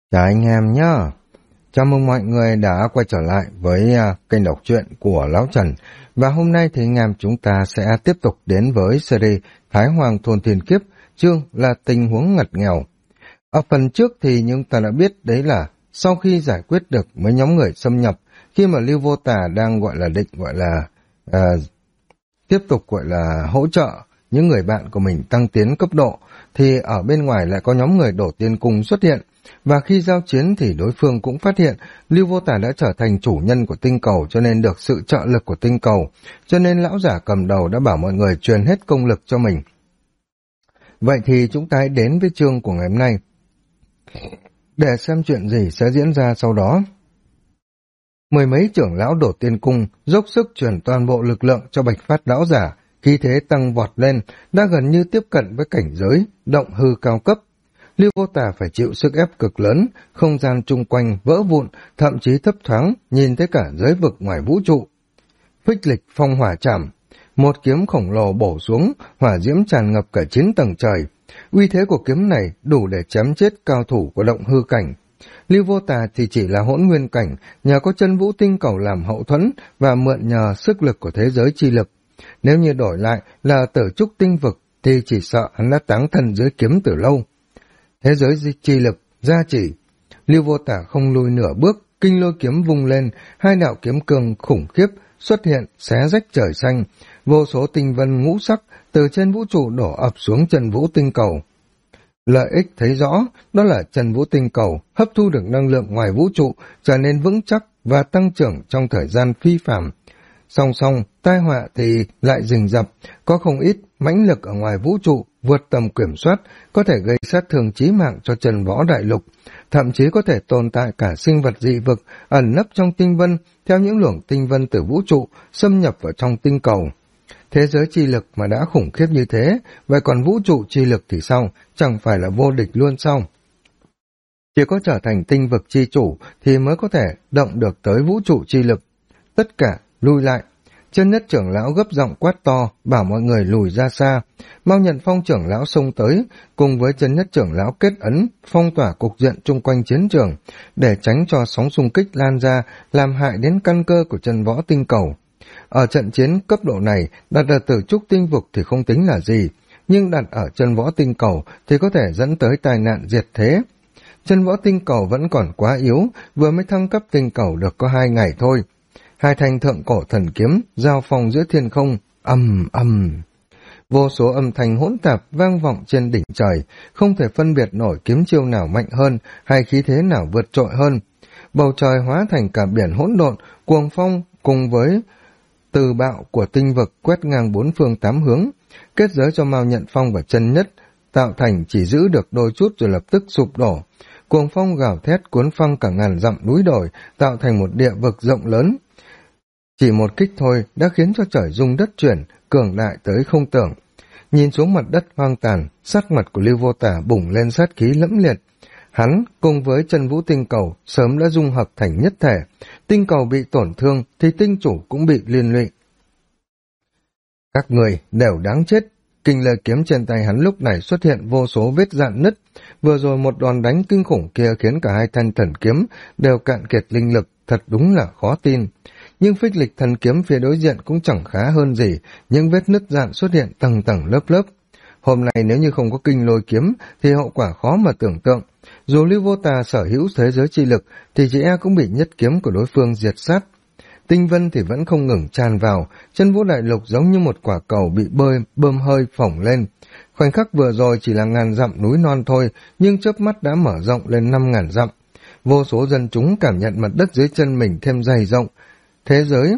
Chào anh em nhá. Chào mừng mọi người đã quay trở lại với kênh đọc truyện của Lão Trần. Và hôm nay thì anh em chúng ta sẽ tiếp tục đến với series Thái Hoàng Thôn Thiên Kiếp, chương là tình huống ngặt nghèo. Ở phần trước thì chúng ta đã biết đấy là sau khi giải quyết được mấy nhóm người xâm nhập, khi mà Lưu Vô Tà đang tiếp tục hỗ trợ những người bạn của mình tăng tiến cấp độ, thì ở bên ngoài lại có nhóm người đổ tiên cung xuất hiện. Và khi giao chiến thì đối phương cũng phát hiện Lưu Vô Tà đã trở thành chủ nhân của tinh cầu, cho nên được sự trợ lực của tinh cầu, cho nên lão giả cầm đầu đã bảo mọi người truyền hết công lực cho mình. Vậy thì chúng ta hãy đến với chương của ngày hôm nay để xem chuyện gì sẽ diễn ra sau đó. Mười mấy trưởng lão đổ tiên cung dốc sức truyền toàn bộ lực lượng cho Bạch Phát lão giả, khí thế tăng vọt lên, đã gần như tiếp cận với cảnh giới động hư cao cấp. Lưu Vô Tà phải chịu sức ép cực lớn, không gian chung quanh vỡ vụn, thậm chí thấp thoáng, nhìn thấy cả giới vực ngoài vũ trụ. Phích lịch phong hỏa trảm, một kiếm khổng lồ bổ xuống, hỏa diễm tràn ngập cả 9 tầng trời. Uy thế của kiếm này đủ để chém chết cao thủ của động hư cảnh. Lưu Vô Tà thì chỉ là hỗn nguyên cảnh, nhờ có chân vũ tinh cầu làm hậu thuẫn và mượn nhờ sức lực của thế giới chi lực. Nếu như đổi lại là Tử Trúc tinh vực thì chỉ sợ hắn đã táng thân dưới kiếm từ lâu. Thế giới chi lực gia chỉ, Lưu Vô Tà không lùi nửa bước, kinh lôi kiếm vung lên, hai đạo kiếm cường khủng khiếp xuất hiện, xé rách trời xanh, vô số tinh vân ngũ sắc từ trên vũ trụ đổ ập xuống chân vũ tinh cầu. Lợi ích thấy rõ, đó là chân vũ tinh cầu hấp thu được năng lượng ngoài vũ trụ, trở nên vững chắc và tăng trưởng trong thời gian phi phàm. Song song, tai họa thì lại rình rập, có không ít mãnh lực ở ngoài vũ trụ vượt tầm kiểm soát, có thể gây sát thương chí mạng cho Trần Võ Đại Lục, thậm chí có thể tồn tại cả sinh vật dị vực ẩn nấp trong tinh vân, theo những luồng tinh vân từ vũ trụ xâm nhập vào trong tinh cầu. Thế giới chi lực mà đã khủng khiếp như thế, vậy còn vũ trụ chi lực thì sao, chẳng phải là vô địch luôn sao? Chỉ có trở thành tinh vực chi chủ thì mới có thể động được tới vũ trụ chi lực. Tất cả lui lại. Chân nhất trưởng lão gấp giọng quát to, bảo mọi người lùi ra xa. Mao Nhận Phong trưởng lão xông tới, cùng với chân nhất trưởng lão kết ấn, phong tỏa cục diện chung quanh chiến trường, để tránh cho sóng xung kích lan ra, làm hại đến căn cơ của chân võ tinh cầu. Ở trận chiến cấp độ này, đặt ở Tử Trúc tinh vực thì không tính là gì, nhưng đặt ở chân võ tinh cầu thì có thể dẫn tới tai nạn diệt thế. Chân võ tinh cầu vẫn còn quá yếu, vừa mới thăng cấp tinh cầu được có 2 ngày thôi. Hai thanh thượng cổ thần kiếm giao phong giữa thiên không, ầm ầm. Vô số âm thanh hỗn tạp vang vọng trên đỉnh trời, không thể phân biệt nổi kiếm chiêu nào mạnh hơn hay khí thế nào vượt trội hơn. Bầu trời hóa thành cả biển hỗn độn, cuồng phong cùng với từ bạo của tinh vực quét ngang 4 phương 8 hướng, kết giới cho Mao Nhận Phong và chân nhất tạo thành chỉ giữ được đôi chút rồi lập tức sụp đổ. Cuồng phong gào thét cuốn phăng cả ngàn dặm núi đồi, tạo thành một địa vực rộng lớn. Chỉ một kích thôi đã khiến cho trời rung đất chuyển, cường đại tới không tưởng. Nhìn xuống mặt đất hoang tàn, sắc mặt của Lưu Vô Tà bùng lên sát khí lẫm liệt. Hắn cùng với chân vũ tinh cầu sớm đã dung hợp thành nhất thể, tinh cầu bị tổn thương thì tinh chủ cũng bị liên lụy. Các người đều đáng chết. Kinh lời kiếm trên tay hắn lúc này xuất hiện vô số vết rạn nứt. Vừa rồi một đòn đánh kinh khủng kia khiến cả hai thanh thần kiếm đều cạn kiệt linh lực, thật đúng là khó tin. Nhưng phích lịch thần kiếm phía đối diện cũng chẳng khá hơn gì, những vết nứt rạn xuất hiện tầng tầng lớp lớp. Hôm nay nếu như không có kinh lôi kiếm thì hậu quả khó mà tưởng tượng. Dù Lưu Vô Tà sở hữu thế giới chi lực thì chỉ e cũng bị nhất kiếm của đối phương diệt sát. Tinh vân thì vẫn không ngừng tràn vào, chân vũ đại lục giống như một quả cầu bị bơm hơi phồng lên. Khoảnh khắc vừa rồi chỉ là ngàn dặm núi non thôi, nhưng chớp mắt đã mở rộng lên 5.000 dặm. Vô số dân chúng cảm nhận mặt đất dưới chân mình thêm dày rộng. Thế giới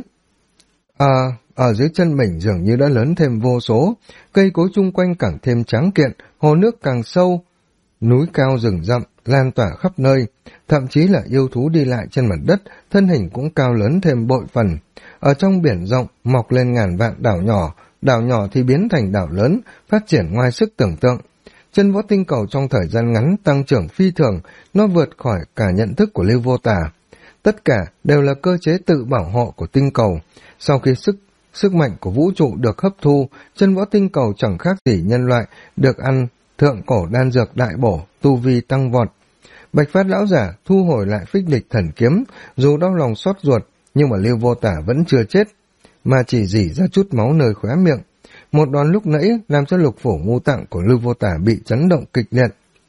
ở dưới chân mình dường như đã lớn thêm vô số, cây cối chung quanh càng thêm tráng kiện, hồ nước càng sâu, núi cao rừng rậm lan tỏa khắp nơi, thậm chí là yêu thú đi lại trên mặt đất, thân hình cũng cao lớn thêm bội phần. Ở trong biển rộng mọc lên ngàn vạn đảo nhỏ thì biến thành đảo lớn, phát triển ngoài sức tưởng tượng. Chân võ tinh cầu trong thời gian ngắn tăng trưởng phi thường, nó vượt khỏi cả nhận thức của Lưu Vô Tà. Tất cả đều là cơ chế tự bảo hộ của tinh cầu. Sau khi sức mạnh của vũ trụ được hấp thu, chân võ tinh cầu chẳng khác gì nhân loại được ăn thượng cổ đan dược đại bổ, tu vi tăng vọt. Bạch Phát lão giả thu hồi lại phích lịch thần kiếm, dù đau lòng xót ruột, nhưng mà Lưu Vô Tả vẫn chưa chết, mà chỉ rỉ ra chút máu nơi khóe miệng. Một đòn lúc nãy làm cho lục phủ ngũ tạng của Lưu Vô Tả bị chấn động kịch liệt.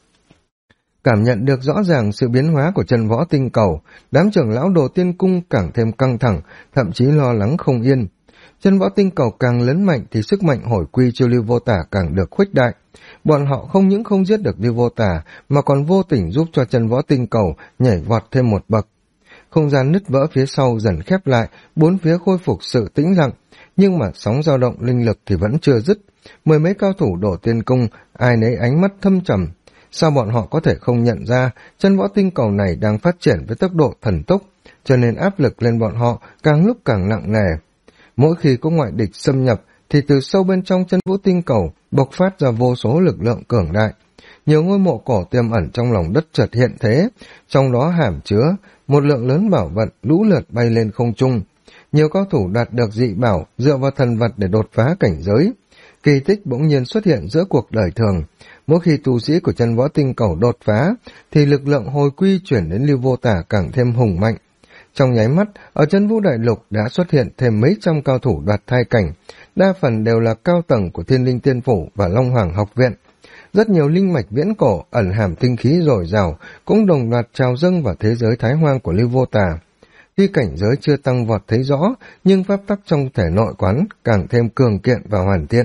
Cảm nhận được rõ ràng sự biến hóa của chân võ tinh cầu, đám trưởng lão Đồ Tiên Cung càng thêm căng thẳng, thậm chí lo lắng không yên. Chân võ tinh cầu càng lớn mạnh thì sức mạnh hồi quy cho Lưu Vô Tả càng được khuếch đại. Bọn họ không những không giết được Lưu Vô Tả mà còn vô tình giúp cho chân võ tinh cầu nhảy vọt thêm một bậc. Không gian nứt vỡ phía sau dần khép lại, bốn phía khôi phục sự tĩnh lặng, nhưng mà sóng dao động linh lực thì vẫn chưa dứt. Mười mấy cao thủ Đồ Tiên Cung, ai nấy ánh mắt thâm trầm. Sao bọn họ có thể không nhận ra chân võ tinh cầu này đang phát triển với tốc độ thần tốc, cho nên áp lực lên bọn họ càng lúc càng nặng nề. Mỗi khi có ngoại địch xâm nhập thì từ sâu bên trong chân vũ tinh cầu bộc phát ra vô số lực lượng cường đại. Nhiều ngôi mộ cổ tiềm ẩn trong lòng đất chợt hiện thế, trong đó hàm chứa một lượng lớn bảo vật lũ lượt bay lên không trung. Nhiều cao thủ đạt được dị bảo dựa vào thần vật để đột phá cảnh giới. Kỳ tích bỗng nhiên xuất hiện giữa cuộc đời thường. Mỗi khi tu sĩ của chân võ tinh cầu đột phá, thì lực lượng hồi quy chuyển đến Lưu Vô Tả càng thêm hùng mạnh. Trong nháy mắt, ở chân vũ đại lục đã xuất hiện thêm mấy trăm cao thủ đoạt thai cảnh, đa phần đều là cao tầng của Thiên Linh Tiên Phủ và Long Hoàng Học Viện. Rất nhiều linh mạch viễn cổ ẩn hàm tinh khí dồi dào cũng đồng loạt trào dâng vào thế giới thái hoang của Lưu Vô Tả. Khi cảnh giới chưa tăng vọt thấy rõ, nhưng pháp tắc trong thể nội quán càng thêm cường kiện và hoàn thiện.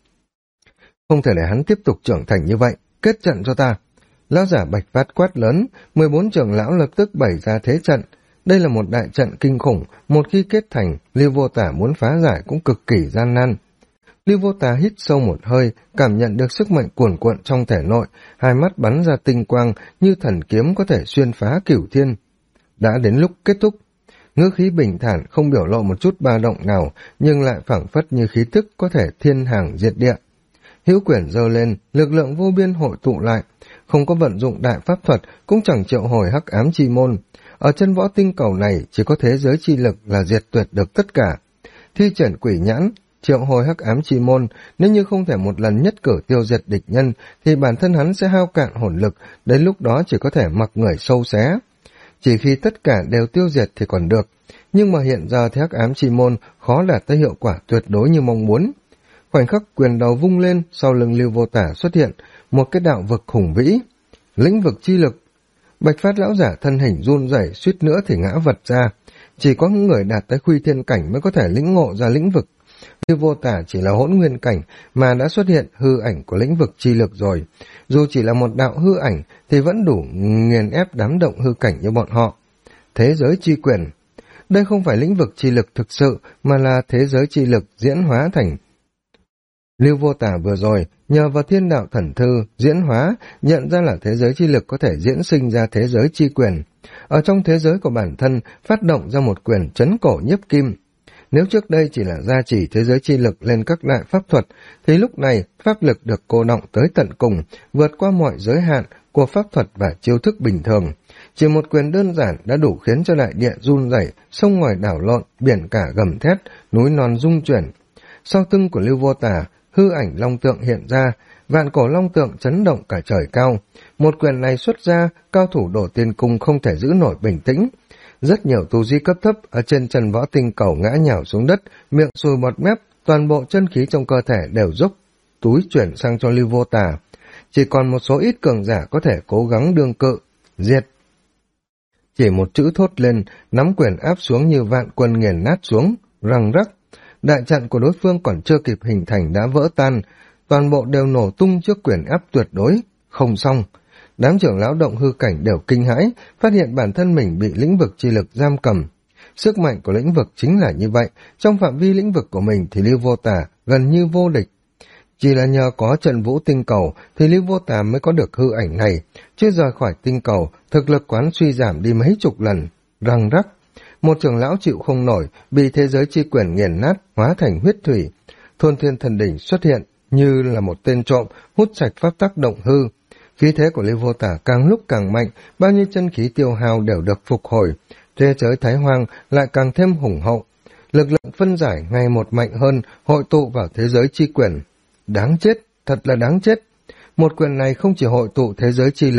Không thể để hắn tiếp tục trưởng thành như vậy, kết trận cho ta. Lão giả Bạch Phát quát lớn, 14 trưởng lão lập tức bày ra thế trận. Đây là một đại trận kinh khủng, một khi kết thành, Lưu Vô Tả muốn phá giải cũng cực kỳ gian nan. Lưu Vô Tả hít sâu một hơi, cảm nhận được sức mạnh cuồn cuộn trong thể nội, hai mắt bắn ra tinh quang như thần kiếm có thể xuyên phá cửu thiên. Đã đến lúc kết thúc. Ngữ khí bình thản, không biểu lộ một chút ba động nào, nhưng lại phảng phất như khí tức có thể thiên hàng diệt địa. Hữu quyển giơ lên, lực lượng vô biên hội tụ lại, không có vận dụng đại pháp thuật, cũng chẳng triệu hồi hắc ám chi môn. Ở chân võ tinh cầu này chỉ có thế giới chi lực là diệt tuyệt được tất cả. Thi triển quỷ nhãn, triệu hồi hắc ám chi môn, nếu như không thể một lần nhất cử tiêu diệt địch nhân, thì bản thân hắn sẽ hao cạn hồn lực, đến lúc đó chỉ có thể mặc người sâu xé. Chỉ khi tất cả đều tiêu diệt thì còn được, nhưng mà hiện giờ thì hắc ám chi môn khó đạt tới hiệu quả tuyệt đối như mong muốn. Khoảnh khắc quyền đầu vung lên, sau lưng Lưu Vô Tả xuất hiện một cái đạo vực hùng vĩ, lĩnh vực chi lực. Bạch Phát lão giả thân hình run rẩy, suýt nữa thì ngã vật ra. Chỉ có những người đạt tới khuy thiên cảnh mới có thể lĩnh ngộ ra lĩnh vực. Lưu Vô Tả chỉ là hỗn nguyên cảnh mà đã xuất hiện hư ảnh của lĩnh vực chi lực rồi. Dù chỉ là một đạo hư ảnh thì vẫn đủ nghiền ép đám động hư cảnh như bọn họ. Thế giới chi quyền. Đây không phải lĩnh vực chi lực thực sự mà là thế giới chi lực diễn hóa thành. Lưu Vô Tả vừa rồi nhờ vào thiên đạo thần thư diễn hóa nhận ra là thế giới chi lực có thể diễn sinh ra thế giới chi quyền. Ở trong thế giới của bản thân phát động ra một quyền trấn cổ nhiếp kim. Nếu trước đây chỉ là gia trì thế giới chi lực lên các đại pháp thuật, thì lúc này pháp lực được cô động tới tận cùng, vượt qua mọi giới hạn của pháp thuật và chiêu thức bình thường. Chỉ một quyền đơn giản đã đủ khiến cho đại địa run rẩy, sông ngòi đảo lộn, biển cả gầm thét, núi non rung chuyển. Sau lưng của Lưu Vô Tả, hư ảnh long tượng hiện ra, vạn cổ long tượng chấn động cả trời cao. Một quyền này xuất ra, cao thủ Đồ Tiên Cung không thể giữ nổi bình tĩnh. Rất nhiều tu sĩ cấp thấp ở trên chân võ tinh cầu ngã nhào xuống đất, miệng sùi bọt mép, toàn bộ chân khí trong cơ thể đều dốc túi chuyển sang cho Lưu Vô Tả. Chỉ còn một số ít cường giả có thể cố gắng đương cự, diệt. Chỉ một chữ thốt lên, nắm quyền áp xuống như vạn quân nghiền nát xuống, răng rắc. Đại trận của đối phương còn chưa kịp hình thành đã vỡ tan, toàn bộ đều nổ tung trước quyền áp tuyệt đối, không xong. Đám trưởng lão động hư cảnh đều kinh hãi, phát hiện bản thân mình bị lĩnh vực chi lực giam cầm. Sức mạnh của lĩnh vực chính là như vậy, trong phạm vi lĩnh vực của mình thì Lưu Vô Tả gần như vô địch. Chỉ là nhờ có trận vũ tinh cầu thì Lưu Vô Tả mới có được hư ảnh này, chứ rời khỏi tinh cầu, thực lực quán suy giảm đi mấy chục lần, răng rắc. Một trưởng lão chịu không nổi, bị thế giới chi quyền nghiền nát, hóa thành huyết thủy. Thôn Thiên Thần Đỉnh xuất hiện như là một tên trộm, hút sạch pháp tắc động hư. Khí thế của Lưu Vô Tả càng lúc càng mạnh, bao nhiêu chân khí tiêu hao đều được phục hồi. Thế giới Thái Hoang lại càng thêm hùng hậu. Lực lượng phân giải ngày một mạnh hơn, hội tụ vào thế giới chi quyền. Đáng chết, thật là đáng chết. Một quyền này không chỉ hội tụ thế giới chi lực,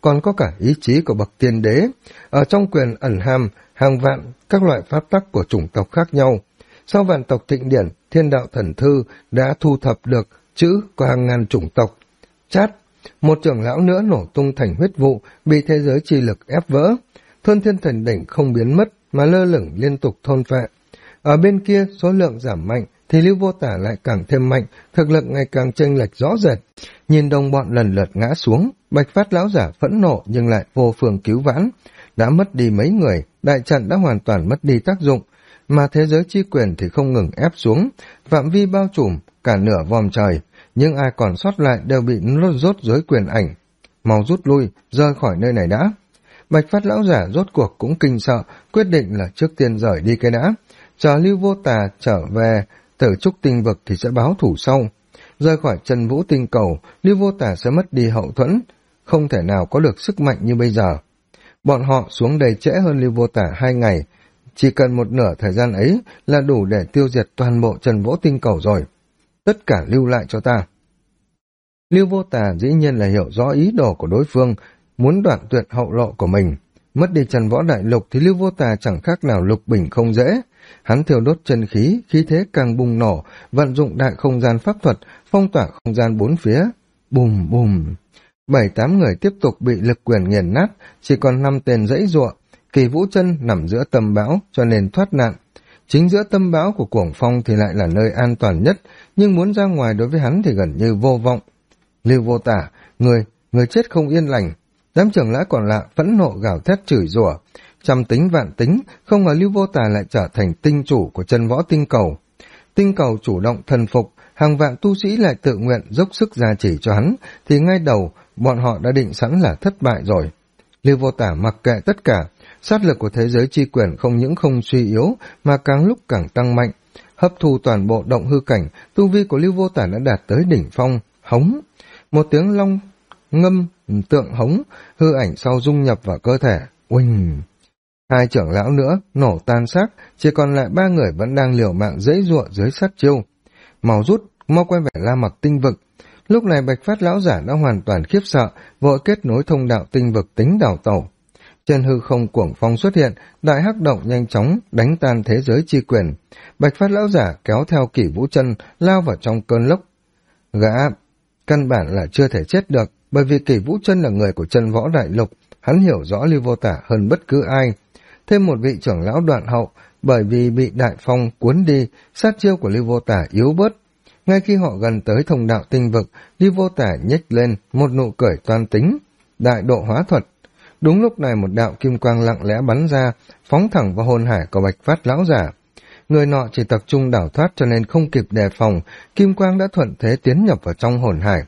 còn có cả ý chí của bậc tiên đế. Ở trong quyền ẩn hàm hàng vạn các loại pháp tắc của chủng tộc khác nhau. Sau vạn tộc thịnh điển, Thiên Đạo Thần Thư đã thu thập được chữ của hàng ngàn chủng tộc. Chát, một trưởng lão nữa nổ tung thành huyết vụ, bị thế giới chi lực ép vỡ. Thôn Thiên Thần Đỉnh không biến mất, mà lơ lửng liên tục thôn phệ. Ở bên kia, số lượng giảm mạnh, thì Lưu Vô Tả lại càng thêm mạnh, thực lực ngày càng chênh lệch rõ rệt. Nhìn đồng bọn lần lượt ngã xuống, Bạch Phát lão giả phẫn nộ nhưng lại vô phương cứu vãn. Đã mất đi mấy người, đại trận đã hoàn toàn mất đi tác dụng, mà thế giới chi quyền thì không ngừng ép xuống, phạm vi bao trùm cả nửa vòm trời, nhưng ai còn sót lại đều bị rốt rối quyền ảnh. Mau rút lui, rời khỏi nơi này đã. Bạch Phát lão giả rốt cuộc cũng kinh sợ, quyết định là trước tiên rời đi cái đã. Chờ Lưu Vô Tà trở về Tử Trúc Tinh Vực thì sẽ báo thủ sau. Rời khỏi Trần Vũ Tinh Cầu, Lưu Vô Tà sẽ mất đi hậu thuẫn, không thể nào có được sức mạnh như bây giờ. Bọn họ xuống đây trễ hơn Lưu Vô Tả 2 ngày, chỉ cần một nửa thời gian ấy là đủ để tiêu diệt toàn bộ Trần Vũ Tinh Cầu rồi. Tất cả lưu lại cho ta. Lưu Vô Tà dĩ nhiên là hiểu rõ ý đồ của đối phương, muốn đoạn tuyệt hậu lộ của mình. Mất đi Trần Võ Đại Lục thì Lưu Vô Tà chẳng khác nào lục bình không dễ. Hắn thiêu đốt chân khí, khí thế càng bùng nổ, vận dụng đại không gian pháp thuật, phong tỏa không gian bốn phía. Bùm bùm. 7-8 người tiếp tục bị lực quyền nghiền nát, chỉ còn 5 tên dãy giụa. Kỳ Vũ Chân nằm giữa tâm bão cho nên thoát nạn. Chính giữa tâm bão của cuồng phong thì lại là nơi an toàn nhất, nhưng muốn ra ngoài đối với hắn thì gần như vô vọng. Lưu Vô Tả, người chết không yên lành. Đám trưởng lão còn lại phẫn nộ gào thét chửi rủa. Trăm tính vạn tính, không ngờ Lưu Vô Tả lại trở thành tinh chủ của Chân Võ Tinh Cầu. Tinh cầu chủ động thần phục, hàng vạn tu sĩ lại tự nguyện dốc sức gia trì cho hắn, thì ngay đầu bọn họ đã định sẵn là thất bại rồi. Lưu Vô Tả mặc kệ tất cả, sát lực của thế giới chi quyền không những không suy yếu mà càng lúc càng tăng mạnh. Hấp thu toàn bộ động hư cảnh, tu vi của Lưu Vô Tả đã đạt tới đỉnh phong. Hống, một tiếng long ngâm tượng hống, hư ảnh sau dung nhập vào cơ thể. Uỳnh, 2 trưởng lão nữa nổ tan xác, chỉ còn lại 3 người vẫn đang liều mạng giãy giụa dưới sát chiêu. Mau rút, mau quay về La Mặc Tinh Vực. Lúc này Bạch Phát lão giả đã hoàn toàn khiếp sợ, vội kết nối thông đạo tinh vực tính đảo tẩu. Trên hư không cuồng phong xuất hiện, đại hắc động nhanh chóng đánh tan thế giới chi quyền. Bạch Phát lão giả kéo theo Kỷ Vũ Chân lao vào trong cơn lốc. Gã căn bản là chưa thể chết được, bởi vì Kỷ Vũ Chân là người của Chân Võ Đại Lục, hắn hiểu rõ Lưu Vô Tả hơn bất cứ ai. Thêm một vị trưởng lão đoạn hậu, bởi vì bị đại phong cuốn đi, sát chiêu của Lưu Vô Tả yếu bớt. Ngay khi họ gần tới thông đạo tinh vực, Lưu Vô Tả nhếch lên một nụ cười toan tính, đại độ hóa thuật. Đúng lúc này một đạo kim quang lặng lẽ bắn ra, phóng thẳng vào hồn hải của Bạch Phát lão giả. Người nọ chỉ tập trung đảo thoát cho nên không kịp đề phòng, kim quang đã thuận thế tiến nhập vào trong hồn hải.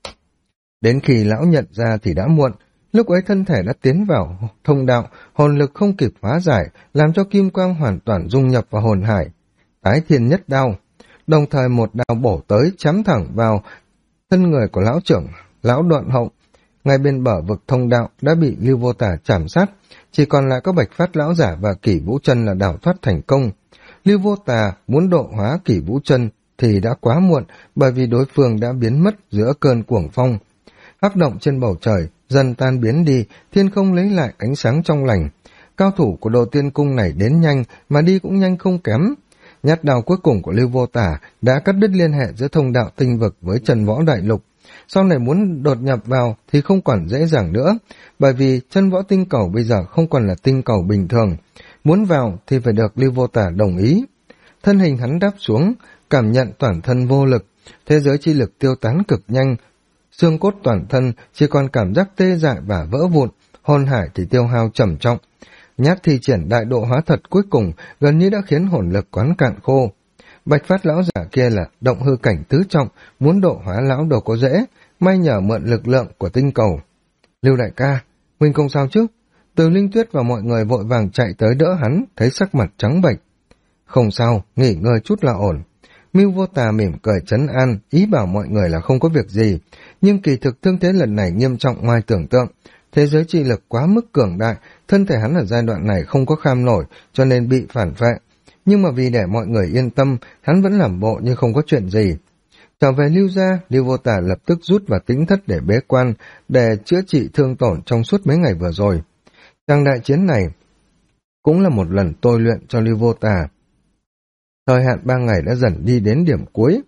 Đến khi lão nhận ra thì đã muộn, lúc ấy thân thể đã tiến vào thông đạo, hồn lực không kịp hóa giải, làm cho kim quang hoàn toàn dung nhập vào hồn hải. Tái thiên nhất đao, đồng thời một đao bổ tới chém thẳng vào thân người của lão trưởng, lão đoạn hậu. Ngay bên bờ vực thông đạo đã bị Lưu Vô Tả chảm sát, chỉ còn lại có Bạch Phát lão giả và Kỷ Vũ Chân là đào thoát thành công. Lưu Vô Tả muốn độ hóa Kỷ Vũ Chân thì đã quá muộn, bởi vì đối phương đã biến mất giữa cơn cuồng phong. Hắc động trên bầu trời dần tan biến đi, thiên không lấy lại ánh sáng trong lành. Cao thủ của Đồ Tiên Cung này đến nhanh mà đi cũng nhanh không kém. Nhát đao cuối cùng của Lưu Vô Tả đã cắt đứt liên hệ giữa thông đạo tinh vực với Trần Võ Đại Lục. Sau này muốn đột nhập vào thì không còn dễ dàng nữa, bởi vì Chân Võ Tinh Cầu bây giờ không còn là tinh cầu bình thường. Muốn vào thì phải được Lưu Vô Tả đồng ý. Thân hình hắn đáp xuống, cảm nhận toàn thân vô lực, thế giới chi lực tiêu tán cực nhanh, xương cốt toàn thân chỉ còn cảm giác tê dại và vỡ vụn, hồn hải thì tiêu hao trầm trọng. Nhát thi triển đại độ hóa thật cuối cùng gần như đã khiến hồn lực quán cạn khô. Bạch Phát lão giả kia là động hư cảnh tứ trọng, muốn độ hóa lão đâu có dễ, may nhờ mượn lực lượng của tinh cầu. Lưu đại ca, huynh không sao chứ? Từ Linh Tuyết và mọi người vội vàng chạy tới đỡ hắn, thấy sắc mặt trắng bệch. Không sao, nghỉ ngơi chút là ổn. Mưu Vô Tà mỉm cười trấn an, ý bảo mọi người là không có việc gì, nhưng kỳ thực thương thế lần này nghiêm trọng ngoài tưởng tượng. Thế giới chi lực quá mức cường đại, thân thể hắn ở giai đoạn này không có kham nổi, cho nên bị phản vệ. Nhưng mà vì để mọi người yên tâm, hắn vẫn làm bộ như không có chuyện gì. Trở về Lưu gia, Lưu Vô Tà lập tức rút vào tĩnh thất để bế quan, để chữa trị thương tổn trong suốt mấy ngày vừa rồi. Trang đại chiến này cũng là một lần tôi luyện cho Lưu Vô Tà. Thời hạn 3 ngày đã dần đi đến điểm cuối.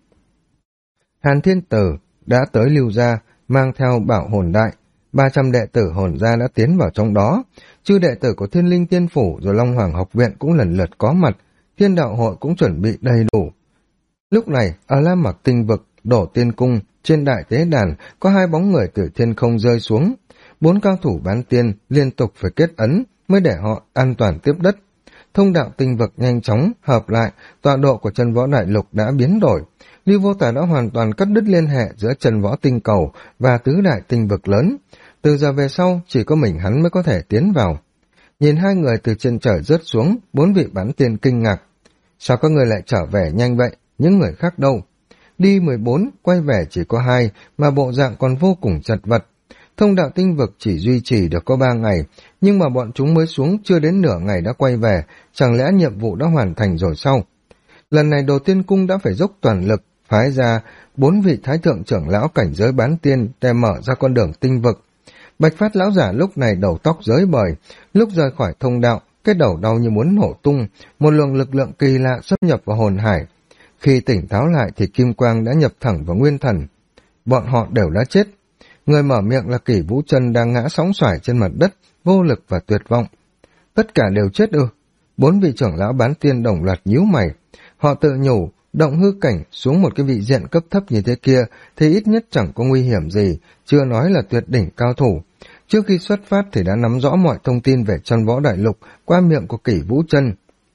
Hàn Thiên Tử đã tới Lưu gia, mang theo bảo hồn đại, 300 đệ tử hồn gia đã tiến vào trong đó. Chư đệ tử của Thiên Linh Tiên Phủ rồi Long Hoàng học viện cũng lần lượt có mặt, Thiên Đạo hội cũng chuẩn bị đầy đủ. Lúc này, ở La Mặc Tinh vực, Đổ Tiên Cung, trên đại tế đàn, có 2 bóng người từ thiên không rơi xuống. 4 cao thủ bán tiên liên tục phải kết ấn mới để họ an toàn tiếp đất. Thông đạo tinh vực nhanh chóng hợp lại, tọa độ của chân võ đại lục đã biến đổi. Lưu Vô Tà đã hoàn toàn cắt đứt liên hệ giữa chân võ tinh cầu và tứ đại tinh vực lớn. Từ giờ về sau, chỉ có mình hắn mới có thể tiến vào. Nhìn 2 người từ trên trời rớt xuống, 4 vị bán tiên kinh ngạc. Sao các người lại trở về nhanh vậy? Những người khác đâu? Đi 14, quay về chỉ có 2, mà bộ dạng còn vô cùng chật vật. Thông đạo tinh vực chỉ duy trì được có 3 ngày, nhưng mà bọn chúng mới xuống chưa đến nửa ngày đã quay về, chẳng lẽ nhiệm vụ đã hoàn thành rồi sao? Lần này Đồ Tiên Cung đã phải dốc toàn lực, phái ra 4 vị thái thượng trưởng lão cảnh giới bán tiên để mở ra con đường tinh vực. Bạch Phát lão giả lúc này đầu tóc rối bời, lúc rời khỏi thông đạo, cái đầu đau như muốn nổ tung, một luồng lực lượng kỳ lạ xâm nhập vào hồn hải. Khi tỉnh táo lại thì kim quang đã nhập thẳng vào nguyên thần. Bọn họ đều đã chết. Người mở miệng là Kỷ Vũ Chân đang ngã sóng xoài trên mặt đất, vô lực và tuyệt vọng. Tất cả đều chết ư? 4 vị trưởng lão bán tiên đồng loạt nhíu mày. Họ tự nhủ, động hư cảnh xuống một cái vị diện cấp thấp như thế kia thì ít nhất chẳng có nguy hiểm gì, chưa nói là tuyệt đỉnh cao thủ. Trước khi xuất phát thì đã nắm rõ mọi thông tin về chân võ đại lục qua miệng của Kỷ Vũ Chân.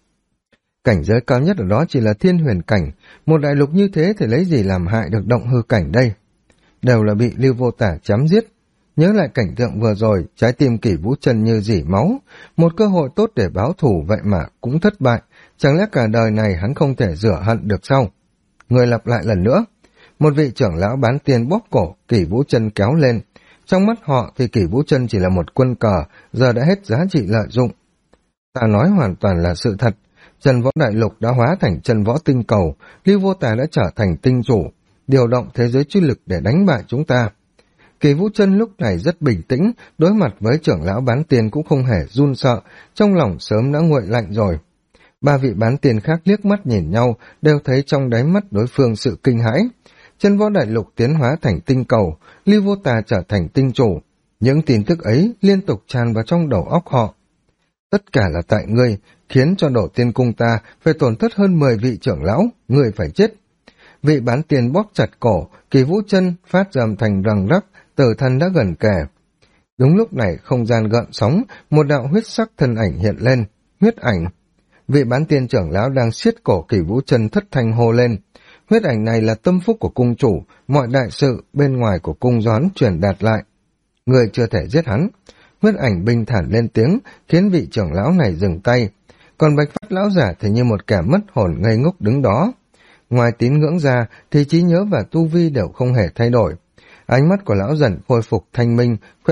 Cảnh giới cao nhất ở đó chỉ là thiên huyền cảnh, một đại lục như thế thì lấy gì làm hại được động hư cảnh đây? Đều là bị Lưu Vô Tà chém giết. Nhớ lại cảnh tượng vừa rồi, trái tim Kỷ Vũ Chân như rỉ máu, một cơ hội tốt để báo thù vậy mà cũng thất bại, chẳng lẽ cả đời này hắn không thể rửa hận được sao? Người lặp lại lần nữa, một vị trưởng lão bán tiên bóp cổ Kỷ Vũ Chân kéo lên, trong mắt họ thì Kỷ Vũ Chân chỉ là một quân cờ, giờ đã hết giá trị lợi dụng. Ta nói hoàn toàn là sự thật, chân võ đại lục đã hóa thành chân võ tinh cầu, Lưu Vô Tà đã trở thành tinh chủ, điều động thế giới chi lực để đánh bại chúng ta. Kỷ Vũ Chân lúc này rất bình tĩnh, đối mặt với trưởng lão bán tiên cũng không hề run sợ, trong lòng sớm đã nguội lạnh rồi. 3 vị bán tiên khác liếc mắt nhìn nhau, đều thấy trong đáy mắt đối phương sự kinh hãi. Chân võ đại lục tiến hóa thành tinh cầu, Lưu Vô Tà trở thành tinh chủ. Những tin tức ấy liên tục tràn vào trong đầu óc họ. Tất cả là tại ngươi, khiến cho Đổ Tiên Cung ta phải tổn thất hơn 10 vị trưởng lão, ngươi phải chết. Vị bán tiền bóp chặt cổ, Kỷ Vũ Chân phát ra âm thanh răng rắc, tử thần đã gần kề. Đúng lúc này không gian gợn sóng, một đạo huyết sắc thân ảnh hiện lên, huyết ảnh. Vị bán tiên trưởng lão đang siết cổ Kỷ Vũ Chân thất thanh hô lên. Huyết ảnh này là tâm phúc của cung chủ, mọi đại sự bên ngoài của cung do hắn truyền đạt lại. Người chưa thể giết hắn. Huyết ảnh bình thản lên tiếng, khiến vị trưởng lão này dừng tay. Còn Bạch Phát lão giả thì như một kẻ mất hồn ngây ngốc đứng đó. Ngoài tín ngưỡng ra thì trí nhớ và tu vi đều không hề thay đổi. Ánh mắt của lão dần khôi phục thanh minh, khóe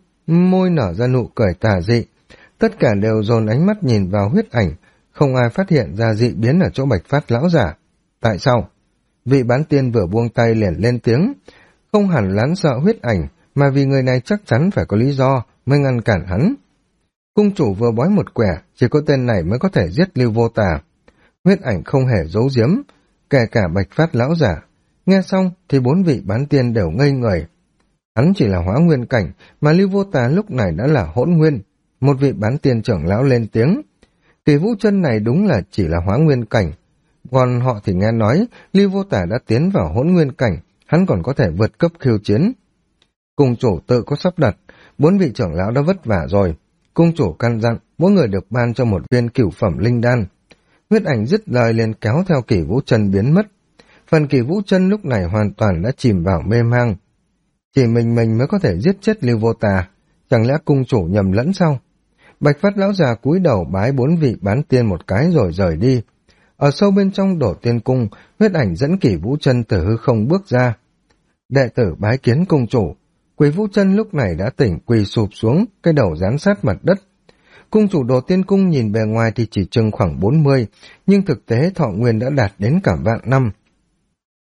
môi nở ra nụ cười tà dị. Tất cả đều dồn ánh mắt nhìn vào huyết ảnh, không ai phát hiện ra dị biến ở chỗ Bạch Phát lão giả. Tại sao? Vị bán tiên vừa buông tay liền lên tiếng, không hẳn lán sợ huyết ảnh, mà vì người này chắc chắn phải có lý do mới ngăn cản hắn. Cung chủ vừa bói một quẻ, chỉ có tên này mới có thể giết Lưu Vô Tà. Huyết ảnh không hề giấu giếm, kể cả Bạch Phát lão giả. Nghe xong thì 4 vị bán tiên đều ngây người. Hắn chỉ là hóa nguyên cảnh, mà Lưu Vô Tà lúc này đã là hỗn nguyên. Một vị bán tiên trưởng lão lên tiếng. Kỷ Vũ Chân này đúng là chỉ là hóa nguyên cảnh. Còn họ thì nghe nói Lưu Vô Tà đã tiến vào hỗn nguyên cảnh, hắn còn có thể vượt cấp khiêu chiến. Cung chủ tự có sắp đặt, 4 vị trưởng lão đã vất vả rồi. Cung chủ căn dặn mỗi người được ban cho một viên cửu phẩm linh đan. Huyết ảnh dứt lời liền kéo theo Kỷ Vũ Chân biến mất. Phần Kỷ Vũ Chân lúc này hoàn toàn đã chìm vào mê mang. Chỉ mình mới có thể giết chết Lưu Vô Tà, chẳng lẽ cung chủ nhầm lẫn sao? Bạch Phát lão già cúi đầu bái 4 vị bán tiên một cái rồi rời đi. Ở sâu bên trong Đổ Tiên Cung, huyết ảnh dẫn Kỷ Vũ Chân từ hư không bước ra. Đệ tử bái kiến cung chủ. Kỷ Vũ Chân lúc này đã tỉnh, quỳ sụp xuống, cái đầu dán sát mặt đất. Cung chủ Đồ Tiên Cung nhìn bề ngoài thì chỉ chừng khoảng 40, nhưng thực tế thọ nguyên đã đạt đến cả vạn năm.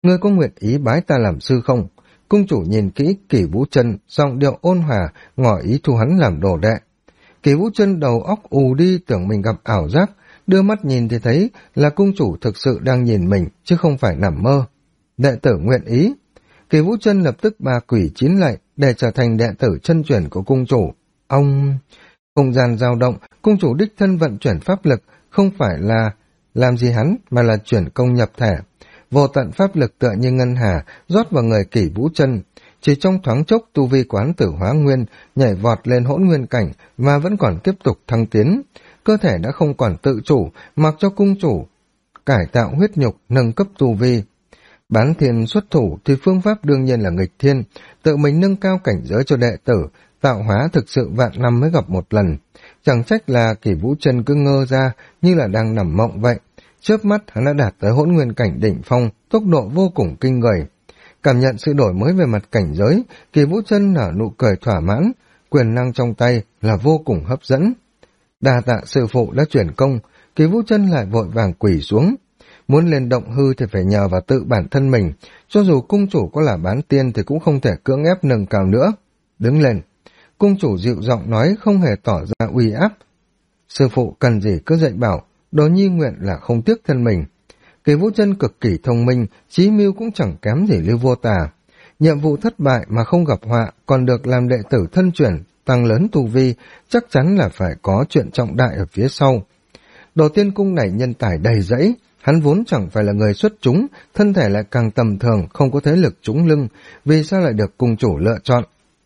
ngươi có nguyện ý bái ta làm sư không? Cung chủ nhìn kỹ Kỷ Vũ Chân, giọng điệu ôn hòa, ngỏ ý thu hắn làm đồ đệ. Kỷ Vũ Chân đầu óc ù đi, tưởng mình gặp ảo giác, đưa mắt nhìn thì thấy là cung chủ thực sự đang nhìn mình, chứ không phải nằm mơ. Đệ tử nguyện ý. Kỷ Vũ Chân lập tức ba quỷ chín lạy để trở thành đệ tử chân truyền của cung chủ. Ông... Không gian dao động, cung chủ đích thân vận chuyển pháp lực, không phải là làm gì hắn, mà là chuyển công nhập thể. Vô tận pháp lực tựa như ngân hà, rót vào người Kỷ Vũ Chân. Chỉ trong thoáng chốc, tu vi quán tử hóa nguyên, nhảy vọt lên hỗn nguyên cảnh, mà vẫn còn tiếp tục thăng tiến. Cơ thể đã không còn tự chủ, mặc cho cung chủ cải tạo huyết nhục, nâng cấp tu vi. Bán thiên xuất thủ thì phương pháp đương nhiên là nghịch thiên, tự mình nâng cao cảnh giới cho đệ tử, tạo hóa thực sự vạn năm mới gặp một lần. Chẳng trách là Kỷ Vũ Chân cứ ngơ ra như là đang nằm mộng vậy. Chớp mắt hắn đã đạt tới hỗn nguyên cảnh đỉnh phong, tốc độ vô cùng kinh người. Cảm nhận sự đổi mới về mặt cảnh giới, Kỷ Vũ Chân nở nụ cười thỏa mãn, quyền năng trong tay là vô cùng hấp dẫn. Đa tạ sư phụ đã chuyển công, Kỷ Vũ Chân lại vội vàng quỳ xuống. Muốn lên động hư thì phải nhờ vào tự bản thân mình, cho dù cung chủ có là bán tiên thì cũng không thể cưỡng ép nâng cao nữa. Đứng lên, cung chủ dịu giọng nói, không hề tỏ ra uy áp. Sư phụ cần gì cứ dạy bảo, Đồ Nhi nguyện là không tiếc thân mình. Kỷ Vũ Chân cực kỳ thông minh, chí mưu cũng chẳng kém gì Lưu Vô Tà. Nhiệm vụ thất bại mà không gặp họa, còn được làm đệ tử thân truyền, tăng lớn tu vi, chắc chắn là phải có chuyện trọng đại ở phía sau. Đồ Tiên Cung này nhân tài đầy rẫy, hắn vốn chẳng phải là người xuất chúng, thân thể lại càng tầm thường, không có thế lực trúng lưng, vì sao lại được cung chủ lựa chọn?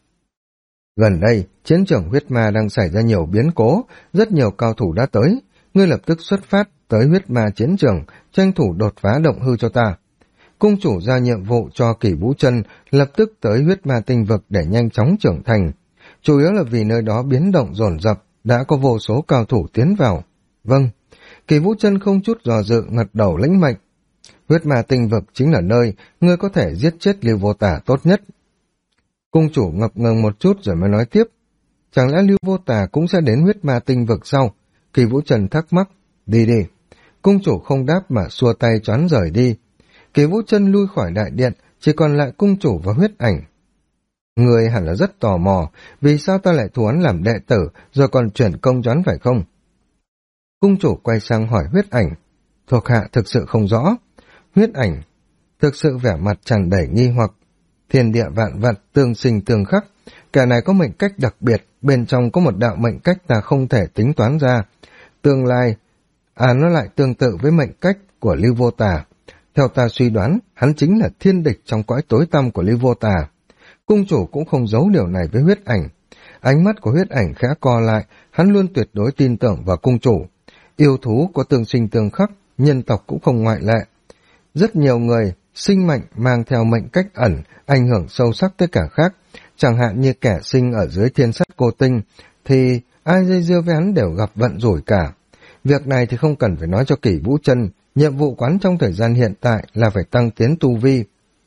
Gần đây, chiến trường huyết ma đang xảy ra nhiều biến cố, rất nhiều cao thủ đã tới. Ngươi lập tức xuất phát tới huyết ma chiến trường, tranh thủ đột phá động hư cho ta. Cung chủ ra nhiệm vụ cho Kỷ Vũ Chân lập tức tới huyết ma tinh vực để nhanh chóng trưởng thành. Chủ yếu là vì nơi đó biến động dồn dập, đã có vô số cao thủ tiến vào. Vâng, Kỷ Vũ Chân không chút dò dự ngật đầu lĩnh mệnh. Huyết ma tinh vực chính là nơi ngươi có thể giết chết Lưu Vô Tà tốt nhất. Cung chủ ngập ngừng một chút rồi mới nói tiếp. Chẳng lẽ Lưu Vô Tà cũng sẽ đến huyết ma tinh vực sau? Kỷ Vũ Chân thắc mắc. Đi đi. Cung chủ không đáp mà xua tay choán rời đi. Kỷ Vũ Chân lui khỏi đại điện, chỉ còn lại cung chủ và huyết ảnh. Người hẳn là rất tò mò, vì sao ta lại thu hắn làm đệ tử, rồi còn chuyển công choán phải không? Cung chủ quay sang hỏi huyết ảnh. Thuộc hạ thực sự không rõ. Huyết ảnh thực sự vẻ mặt tràn đầy nghi hoặc. Thiên địa vạn vật tương sinh tương khắc, kẻ này có mệnh cách đặc biệt, bên trong có một đạo mệnh cách ta không thể tính toán ra. Tương lai, nó lại tương tự với mệnh cách của Lưu Vô Tà. Theo ta suy đoán, hắn chính là thiên địch trong cõi tối tăm của Lưu Vô Tà. Cung chủ cũng không giấu điều này với huyết ảnh. Ánh mắt của huyết ảnh khẽ co lại, hắn luôn tuyệt đối tin tưởng vào cung chủ. Yêu thú có tương sinh tương khắc, nhân tộc cũng không ngoại lệ. Rất nhiều người sinh mệnh mang theo mệnh cách ẩn, ảnh hưởng sâu sắc tới cả khác. Chẳng hạn như kẻ sinh ở dưới thiên sắt cô tinh, thì ai dây dưa với hắn đều gặp vận rủi cả. Việc này thì không cần phải nói cho Kỷ Vũ Chân, nhiệm vụ quán trong thời gian hiện tại là phải tăng tiến tu vi.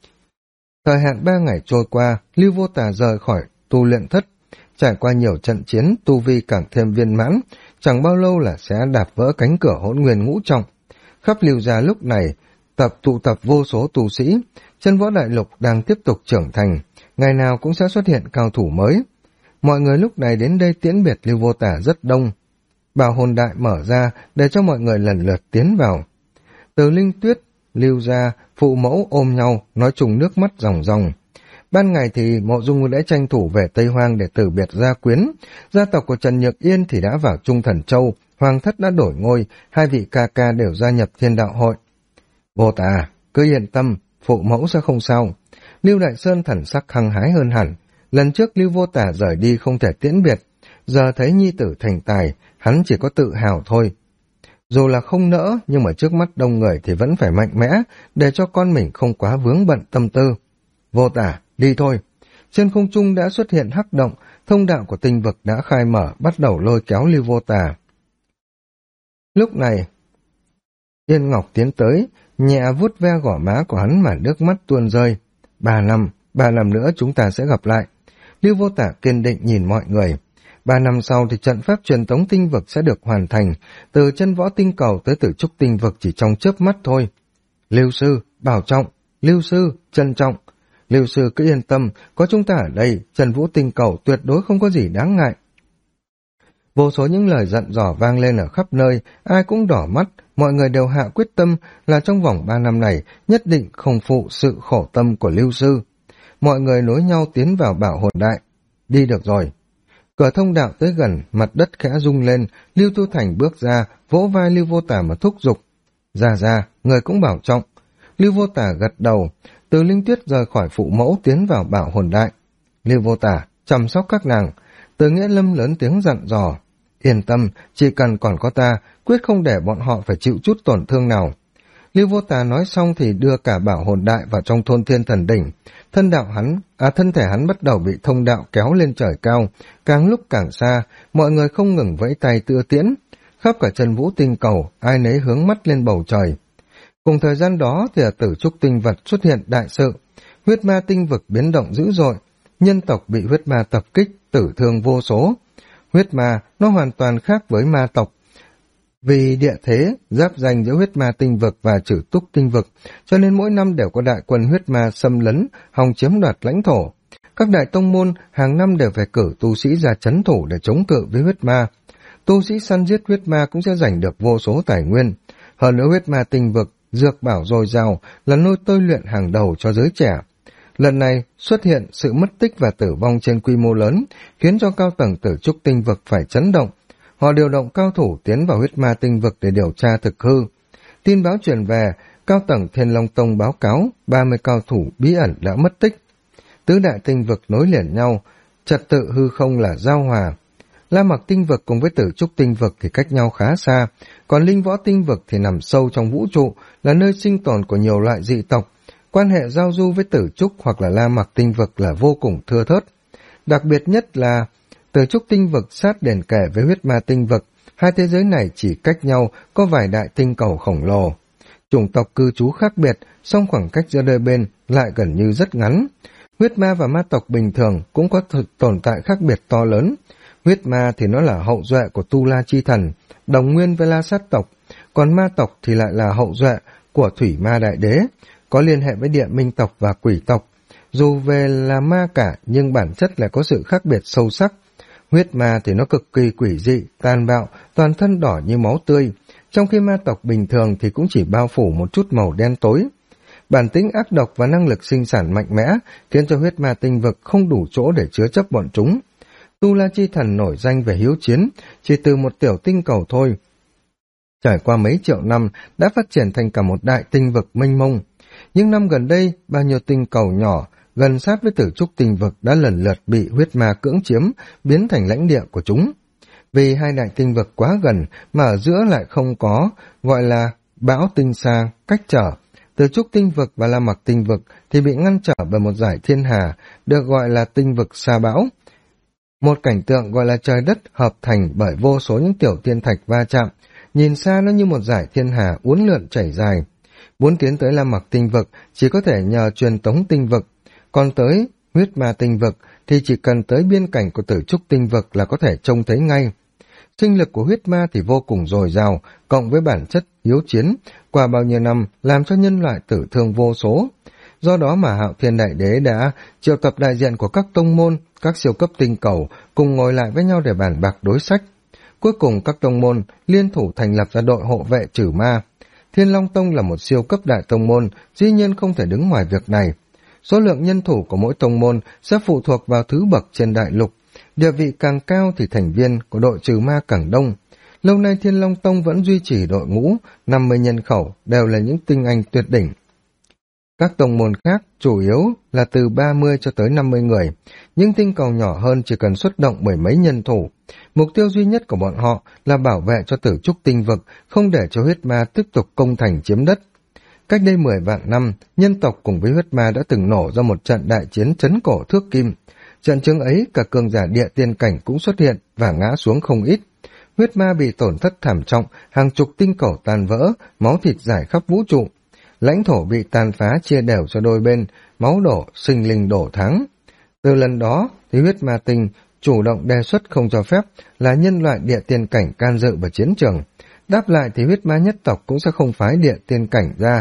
Thời hạn 3 ngày trôi qua, Lưu Vô Tà rời khỏi tu luyện thất. Trải qua nhiều trận chiến, tu vi càng thêm viên mãn, chẳng bao lâu là sẽ đạp vỡ cánh cửa hỗn nguyên ngũ trọng. Khắp Lưu gia lúc này, tụ tập vô số tu sĩ, chân võ đại lục đang tiếp tục trưởng thành, ngày nào cũng sẽ xuất hiện cao thủ mới. Mọi người lúc này đến đây tiễn biệt Lưu Vô Tà rất đông. Bảo hồn đại mở ra để cho mọi người lần lượt tiến vào. Từ Linh Tuyết, Lưu gia, phụ mẫu ôm nhau, nói chung nước mắt ròng ròng. Ban ngày thì Mộ Dung đã tranh thủ về Tây Hoang để từ biệt gia quyến. Gia tộc của Trần Nhược Yên thì đã vào Trung Thần Châu, Hoàng thất đã đổi ngôi, hai vị ca ca đều gia nhập Thiên Đạo Hội. Vô Tà, cứ yên tâm, phụ mẫu sẽ không sao. Lưu Đại Sơn thần sắc hăng hái hơn hẳn. Lần trước Lưu Vô Tà rời đi không thể tiễn biệt, giờ thấy nhi tử thành tài, hắn chỉ có tự hào thôi. Dù là không nỡ, nhưng mà trước mắt đông người thì vẫn phải mạnh mẽ, để cho con mình không quá vướng bận tâm tư. Vô Tà, đi thôi. Trên không trung đã xuất hiện hắc động, thông đạo của tinh vực đã khai mở, bắt đầu lôi kéo Lưu Vô Tà. Lúc này, Yên Ngọc tiến tới, nhẹ vuốt ve gò má của hắn mà nước mắt tuôn rơi. 3 năm nữa chúng ta sẽ gặp lại. Lưu Vô Tà kiên định nhìn mọi người. 3 năm sau thì trận pháp truyền tống tinh vực sẽ được hoàn thành, từ chân võ tinh cầu tới tử trúc tinh vực chỉ trong chớp mắt thôi. Lưu sư, bảo trọng. Lưu sư, trân trọng. Lưu sư cứ yên tâm, có chúng ta ở đây, Trần Vũ Tinh Cầu tuyệt đối không có gì đáng ngại. Vô số những lời dặn dò vang lên ở khắp nơi, ai cũng đỏ mắt, mọi người đều hạ quyết tâm là trong vòng 3 năm này nhất định không phụ sự khổ tâm của Lưu sư. Mọi người nối nhau tiến vào Bảo Hồn Đại. Đi được rồi. Cửa thông đạo tới gần, mặt đất khẽ rung lên, Lưu Tu Thành bước ra, vỗ vai Lưu Vô Tả mà thúc giục. Ra, người cũng bảo trọng. Lưu Vô Tả gật đầu, Từ Linh Tuyết rời khỏi phụ mẫu tiến vào Bảo Hồn Đại. Lưu Vô Tả, chăm sóc các nàng. Từ Nghĩa Lâm lớn tiếng dặn dò. Yên tâm, chỉ cần còn có ta, quyết không để bọn họ phải chịu chút tổn thương nào. Lưu Vô Tà nói xong thì đưa cả Bảo Hồn Đại vào trong thôn Thiên Thần Đỉnh. Thân thể hắn bắt đầu bị thông đạo kéo lên trời cao, càng lúc càng xa, mọi người không ngừng vẫy tay tựa tiễn. Khắp cả Trần Vũ Tinh Cầu, ai nấy hướng mắt lên bầu trời. Cùng thời gian đó thì ở Tử Trúc Tinh Vật xuất hiện đại sự, huyết ma tinh vực biến động dữ dội, nhân tộc bị huyết ma tập kích, tử thương vô số. Huyết ma nó hoàn toàn khác với ma tộc. Vì địa thế, giáp danh giữa huyết ma tinh vực và Trử Túc tinh vực, cho nên mỗi năm đều có đại quân huyết ma xâm lấn, hòng chiếm đoạt lãnh thổ. Các đại tông môn hàng năm đều phải cử tu sĩ ra trấn thủ để chống cự với huyết ma. Tu sĩ săn giết huyết ma cũng sẽ giành được vô số tài nguyên. Hơn nữa huyết ma tinh vực, dược bảo dồi dào là nơi tôi luyện hàng đầu cho giới trẻ. Lần này xuất hiện sự mất tích và tử vong trên quy mô lớn, khiến cho cao tầng Tử Trúc tinh vực phải chấn động. Họ điều động cao thủ tiến vào huyết ma tinh vực để điều tra thực hư. Tin báo truyền về, cao tầng Thiên Long Tông báo cáo 30 cao thủ bí ẩn đã mất tích. Tứ đại tinh vực nối liền nhau, trật tự hư không là giao hòa. La Mặc tinh vực cùng với Tử Trúc tinh vực thì cách nhau khá xa, còn Linh Võ tinh vực thì nằm sâu trong vũ trụ, là nơi sinh tồn của nhiều loại dị tộc. Quan hệ giao du với Tử Trúc hoặc là La Mặc tinh vực là vô cùng thưa thớt. Đặc biệt nhất là Tử Trúc tinh vực sát đền kề với huyết ma tinh vực, hai thế giới này chỉ cách nhau có vài đại tinh cầu khổng lồ. Chủng tộc cư trú khác biệt, song khoảng cách giữa đôi bên lại gần như rất ngắn. Huyết ma và ma tộc bình thường cũng có tồn tại khác biệt to lớn. Huyết ma thì nó là hậu duệ của Tu La Chi Thần, đồng nguyên với La Sát tộc, còn ma tộc thì lại là hậu duệ của Thủy Ma Đại Đế, có liên hệ với Địa Minh tộc và Quỷ tộc. Dù về là ma cả nhưng bản chất là có sự khác biệt sâu sắc. Huyết ma thì nó cực kỳ quỷ dị, tàn bạo, toàn thân đỏ như máu tươi, trong khi ma tộc bình thường thì cũng chỉ bao phủ một chút màu đen tối. Bản tính ác độc và năng lực sinh sản mạnh mẽ khiến cho huyết ma tinh vực không đủ chỗ để chứa chấp bọn chúng. Tu La Chi Thần nổi danh về hiếu chiến, chỉ từ một tiểu tinh cầu thôi. Trải qua mấy triệu năm đã phát triển thành cả một đại tinh vực mênh mông. Nhưng năm gần đây, bao nhiêu tinh cầu nhỏ gần sát với Tử Trúc tinh vực đã lần lượt bị huyết ma cưỡng chiếm, biến thành lãnh địa của chúng. Vì hai đại tinh vực quá gần mà ở giữa lại không có, gọi là bão tinh xa, cách trở. Tử Trúc tinh vực và La Mặc tinh vực thì bị ngăn trở bởi một dải thiên hà, được gọi là tinh vực sa bão. Một cảnh tượng gọi là trời đất hợp thành bởi vô số những tiểu thiên thạch va chạm, nhìn xa nó như một dải thiên hà uốn lượn chảy dài. Muốn tiến tới La Mặc tinh vực chỉ có thể nhờ truyền tống tinh vực, còn tới huyết ma tinh vực thì chỉ cần tới biên cảnh của Tử Trúc tinh vực là có thể trông thấy ngay. Sinh lực của huyết ma thì vô cùng dồi dào, cộng với bản chất hiếu chiến, qua bao nhiêu năm làm cho nhân loại tử thương vô số. Do đó mà Hạo Thiên Đại Đế đã triệu tập đại diện của các tông môn, các siêu cấp tinh cầu cùng ngồi lại với nhau để bàn bạc đối sách. Cuối cùng các tông môn liên thủ thành lập ra đội hộ vệ trừ ma. Thiên Long Tông là một siêu cấp đại tông môn, dĩ nhiên không thể đứng ngoài việc này. Số lượng nhân thủ của mỗi tông môn sẽ phụ thuộc vào thứ bậc trên đại lục. Địa vị càng cao thì thành viên của đội trừ ma càng đông. Lâu nay Thiên Long Tông vẫn duy trì đội ngũ 50 nhân khẩu, đều là những tinh anh tuyệt đỉnh. Các tông môn khác chủ yếu là từ 30 cho tới 50 người, những tinh cầu nhỏ hơn chỉ cần xuất động mười mấy nhân thủ. Mục tiêu duy nhất của bọn họ là bảo vệ cho Tử Trúc tinh vực, không để cho huyết ma tiếp tục công thành chiếm đất. Cách đây 10 vạn năm, nhân tộc cùng với huyết ma đã từng nổ ra một trận đại chiến trấn cổ thước kim. Trận chiến ấy cả cường giả địa tiên cảnh cũng xuất hiện và ngã xuống không ít. Huyết ma bị tổn thất thảm trọng, hàng chục tinh cầu tan vỡ, máu thịt rải khắp vũ trụ. Lãnh thổ bị tàn phá chia đều cho đôi bên, máu đổ, sinh linh đổ thắng. Từ lần đó thì huyết ma tinh chủ động đề xuất không cho phép là nhân loại địa tiên cảnh can dự vào chiến trường. Đáp lại thì huyết ma nhất tộc cũng sẽ không phái địa tiên cảnh ra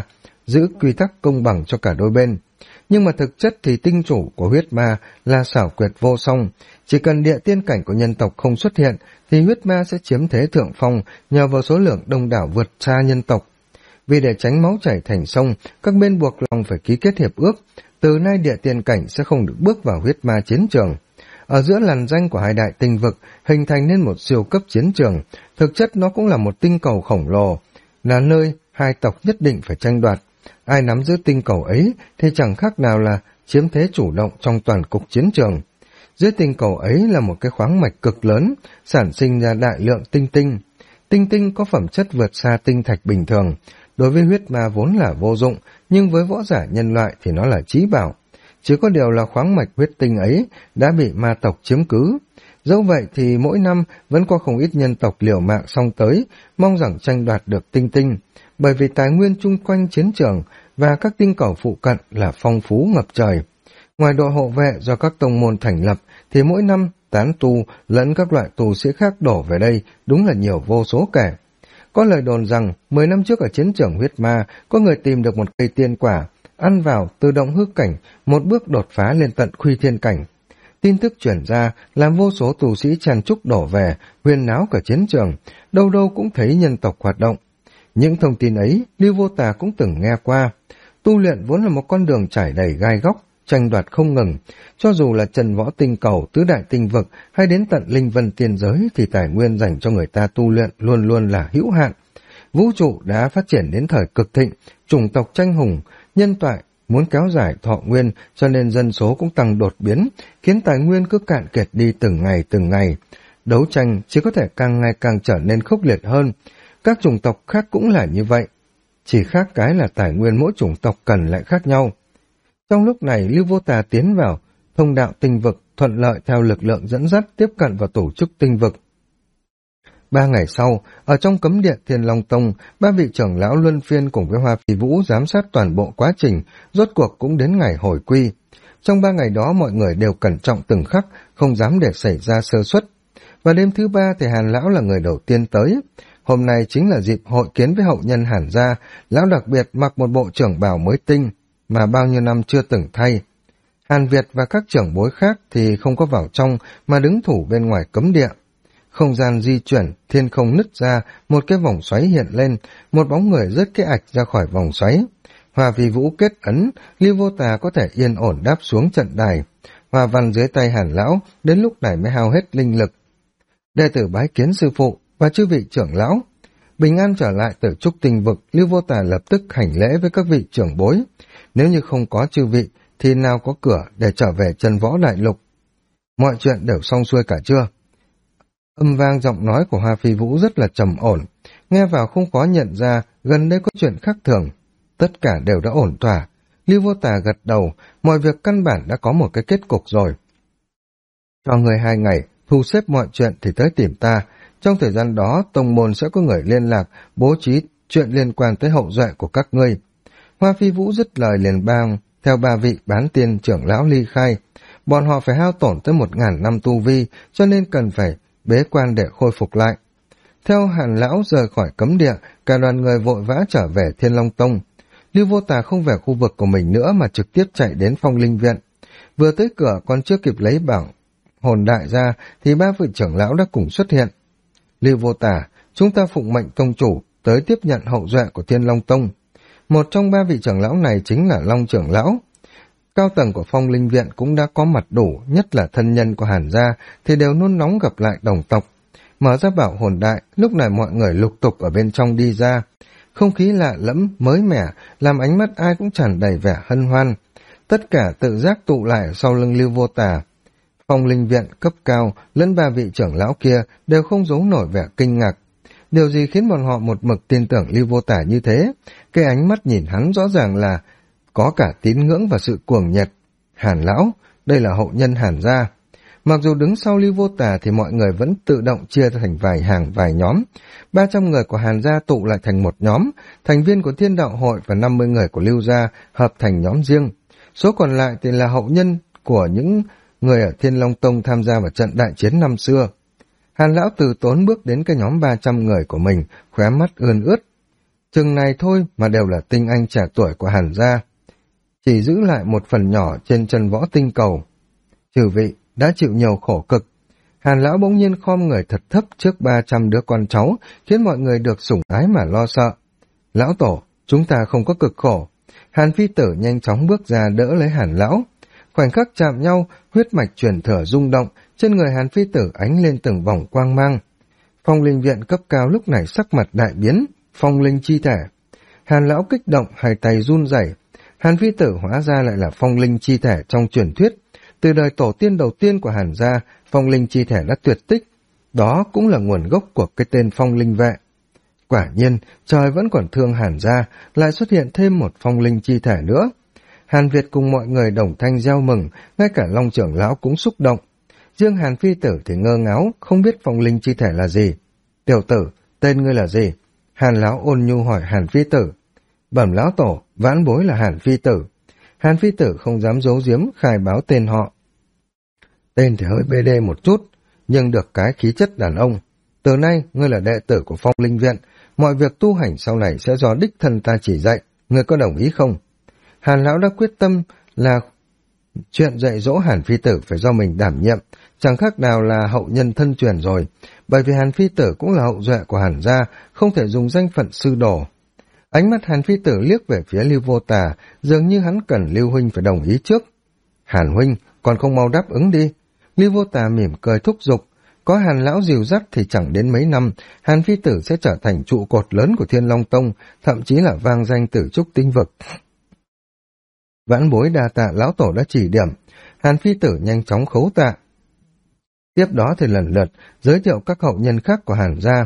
giữ quy tắc công bằng cho cả đôi bên. Nhưng mà thực chất thì tinh chủ của huyết ma là xảo quyệt vô song, chỉ cần địa tiên cảnh của nhân tộc không xuất hiện thì huyết ma sẽ chiếm thế thượng phong nhờ vào số lượng đông đảo vượt xa nhân tộc. Vì để tránh máu chảy thành sông, các bên buộc lòng phải ký kết hiệp ước, từ nay địa tiên cảnh sẽ không được bước vào huyết ma chiến trường. Ở giữa làn danh của hai đại tinh vực hình thành nên một siêu cấp chiến trường, thực chất nó cũng là một tinh cầu khổng lồ, là nơi hai tộc nhất định phải tranh đoạt. Ai nắm giữ tinh cầu ấy thì chẳng khác nào là chiếm thế chủ động trong toàn cục chiến trường. Dưới tinh cầu ấy là một cái khoáng mạch cực lớn, sản sinh ra đại lượng tinh tinh. Tinh tinh có phẩm chất vượt xa tinh thạch bình thường, đối với huyết ma vốn là vô dụng, nhưng với võ giả nhân loại thì nó là chí bảo. Chỉ có điều là khoáng mạch huyết tinh ấy đã bị ma tộc chiếm cứ. Dẫu vậy thì mỗi năm vẫn có không ít nhân tộc liều mạng xông tới, mong rằng tranh đoạt được tinh tinh, bởi vì tài nguyên chung quanh chiến trường và các tinh cầu phụ cận là phong phú ngập trời. Ngoài đội hộ vệ do các tông môn thành lập thì mỗi năm tán tu lẫn các loại tù sĩ khác đổ về đây đúng là nhiều vô số kể. Có lời đồn rằng 10 năm trước ở chiến trường huyết ma có người tìm được một cây tiên quả, ăn vào tự động hư cảnh, một bước đột phá lên tận khuy thiên cảnh. Tin tức truyền ra làm vô số tù sĩ tràn trúc đổ về, huyên náo cả chiến trường, đâu đâu cũng thấy nhân tộc hoạt động. Những thông tin ấy Lưu Vô Tà cũng từng nghe qua. Tu luyện vốn là một con đường trải đầy gai góc, tranh đoạt không ngừng, cho dù là trần võ tinh cầu, tứ đại tinh vực hay đến tận linh vân tiên giới thì tài nguyên dành cho người ta tu luyện luôn luôn là hữu hạn. Vũ trụ đã phát triển đến thời cực thịnh, chủng tộc tranh hùng, nhân loại muốn kéo dài thọ nguyên cho nên dân số cũng tăng đột biến, khiến tài nguyên cứ cạn kiệt đi từng ngày từng ngày. Đấu tranh chỉ có thể càng ngày càng trở nên khốc liệt hơn. Các chủng tộc khác cũng là như vậy. Chỉ khác cái là tài nguyên mỗi chủng tộc cần lại khác nhau. Trong lúc này Lưu Vô Tà tiến vào thông đạo tinh vực, thuận lợi theo lực lượng dẫn dắt tiếp cận vào tổ chức tinh vực. 3 ngày sau, ở trong cấm điện Thiên Long Tông, 3 vị trưởng lão luân phiên cùng với Hoa Phi Vũ giám sát toàn bộ quá trình, rốt cuộc cũng đến ngày hồi quy. Trong 3 ngày đó mọi người đều cẩn trọng từng khắc, không dám để xảy ra sơ suất. Và đêm thứ 3 thì Hàn lão là người đầu tiên tới. Hôm nay chính là dịp hội kiến với hậu nhân Hàn gia, lão đặc biệt mặc một bộ trưởng bào mới tinh, mà bao nhiêu năm chưa từng thay. Hàn Việt và các trưởng bối khác thì không có vào trong mà đứng thủ bên ngoài cấm địa. Không gian di chuyển, thiên không nứt ra, một cái vòng xoáy hiện lên, một bóng người rớt cái ạch ra khỏi vòng xoáy. Hoa Vi Vũ kết ấn, Lưu Vô Tà có thể yên ổn đáp xuống trận đài. Hoa văn dưới tay Hàn lão đến lúc này mới hao hết linh lực. Đệ tử bái kiến sư phụ và chư vị trưởng lão. Bình an trở lại từ trúc tinh vực, Lưu Vô Tà lập tức hành lễ với các vị trưởng bối. Nếu như không có chư vị thì nào có cửa để trở về chân võ đại lục. Mọi chuyện đều xong xuôi cả chưa? Âm vang giọng nói của Hoa Phi Vũ rất là trầm ổn, nghe vào không khó nhận ra gần đây có chuyện khác thường. Tất cả đều đã ổn thỏa. Lưu Vô Tà gật đầu, mọi việc căn bản đã có một cái kết cục rồi. Cho người 2 ngày, thu xếp mọi chuyện thì tới tìm ta. Trong thời gian đó, tông môn sẽ có người liên lạc, bố trí chuyện liên quan tới hậu duệ của các ngươi. Hoa Phi Vũ dứt lời liền bang, theo 3 vị bán tiên trưởng lão ly khai. Bọn họ phải hao tổn tới 1000 năm tu vi, cho nên cần phải bế quan để khôi phục lại. Theo Hàn lão rời khỏi cấm địa, cả đoàn người vội vã trở về Thiên Long Tông. Lưu Vô Tà không về khu vực của mình nữa mà trực tiếp chạy đến Phong Linh Viện. Vừa tới cửa còn chưa kịp lấy bảng hồn đại ra thì 3 vị trưởng lão đã cùng xuất hiện. Lưu Vô Tà, chúng ta phụng mệnh tông chủ tới tiếp nhận hậu duệ của Thiên Long Tông. Một trong 3 vị trưởng lão này chính là Long trưởng lão. Cao tầng của Phong Linh Viện cũng đã có mặt đủ, nhất là thân nhân của Hàn gia thì đều nôn nóng gặp lại đồng tộc. Mở ra bảo hồn đại, lúc này mọi người lục tục ở bên trong đi ra. Không khí lạ lẫm, mới mẻ, làm ánh mắt ai cũng tràn đầy vẻ hân hoan. Tất cả tự giác tụ lại sau lưng Lưu Vô Tà. Phong Linh Viện cấp cao lẫn 3 vị trưởng lão kia đều không giấu nổi vẻ kinh ngạc. Điều gì khiến bọn họ một mực tin tưởng Lưu Vô Tà như thế? Cái ánh mắt nhìn hắn rõ ràng là có cả tín ngưỡng và sự cuồng nhiệt. Hàn lão, đây là hậu nhân Hàn gia. Mặc dù đứng sau Lưu Vô Tà thì mọi người vẫn tự động chia thành vài hàng vài nhóm. 300 người của Hàn gia tụ lại thành một nhóm, thành viên của Thiên Đạo Hội và 50 người của Lưu gia hợp thành nhóm riêng. Số còn lại thì là hậu nhân của những người ở Thiên Long Tông tham gia vào trận đại chiến năm xưa. Hàn lão từ tốn bước đến cái nhóm 300 người của mình, khóe mắt ươn ướt. Chừng này thôi mà đều là tinh anh trẻ tuổi của Hàn gia, chỉ giữ lại một phần nhỏ trên chân võ tinh cầu. Chư vị đã chịu nhiều khổ cực. Hàn lão bỗng nhiên khom người thật thấp trước 300 đứa con cháu, khiến mọi người được sủng ái mà lo sợ. Lão tổ, chúng ta không có cực khổ. Hàn phi tử nhanh chóng bước ra đỡ lấy Hàn lão. Khoảnh khắc chạm nhau, huyết mạch truyền thừa rung động, trên người Hàn phi tử ánh lên từng vòng quang mang. Phong linh viện cấp cao lúc này sắc mặt đại biến, phong linh chi thể. Hàn lão kích động, hai tay run rẩy. Hàn phi tử hóa ra lại là phong linh chi thể trong truyền thuyết. Từ đời tổ tiên đầu tiên của Hàn gia, phong linh chi thể đã tuyệt tích. Đó cũng là nguồn gốc của cái tên phong linh vệ. Quả nhiên, trời vẫn còn thương Hàn gia, lại xuất hiện thêm một phong linh chi thể nữa. Hàn Việt cùng mọi người đồng thanh reo mừng, ngay cả Long trưởng lão cũng xúc động. Riêng Hàn phi tử thì ngơ ngáo, không biết phong linh chi thể là gì. Tiểu tử, tên ngươi là gì? Hàn lão ôn nhu hỏi Hàn phi tử. Bẩm lão tổ, vãn bối là Hàn phi tử. Hàn phi tử không dám giấu giếm khai báo tên họ. Tên thì hơi bê đê một chút, nhưng được cái khí chất đàn ông. Từ nay, ngươi là đệ tử của phong linh viện, mọi việc tu hành sau này sẽ do đích thân ta chỉ dạy, ngươi có đồng ý không? Hàn lão đã quyết tâm là chuyện dạy dỗ Hàn phi tử phải do mình đảm nhiệm, chẳng khác nào là hậu nhân thân truyền rồi, bởi vì Hàn phi tử cũng là hậu duệ của Hàn gia, không thể dùng danh phận sư đồ. Ánh mắt Hàn phi tử liếc về phía Lưu Vô Tà, dường như hắn cần Lưu huynh phải đồng ý trước. Hàn huynh, còn không mau đáp ứng đi. Lưu Vô Tà mỉm cười thúc giục. Có Hàn lão dìu dắt thì chẳng đến mấy năm, Hàn phi tử sẽ trở thành trụ cột lớn của Thiên Long Tông, thậm chí là vang danh tử trúc tinh vực. Vãn bối đa tạ lão tổ đã chỉ điểm. Hàn phi tử nhanh chóng khấu tạ. Tiếp đó thì lần lượt giới thiệu các hậu nhân khác của Hàn gia.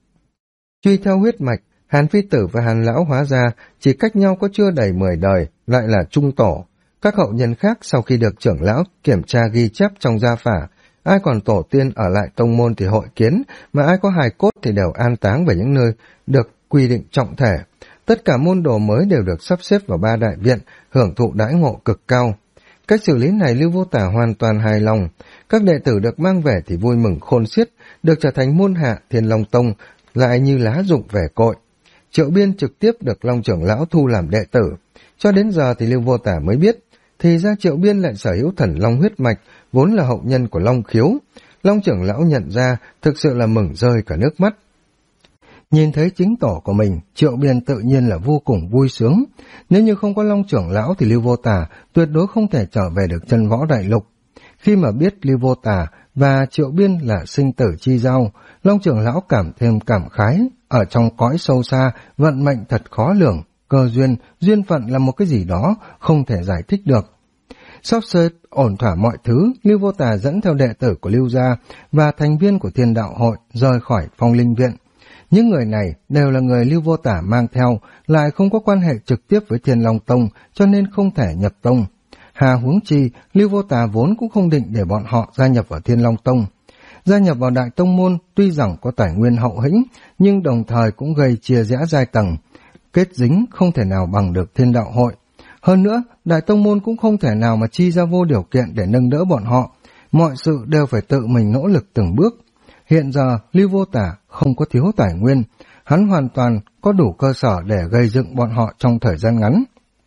Truy theo huyết mạch, Hàn phi tử và Hàn lão hóa ra chỉ cách nhau có chưa đầy 10 đời, lại là trung tổ. Các hậu nhân khác sau khi được trưởng lão kiểm tra ghi chép trong gia phả, ai còn tổ tiên ở lại tông môn thì hội kiến, mà ai có hài cốt thì đều an táng về những nơi được quy định trọng thể. Tất cả môn đồ mới đều được sắp xếp vào 3 đại viện, hưởng thụ đãi ngộ cực cao. Cách xử lý này Lưu Vô Tà hoàn toàn hài lòng. Các đệ tử được mang về thì vui mừng khôn xiết, được trở thành môn hạ Thiên Long Tông, lại như lá rụng về cội. Triệu Biên trực tiếp được Long trưởng lão thu làm đệ tử. Cho đến giờ thì Lưu Vô Tà mới biết, thì ra Triệu Biên lại sở hữu thần long huyết mạch, vốn là hậu nhân của Long Khiếu. Long trưởng lão nhận ra, thực sự là mừng rơi cả nước mắt. Nhìn thấy chính tổ của mình, Triệu Biên tự nhiên là vô cùng vui sướng. Nếu như không có Long trưởng lão thì Lưu Vô Tà tuyệt đối không thể trở về được chân võ đại lục. Khi mà biết Lưu Vô Tà và Triệu Biên là sinh tử chi giao, Long trưởng lão cảm thêm cảm khái. Ở trong cõi sâu xa, vận mệnh thật khó lường, cơ duyên, duyên phận là một cái gì đó không thể giải thích được. Sắp xếp ổn thỏa mọi thứ, Lưu Vô Tà dẫn theo đệ tử của Lưu gia và thành viên của Thiên Đạo Hội rời khỏi Phong Linh Viện. Những người này đều là người Lưu Vô Tà mang theo, lại không có quan hệ trực tiếp với Thiên Long Tông, cho nên không thể nhập tông. Hà huống chi, Lưu Vô Tà vốn cũng không định để bọn họ gia nhập vào Thiên Long Tông. Gia nhập vào Đại Tông Môn tuy rằng có tài nguyên hậu hĩnh, nhưng đồng thời cũng gây chia rẽ giai tầng. Kết dính không thể nào bằng được Thiên Đạo Hội. Hơn nữa, Đại Tông Môn cũng không thể nào mà chi ra vô điều kiện để nâng đỡ bọn họ. Mọi sự đều phải tự mình nỗ lực từng bước. Hiện giờ, Lưu Vô Tà không có thiếu tài nguyên. Hắn hoàn toàn có đủ cơ sở để gây dựng bọn họ trong thời gian ngắn.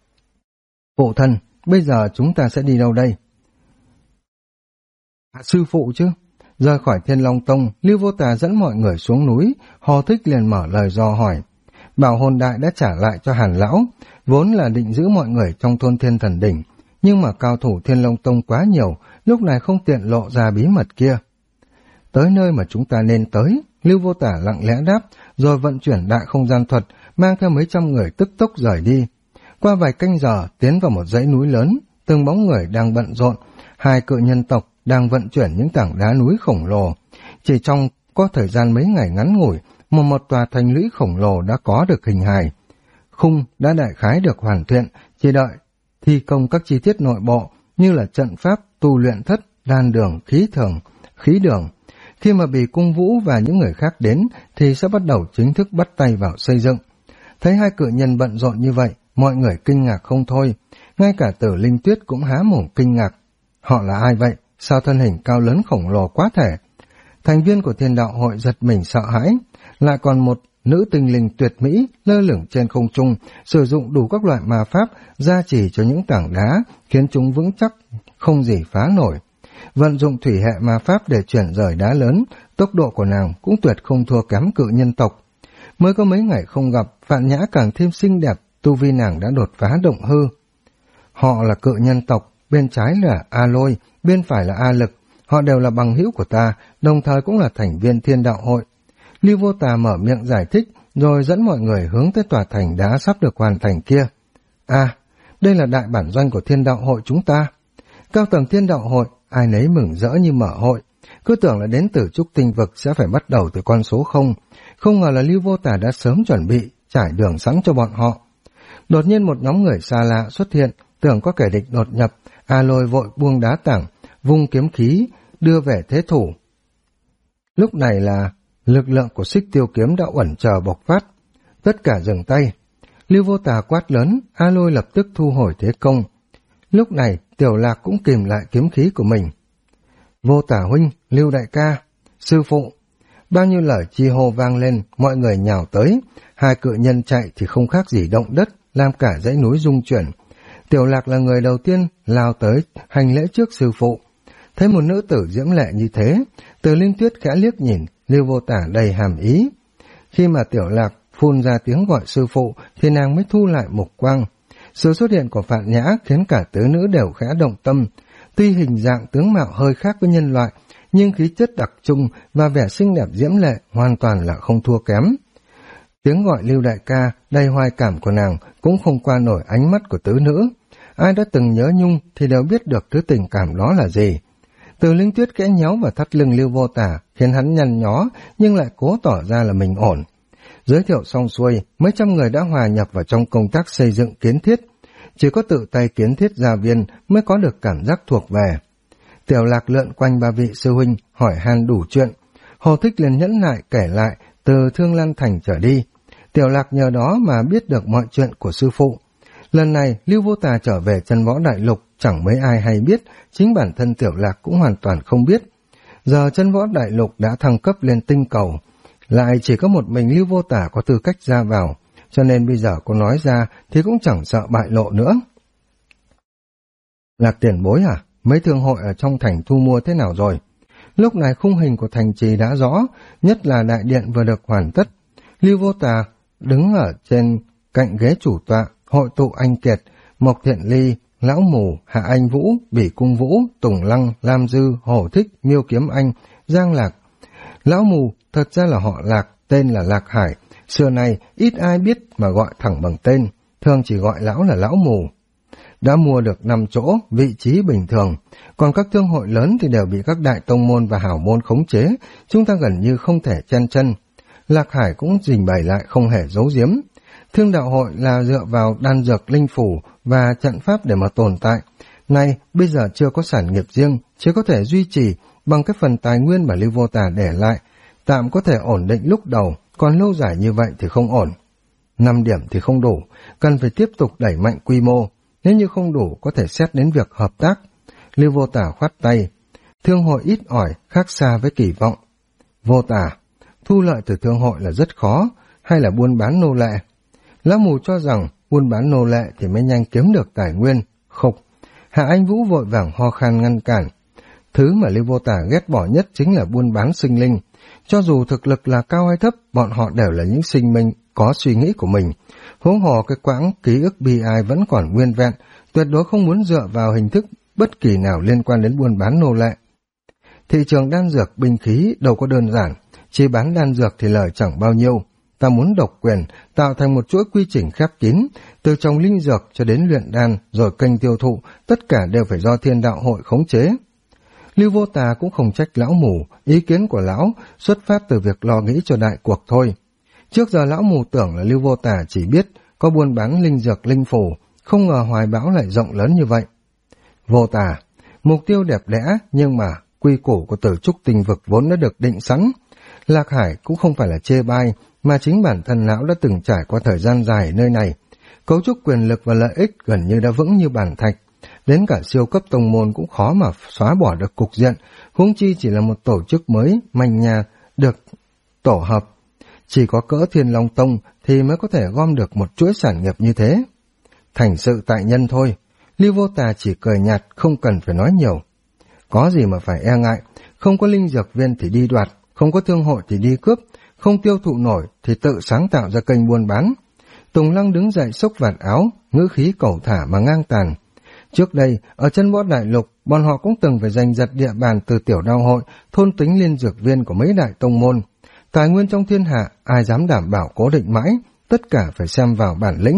Phụ thân, bây giờ chúng ta sẽ đi đâu đây? Sư phụ chứ? Rời khỏi Thiên Long Tông, Lưu Vô Tà dẫn mọi người xuống núi, Hồ Thích liền mở lời dò hỏi. Bảo hồn đại đã trả lại cho Hàn lão, vốn là định giữ mọi người trong thôn Thiên Thần Đỉnh, nhưng mà cao thủ Thiên Long Tông quá nhiều, lúc này không tiện lộ ra bí mật kia. Tới nơi mà chúng ta nên tới, Lưu Vô Tà lặng lẽ đáp, rồi vận chuyển đại không gian thuật, mang theo mấy trăm người tức tốc rời đi. Qua vài canh giờ, tiến vào một dãy núi lớn, từng bóng người đang bận rộn, 2 cự nhân tộc đang vận chuyển những tảng đá núi khổng lồ. Chỉ trong có thời gian mấy ngày ngắn ngủi, một tòa thành lũy khổng lồ đã có được hình hài. Khung đã đại khái được hoàn thiện, chỉ đợi thi công các chi tiết nội bộ như là trận pháp, tu luyện thất, đan đường, khí đường. Khi mà Bì Cung Vũ và những người khác đến thì sẽ bắt đầu chính thức bắt tay vào xây dựng. Thấy 2 cự nhân bận rộn như vậy, mọi người kinh ngạc không thôi, ngay cả Tử Linh Tuyết cũng há mồm kinh ngạc. Họ là ai vậy? Sao thân hình cao lớn khổng lồ quá thể? Thành viên của Thiên Đạo Hội giật mình sợ hãi, lại còn một nữ tinh linh tuyệt mỹ lơ lửng trên không trung, sử dụng đủ các loại ma pháp gia trì cho những tảng đá, khiến chúng vững chắc, không gì phá nổi. Vận dụng thủy hệ ma pháp để chuyển rời đá lớn, tốc độ của nàng cũng tuyệt không thua kém cự nhân tộc. Mới có mấy ngày không gặp, Phạn Nhã càng thêm xinh đẹp, tu vi nàng đã đột phá động hư. Họ là cự nhân tộc, bên trái là A Lôi, bên phải là A Lực. Họ đều là bằng hữu của ta, đồng thời cũng là thành viên Thiên Đạo Hội. Lưu Vô Tà mở miệng giải thích, rồi dẫn mọi người hướng tới tòa thành đá sắp được hoàn thành kia. À, đây là đại bản doanh của Thiên Đạo Hội chúng ta. Cao tầng Thiên Đạo Hội, ai nấy mừng rỡ như mở hội. Cứ tưởng là đến từ trúc tinh vực sẽ phải bắt đầu từ con số 0. Không ngờ là Lưu Vô Tà đã sớm chuẩn bị, trải đường sẵn cho bọn họ. Đột nhiên một nhóm người xa lạ xuất hiện, tưởng có kẻ địch đột nhập. A Lôi vội buông đá tảng, vung kiếm khí, đưa về thế thủ. Lúc này là lực lượng của Xích Tiêu kiếm đã uẩn chờ bộc phát. Tất cả dừng tay. Lưu Vô Tà quát lớn, A Lôi lập tức thu hồi thế công. Lúc này Tiểu Lạc cũng kìm lại kiếm khí của mình. Vô Tà huynh, Lưu đại ca, sư phụ. Bao nhiêu lời chi hô vang lên, mọi người nhào tới. Hai cự nhân chạy thì không khác gì động đất, làm cả dãy núi rung chuyển. Tiểu Lạc là người đầu tiên lao tới hành lễ trước sư phụ. Thấy một nữ tử diễm lệ như thế, Từ Linh Tuyết khẽ liếc nhìn, Lưu Vô Tà đầy hàm ý. Khi mà Tiểu Lạc phun ra tiếng gọi sư phụ thì nàng mới thu lại mục quang. Sự xuất hiện của Phạn Nhã khiến cả tứ nữ đều khẽ động tâm. Tuy hình dạng tướng mạo hơi khác với nhân loại, nhưng khí chất đặc trưng và vẻ xinh đẹp diễm lệ hoàn toàn là không thua kém. Tiếng gọi Lưu đại ca đầy hoài cảm của nàng cũng không qua nổi ánh mắt của tứ nữ. Ai đã từng nhớ nhung thì đều biết được thứ tình cảm đó là gì. Từ Linh Tuyết kẽ nhéo vào thắt lưng Lưu Vô Tà, khiến hắn nhăn nhó nhưng lại cố tỏ ra là mình ổn. Giới thiệu xong xuôi, mấy trăm người đã hòa nhập vào trong công tác xây dựng kiến thiết. Chỉ có tự tay kiến thiết gia viên mới có được cảm giác thuộc về. Tiểu Lạc lượn quanh ba vị sư huynh, hỏi han đủ chuyện. Hồ Thích liền nhẫn nại kể lại từ Thương Lan Thành trở đi. Tiểu Lạc nhờ đó mà biết được mọi chuyện của sư phụ. Lần này, Lưu Vô Tà trở về Chân Võ Đại Lục, chẳng mấy ai hay biết, chính bản thân Tiểu Lạc cũng hoàn toàn không biết. Giờ Chân Võ Đại Lục đã thăng cấp lên tinh cầu, lại chỉ có một mình Lưu Vô Tà có tư cách ra vào, cho nên bây giờ cô nói ra thì cũng chẳng sợ bại lộ nữa. Lạc tiền bối à? Mấy thương hội ở trong thành thu mua thế nào rồi? Lúc này khung hình của thành trì đã rõ, nhất là đại điện vừa được hoàn tất. Lưu Vô Tà đứng ở trên cạnh ghế chủ tọa, hội tụ Anh Kiệt, Mộc Thiện Ly, Lão Mù, Hạ Anh Vũ, Bỉ Cung Vũ, Tùng Lăng, Lam Dư, Hổ Thích, Miêu Kiếm Anh, Giang Lạc. Lão Mù thật ra là họ Lạc, tên là Lạc Hải. Xưa nay ít ai biết mà gọi thẳng bằng tên, thường chỉ gọi lão là Lão Mù. Đã mua được 5 chỗ, vị trí bình thường, còn các thương hội lớn thì đều bị các đại tông môn và hảo môn khống chế, chúng ta gần như không thể chen chân. Lạc Hải cũng trình bày lại không hề giấu giếm. Thương đạo hội là dựa vào đan dược linh phủ và trận pháp để mà tồn tại. Nay, bây giờ chưa có sản nghiệp riêng, chỉ có thể duy trì bằng cái phần tài nguyên mà Lưu Vô Tà để lại. Tạm có thể ổn định lúc đầu, còn lâu dài như vậy thì không ổn. 5 điểm thì không đủ, cần phải tiếp tục đẩy mạnh quy mô. Nếu như không đủ, có thể xét đến việc hợp tác. Lưu Vô Tà khoát tay. Thương hội ít ỏi, khác xa với kỳ vọng. Vô Tà, thu lợi từ thương hội là rất khó, hay là buôn bán nô lệ? Lão Mù cho rằng buôn bán nô lệ thì mới nhanh kiếm được tài nguyên. Khục. Hạ Anh Vũ vội vàng ho khan ngăn cản. Thứ mà Lưu Vô Tà ghét bỏ nhất chính là buôn bán sinh linh. Cho dù thực lực là cao hay thấp, bọn họ đều là những sinh minh có suy nghĩ của mình. Huống hồ cái quãng ký ức bi ai vẫn còn nguyên vẹn, tuyệt đối không muốn dựa vào hình thức bất kỳ nào liên quan đến buôn bán nô lệ. Thị trường đan dược, binh khí đâu có đơn giản, chỉ bán đan dược thì lời chẳng bao nhiêu. Ta muốn độc quyền, tạo thành một chuỗi quy trình khép kín, từ trồng linh dược cho đến luyện đan, rồi kênh tiêu thụ, tất cả đều phải do Thiên Đạo Hội khống chế. Lưu Vô Tà cũng không trách Lão Mù, ý kiến của lão xuất phát từ việc lo nghĩ cho đại cuộc thôi. Trước giờ Lão Mù tưởng là Lưu Vô Tà chỉ biết có buôn bán linh dược linh phủ, không ngờ hoài bão lại rộng lớn như vậy. Vô Tà, mục tiêu đẹp đẽ, nhưng mà quy củ của Tử Trúc Tinh Vực vốn đã được định sẵn. Lạc Hải cũng không phải là chê bai, mà chính bản thân lão đã từng trải qua thời gian dài ở nơi này. Cấu trúc quyền lực và lợi ích gần như đã vững như bàn thạch. Đến cả siêu cấp tông môn cũng khó mà xóa bỏ được cục diện, huống chi chỉ là một tổ chức mới, manh nha, được tổ hợp. Chỉ có cỡ Thiên Long Tông thì mới có thể gom được một chuỗi sản nghiệp như thế. Thành sự tại nhân thôi. Lưu Vô Tà chỉ cười nhạt, không cần phải nói nhiều. Có gì mà phải e ngại, không có linh dược viên thì đi đoạt, không có thương hội thì đi cướp, không tiêu thụ nổi thì tự sáng tạo ra kênh buôn bán. Tùng Lăng đứng dậy xốc vạt áo, ngữ khí cẩu thả mà ngang tàn. Trước đây, ở chân võ đại lục, bọn họ cũng từng phải giành giật địa bàn từ tiểu đao hội, thôn tính liên dược viên của mấy đại tông môn. Tài nguyên trong thiên hạ, ai dám đảm bảo cố định mãi, tất cả phải xem vào bản lĩnh.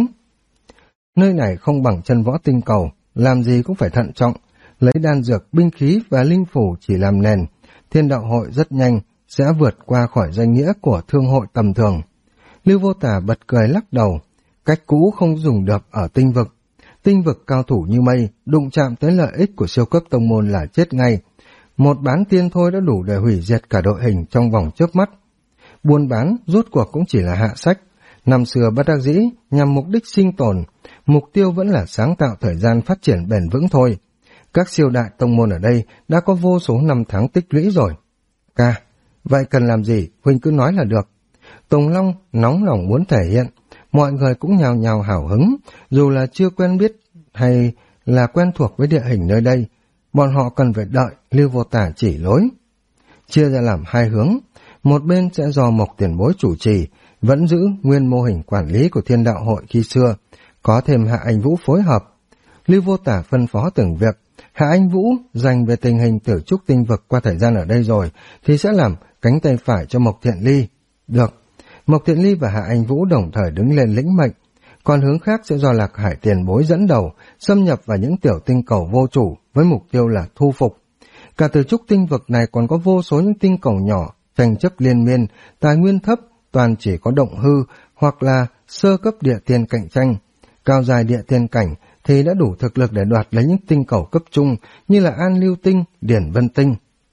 Nơi này không bằng chân võ tinh cầu, làm gì cũng phải thận trọng, lấy đan dược, binh khí và linh phủ chỉ làm nền. Thiên đạo hội rất nhanh sẽ vượt qua khỏi danh nghĩa của thương hội tầm thường. Lưu Vô Tà bật cười lắc đầu, cách cũ không dùng được ở tinh vực. Tinh vực cao thủ như mây, đụng chạm tới lợi ích của siêu cấp tông môn là chết ngay. Một bán tiên thôi đã đủ để hủy diệt cả đội hình trong vòng chớp mắt. Buôn bán rút cuộc cũng chỉ là hạ sách. Năm xưa bất đắc dĩ nhằm mục đích sinh tồn, mục tiêu vẫn là sáng tạo thời gian phát triển bền vững thôi. Các siêu đại tông môn ở đây đã có vô số năm tháng tích lũy rồi. Ca, vậy cần làm gì, huynh cứ nói là được. Tùng Long nóng lòng muốn thể hiện, mọi người cũng nhào nhào hào hứng, dù là chưa quen biết hay là quen thuộc với địa hình nơi đây, bọn họ cần phải đợi Lưu Vô Tà chỉ lối. Chia ra làm hai hướng, một bên sẽ do Mộc Tiền Bối chủ trì, vẫn giữ nguyên mô hình quản lý của Thiên Đạo Hội khi xưa, có thêm Hạ Anh Vũ phối hợp. Lưu Vô Tà phân phó từng việc, Hạ Anh Vũ dành về tình hình Tử Trúc tinh vực qua thời gian ở đây rồi, thì sẽ làm cánh tay phải cho Mộc Thiện Ly. Được, Mộc Thiện Ly và Hạ Anh Vũ đồng thời đứng lên lĩnh mệnh, còn hướng khác sẽ do Lạc Hải Tiền Bối dẫn đầu, xâm nhập vào những tiểu tinh cầu vô chủ với mục tiêu là thu phục. Cả Tử Trúc tinh vực này còn có vô số những tinh cầu nhỏ, tranh chấp liên miên, tài nguyên thấp, toàn chỉ có động hư hoặc là sơ cấp địa tiên cạnh tranh. Cao dài địa tiên cảnh thì đã đủ thực lực để đoạt lấy những tinh cầu cấp trung như là An Lưu Tinh, Điển Vân Tinh.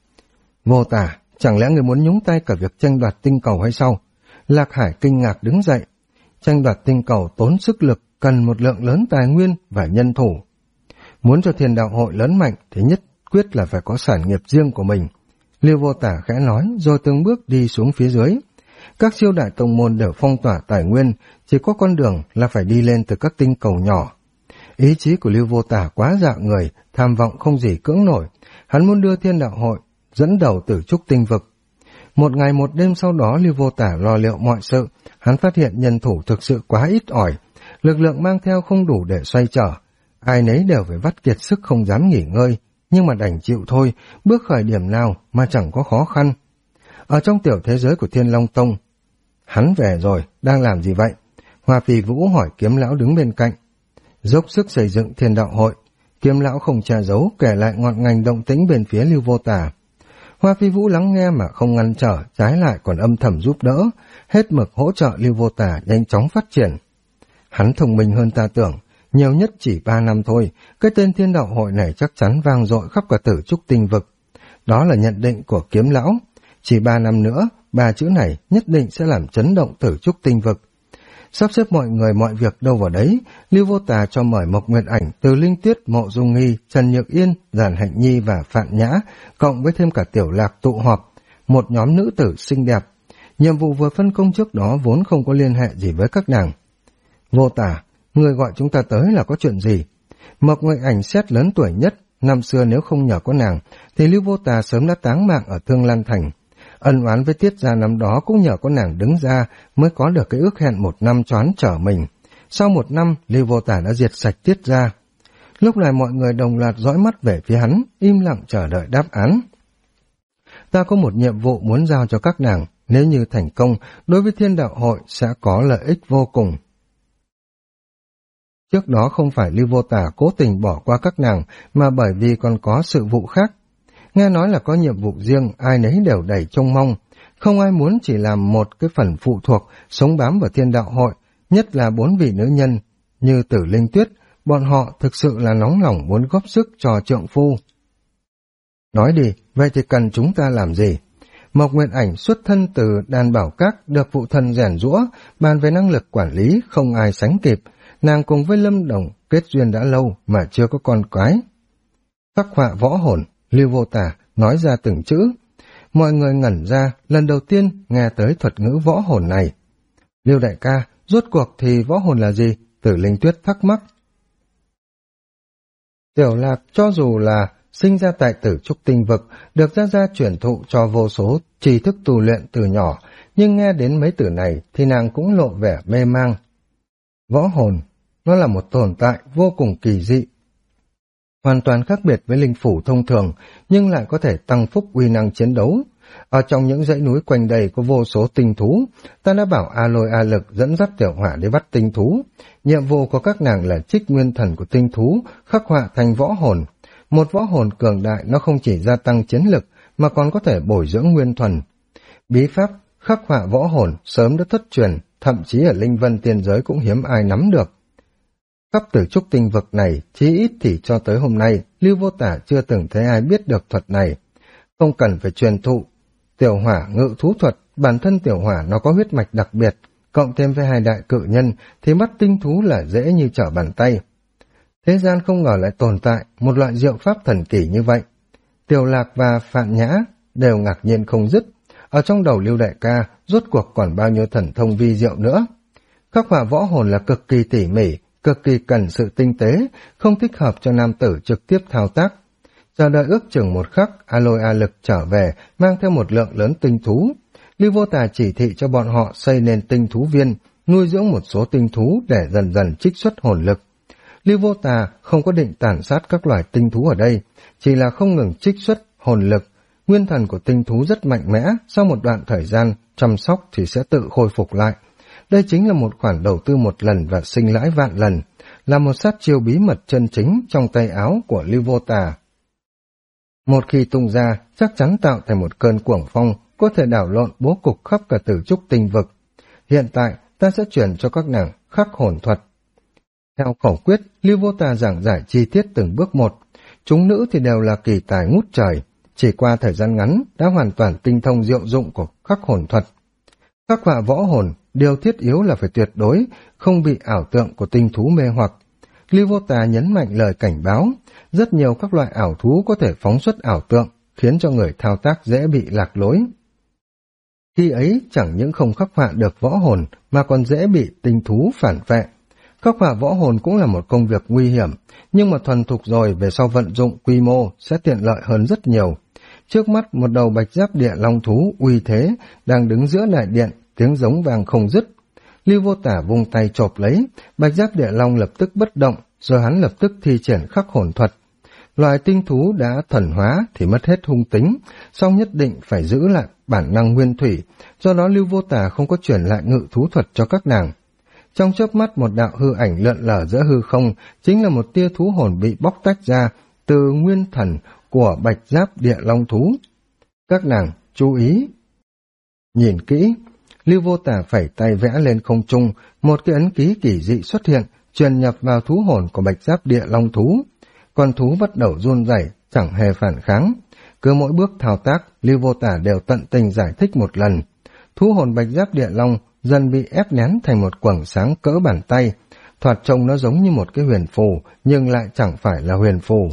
Vô Tà, chẳng lẽ người muốn nhúng tay cả việc tranh đoạt tinh cầu hay sao? Lạc Hải kinh ngạc đứng dậy. Tranh đoạt tinh cầu tốn sức lực, cần một lượng lớn tài nguyên và nhân thủ. Muốn cho Thiên Đạo Hội lớn mạnh thì nhất quyết là phải có sản nghiệp riêng của mình. Lưu Vô Tà khẽ nói rồi từng bước đi xuống phía dưới. Các siêu đại tông môn đều phong tỏa tài nguyên, chỉ có con đường là phải đi lên từ các tinh cầu nhỏ. Ý chí của Lưu Vô Tà quá dạ người, tham vọng không gì cưỡng nổi. Hắn muốn đưa Thiên Đạo Hội dẫn đầu Tử Trúc tinh vực. Một ngày một đêm sau đó, Lưu Vô Tà lo liệu mọi sự. Hắn phát hiện nhân thủ thực sự quá ít ỏi, lực lượng mang theo không đủ để xoay trở. Ai nấy đều phải vắt kiệt sức không dám nghỉ ngơi, nhưng mà đành chịu thôi, bước khởi điểm nào mà chẳng có khó khăn. Ở trong tiểu thế giới của Thiên Long Tông, hắn về rồi, đang làm gì vậy? Hoa Phi Vũ hỏi Kiếm Lão đứng bên cạnh. Dốc sức xây dựng Thiên Đạo Hội. Kiếm Lão không che giấu, kể lại ngọn ngành động tĩnh bên phía Lưu Vô Tà. Hoa Phi Vũ lắng nghe mà không ngăn trở, trái lại còn âm thầm giúp đỡ, hết mực hỗ trợ Lưu Vô Tà nhanh chóng phát triển. Hắn thông minh hơn ta tưởng, nhiều nhất chỉ 3 năm thôi, cái tên Thiên Đạo Hội này chắc chắn vang dội khắp cả Tử Trúc tinh vực. Đó là nhận định của Kiếm Lão. Chỉ 3 năm nữa, 3 chữ này nhất định sẽ làm chấn động Tử Trúc tinh vực. Sắp xếp mọi người mọi việc đâu vào đấy, Lưu Vô Tà cho mời Mộc Nguyệt Ảnh, Từ Linh Tuyết, Mộ Dung Nghi, Trần Nhược Yên, Giản Hạnh Nhi và Phạn Nhã, cộng với thêm cả Tiểu Lạc tụ họp, một nhóm nữ tử xinh đẹp. Nhiệm vụ vừa phân công trước đó vốn không có liên hệ gì với các nàng. Vô Tà, người gọi chúng ta tới là có chuyện gì? Mộc Nguyệt Ảnh xét lớn tuổi nhất, năm xưa nếu không nhờ có nàng, thì Lưu Vô Tà sớm đã táng mạng ở Thương Lan Thành. Ân oán với Tiết Gia năm đó cũng nhờ có nàng đứng ra mới có được cái ước hẹn 1 năm choán trở mình. Sau 1 năm, Lưu Vô Tà đã diệt sạch Tiết Gia. Lúc này mọi người đồng loạt dõi mắt về phía hắn, im lặng chờ đợi đáp án. Ta có một nhiệm vụ muốn giao cho các nàng, nếu như thành công, đối với Thiên Đạo Hội sẽ có lợi ích vô cùng. Trước đó không phải Lưu Vô Tà cố tình bỏ qua các nàng, mà bởi vì còn có sự vụ khác. Nghe nói là có nhiệm vụ riêng, ai nấy đều đầy trông mong. Không ai muốn chỉ làm một cái phần phụ thuộc, sống bám vào Thiên Đạo Hội, nhất là 4 vị nữ nhân, như Tử Linh Tuyết, bọn họ thực sự là nóng lòng muốn góp sức cho trượng phu. Nói đi, vậy thì cần chúng ta làm gì? Mộc Nguyệt Ảnh xuất thân từ Đan Bảo Các, được phụ thân rèn giũa, bàn về năng lực quản lý không ai sánh kịp. Nàng cùng với Lâm Đồng kết duyên đã lâu mà chưa có con cái. Phác họa võ hồn, Lưu Vô Tà nói ra từng chữ. Mọi người ngẩn ra, lần đầu tiên nghe tới thuật ngữ võ hồn này. Lưu đại ca, rốt cuộc thì võ hồn là gì? Tử Linh Tuyết thắc mắc. Tiểu Lạc cho dù là sinh ra tại Tử Trúc Tinh Vực, được gia gia truyền thụ cho vô số tri thức tu luyện từ nhỏ, nhưng nghe đến mấy từ này thì nàng cũng lộ vẻ mê mang. Võ hồn, nó là một tồn tại vô cùng kỳ dị, hoàn toàn khác biệt với linh phủ thông thường, nhưng lại có thể tăng phúc uy năng chiến đấu. Ở trong những dãy núi quanh đây có vô số tinh thú, ta đã bảo A Lôi A Lực dẫn dắt Tiểu Hỏa đi bắt tinh thú. Nhiệm vụ của các nàng là trích nguyên thần của tinh thú, khắc họa thành võ hồn. Một võ hồn cường đại nó không chỉ gia tăng chiến lực, mà còn có thể bồi dưỡng nguyên thuần. Bí pháp khắc họa võ hồn sớm đã thất truyền, thậm chí ở Linh Vân Tiên Giới cũng hiếm ai nắm được. Khắp Tử Trúc Tinh Vực này, chí ít thì cho tới hôm nay, Lưu Vô Tả chưa từng thấy ai biết được thuật này. Không cần phải truyền thụ. Tiểu Hỏa ngự thú thuật, bản thân Tiểu Hỏa nó có huyết mạch đặc biệt, cộng thêm với hai đại cự nhân thì bắt tinh thú là dễ như trở bàn tay. Thế gian không ngờ lại tồn tại một loại diệu pháp thần kỳ như vậy. Tiểu Lạc và Phạn Nhã đều ngạc nhiên không dứt. Ở trong đầu Lưu đại ca, rốt cuộc còn bao nhiêu thần thông vi diệu nữa. Khắc họa võ hồn là cực kỳ tỉ mỉ, cực kỳ cần sự tinh tế, không thích hợp cho nam tử trực tiếp thao tác. Chờ đợi ước chừng một khắc, A Lôi A Lực trở về, mang theo một lượng lớn tinh thú. Lưu Vô Tà chỉ thị cho bọn họ xây nên tinh thú viên, nuôi dưỡng một số tinh thú để dần dần trích xuất hồn lực. Lưu Vô Tà không có định tàn sát các loài tinh thú ở đây, chỉ là không ngừng trích xuất hồn lực. Nguyên thần của tinh thú rất mạnh mẽ, sau một đoạn thời gian chăm sóc thì sẽ tự khôi phục lại. Đây chính là một khoản đầu tư một lần và sinh lãi vạn lần, là một sát chiêu bí mật chân chính trong tay áo của Lưu Vô Tà. Một khi tung ra, chắc chắn tạo thành một cơn cuồng phong, có thể đảo lộn bố cục khắp cả Tử Trúc Tinh Vực. Hiện tại, ta sẽ chuyển cho các nàng khắc hồn thuật. Theo khẩu quyết, Lưu Vô Tà giảng giải chi tiết từng bước một. Chúng nữ thì đều là kỳ tài ngút trời, chỉ qua thời gian ngắn đã hoàn toàn tinh thông diệu dụng của khắc hồn thuật. Khắc họa võ hồn, điều thiết yếu là phải tuyệt đối, không bị ảo tượng của tinh thú mê hoặc. Lưu Vô Tà nhấn mạnh lời cảnh báo, rất nhiều các loại ảo thú có thể phóng xuất ảo tượng, khiến cho người thao tác dễ bị lạc lối. Khi ấy chẳng những không khắc họa được võ hồn, mà còn dễ bị tinh thú phản vệ. Khắc họa võ hồn cũng là một công việc nguy hiểm, nhưng mà thuần thục rồi về sau vận dụng quy mô sẽ tiện lợi hơn rất nhiều. Trước mắt một đầu bạch giáp địa long thú uy thế đang đứng giữa đại điện, tiếng giống vang không dứt. Lưu Vô Tả vung tay chộp lấy, bạch giáp địa long lập tức bất động, rồi hắn lập tức thi triển khắc hồn thuật. Loài tinh thú đã thuần hóa thì mất hết hung tính, song nhất định phải giữ lại bản năng nguyên thủy, do đó Lưu Vô Tả không có chuyển lại ngự thú thuật cho các nàng. Trong chớp mắt một đạo hư ảnh lượn lờ giữa hư không, chính là một tia thú hồn bị bóc tách ra từ nguyên thần của bạch giáp địa long thú. Các nàng chú ý, nhìn kỹ. Lưu Vô Tả phẩy tay vẽ lên không trung, một cái ấn ký kỳ dị xuất hiện, truyền nhập vào thú hồn của bạch giáp địa long thú. Con thú bắt đầu run rẩy, chẳng hề phản kháng. Cứ mỗi bước thao tác, Lưu Vô Tả đều tận tình giải thích một lần. Thú hồn bạch giáp địa long dần bị ép nén thành một quầng sáng cỡ bàn tay, thoạt trông nó giống như một cái huyền phù, nhưng lại chẳng phải là huyền phù.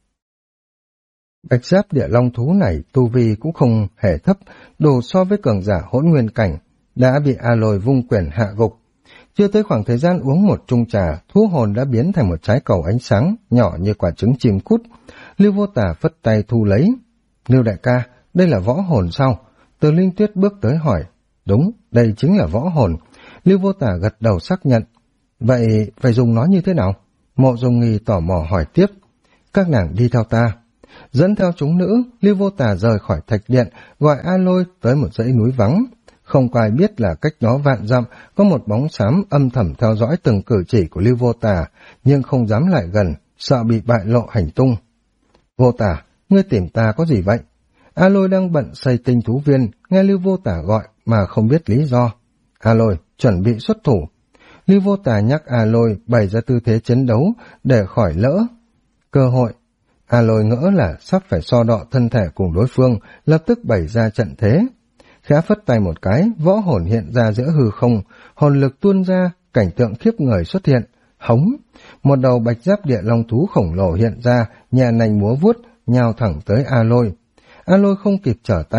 Bạch giáp địa long thú này tu vi cũng không hề thấp, đủ so với cường giả hỗn nguyên cảnh, đã bị A Lôi vung quyền hạ gục. Chưa tới khoảng thời gian uống một chung trà, thú hồn đã biến thành một trái cầu ánh sáng, nhỏ như quả trứng chim cút. Lưu Vô Tả phất tay thu lấy. Lưu đại ca, đây là võ hồn sao? Từ Linh Tuyết bước tới hỏi. Đúng, đây chính là võ hồn. Lưu Vô Tả gật đầu xác nhận. Vậy phải dùng nó như thế nào? Mộ Dung Nghi tò mò hỏi tiếp. Các nàng đi theo ta. Dẫn theo chúng nữ, Lưu Vô Tả rời khỏi thạch điện, gọi A Lôi tới một dãy núi vắng. Không có ai biết là cách đó vạn dặm có một bóng xám âm thầm theo dõi từng cử chỉ của Lưu Vô Tả, nhưng không dám lại gần, sợ bị bại lộ hành tung. Vô Tả, ngươi tìm ta có gì vậy? A Lôi đang bận xây tinh thú viên, nghe Lưu Vô Tả gọi mà không biết lý do. A Lôi, chuẩn bị xuất thủ. Lưu Vô Tả nhắc A Lôi bày ra tư thế chiến đấu để khỏi lỡ cơ hội. A Lôi ngỡ là sắp phải so đọ thân thể cùng đối phương, lập tức bày ra trận thế. Khẽ phất tay một cái, võ hồn hiện ra giữa hư không, hồn lực tuôn ra, cảnh tượng khiếp người xuất hiện. Hống! Một đầu bạch giáp địa long thú khổng lồ hiện ra, nhẹ nành múa vuốt, nhào thẳng tới A Lôi. A Lôi không kịp trở tay,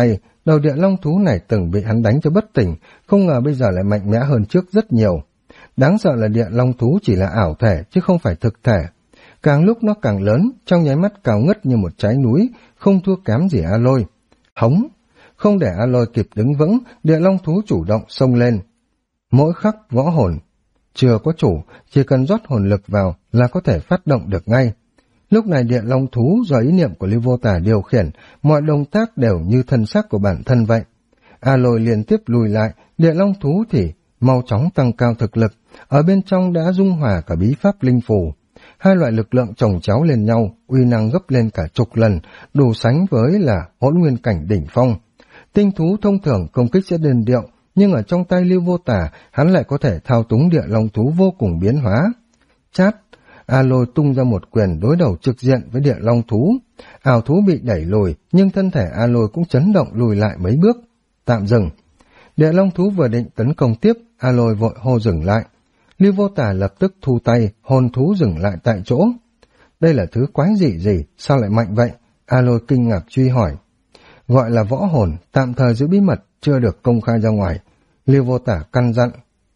Đầu địa long thú này từng bị hắn đánh cho bất tỉnh, không ngờ bây giờ lại mạnh mẽ hơn trước rất nhiều. Đáng sợ là địa long thú chỉ là ảo thể chứ không phải thực thể. Càng lúc nó càng lớn, trong nháy mắt cao ngất như một trái núi, không thua kém gì A Lôi. Hống! Không để A Lôi kịp đứng vững, địa long thú chủ động xông lên. Mỗi khắc võ hồn chưa có chủ, chỉ cần rót hồn lực vào là có thể phát động được ngay. Lúc này địa long thú do ý niệm của Lưu Vô Tả điều khiển, mọi động tác đều như thân xác của bản thân vậy. A Lôi liên tiếp lùi lại, địa long thú thì mau chóng tăng cao thực lực, ở bên trong đã dung hòa cả bí pháp linh phù. Hai loại lực lượng chồng chéo lên nhau, uy năng gấp lên cả chục lần, đủ sánh với là hỗn nguyên cảnh đỉnh phong. Tinh thú thông thường công kích sẽ đền điệu, nhưng ở trong tay Lưu Vô Tả, hắn lại có thể thao túng địa long thú vô cùng biến hóa. Chát! A Lôi tung ra một quyền đối đầu trực diện với địa long thú. Ảo thú bị đẩy lùi, nhưng thân thể A Lôi cũng chấn động lùi lại mấy bước. Tạm dừng. Địa long thú vừa định tấn công tiếp, A Lôi vội hô dừng lại. Lưu Vô Tả lập tức thu tay, hồn thú dừng lại tại chỗ. Đây là thứ quái dị gì, sao lại mạnh vậy? A Lôi kinh ngạc truy hỏi. Gọi là võ hồn, tạm thời giữ bí mật, chưa được công khai ra ngoài. Lưu Vô Tả căn dặn.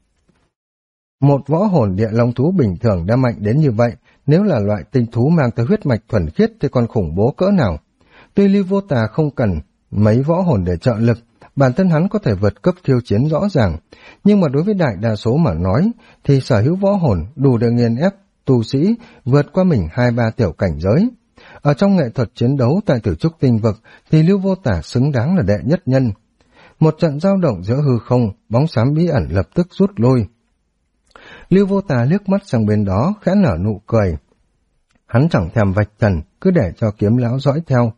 Một võ hồn địa long thú bình thường đã mạnh đến như vậy, nếu là loại tinh thú mang tới huyết mạch thuần khiết thì còn khủng bố cỡ nào. Tuy Lưu Vô Tả không cần mấy võ hồn để trợ lực, bản thân hắn có thể vượt cấp khiêu chiến rõ ràng, nhưng mà đối với đại đa số mà nói, thì sở hữu võ hồn đủ để nghiền ép tu sĩ vượt qua mình 2-3 tiểu cảnh giới. Ở trong nghệ thuật chiến đấu tại Tử Trúc Tinh Vực thì Lưu Vô Tả xứng đáng là đệ nhất nhân. Một trận dao động giữa hư không, bóng xám bí ẩn lập tức rút lui. Lưu Vô Tả liếc mắt sang bên đó, khẽ nở nụ cười. Hắn chẳng thèm vạch trần, cứ để cho Kiếm lão dõi theo.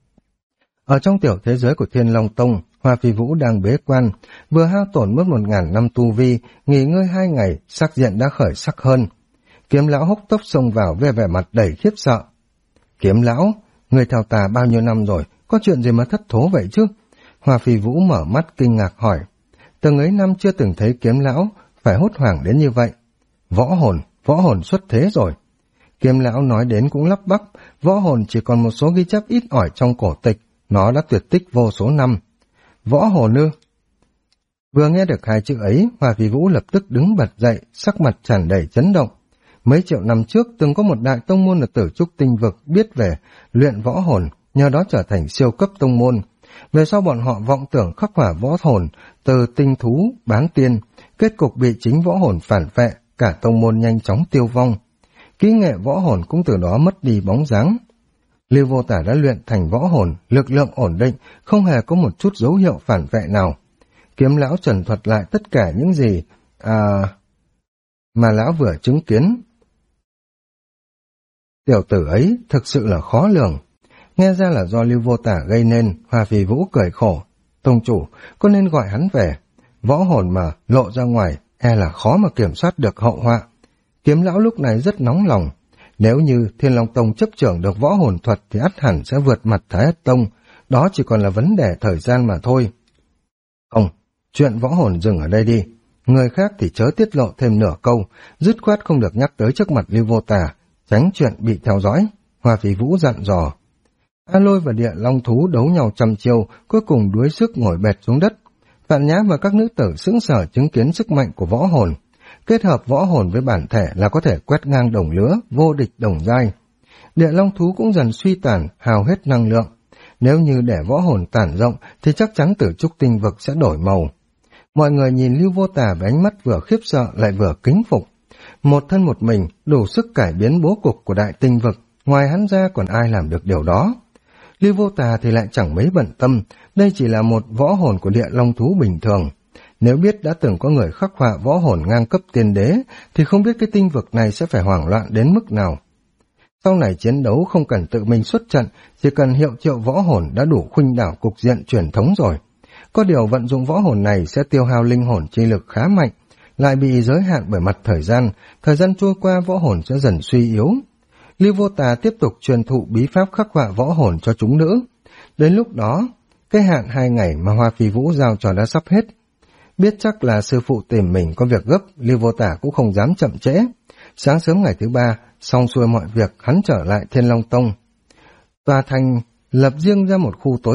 Ở trong tiểu thế giới của Thiên Long Tông, Hoa Phi Vũ đang bế quan, vừa hao tổn mất 1000 năm tu vi, nghỉ ngơi 2 ngày, sắc diện đã khởi sắc hơn. Kiếm lão hốc tốc xông vào với vẻ mặt đầy khiếp sợ. Kiếm lão, người theo ta bao nhiêu năm rồi, có chuyện gì mà thất thố vậy chứ? Hoa Phi Vũ mở mắt kinh ngạc hỏi. Từng ấy năm chưa từng thấy Kiếm lão phải hốt hoảng đến như vậy. Võ hồn xuất thế rồi. Kiếm lão nói đến cũng lắp bắp, võ hồn chỉ còn một số ghi chép ít ỏi trong cổ tịch, nó đã tuyệt tích vô số năm. Võ hồn ư? Vừa nghe được 2 chữ ấy, Hoa Phi Vũ lập tức đứng bật dậy, sắc mặt tràn đầy chấn động. Mấy triệu năm trước từng có một đại tông môn ở Tử Trúc Tinh Vực biết về luyện võ hồn, nhờ đó trở thành siêu cấp tông môn. Về sau bọn họ vọng tưởng khắc hỏa võ hồn từ tinh thú bán tiên, kết cục bị chính võ hồn phản vệ, cả tông môn nhanh chóng tiêu vong. Kỹ nghệ võ hồn cũng từ đó mất đi bóng dáng. Lưu Vô Tả đã luyện thành võ hồn, lực lượng ổn định, không hề có một chút dấu hiệu phản vệ nào. Kiếm lão trần thuật lại tất cả những gì mà lão vừa chứng kiến. Tiểu tử ấy thực sự là khó lường. Nghe ra là do Lưu Vô Tả gây nên, Hoa Phi Vũ cười khổ. Tông chủ, có nên gọi hắn về? Võ hồn mà lộ ra ngoài, e là khó mà kiểm soát được hậu họa. Kiếm lão lúc này rất nóng lòng. Nếu như Thiên Long Tông chấp trưởng được võ hồn thuật thì ắt hẳn sẽ vượt mặt Thái Ất Tông, đó chỉ còn là vấn đề thời gian mà thôi. Không, chuyện võ hồn dừng ở đây đi. Người khác thì chớ tiết lộ thêm nửa câu, dứt khoát không được nhắc tới trước mặt Lưu Vô Tả, tránh chuyện bị theo dõi. Hoa Phi Vũ dặn dò. A Lôi và địa long thú đấu nhau trăm chiêu, cuối cùng đuối sức ngồi bệt xuống đất. Vạn Nhã và các nữ tử sững sờ chứng kiến sức mạnh của võ hồn. Kết hợp võ hồn với bản thể là có thể quét ngang đồng lứa, vô địch đồng giai. Địa long thú cũng dần suy tàn, hao hết năng lượng. Nếu như để võ hồn tản rộng thì chắc chắn Tử Trúc Tinh Vực sẽ đổi màu. Mọi người nhìn Lưu Vô Tả với ánh mắt vừa khiếp sợ lại vừa kính phục. Một thân một mình đủ sức cải biến bố cục của Đại Tinh Vực, ngoài hắn ra còn ai làm được điều đó. Lưu Vô Tả thì lại chẳng mấy bận tâm, đây chỉ là một võ hồn của địa long thú bình thường. Nếu biết đã từng có người khắc họa võ hồn ngang cấp tiên đế, thì không biết cái tinh vực này sẽ phải hoảng loạn đến mức nào. Sau này chiến đấu không cần tự mình xuất trận, chỉ cần hiệu triệu võ hồn đã đủ khuynh đảo cục diện truyền thống rồi. Có điều vận dụng võ hồn này sẽ tiêu hao linh hồn chi lực khá mạnh, lại bị giới hạn bởi mặt thời gian trôi qua võ hồn sẽ dần suy yếu. Lưu Vô Tả tiếp tục truyền thụ bí pháp khắc họa võ hồn cho chúng nữ. Đến lúc đó, cái hạn 2 ngày mà Hoa Phi Vũ giao cho đã sắp hết. Biết chắc là sư phụ tìm mình có việc gấp, Lưu Vô Tả cũng không dám chậm trễ. Sáng sớm ngày thứ 3, xong xuôi mọi việc, hắn trở lại Thiên Long Tông. Tòa thành lập riêng ra một khu tối mật,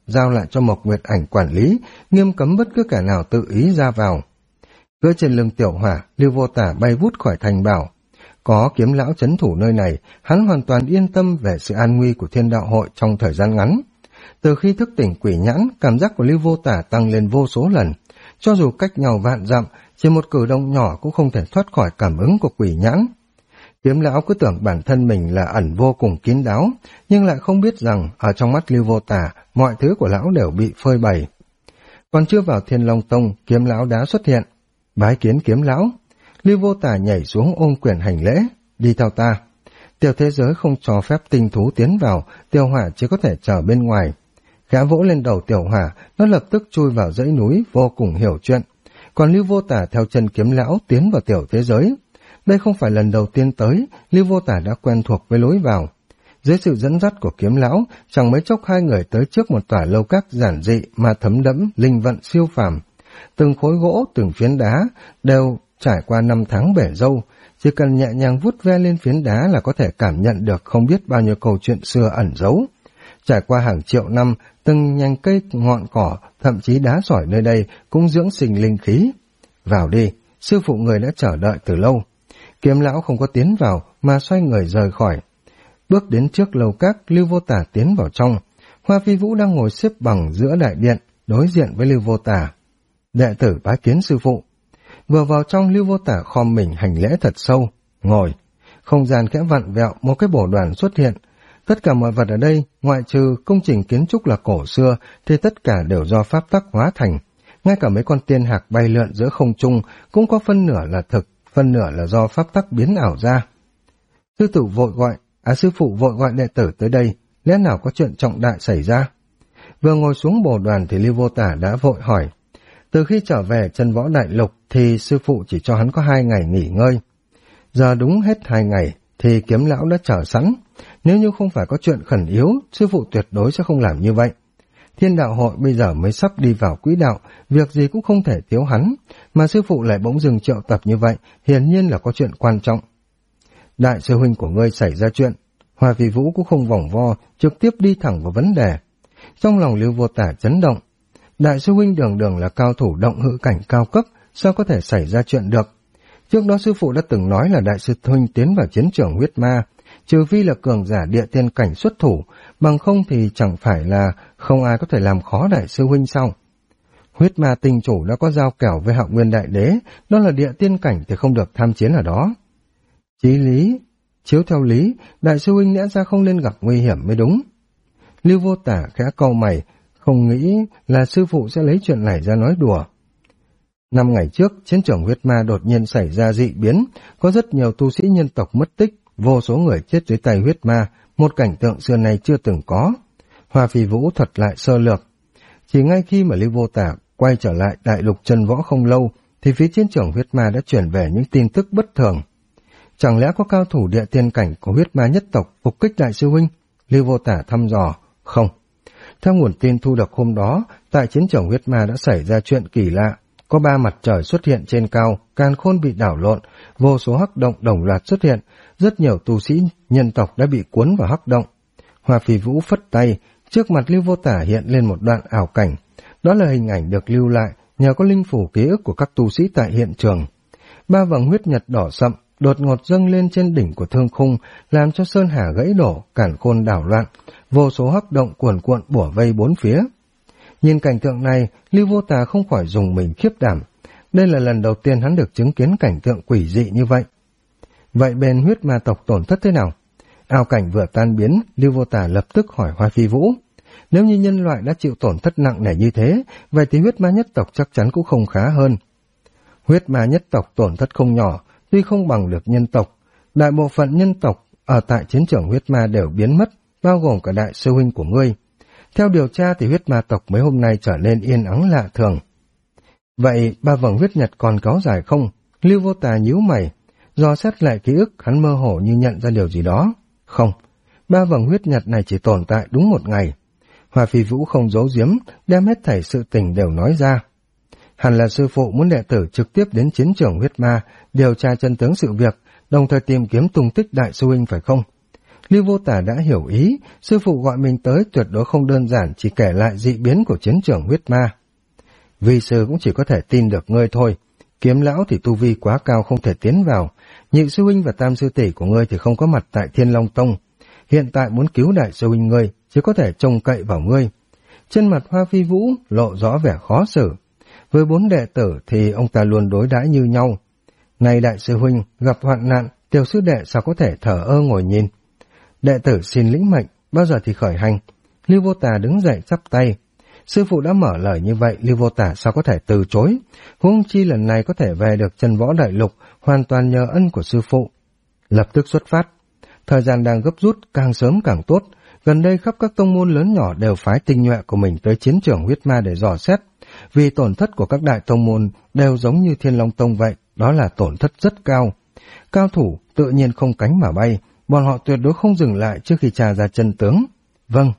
giao lại cho Mộc Nguyệt Ảnh quản lý, nghiêm cấm bất cứ kẻ nào tự ý ra vào. Cưỡi trên lưng Tiểu Hỏa, Lưu Vô Tả bay vút khỏi thành bảo. Có Kiếm Lão trấn thủ nơi này, hắn hoàn toàn yên tâm về sự an nguy của Thiên Đạo Hội trong thời gian ngắn. Từ khi thức tỉnh quỷ nhãn, cảm giác của Lưu Vô Tả tăng lên vô số lần. Cho dù cách nhau vạn dặm, chỉ một cử động nhỏ cũng không thể thoát khỏi cảm ứng của quỷ nhãn. Kiếm Lão cứ tưởng bản thân mình là ẩn vô cùng kín đáo, nhưng lại không biết rằng ở trong mắt Lưu Vô Tả, mọi thứ của lão đều bị phơi bày. Còn chưa vào Thiên Long Tông, Kiếm Lão đã xuất hiện. Bái kiến Kiếm Lão. Lưu Vô Tả nhảy xuống ôm quyền hành lễ. Đi theo ta. Tiểu thế giới không cho phép tinh thú tiến vào, Tiểu Hỏa chỉ có thể chờ bên ngoài. Gã vỗ lên đầu Tiểu Hỏa, nó lập tức chui vào dãy núi, vô cùng hiểu chuyện. Còn Lưu Vô Tả theo chân Kiếm Lão tiến vào tiểu thế giới. Đây không phải lần đầu tiên tới, Lưu Vô Tả đã quen thuộc với lối vào. Dưới sự dẫn dắt của Kiếm Lão, chẳng mấy chốc hai người tới trước một tòa lâu các giản dị mà thấm đẫm linh vận siêu phàm. Từng khối gỗ, từng phiến đá đều trải qua 5 tháng bể râu, chỉ cần nhẹ nhàng vuốt ve lên phiến đá là có thể cảm nhận được không biết bao nhiêu câu chuyện xưa ẩn giấu. Trải qua hàng triệu năm, từng nhành cây ngọn cỏ, thậm chí đá sỏi nơi đây cũng dưỡng sinh linh khí. Vào đi, sư phụ người đã chờ đợi từ lâu. Kiếm Lão không có tiến vào mà xoay người rời khỏi. Bước đến trước lầu các, Lưu Vô Tả tiến vào trong. Hoa Phi Vũ đang ngồi xếp bằng giữa đại điện, đối diện với Lưu Vô Tả. Đệ tử bái kiến sư phụ. Vừa vào trong, Lưu Vô Tả khom mình hành lễ thật sâu. Ngồi. Không gian khẽ vặn vẹo, một cái bồ đoàn xuất hiện. Tất cả mọi vật ở đây, ngoại trừ công trình kiến trúc là cổ xưa, thì tất cả đều do pháp tắc hóa thành. Ngay cả mấy con tiên hạc bay lượn giữa không trung cũng có phân nửa là thực, phân nửa là do pháp tắc biến ảo ra. Sư phụ vội gọi đệ tử tới đây, lẽ nào có chuyện trọng đại xảy ra? Vừa ngồi xuống bồ đoàn thì Lưu Vô Tả đã vội hỏi. Từ khi trở về Chân Võ Đại Lục thì sư phụ chỉ cho hắn có 2 ngày nghỉ ngơi. Giờ đúng hết 2 ngày thì Kiếm Lão đã chờ sẵn. Nếu như không phải có chuyện khẩn yếu, sư phụ tuyệt đối sẽ không làm như vậy. Thiên Đạo Hội bây giờ mới sắp đi vào quỹ đạo, việc gì cũng không thể thiếu hắn, mà sư phụ lại bỗng dừng triệu tập như vậy, hiển nhiên là có chuyện quan trọng. Đại sư huynh của ngươi xảy ra chuyện. Hoa Phi Vũ cũng không vòng vo, trực tiếp đi thẳng vào vấn đề. Trong lòng Lưu Vô Tả chấn động. Đại sư huynh đường đường là cao thủ động hư cảnh cao cấp, sao có thể xảy ra chuyện được? Trước đó sư phụ đã từng nói là đại sư huynh tiến vào chiến trường huyết ma, trừ phi là cường giả địa tiên cảnh xuất thủ, bằng không thì chẳng phải là không ai có thể làm khó đại sư huynh sao? Huyết ma tinh chủ đã có giao kèo với Hạo Nguyên Đại Đế, đó là địa tiên cảnh thì không được tham chiến ở đó. Chiếu theo lý, đại sư huynh lẽ ra không nên gặp nguy hiểm mới đúng. Lưu Vô Tả khẽ cau mày, không nghĩ là sư phụ sẽ lấy chuyện này ra nói đùa. 5 ngày trước, chiến trường huyết ma đột nhiên xảy ra dị biến, có rất nhiều tu sĩ nhân tộc mất tích, vô số người chết dưới tay huyết ma, một cảnh tượng xưa này chưa từng có. Hoa Phi Vũ thuật lại sơ lược. Chỉ ngay khi mà Lưu Vô Tả quay trở lại đại lục Chân Võ không lâu, thì phía chiến trường huyết ma đã chuyển về những tin tức bất thường. Chẳng lẽ có cao thủ địa tiên cảnh của huyết ma nhất tộc phục kích đại sư huynh? Lưu Vô Tả thăm dò. Không. Theo nguồn tin thu được hôm đó, tại chiến trường huyết ma đã xảy ra chuyện kỳ lạ. Có 3 mặt trời xuất hiện trên cao, càn khôn bị đảo lộn, vô số hắc động đồng loạt xuất hiện, rất nhiều tu sĩ nhân tộc đã bị cuốn vào hắc động. Hoa Phi Vũ phất tay, trước mặt Lưu Vô Tả hiện lên một đoạn ảo cảnh. Đó là hình ảnh được lưu lại nhờ có linh phủ ký ức của các tu sĩ tại hiện trường. 3 vầng huyết nhật đỏ sậm đột ngột dâng lên trên đỉnh của thương khung, làm cho sơn hà gãy đổ, càn khôn đảo loạn, vô số hắc động cuồn cuộn bủa vây 4 phía. Nhìn cảnh tượng này, Lưu Vô Tả không khỏi dùng mình khiếp đảm. Đây là lần đầu tiên hắn được chứng kiến cảnh tượng quỷ dị như vậy. Vậy bên huyết ma tộc tổn thất thế nào? Ảo cảnh vừa tan biến, Lưu Vô Tả lập tức hỏi Hoa Phi Vũ. Nếu như nhân loại đã chịu tổn thất nặng nề như thế, vậy thì huyết ma nhất tộc chắc chắn cũng không khá hơn. Huyết ma nhất tộc tổn thất không nhỏ, tuy không bằng được nhân tộc. Đại bộ phận nhân tộc ở tại chiến trường huyết ma đều biến mất, bao gồm cả đại sư huynh của ngươi. Theo điều tra thì huyết ma tộc mấy hôm nay trở nên yên ắng lạ thường. Vậy 3 vầng huyết nhật còn kéo dài không? Lưu Vô Tả nhíu mày, dò xét lại ký ức, hắn mơ hồ như nhận ra điều gì đó. Không, 3 vầng huyết nhật này chỉ tồn tại đúng 1 ngày. Hoa Phi Vũ không giấu giếm, đem hết thảy sự tình đều nói ra. Hẳn là sư phụ muốn đệ tử trực tiếp đến chiến trường huyết ma, điều tra chân tướng sự việc, đồng thời tìm kiếm tung tích đại sư huynh phải không? Lưu Vô Tà đã hiểu ý, sư phụ gọi mình tới tuyệt đối không đơn giản chỉ kể lại dị biến của chiến trường huyết ma. Vi sư cũng chỉ có thể tin được ngươi thôi, Kiếm lão thì tu vi quá cao không thể tiến vào, nhị sư huynh và tam sư tỷ của ngươi thì không có mặt tại Thiên Long Tông. Hiện tại muốn cứu đại sư huynh ngươi, chỉ có thể trông cậy vào ngươi. Trên mặt Hoa Phi Vũ lộ rõ vẻ khó xử. Với 4 đệ tử thì ông ta luôn đối đãi như nhau. Này đại sư huynh, gặp hoạn nạn, tiểu sư đệ sao có thể thở ơ ngồi nhìn. Đệ tử xin lĩnh mệnh, bao giờ thì khởi hành. Lưu Vô Tà đứng dậy chắp tay. Sư phụ đã mở lời như vậy, Lưu Vô Tà sao có thể từ chối. Huống chi lần này có thể về được Chân Võ Đại Lục, hoàn toàn nhờ ân của sư phụ. Lập tức xuất phát. Thời gian đang gấp rút, càng sớm càng tốt. Gần đây khắp các tông môn lớn nhỏ đều phái tinh nhuệ của mình tới chiến trường huyết ma để dò xét. Vì tổn thất của các đại tông môn đều giống như Thiên Long Tông vậy, đó là tổn thất rất cao. Cao thủ tự nhiên không cánh mà bay, bọn họ tuyệt đối không dừng lại trước khi tra ra chân tướng. Vâng.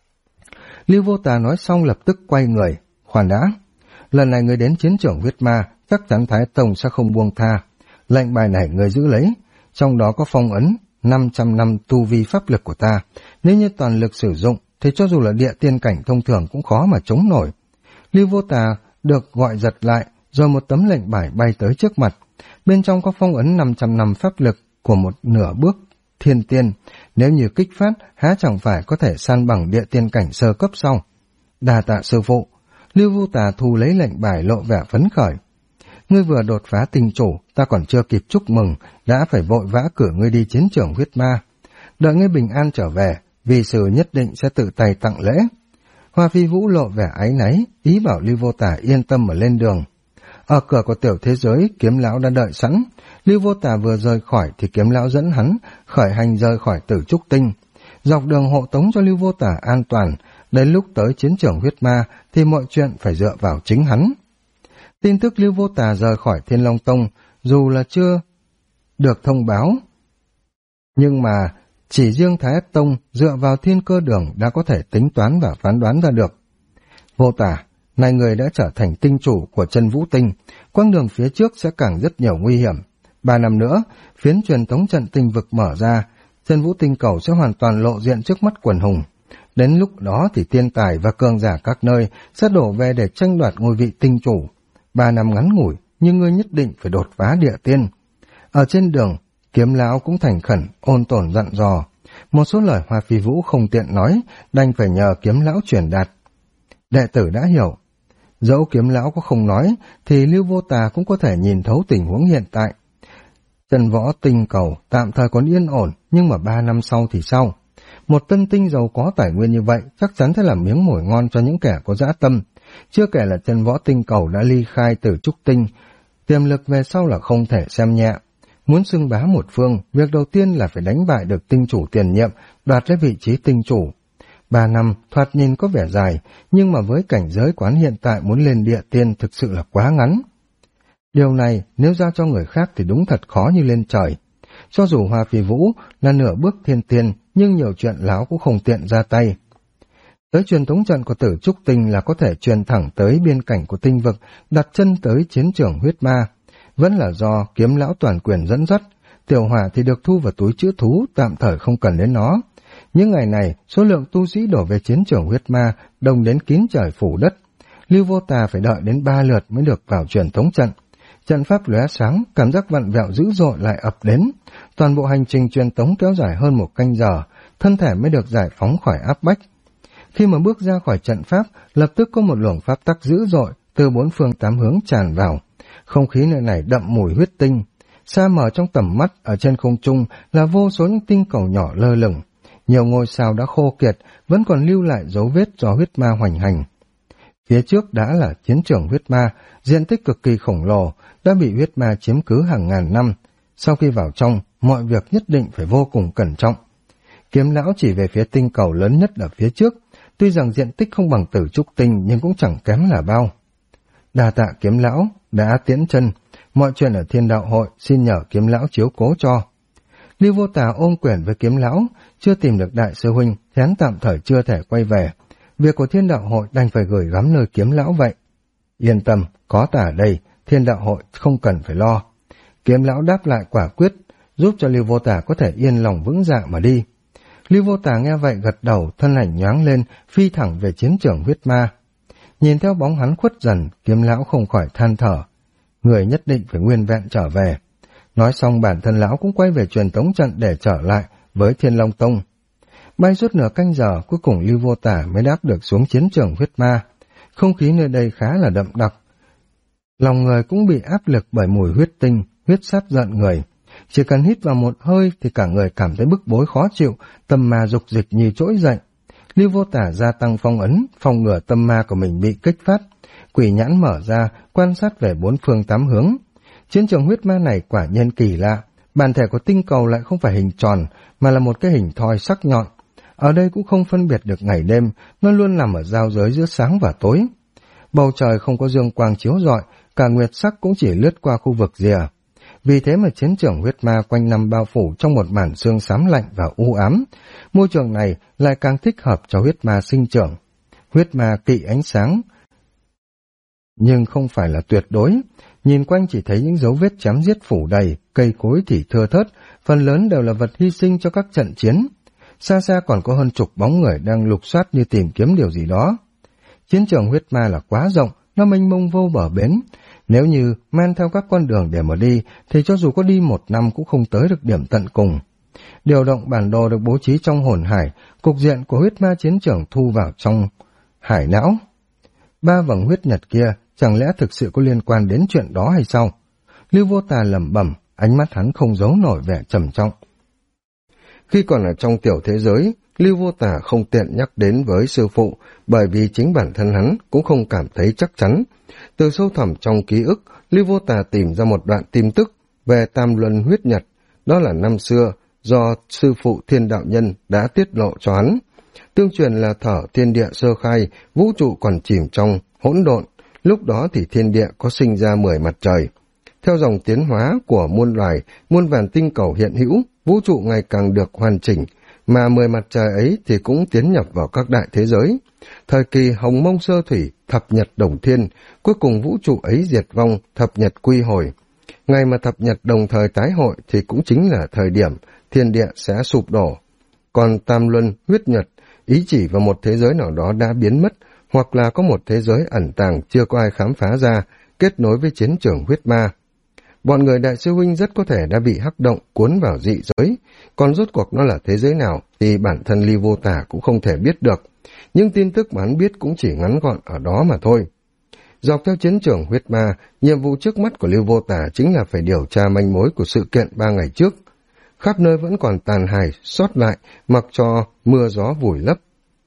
Lưu Vô Tà nói xong lập tức quay người. Khoan đã, lần này người đến chiến trường huyết ma, chắc chắn Thái Tông sẽ không buông tha. Lệnh bài này người giữ lấy, trong đó có phong ấn 500 năm tu vi pháp lực của ta. Nếu như toàn lực sử dụng, thì cho dù là địa tiên cảnh thông thường cũng khó mà chống nổi. Lưu Vô Tà được gọi giật lại, rồi một tấm lệnh bài bay tới trước mặt. Bên trong có phong ấn 500 năm pháp lực của một nửa bước thiên tiên. Nếu như kích phát, há chẳng phải có thể san bằng địa tiên cảnh sơ cấp sau. Đa tạ sư phụ. Lưu Vô Tà thu lấy lệnh bài lộ vẻ phấn khởi. Ngươi vừa đột phá tinh chủ, ta còn chưa kịp chúc mừng, đã phải vội vã cử ngươi đi chiến trường huyết ma. Đợi ngươi bình an trở về, vi sư nhất định sẽ tự tay tặng lễ. Hoa Phi Vũ lộ vẻ áy náy, ý bảo Lưu Vô Tà yên tâm mà lên đường. Ở cửa của tiểu thế giới, Kiếm lão đã đợi sẵn. Lưu Vô Tà vừa rời khỏi thì Kiếm lão dẫn hắn khởi hành rời khỏi Tử Trúc Tinh, dọc đường hộ tống cho Lưu Vô Tà an toàn. Đến lúc tới chiến trường huyết ma thì mọi chuyện phải dựa vào chính hắn. Tin tức Lưu Vô Tà rời khỏi Thiên Long Tông dù là chưa được thông báo, nhưng mà chỉ riêng Thái Ất Tông dựa vào Thiên Cơ Đường đã có thể tính toán và phán đoán ra được. Vô Tà, này người đã trở thành tinh chủ của Chân Vũ Tinh, quãng đường phía trước sẽ càng rất nhiều nguy hiểm. 3 năm nữa, phiến truyền thống trận tinh vực mở ra, Chân Vũ Tinh cầu sẽ hoàn toàn lộ diện trước mắt quần hùng. Đến lúc đó thì tiên tài và cường giả các nơi sẽ đổ về để tranh đoạt ngôi vị tinh chủ. 3 năm ngắn ngủi, nhưng ngươi nhất định phải đột phá địa tiên. Ở trên đường, Kiếm lão cũng thành khẩn, ôn tồn dặn dò. Một số lời Hoa Phi Vũ không tiện nói, đành phải nhờ Kiếm lão truyền đạt. Đệ tử đã hiểu. Dẫu Kiếm lão có không nói, thì Lưu Vô Tà cũng có thể nhìn thấu tình huống hiện tại. Chân Võ Tinh cầu tạm thời còn yên ổn, nhưng mà 3 năm sau thì sao? Một tân tinh giàu có tài nguyên như vậy chắc chắn sẽ là miếng mồi ngon cho những kẻ có dã tâm. Chưa kể là Chân Võ Tinh cầu đã ly khai Tử Trúc Tinh, tiềm lực về sau là không thể xem nhẹ. Muốn xưng bá một phương, việc đầu tiên là phải đánh bại được tinh chủ tiền nhiệm, đoạt lấy vị trí tinh chủ. 3 năm thoạt nhìn có vẻ dài, nhưng mà với cảnh giới quán hiện tại muốn lên địa tiên thực sự là quá ngắn. Điều này nếu giao cho người khác thì đúng thật khó như lên trời. Cho dù Hoa Phi Vũ là nửa bước thiên tiên, nhưng nhiều chuyện lão cũng không tiện ra tay. Tới truyền thống trận của Tử Trúc Tinh là có thể truyền thẳng tới biên cảnh của tinh vực, đặt chân tới chiến trường huyết ma. Vẫn là do Kiếm lão toàn quyền dẫn dắt, Tiểu Hỏa thì được thu vào túi trữ thú, tạm thời không cần đến nó. Những ngày này, số lượng tu sĩ đổ về chiến trường huyết ma đông đến kín trời phủ đất. Lưu Vô Tà phải đợi đến 3 lượt mới được vào truyền thống trận. Trận pháp lóe sáng, cảm giác vặn vẹo dữ dội lại ập đến. Toàn bộ hành trình truyền tống kéo dài hơn 1 canh giờ, thân thể mới được giải phóng khỏi áp bách. Khi mà bước ra khỏi trận pháp, lập tức có một luồng pháp tắc dữ dội từ 4 phương 8 hướng tràn vào. Không khí nơi này đậm mùi huyết tinh. Xa mờ trong tầm mắt, ở trên không trung là vô số những tinh cầu nhỏ lơ lửng. Nhiều ngôi sao đã khô kiệt, vẫn còn lưu lại dấu vết do huyết ma hoành hành. Phía trước đã là chiến trường huyết ma, diện tích cực kỳ khổng lồ, đã bị huyết ma chiếm cứ hàng ngàn năm. Sau khi vào trong, mọi việc nhất định phải vô cùng cẩn trọng. Kiếm lão chỉ về phía tinh cầu lớn nhất ở phía trước, tuy rằng diện tích không bằng Tử Trúc Tinh nhưng cũng chẳng kém là bao. Đa tạ Kiếm lão đã tiễn chân, mọi chuyện ở Thiên Đạo Hội xin nhờ Kiếm lão chiếu cố cho. Lưu Vô Tà ôm quyền với Kiếm lão, chưa tìm được đại sư huynh, hắn tạm thời chưa thể quay về. Việc của Thiên Đạo Hội đành phải gửi gắm nơi Kiếm lão vậy. Yên tâm, có ta ở đây, Thiên Đạo Hội không cần phải lo. Kiếm lão đáp lại quả quyết, giúp cho Lưu Vô Tà có thể yên lòng vững dạ mà đi. Lưu Vô Tà nghe vậy gật đầu, thân ảnh nhoáng lên, phi thẳng về chiến trường huyết ma. Nhìn theo bóng hắn khuất dần, Kiếm lão không khỏi than thở. Người nhất định phải nguyên vẹn trở về. Nói xong bản thân lão cũng quay về truyền tống trận để trở lại với Thiên Long Tông. Bay suốt nửa canh giờ, cuối cùng Lưu Vô Tà mới đáp được xuống chiến trường huyết ma. Không khí nơi đây khá là đậm đặc. Lòng người cũng bị áp lực bởi mùi huyết tinh, huyết sát giận người. Chỉ cần hít vào một hơi thì cả người cảm thấy bức bối khó chịu, tâm ma dục dịch như trỗi dậy. Lưu Vô Tà gia tăng phong ấn, phòng ngừa tâm ma của mình bị kích phát. Quỷ nhãn mở ra, quan sát về bốn phương tám hướng. Chiến trường huyết ma này quả nhiên kỳ lạ. Bản thể của tinh cầu lại không phải hình tròn, mà là một cái hình thoi sắc nhọn. Ở đây cũng không phân biệt được ngày đêm, nó luôn nằm ở giao giới giữa sáng và tối. Bầu trời không có dương quang chiếu rọi, cả nguyệt sắc cũng chỉ lướt qua khu vực rìa. Vì thế mà chiến trường huyết ma quanh năm bao phủ trong một màn sương xám lạnh và u ám. Môi trường này lại càng thích hợp cho huyết ma sinh trưởng. Huyết ma kỵ ánh sáng, nhưng không phải là tuyệt đối. Nhìn quanh chỉ thấy những dấu vết chém giết phủ đầy, cây cối thì thưa thớt, phần lớn đều là vật hy sinh cho các trận chiến. Xa xa còn có hơn chục bóng người đang lục soát như tìm kiếm điều gì đó. Chiến trường huyết ma là quá rộng, nó mênh mông vô bờ bến. Nếu như men theo các con đường để mà đi, thì cho dù có đi 1 năm cũng không tới được điểm tận cùng. Điều động bản đồ được bố trí trong hồn hải, cục diện của huyết ma chiến trường thu vào trong hải não. 3 vầng huyết nhật kia, chẳng lẽ thực sự có liên quan đến chuyện đó hay sao? Lưu Vô Tà lẩm bẩm, ánh mắt hắn không giấu nổi vẻ trầm trọng. Khi còn ở trong tiểu thế giới, Lưu Vô Tà không tiện nhắc đến với sư phụ, bởi vì chính bản thân hắn cũng không cảm thấy chắc chắn. Từ sâu thẳm trong ký ức, Lưu Vô Tà tìm ra một đoạn tin tức về Tam Luân huyết nhật, đó là năm xưa do sư phụ Thiên Đạo Nhân đã tiết lộ cho hắn. Tương truyền là thở thiên địa sơ khai, vũ trụ còn chìm trong hỗn độn, lúc đó thì thiên địa có sinh ra 10 mặt trời. Theo dòng tiến hóa của muôn loài, muôn vàn tinh cầu hiện hữu, vũ trụ ngày càng được hoàn chỉnh, mà 10 mặt trời ấy thì cũng tiến nhập vào các đại thế giới. Thời kỳ hồng mông sơ thủy, thập nhật đồng thiên, cuối cùng vũ trụ ấy diệt vong, thập nhật quy hồi. Ngày mà thập nhật đồng thời tái hội thì cũng chính là thời điểm thiên địa sẽ sụp đổ. Còn tam luân huyết nhật, ý chỉ vào một thế giới nào đó đã biến mất, hoặc là có một thế giới ẩn tàng chưa có ai khám phá ra, kết nối với chiến trường huyết ma. Bọn người đại sư huynh rất có thể đã bị hắc động cuốn vào dị giới, còn rốt cuộc nó là thế giới nào thì bản thân Lưu Vô Tà cũng không thể biết được. Nhưng tin tức mà hắn biết cũng chỉ ngắn gọn ở đó mà thôi. Dọc theo chiến trường huyết ma, nhiệm vụ trước mắt của Lưu Vô Tà chính là phải điều tra manh mối của sự kiện 3 ngày trước. Khắp nơi vẫn còn tàn hài, sót lại, mặc cho mưa gió vùi lấp.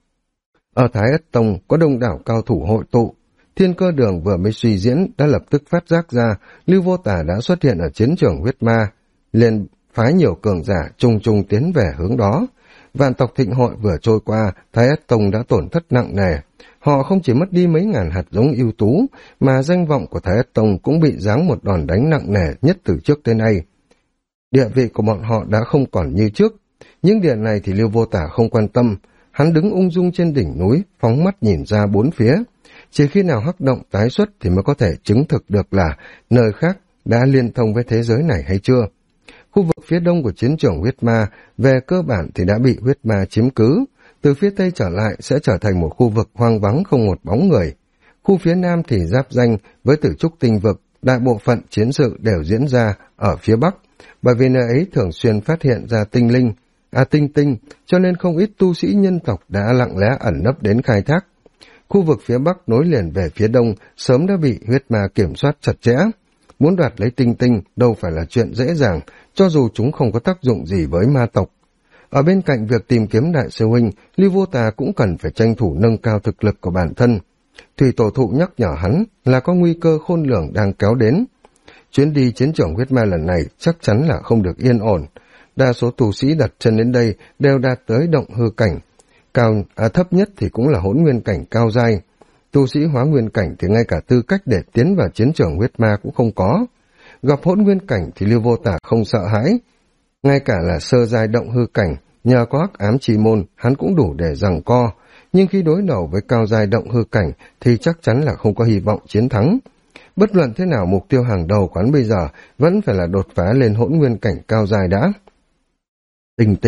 Ở Thái Ất Tông có đông đảo cao thủ hội tụ. Thiên Cơ Đường vừa mới suy diễn đã lập tức phát giác ra Lưu Vô Tà đã xuất hiện ở chiến trường huyết ma, liền phái nhiều cường giả chung chung tiến về hướng đó. Vạn tộc thịnh hội vừa trôi qua, Thái Ất Tông đã tổn thất nặng nề. Họ không chỉ mất đi mấy ngàn hạt giống ưu tú, mà danh vọng của Thái Ất Tông cũng bị giáng một đòn đánh nặng nề nhất từ trước tới nay. Địa vị của bọn họ đã không còn như trước. Những địa này thì Lưu Vô Tà không quan tâm. Hắn đứng ung dung trên đỉnh núi, phóng mắt nhìn ra bốn phía. Chỉ khi nào hắc động tái xuất thì mới có thể chứng thực được là nơi khác đã liên thông với thế giới này hay chưa. Khu vực phía đông của chiến trường huyết ma về cơ bản thì đã bị huyết ma chiếm cứ. Từ phía tây trở lại sẽ trở thành một khu vực hoang vắng không một bóng người. Khu phía nam thì giáp danh với Tử Trúc Tinh Vực, đại bộ phận chiến sự đều diễn ra ở phía bắc, bởi vì nơi ấy thường xuyên phát hiện ra tinh tinh, cho nên không ít tu sĩ nhân tộc đã lặng lẽ ẩn nấp đến khai thác. Khu vực phía bắc nối liền về phía đông sớm đã bị huyết ma kiểm soát chặt chẽ. Muốn đoạt lấy tinh tinh đâu phải là chuyện dễ dàng, cho dù chúng không có tác dụng gì với ma tộc. Ở bên cạnh việc tìm kiếm đại sư huynh, Lưu Vô Tà cũng cần phải tranh thủ nâng cao thực lực của bản thân. Thủy tổ thụ nhắc nhở hắn là có nguy cơ khôn lường đang kéo đến. Chuyến đi chiến trường huyết ma lần này chắc chắn là không được yên ổn. Đa số tu sĩ đặt chân đến đây đều đạt tới động hư cảnh. Thấp nhất thì cũng là hỗn nguyên cảnh cao giai. Tu sĩ hóa nguyên cảnh thì ngay cả tư cách để tiến vào chiến trường huyết ma cũng không có. Gặp hỗn nguyên cảnh thì Lưu Vô Tà không sợ hãi. Ngay cả là sơ giai động hư cảnh, nhờ có hắc ám chi môn, hắn cũng đủ để giằng co. Nhưng khi đối đầu với cao giai động hư cảnh thì chắc chắn là không có hy vọng chiến thắng. Bất luận thế nào, mục tiêu hàng đầu của hắn bây giờ vẫn phải là đột phá lên hỗn nguyên cảnh cao giai đã. Tinh tinh,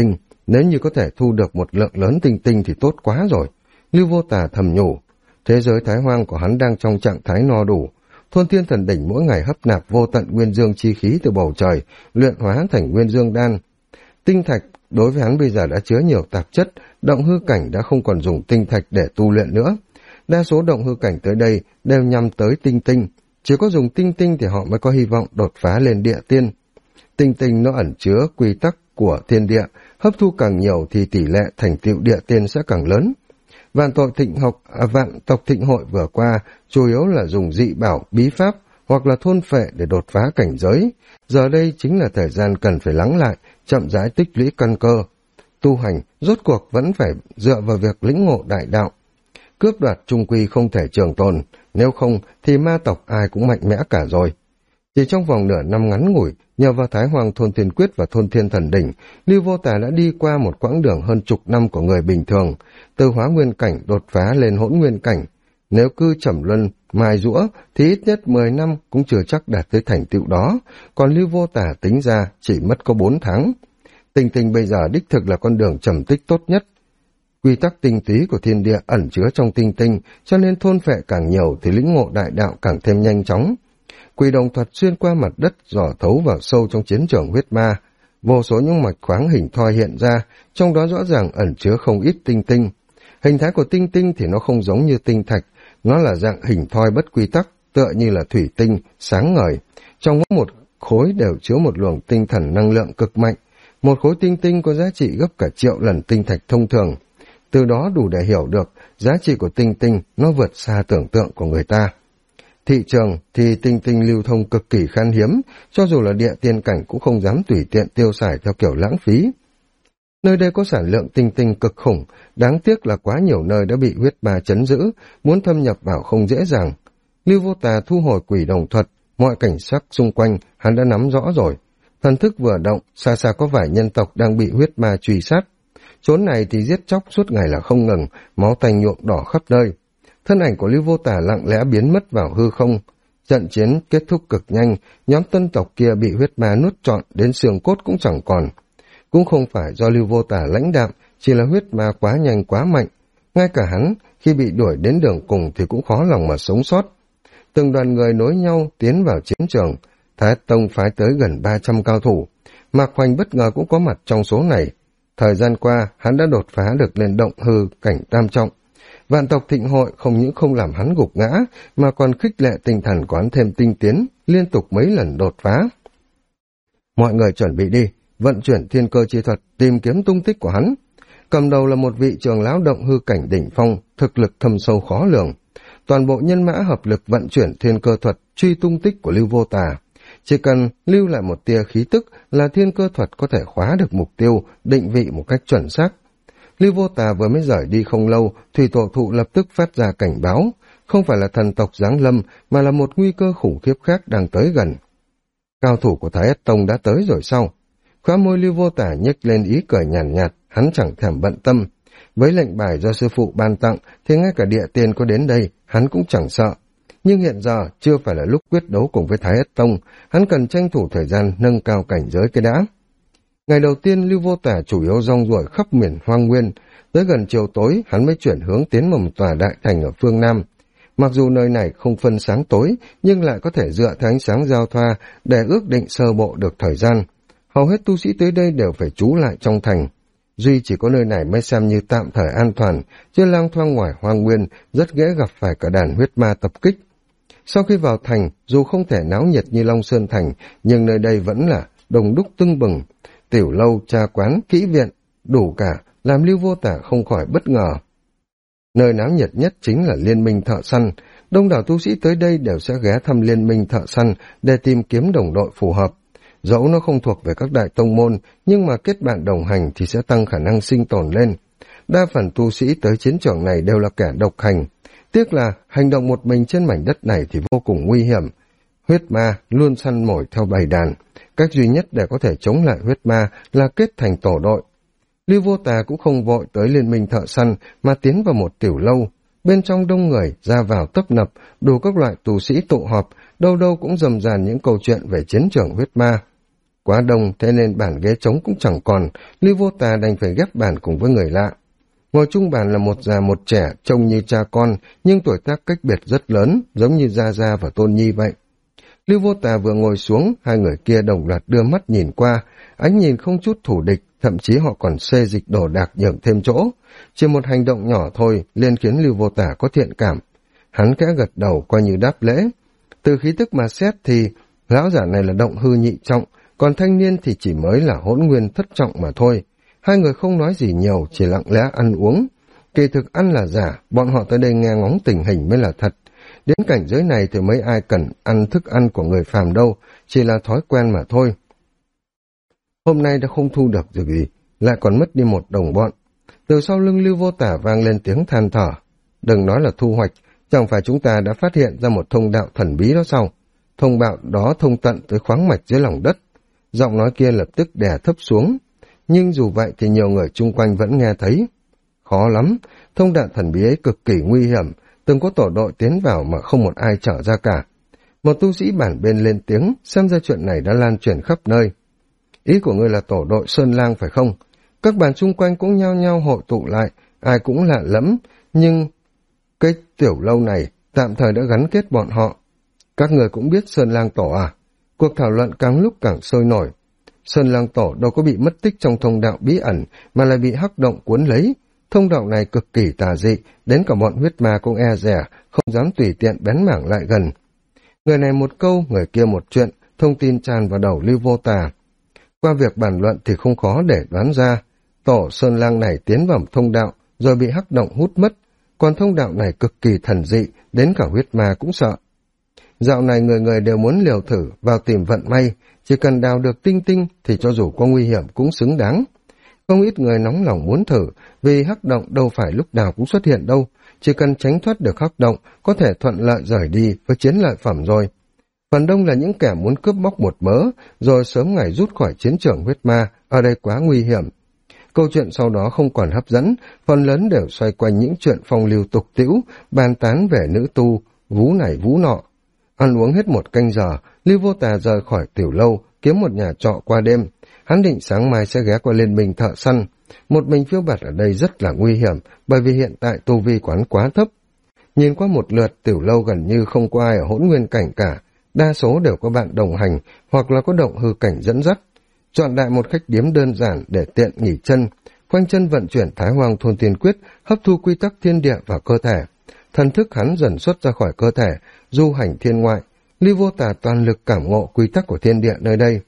Nếu như có thể thu được một lượng lớn tinh tinh thì tốt quá rồi. Lưu Vô Tà thầm nhủ. Thế giới Thái Hoang của hắn đang trong trạng thái no đủ. Thôn Thiên Thần Đỉnh mỗi ngày hấp nạp vô tận nguyên dương chi khí từ bầu trời, luyện hóa thành nguyên dương đan. Tinh thạch đối với hắn bây giờ đã chứa nhiều tạp chất, động hư cảnh đã không còn dùng tinh thạch để tu luyện nữa. Đa số động hư cảnh tới đây đều nhằm tới tinh tinh, chỉ có dùng tinh tinh thì họ mới có hy vọng đột phá lên địa tiên. Tinh tinh nó ẩn chứa quy tắc của thiên địa, hấp thu càng nhiều thì tỷ lệ thành tựu địa tiên sẽ càng lớn. Vạn tộc thịnh hội vừa qua chủ yếu là dùng dị bảo, bí pháp hoặc là thôn phệ để đột phá cảnh giới. Giờ đây chính là thời gian cần phải lắng lại, chậm rãi tích lũy căn cơ. Tu hành rốt cuộc vẫn phải dựa vào việc lĩnh ngộ đại đạo. Cướp đoạt trung quy không thể trường tồn, nếu không thì ma tộc ai cũng mạnh mẽ cả rồi. Chỉ trong vòng nửa năm ngắn ngủi, nhờ vào Thái Hoàng Thôn Thiên Quyết và Thôn Thiên Thần Đỉnh, Lưu Vô Tà đã đi qua một quãng đường hơn chục năm của người bình thường, từ hóa nguyên cảnh đột phá lên hỗn nguyên cảnh. Nếu cứ trầm luân, mài giũa thì ít nhất 10 năm cũng chưa chắc đạt tới thành tựu đó, còn Lưu Vô Tà tính ra chỉ mất có 4 tháng. Tinh tinh bây giờ đích thực là con đường trầm tích tốt nhất. Quy tắc tinh túy của thiên địa ẩn chứa trong tinh tinh, cho nên thôn phệ càng nhiều thì lĩnh ngộ đại đạo càng thêm nhanh chóng. Quỷ đồng thuật xuyên qua mặt đất dò thấu vào sâu trong chiến trường huyết ma. Vô số những mạch khoáng hình thoi hiện ra, trong đó rõ ràng ẩn chứa không ít tinh tinh. Hình thái của tinh tinh thì nó không giống như tinh thạch, nó là dạng hình thoi bất quy tắc, tựa như là thủy tinh, sáng ngời. Trong mỗi một khối đều chứa một luồng tinh thần năng lượng cực mạnh. Một khối tinh tinh có giá trị gấp cả triệu lần tinh thạch thông thường. Từ đó đủ để hiểu được giá trị của tinh tinh nó vượt xa tưởng tượng của người ta. Thị trường thì tinh tinh lưu thông cực kỳ khan hiếm, cho dù là địa tiên cảnh cũng không dám tùy tiện tiêu xài theo kiểu lãng phí. Nơi đây có sản lượng tinh tinh cực khủng, đáng tiếc là quá nhiều nơi đã bị huyết ma trấn giữ, muốn thâm nhập vào không dễ dàng. Lưu Vô Tà thu hồi quỷ đồng thuật, mọi cảnh sắc xung quanh hắn đã nắm rõ rồi. Thần thức vừa động, xa xa có vài nhân tộc đang bị huyết ma truy sát. Chốn này thì giết chóc suốt ngày là không ngừng, máu tanh nhuộm đỏ khắp nơi. Thân ảnh của Lưu Vô Tà lặng lẽ biến mất vào hư không. Trận chiến kết thúc cực nhanh, nhóm tân tộc kia bị huyết ma nuốt trọn đến xương cốt cũng chẳng còn. Cũng không phải do Lưu Vô Tà lãnh đạm, chỉ là huyết ma quá nhanh quá mạnh. Ngay cả hắn, khi bị đuổi đến đường cùng thì cũng khó lòng mà sống sót. Từng đoàn người nối nhau tiến vào chiến trường, Thái Tông phái tới gần 300 cao thủ. Mạc Hoành bất ngờ cũng có mặt trong số này. Thời gian qua, hắn đã đột phá được lên động hư cảnh tam trọng. Vạn tộc thịnh hội không những không làm hắn gục ngã, mà còn khích lệ tinh thần của hắn thêm tinh tiến, liên tục mấy lần đột phá. Mọi người chuẩn bị đi, vận chuyển thiên cơ chi thuật, tìm kiếm tung tích của hắn. Cầm đầu là một vị trưởng lão động hư cảnh đỉnh phong, thực lực thâm sâu khó lường. Toàn bộ nhân mã hợp lực vận chuyển thiên cơ thuật, truy tung tích của Lưu Vô Tà. Chỉ cần lưu lại một tia khí tức là thiên cơ thuật có thể khóa được mục tiêu, định vị một cách chuẩn xác. Lưu Vô Tà vừa mới rời đi không lâu, Thủy Tổ Thụ lập tức phát ra cảnh báo, không phải là thần tộc giáng lâm, mà là một nguy cơ khủng khiếp khác đang tới gần. Cao thủ của Thái Ất Tông đã tới rồi sao? Khóe môi Lưu Vô Tà nhếch lên ý cười nhàn nhạt, hắn chẳng thèm bận tâm. Với lệnh bài do sư phụ ban tặng, thì ngay cả địa tiên có đến đây, hắn cũng chẳng sợ. Nhưng hiện giờ chưa phải là lúc quyết đấu cùng với Thái Ất Tông, hắn cần tranh thủ thời gian nâng cao cảnh giới cái đã. Ngày đầu tiên Lưu Vô Tà chủ yếu rong ruổi khắp miền hoang nguyên, tới gần chiều tối hắn mới chuyển hướng tiến vào một tòa đại thành ở phương Nam. Mặc dù nơi này không phân sáng tối, nhưng lại có thể dựa theo ánh sáng giao thoa để ước định sơ bộ được thời gian. Hầu hết tu sĩ tới đây đều phải trú lại trong thành. Duy chỉ có nơi này mới xem như tạm thời an toàn, chứ lang thoang ngoài hoang nguyên rất dễ gặp phải cả đàn huyết ma tập kích. Sau khi vào thành, dù không thể náo nhiệt như Long Sơn Thành, nhưng nơi đây vẫn là đông đúc tưng bừng. Tiểu lâu, trà quán, kỹ viện, đủ cả, làm Lưu Vô Tà không khỏi bất ngờ. Nơi náo nhiệt nhất chính là Liên minh thợ săn. Đông đảo tu sĩ tới đây đều sẽ ghé thăm Liên minh thợ săn để tìm kiếm đồng đội phù hợp. Dẫu nó không thuộc về các đại tông môn, nhưng mà kết bạn đồng hành thì sẽ tăng khả năng sinh tồn lên. Đa phần tu sĩ tới chiến trường này đều là kẻ độc hành. Tiếc là hành động một mình trên mảnh đất này thì vô cùng nguy hiểm. Huyết ma luôn săn mồi theo bầy đàn. Cách duy nhất để có thể chống lại huyết ma là kết thành tổ đội. Lưu Vô Tà cũng không vội tới Liên minh thợ săn mà tiến vào một tiểu lâu. Bên trong đông người, ra vào tấp nập, đủ các loại tu sĩ tụ họp, đâu đâu cũng rầm ràn những câu chuyện về chiến trường huyết ma. quá đông, thế nên bàn ghế trống cũng chẳng còn, Lưu Vô Tà đành phải ghép bàn cùng với người lạ. Ngồi chung bàn là một già một trẻ, trông như cha con, nhưng tuổi tác cách biệt rất lớn, giống như Gia Gia và Tôn Nhi vậy. Lưu Vô Tà vừa ngồi xuống, hai người kia đồng loạt đưa mắt nhìn qua, ánh nhìn không chút thù địch, thậm chí họ còn xê dịch đồ đạc nhường thêm chỗ. Chỉ một hành động nhỏ thôi, liền khiến Lưu Vô Tà có thiện cảm. Hắn khẽ gật đầu coi như đáp lễ. Từ khí tức mà xét thì, lão giả này là động hư nhị trọng, còn thanh niên thì chỉ mới là hỗn nguyên thất trọng mà thôi. Hai người không nói gì nhiều, chỉ lặng lẽ ăn uống. Kỳ thực ăn là giả, bọn họ tới đây nghe ngóng tình hình mới là thật. Đến cảnh giới này thì mấy ai cần ăn thức ăn của người phàm đâu, chỉ là thói quen mà thôi. Hôm nay đã không thu được gì, lại còn mất đi một đồng bọn. Từ sau lưng Lưu Vô Tả vang lên tiếng than thở. Đừng nói là thu hoạch, chẳng phải chúng ta đã phát hiện ra một thông đạo thần bí đó sao? Thông đạo đó thông tận tới khoáng mạch dưới lòng đất. Giọng nói kia lập tức đè thấp xuống. Nhưng dù vậy thì nhiều người chung quanh vẫn nghe thấy. Khó lắm, thông đạo thần bí ấy cực kỳ nguy hiểm, từng có tổ đội tiến vào mà không một ai trở ra cả. Một tu sĩ bản bên lên tiếng, xem ra chuyện này đã lan truyền khắp nơi. Ý của ngươi là tổ đội Sơn Lang phải không? Các bàn chung quanh cũng nhao nhao hội tụ lại, ai cũng lạ lẫm, nhưng cái tiểu lâu này tạm thời đã gắn kết bọn họ. Các người cũng biết Sơn Lang Tổ à? Cuộc thảo luận càng lúc càng sôi nổi. Sơn Lang Tổ đâu có bị mất tích trong thông đạo bí ẩn mà lại bị hắc động cuốn lấy. Thông đạo này cực kỳ tà dị, đến cả bọn huyết ma cũng e dè, không dám tùy tiện bén mảng lại gần. Người này một câu, người kia một chuyện, thông tin tràn vào đầu Lưu Vô Tà. Qua việc bàn luận thì không khó để đoán ra, tổ Sơn Lang này tiến vào thông đạo, rồi bị hắc động hút mất, còn thông đạo này cực kỳ thần dị, đến cả huyết ma cũng sợ. Dạo này người người đều muốn liều thử vào tìm vận may, chỉ cần đào được tinh tinh thì cho dù có nguy hiểm cũng xứng đáng. Không ít người nóng lòng muốn thử, vì hắc động đâu phải lúc nào cũng xuất hiện đâu, chỉ cần tránh thoát được hắc động, có thể thuận lợi rời đi với chiến lợi phẩm rồi. Phần đông là những kẻ muốn cướp bóc một mớ, rồi sớm ngày rút khỏi chiến trường huyết ma, ở đây quá nguy hiểm. Câu chuyện sau đó không còn hấp dẫn, phần lớn đều xoay quanh những chuyện phong lưu tục tĩu, bàn tán về nữ tu, vú này vú nọ. Ăn uống hết một canh giờ, Lưu Vô Tà rời khỏi tiểu lâu, kiếm một nhà trọ qua đêm. Hắn định sáng mai sẽ ghé qua Liên Minh thợ săn. Một mình phiêu bạt ở đây rất là nguy hiểm, bởi vì hiện tại tu vi quán quá thấp. Nhìn qua một lượt, tiểu lâu gần như không có ai ở hỗn nguyên cảnh cả, đa số đều có bạn đồng hành, hoặc là có động hư cảnh dẫn dắt. Chọn đại một khách điếm đơn giản để tiện nghỉ chân, khoanh chân vận chuyển Thái Hoang Thôn Tiên Quyết, hấp thu quy tắc thiên địa vào cơ thể. Thần thức hắn dần xuất ra khỏi cơ thể, du hành thiên ngoại, Lưu Vô Tà toàn lực cảm ngộ quy tắc của thiên địa nơi đây.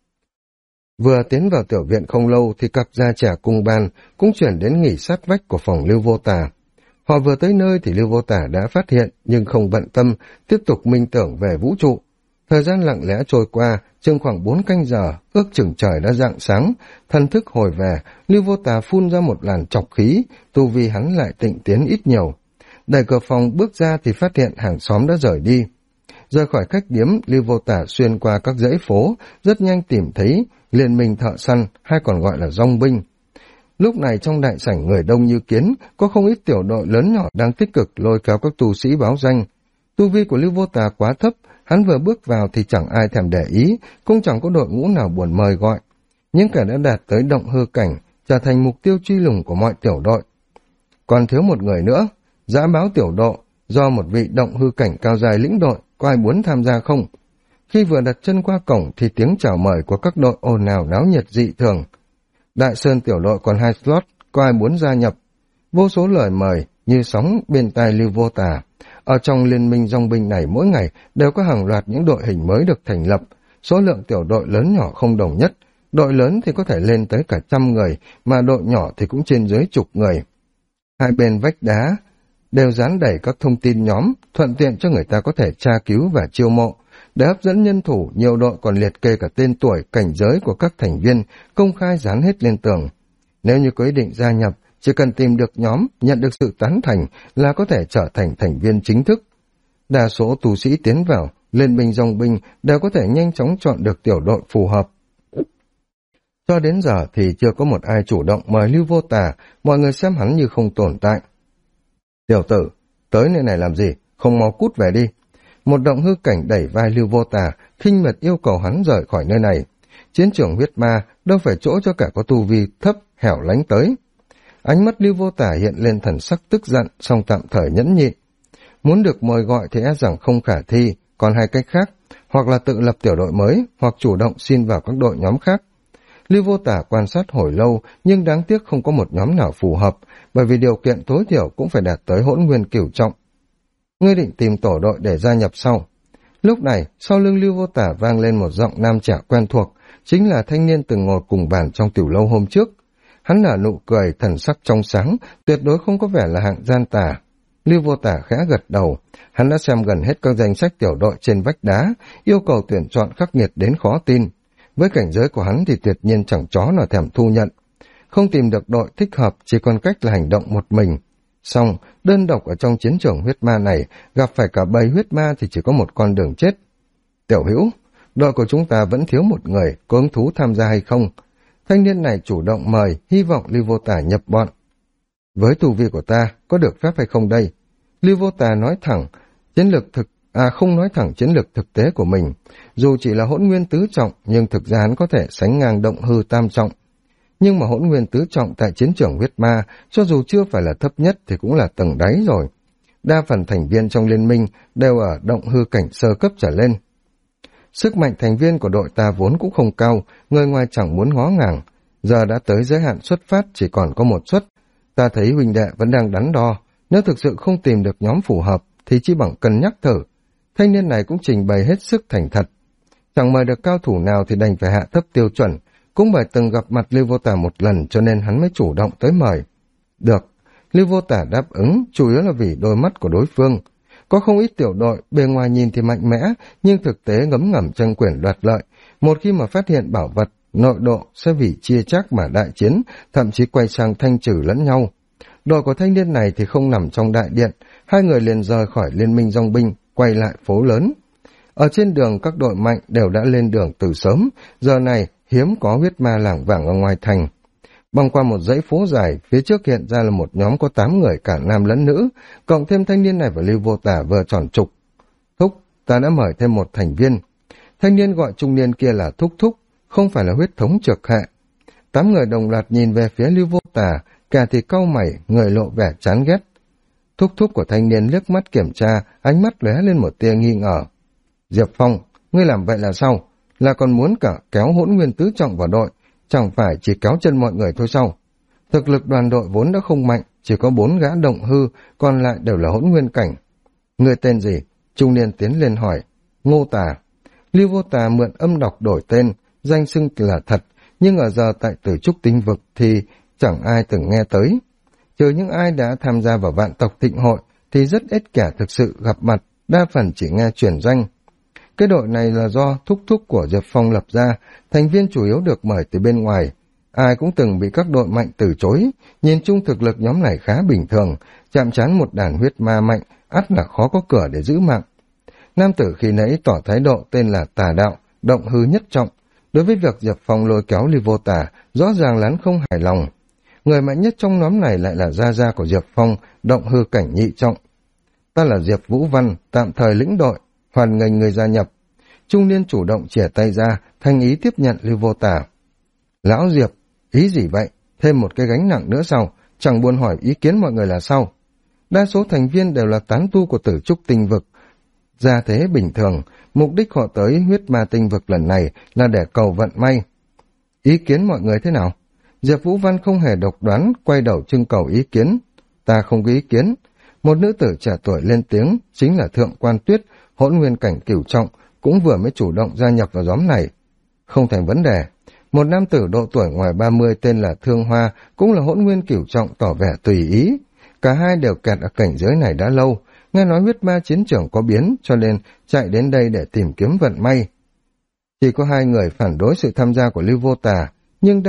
Vừa tiến vào tiểu viện không lâu thì cặp gia trẻ cùng bàn cũng chuyển đến nghỉ sát vách của phòng Lưu Vô Tà. Họ vừa tới nơi thì Lưu Vô Tà đã phát hiện nhưng không bận tâm, tiếp tục minh tưởng về vũ trụ. Thời gian lặng lẽ trôi qua, chừng khoảng 4 canh giờ, ước chừng trời đã rạng sáng, thần thức hồi về, Lưu Vô Tà phun ra một làn trọc khí, tu vi hắn lại tịnh tiến ít nhiều. Đẩy cửa phòng bước ra thì phát hiện hàng xóm đã rời đi. Rời khỏi khách điếm, Lưu Vô Tà xuyên qua các dãy phố, rất nhanh tìm thấy Liên Minh thợ săn, hay còn gọi là dong binh. Lúc này trong đại sảnh người đông như kiến, có không ít tiểu đội lớn nhỏ đang tích cực lôi kéo các tu sĩ báo danh. Tu vi của Lưu Vô Tà quá thấp, hắn vừa bước vào thì chẳng ai thèm để ý, cũng chẳng có đội ngũ nào buồn mời gọi. Những kẻ đã đạt tới động hư cảnh, trở thành mục tiêu truy lùng của mọi tiểu đội. Còn thiếu một người nữa, dã báo tiểu độ, do một vị động hư cảnh cao dài lĩnh đội, có ai muốn tham gia không? Khi vừa đặt chân qua cổng thì tiếng chào mời của các đội ồn ào náo nhiệt dị thường. Đại Sơn tiểu đội còn 2 slot, có ai muốn gia nhập? Vô số lời mời như sóng bên tai Lưu Vô Tà. Ở trong liên minh dòng binh này mỗi ngày đều có hàng loạt những đội hình mới được thành lập. Số lượng tiểu đội lớn nhỏ không đồng nhất. Đội lớn thì có thể lên tới cả 100 người, mà đội nhỏ thì cũng trên dưới chục người. Hai bên vách đá đều dán đẩy các thông tin nhóm, thuận tiện cho người ta có thể tra cứu và chiêu mộ. Để hấp dẫn nhân thủ, nhiều đội còn liệt kê cả tên tuổi, cảnh giới của các thành viên, công khai dán hết lên tường. Nếu như có ý định gia nhập, chỉ cần tìm được nhóm, nhận được sự tán thành là có thể trở thành thành viên chính thức. Đa số tu sĩ tiến vào, liên minh dòng binh đều có thể nhanh chóng chọn được tiểu đội phù hợp. Cho đến giờ thì chưa có một ai chủ động mời Lưu Vô Tà, mọi người xem hắn như không tồn tại. Tiểu tử, tới nơi này làm gì, không mau cút về đi. Một động hư cảnh đẩy vai Lưu Vô Tà, khinh miệt yêu cầu hắn rời khỏi nơi này. Chiến trường huyết ma đâu phải chỗ cho cả có tu vi thấp hẻo lánh tới. Ánh mắt Lưu Vô Tả hiện lên thần sắc tức giận, song tạm thời nhẫn nhịn. Muốn được mời gọi thì e rằng không khả thi, còn hai cách khác, hoặc là tự lập tiểu đội mới, hoặc chủ động xin vào các đội nhóm khác. Lưu Vô Tả quan sát hồi lâu, nhưng đáng tiếc không có một nhóm nào phù hợp, bởi vì điều kiện tối thiểu cũng phải đạt tới hỗn nguyên cửu trọng. Ngươi định tìm tổ đội để gia nhập sau. Lúc này, sau lưng Lưu Vô Tả vang lên một giọng nam trẻ quen thuộc, chính là thanh niên từng ngồi cùng bàn trong tiểu lâu hôm trước. Hắn nở nụ cười, thần sắc trong sáng, tuyệt đối không có vẻ là hạng gian tà. Lưu Vô Tả khẽ gật đầu, hắn đã xem gần hết các danh sách tiểu đội trên vách đá, yêu cầu tuyển chọn khắc nghiệt đến khó tin. Với cảnh giới của hắn thì tuyệt nhiên chẳng chó nào thèm thu nhận. Không tìm được đội thích hợp, chỉ còn cách là hành động một mình. Xong, đơn độc ở trong chiến trường huyết ma này, gặp phải cả bầy huyết ma thì chỉ có một con đường chết. Tiểu Hữu, đội của chúng ta vẫn thiếu một người, có hứng thú tham gia hay không? Thanh niên này chủ động mời, hy vọng Lưu Vô Tả nhập bọn. Với tu vi của ta, có được phép hay không đây? Lưu Vô Tả nói thẳng, không nói thẳng chiến lược thực tế của mình. Dù chỉ là hỗn nguyên tứ trọng, nhưng thực ra hắn có thể sánh ngang động hư tam trọng. Nhưng mà hỗn nguyên tứ trọng tại chiến trường huyết ma, cho dù chưa phải là thấp nhất thì cũng là tầng đáy rồi. Đa phần thành viên trong liên minh đều ở động hư cảnh sơ cấp trở lên. Sức mạnh thành viên của đội ta vốn cũng không cao, người ngoài chẳng muốn ngó ngàng. Giờ đã tới giới hạn xuất phát chỉ còn có một suất. Ta thấy huynh đệ vẫn đang đắn đo, nếu thực sự không tìm được nhóm phù hợp thì chỉ bằng cân nhắc thử. Thanh niên này cũng trình bày hết sức thành thật. Chẳng mời được cao thủ nào thì đành phải hạ thấp tiêu chuẩn, cũng bởi từng gặp mặt Lưu Vô Tả một lần cho nên hắn mới chủ động tới mời. Được, Lưu Vô Tả đáp ứng, chủ yếu là vì đôi mắt của đối phương. Có không ít tiểu đội, bề ngoài nhìn thì mạnh mẽ, nhưng thực tế ngấm ngầm tranh quyền đoạt lợi. Một khi mà phát hiện bảo vật, nội độ sẽ vì chia chác mà đại chiến, thậm chí quay sang thanh trừ lẫn nhau. Đội của thanh niên này thì không nằm trong đại điện, hai người liền rời khỏi liên minh dòng binh, quay lại phố lớn. Ở trên đường các đội mạnh đều đã lên đường từ sớm, giờ này hiếm có huyết ma lảng vảng ở ngoài thành. Băng qua một dãy phố dài, phía trước hiện ra là một nhóm có 8 người cả nam lẫn nữ, cộng thêm thanh niên này và Lưu Vô Tả vừa tròn trục. Thúc, ta đã mời thêm một thành viên. Thanh niên gọi trung niên kia là Thúc Thúc, không phải là huyết thống trực hệ. 8 người đồng loạt nhìn về phía Lưu Vô Tả, cả thì cau mày, người lộ vẻ chán ghét. Thúc Thúc của thanh niên liếc mắt kiểm tra, ánh mắt lóe lên một tia nghi ngờ. Diệp Phong, ngươi làm vậy là sao? Là còn muốn cả kéo hỗn nguyên tứ trọng vào đội, chẳng phải chỉ kéo chân mọi người thôi sao? Thực lực đoàn đội vốn đã không mạnh, chỉ có 4 gã động hư, còn lại đều là hỗn nguyên cảnh. Ngươi tên gì? Trung niên tiến lên hỏi. Ngô Tà. Lưu Vô Tà mượn âm đọc đổi tên, danh xưng là thật, nhưng ở giờ tại Tử Trúc Tinh Vực thì chẳng ai từng nghe tới. Trừ những ai đã tham gia vào vạn tộc thịnh hội thì rất ít kẻ thực sự gặp mặt, đa phần chỉ nghe truyền danh. Cái đội này là do Thúc Thúc của Diệp Phong lập ra, thành viên chủ yếu được mời từ bên ngoài. Ai cũng từng bị các đội mạnh từ chối, nhìn chung thực lực nhóm này khá bình thường, chạm trán một đàn huyết ma mạnh, ắt là khó có cửa để giữ mạng. Nam tử khi nãy tỏ thái độ tên là Tà Đạo, động hư nhất trọng. Đối với việc Diệp Phong lôi kéo Lưu Vô Tả, rõ ràng là hắn không hài lòng. Người mạnh nhất trong nhóm này lại là gia gia của Diệp Phong, động hư cảnh nhị trọng. Ta là Diệp Vũ Văn, tạm thời lĩnh đội, hoan nghênh người gia nhập. Trung niên chủ động chìa tay ra, thanh ý tiếp nhận Lưu Vô Tả. Lão Diệp, ý gì vậy? Thêm một cái gánh nặng nữa sao? Chẳng buồn hỏi ý kiến mọi người là sao? Đa số thành viên đều là tán tu của Tử Trúc Tinh Vực. Gia thế bình thường, mục đích họ tới huyết ma tinh vực lần này là để cầu vận may. Ý kiến mọi người thế nào? Diệp Vũ Văn không hề độc đoán, quay đầu trưng cầu ý kiến. Ta không có ý kiến. Một nữ tử trẻ tuổi lên tiếng, chính là Thượng Quan Tuyết, hỗn nguyên cảnh cửu trọng, cũng vừa mới chủ động gia nhập vào nhóm này. Không thành vấn đề. Một nam tử độ tuổi ngoài 30 tên là Thương Hoa, cũng là hỗn nguyên cửu trọng tỏ vẻ tùy ý. Cả hai đều kẹt ở cảnh giới này đã lâu, nghe nói huyết ma chiến trường có biến, cho nên chạy đến đây để tìm kiếm vận may. Chỉ có 2 người phản đối sự tham gia của Lưu Vô Tả, nhưng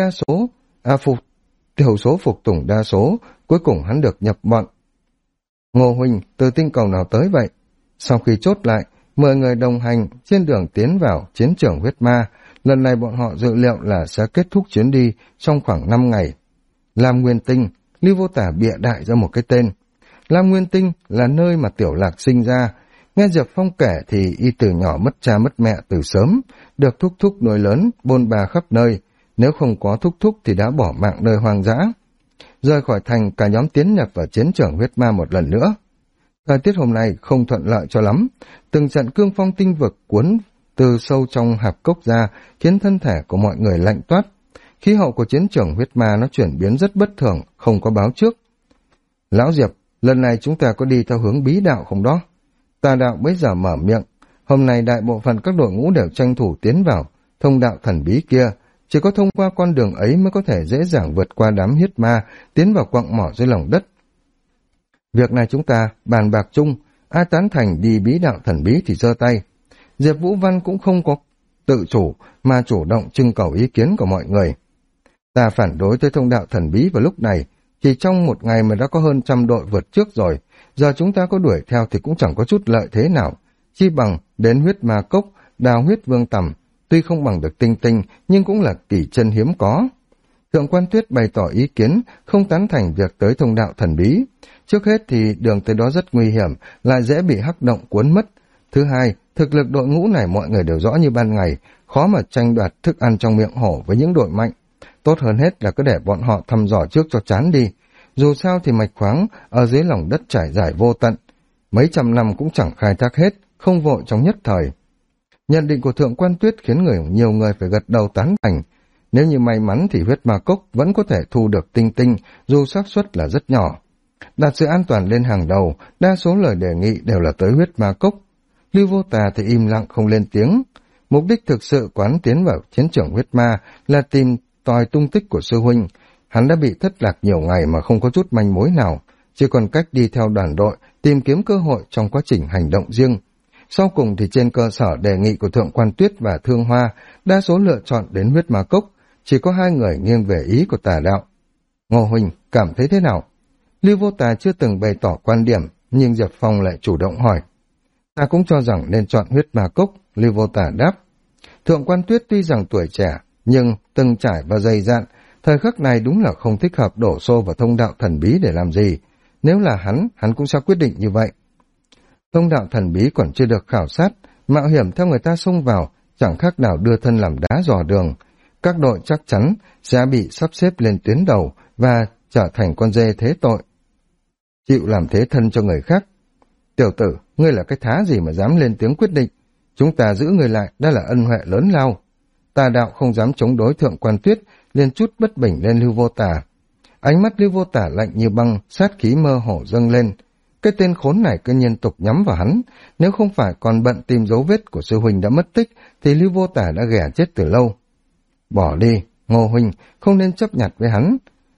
thiểu số phục tùng đa số, cuối cùng hắn được nhập bọn. Ngô huynh, từ tinh cầu nào tới vậy? Sau khi chốt lại, 10 người đồng hành trên đường tiến vào chiến trường huyết ma, lần này bọn họ dự liệu là sẽ kết thúc chuyến đi trong khoảng 5 ngày. Lam Nguyên Tinh, Lưu Vô Tả bịa đại ra một cái tên. Lam Nguyên Tinh là nơi mà Tiểu Lạc sinh ra, Nghe Diệp Phong kể thì y từ nhỏ mất cha mất mẹ từ sớm, được thúc thúc nuôi lớn, bôn ba khắp nơi. Nếu không có thúc thúc thì đã bỏ mạng nơi hoang dã. Rời khỏi thành, cả nhóm tiến nhập vào chiến trường huyết ma một lần nữa. Thời tiết hôm nay không thuận lợi cho lắm. Từng trận cương phong tinh vực cuốn từ sâu trong hạp cốc ra, khiến thân thể của mọi người lạnh toát. Khí hậu của chiến trường huyết ma nó chuyển biến rất bất thường, không có báo trước. Lão Diệp, lần này chúng ta có đi theo hướng bí đạo không đó? Tà đạo bấy giờ mở miệng. Hôm nay đại bộ phận các đội ngũ đều tranh thủ tiến vào thông đạo thần bí kia. Chỉ có thông qua con đường ấy mới có thể dễ dàng vượt qua đám huyết ma, tiến vào quặng mỏ dưới lòng đất. Việc này chúng ta bàn bạc chung, ai tán thành đi bí đạo thần bí thì giơ tay. Diệp Vũ Văn cũng không có tự chủ mà chủ động trưng cầu ý kiến của mọi người. Ta phản đối tới thông đạo thần bí vào lúc này, chỉ trong một ngày mà đã có hơn 100 đội vượt trước rồi, giờ chúng ta có đuổi theo thì cũng chẳng có chút lợi thế nào, chi bằng đến huyết ma cốc, đào huyết vương tầm, tuy không bằng được tinh tinh nhưng cũng là kỳ chân hiếm có. Thượng quan Tuyết bày tỏ ý kiến, không tán thành việc tới thông đạo thần bí. Trước hết thì đường tới đó rất nguy hiểm, lại dễ bị hắc động cuốn mất. Thứ hai, thực lực đội ngũ này mọi người đều rõ như ban ngày, khó mà tranh đoạt thức ăn trong miệng hổ với những đội mạnh. Tốt hơn hết là cứ để bọn họ thăm dò trước cho chán đi. Dù sao thì mạch khoáng ở dưới lòng đất trải dài vô tận. Mấy trăm năm cũng chẳng khai thác hết, không vội trong nhất thời. Nhận định của Thượng quan Tuyết khiến nhiều người phải gật đầu tán thành. Nếu như may mắn thì huyết ma cốc vẫn có thể thu được tinh tinh, dù xác suất là rất nhỏ. Đặt sự an toàn lên hàng đầu, đa số lời đề nghị đều là tới huyết ma cốc. Lưu Vô Tà thì im lặng không lên tiếng. Mục đích thực sự quán tiến vào chiến trường huyết ma là tìm tòi tung tích của sư huynh. Hắn đã bị thất lạc nhiều ngày mà không có chút manh mối nào, chỉ còn cách đi theo đoàn đội tìm kiếm cơ hội trong quá trình hành động riêng. Sau cùng thì trên cơ sở đề nghị của Thượng quan Tuyết và Thương Hoa, đa số lựa chọn đến huyết ma cốc, chỉ có 2 người nghiêng về ý của Tà đạo. Ngô huynh cảm thấy thế nào? Lưu Vô Tà chưa từng bày tỏ quan điểm, nhưng Diệp Phong lại chủ động hỏi. Ta cũng cho rằng nên chọn huyết ma cốc, Lưu Vô Tà đáp. Thượng quan Tuyết tuy rằng tuổi trẻ, nhưng từng trải và dày dạn, thời khắc này đúng là không thích hợp đổ xô vào thông đạo thần bí để làm gì. Nếu là hắn cũng sẽ quyết định như vậy. Thông đạo thần bí còn chưa được khảo sát, mạo hiểm theo người ta xông vào, chẳng khác nào đưa thân làm đá dò đường. Các đội chắc chắn sẽ bị sắp xếp lên tuyến đầu và trở thành con dê thế tội. Chịu làm thế thân cho người khác. Tiểu tử, ngươi là cái thá gì mà dám lên tiếng quyết định? Chúng ta giữ người lại đã là ân huệ lớn lao. Tà đạo không dám chống đối Thượng quan Tuyết, liền chút bất bình lên Lưu Vô Tà. Ánh mắt Lưu Vô Tà lạnh như băng, sát khí mơ hồ dâng lên. Cái tên khốn này cứ liên tục nhắm vào hắn, nếu không phải còn bận tìm dấu vết của sư huynh đã mất tích, thì Lưu Vô Tà đã ghẻ chết từ lâu. Bỏ đi, Ngô huynh, không nên chấp nhặt với hắn.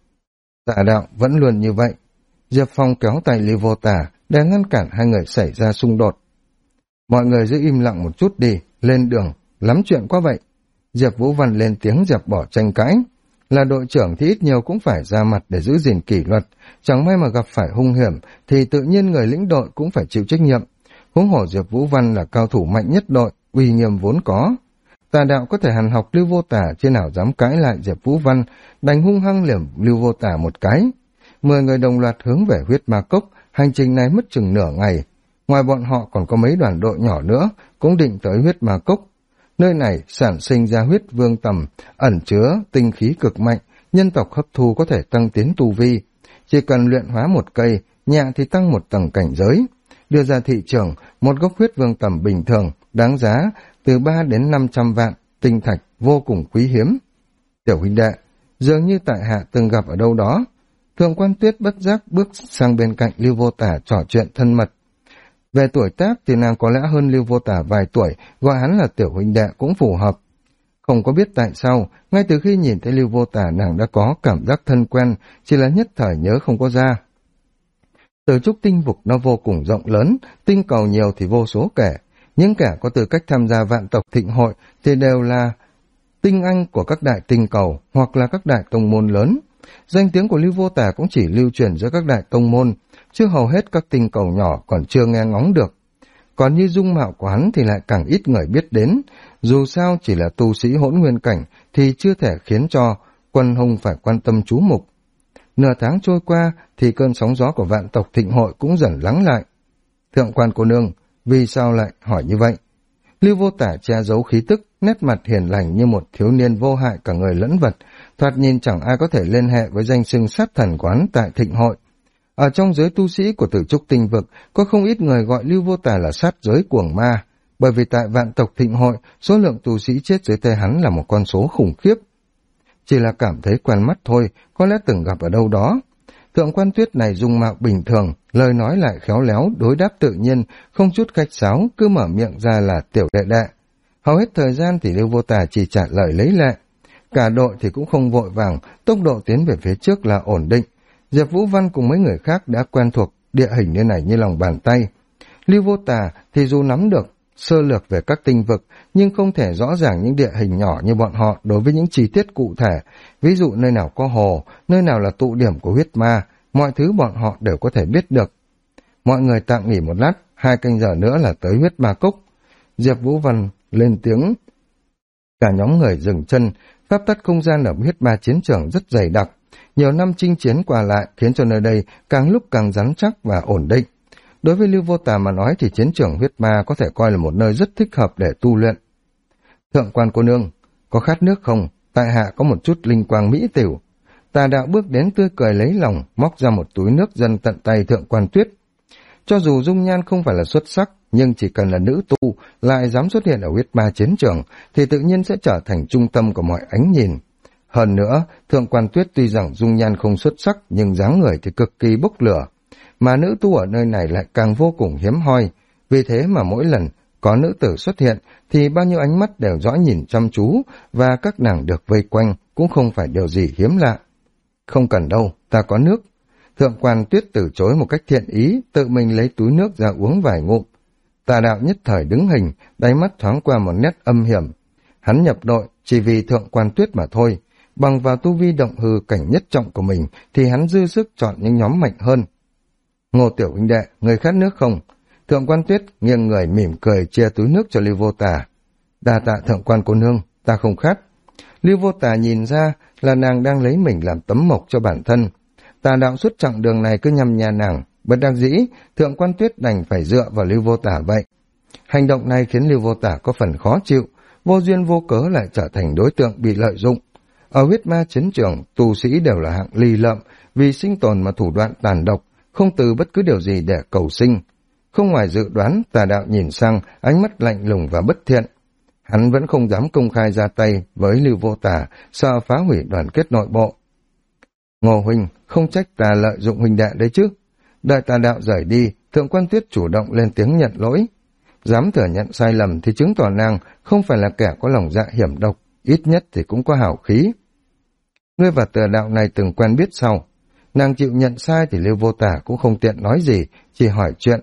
Tà đạo vẫn luôn như vậy. Diệp Phong kéo tay Lưu Vô Tà để ngăn cản hai người xảy ra xung đột. Mọi người giữ im lặng một chút đi, lên đường, lắm chuyện quá vậy. Diệp Vũ Văn lên tiếng dẹp bỏ tranh cãi. Là đội trưởng thì ít nhiều cũng phải ra mặt để giữ gìn kỷ luật, chẳng may mà gặp phải hung hiểm thì tự nhiên người lĩnh đội cũng phải chịu trách nhiệm. Huống hồ Diệp Vũ Văn là cao thủ mạnh nhất đội, uy nghiêm vốn có. Tà đạo có thể hằn học Lưu Vô Tà, chứ nào dám cãi lại Diệp Vũ Văn, đành hung hăng liềm Lưu Vô Tà một cái. 10 người đồng loạt hướng về huyết ma cốc, hành trình này mất chừng nửa ngày. Ngoài bọn họ còn có mấy đoàn đội nhỏ nữa, cũng định tới huyết ma cốc. Nơi này sản sinh ra huyết vương tầm, ẩn chứa tinh khí cực mạnh, nhân tộc hấp thu có thể tăng tiến tu vi. Chỉ cần luyện hóa một cây, nhẹ thì tăng một tầng cảnh giới. Đưa ra thị trường, một gốc huyết vương tầm bình thường, đáng giá từ 3 đến 500 vạn, tinh thạch vô cùng quý hiếm. Tiểu huynh đệ, dường như tại hạ từng gặp ở đâu đó. Thượng quan Tuyết bất giác bước sang bên cạnh Lưu Vô Tà trò chuyện thân mật. Về tuổi tác thì nàng có lẽ hơn Lưu Vô Tà vài tuổi, gọi hắn là tiểu huynh đệ cũng phù hợp. Không có biết tại sao, ngay từ khi nhìn thấy Lưu Vô Tà nàng đã có cảm giác thân quen, chỉ là nhất thời nhớ không có ra. Từ trúc tinh vực nó vô cùng rộng lớn, tinh cầu nhiều thì vô số kể. Những kẻ có tư cách tham gia vạn tộc thịnh hội thì đều là tinh anh của các đại tinh cầu hoặc là các đại tông môn lớn. Danh tiếng của Lưu Vô Tà cũng chỉ lưu truyền giữa các đại tông môn, chứ hầu hết các tinh cầu nhỏ còn chưa nghe ngóng được. Còn như dung mạo của hắn thì lại càng ít người biết đến, dù sao chỉ là tu sĩ hỗn nguyên cảnh thì chưa thể khiến cho quân hùng phải quan tâm chú mục. Nửa tháng trôi qua thì cơn sóng gió của vạn tộc thịnh hội cũng dần lắng lại. Thượng quan cô nương, vì sao lại hỏi như vậy? Lưu Vô Tả che giấu khí tức, nét mặt hiền lành như một thiếu niên vô hại cả người lẫn vật, thoạt nhìn chẳng ai có thể liên hệ với danh xưng sát thần quán tại thịnh hội. Ở trong giới tu sĩ của Tử Trúc Tinh Vực, có không ít người gọi Lưu Vô Tả là sát giới cuồng ma, bởi vì tại vạn tộc thịnh hội, số lượng tu sĩ chết dưới tay hắn là một con số khủng khiếp. Chỉ là cảm thấy quen mắt thôi, có lẽ từng gặp ở đâu đó. Thượng quan Tuyết này dung mạo bình thường, lời nói lại khéo léo, đối đáp tự nhiên, không chút khách sáo, cứ mở miệng ra là tiểu đệ đệ. Hầu hết thời gian thì Lưu Vô Tả chỉ trả lời lấy lệ. Cả đội thì cũng không vội vàng, tốc độ tiến về phía trước là ổn định. Diệp Vũ Văn cùng mấy người khác đã quen thuộc địa hình như này như lòng bàn tay. Lưu Vô Tả thì dù nắm được sơ lược về các tinh vực, nhưng không thể rõ ràng những địa hình nhỏ như bọn họ đối với những chi tiết cụ thể, ví dụ nơi nào có hồ, nơi nào là tụ điểm của huyết ma, mọi thứ bọn họ đều có thể biết được. Mọi người tạm nghỉ một lát, 2 canh giờ nữa là tới huyết ma cốc. Diệp Vũ Văn lên tiếng. Cả nhóm người dừng chân, pháp tắc không gian ở huyết ma chiến trường rất dày đặc. Nhiều năm chinh chiến qua lại khiến cho nơi đây càng lúc càng rắn chắc và ổn định. Đối với Lưu Vô Tà mà nói thì chiến trường huyết ma có thể coi là một nơi rất thích hợp để tu luyện. Thượng quan cô nương, có khát nước không? Tại hạ có một chút linh quang mỹ tiểu. Tà đạo bước đến tươi cười lấy lòng, móc ra một túi nước dâng tận tay Thượng quan Tuyết. Cho dù dung nhan không phải là xuất sắc, nhưng chỉ cần là nữ tu lại dám xuất hiện ở huyết ma chiến trường thì tự nhiên sẽ trở thành trung tâm của mọi ánh nhìn. Hơn nữa, Thượng quan Tuyết tuy rằng dung nhan không xuất sắc nhưng dáng người thì cực kỳ bốc lửa, mà nữ tu ở nơi này lại càng vô cùng hiếm hoi. Vì thế mà mỗi lần có nữ tử xuất hiện thì bao nhiêu ánh mắt đều dõi nhìn chăm chú, và các nàng được vây quanh cũng không phải điều gì hiếm lạ. Không cần đâu, ta có nước. Thượng quan Tuyết từ chối một cách thiện ý, tự mình lấy túi nước ra uống vài ngụm. Tà đạo nhất thời đứng hình, đáy mắt thoáng qua một nét âm hiểm. Hắn nhập đội chỉ vì Thượng quan Tuyết mà thôi. Bằng vào tu vi động hư cảnh nhất trọng của mình thì hắn dư sức chọn những nhóm mạnh hơn. Ngô tiểu huynh đệ, người khát nước không? Thượng quan Tuyết nghiêng người mỉm cười chia túi nước cho Lưu Vô Tà. Đa tạ thượng quan cô nương, ta không khát. Lưu Vô Tà nhìn ra là nàng đang lấy mình làm tấm mộc cho bản thân. Tà đạo suốt chặng đường này cứ nhằm nhà nàng, bất đắc dĩ, Thượng quan Tuyết đành phải dựa vào Lưu Vô Tà vậy. Hành động này khiến Lưu Vô Tà có phần khó chịu, vô duyên vô cớ lại trở thành đối tượng bị lợi dụng. Ở huyết ma chiến trường, tu sĩ đều là hạng lì lợm, vì sinh tồn mà thủ đoạn tàn độc, không từ bất cứ điều gì để cầu sinh. Không ngoài dự đoán, Tà đạo nhìn sang, ánh mắt lạnh lùng và bất thiện. Hắn vẫn không dám công khai ra tay với Lưu Vô Tà, sợ phá hủy đoàn kết nội bộ. Ngô huynh, không trách ta lợi dụng huynh đệ đấy chứ. Đợi Tà đạo rời đi, Thượng quan Tuyết chủ động lên tiếng nhận lỗi. Dám thừa nhận sai lầm thì chứng tỏ nàng không phải là kẻ có lòng dạ hiểm độc, ít nhất thì cũng có hảo khí. Ngươi và Tà đạo này từng quen biết sau. Nàng chịu nhận sai thì Lưu Vô Tả cũng không tiện nói gì, chỉ hỏi chuyện.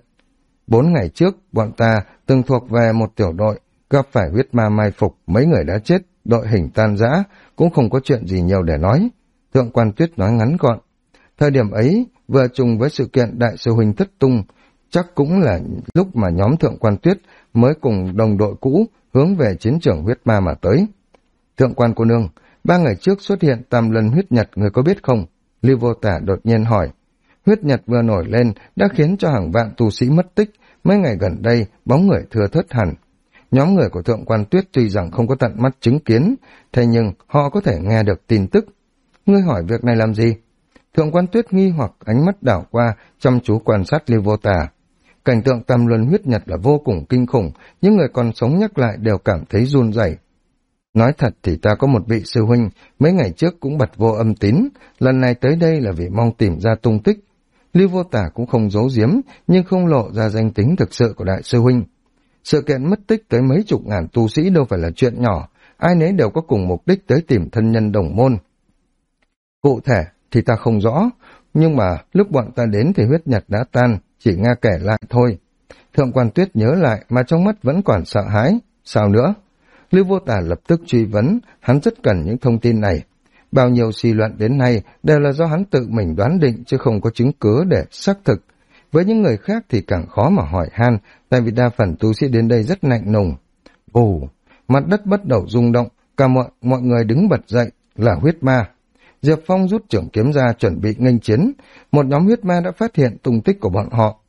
4 ngày trước, bọn ta từng thuộc về một tiểu đội, gặp phải huyết ma mai phục, mấy người đã chết, đội hình tan rã, cũng không có chuyện gì nhiều để nói. Thượng quan Tuyết nói ngắn gọn. Thời điểm ấy, vừa trùng với sự kiện đại sư huynh thất tung, chắc cũng là lúc mà nhóm Thượng quan Tuyết mới cùng đồng đội cũ hướng về chiến trường huyết ma mà tới. Thượng quan cô nương, 3 ngày trước xuất hiện tam lân huyết nhật, người có biết không? Lưu Vô Tả đột nhiên hỏi. Huyết nhật vừa nổi lên đã khiến cho hàng vạn tu sĩ mất tích, mấy ngày gần đây bóng người thưa thớt hẳn. Nhóm người của Thượng quan Tuyết tuy rằng không có tận mắt chứng kiến, thế nhưng họ có thể nghe được tin tức. Ngươi hỏi việc này làm gì? Thượng quan Tuyết nghi hoặc ánh mắt đảo qua, chăm chú quan sát Lưu Vô Tả. Cảnh tượng tam luân huyết nhật là vô cùng kinh khủng, những người còn sống nhắc lại đều cảm thấy run rẩy. Nói thật thì ta có một vị sư huynh, mấy ngày trước cũng bật vô âm tín, lần này tới đây là vì mong tìm ra tung tích. Lưu Vô Tả cũng không giấu giếm, nhưng không lộ ra danh tính thực sự của đại sư huynh. Sự kiện mất tích tới mấy chục ngàn tu sĩ đâu phải là chuyện nhỏ, ai nấy đều có cùng mục đích tới tìm thân nhân đồng môn. Cụ thể thì ta không rõ, nhưng mà lúc bọn ta đến thì huyết nhật đã tan, chỉ nghe kể lại thôi. Thượng quan Tuyết nhớ lại mà trong mắt vẫn còn sợ hãi. Sao nữa? Lưu Vô Tả lập tức truy vấn, hắn rất cần những thông tin này. Bao nhiêu suy luận đến nay đều là do hắn tự mình đoán định chứ không có chứng cứ để xác thực. Với những người khác thì càng khó mà hỏi han, tại vì đa phần tu sĩ đến đây rất lạnh lùng. Ồ, mặt đất bắt đầu rung động, cả mọi người đứng bật dậy, là huyết ma. Diệp Phong rút trưởng kiếm ra chuẩn bị nghênh chiến, một nhóm huyết ma đã phát hiện tung tích của bọn họ,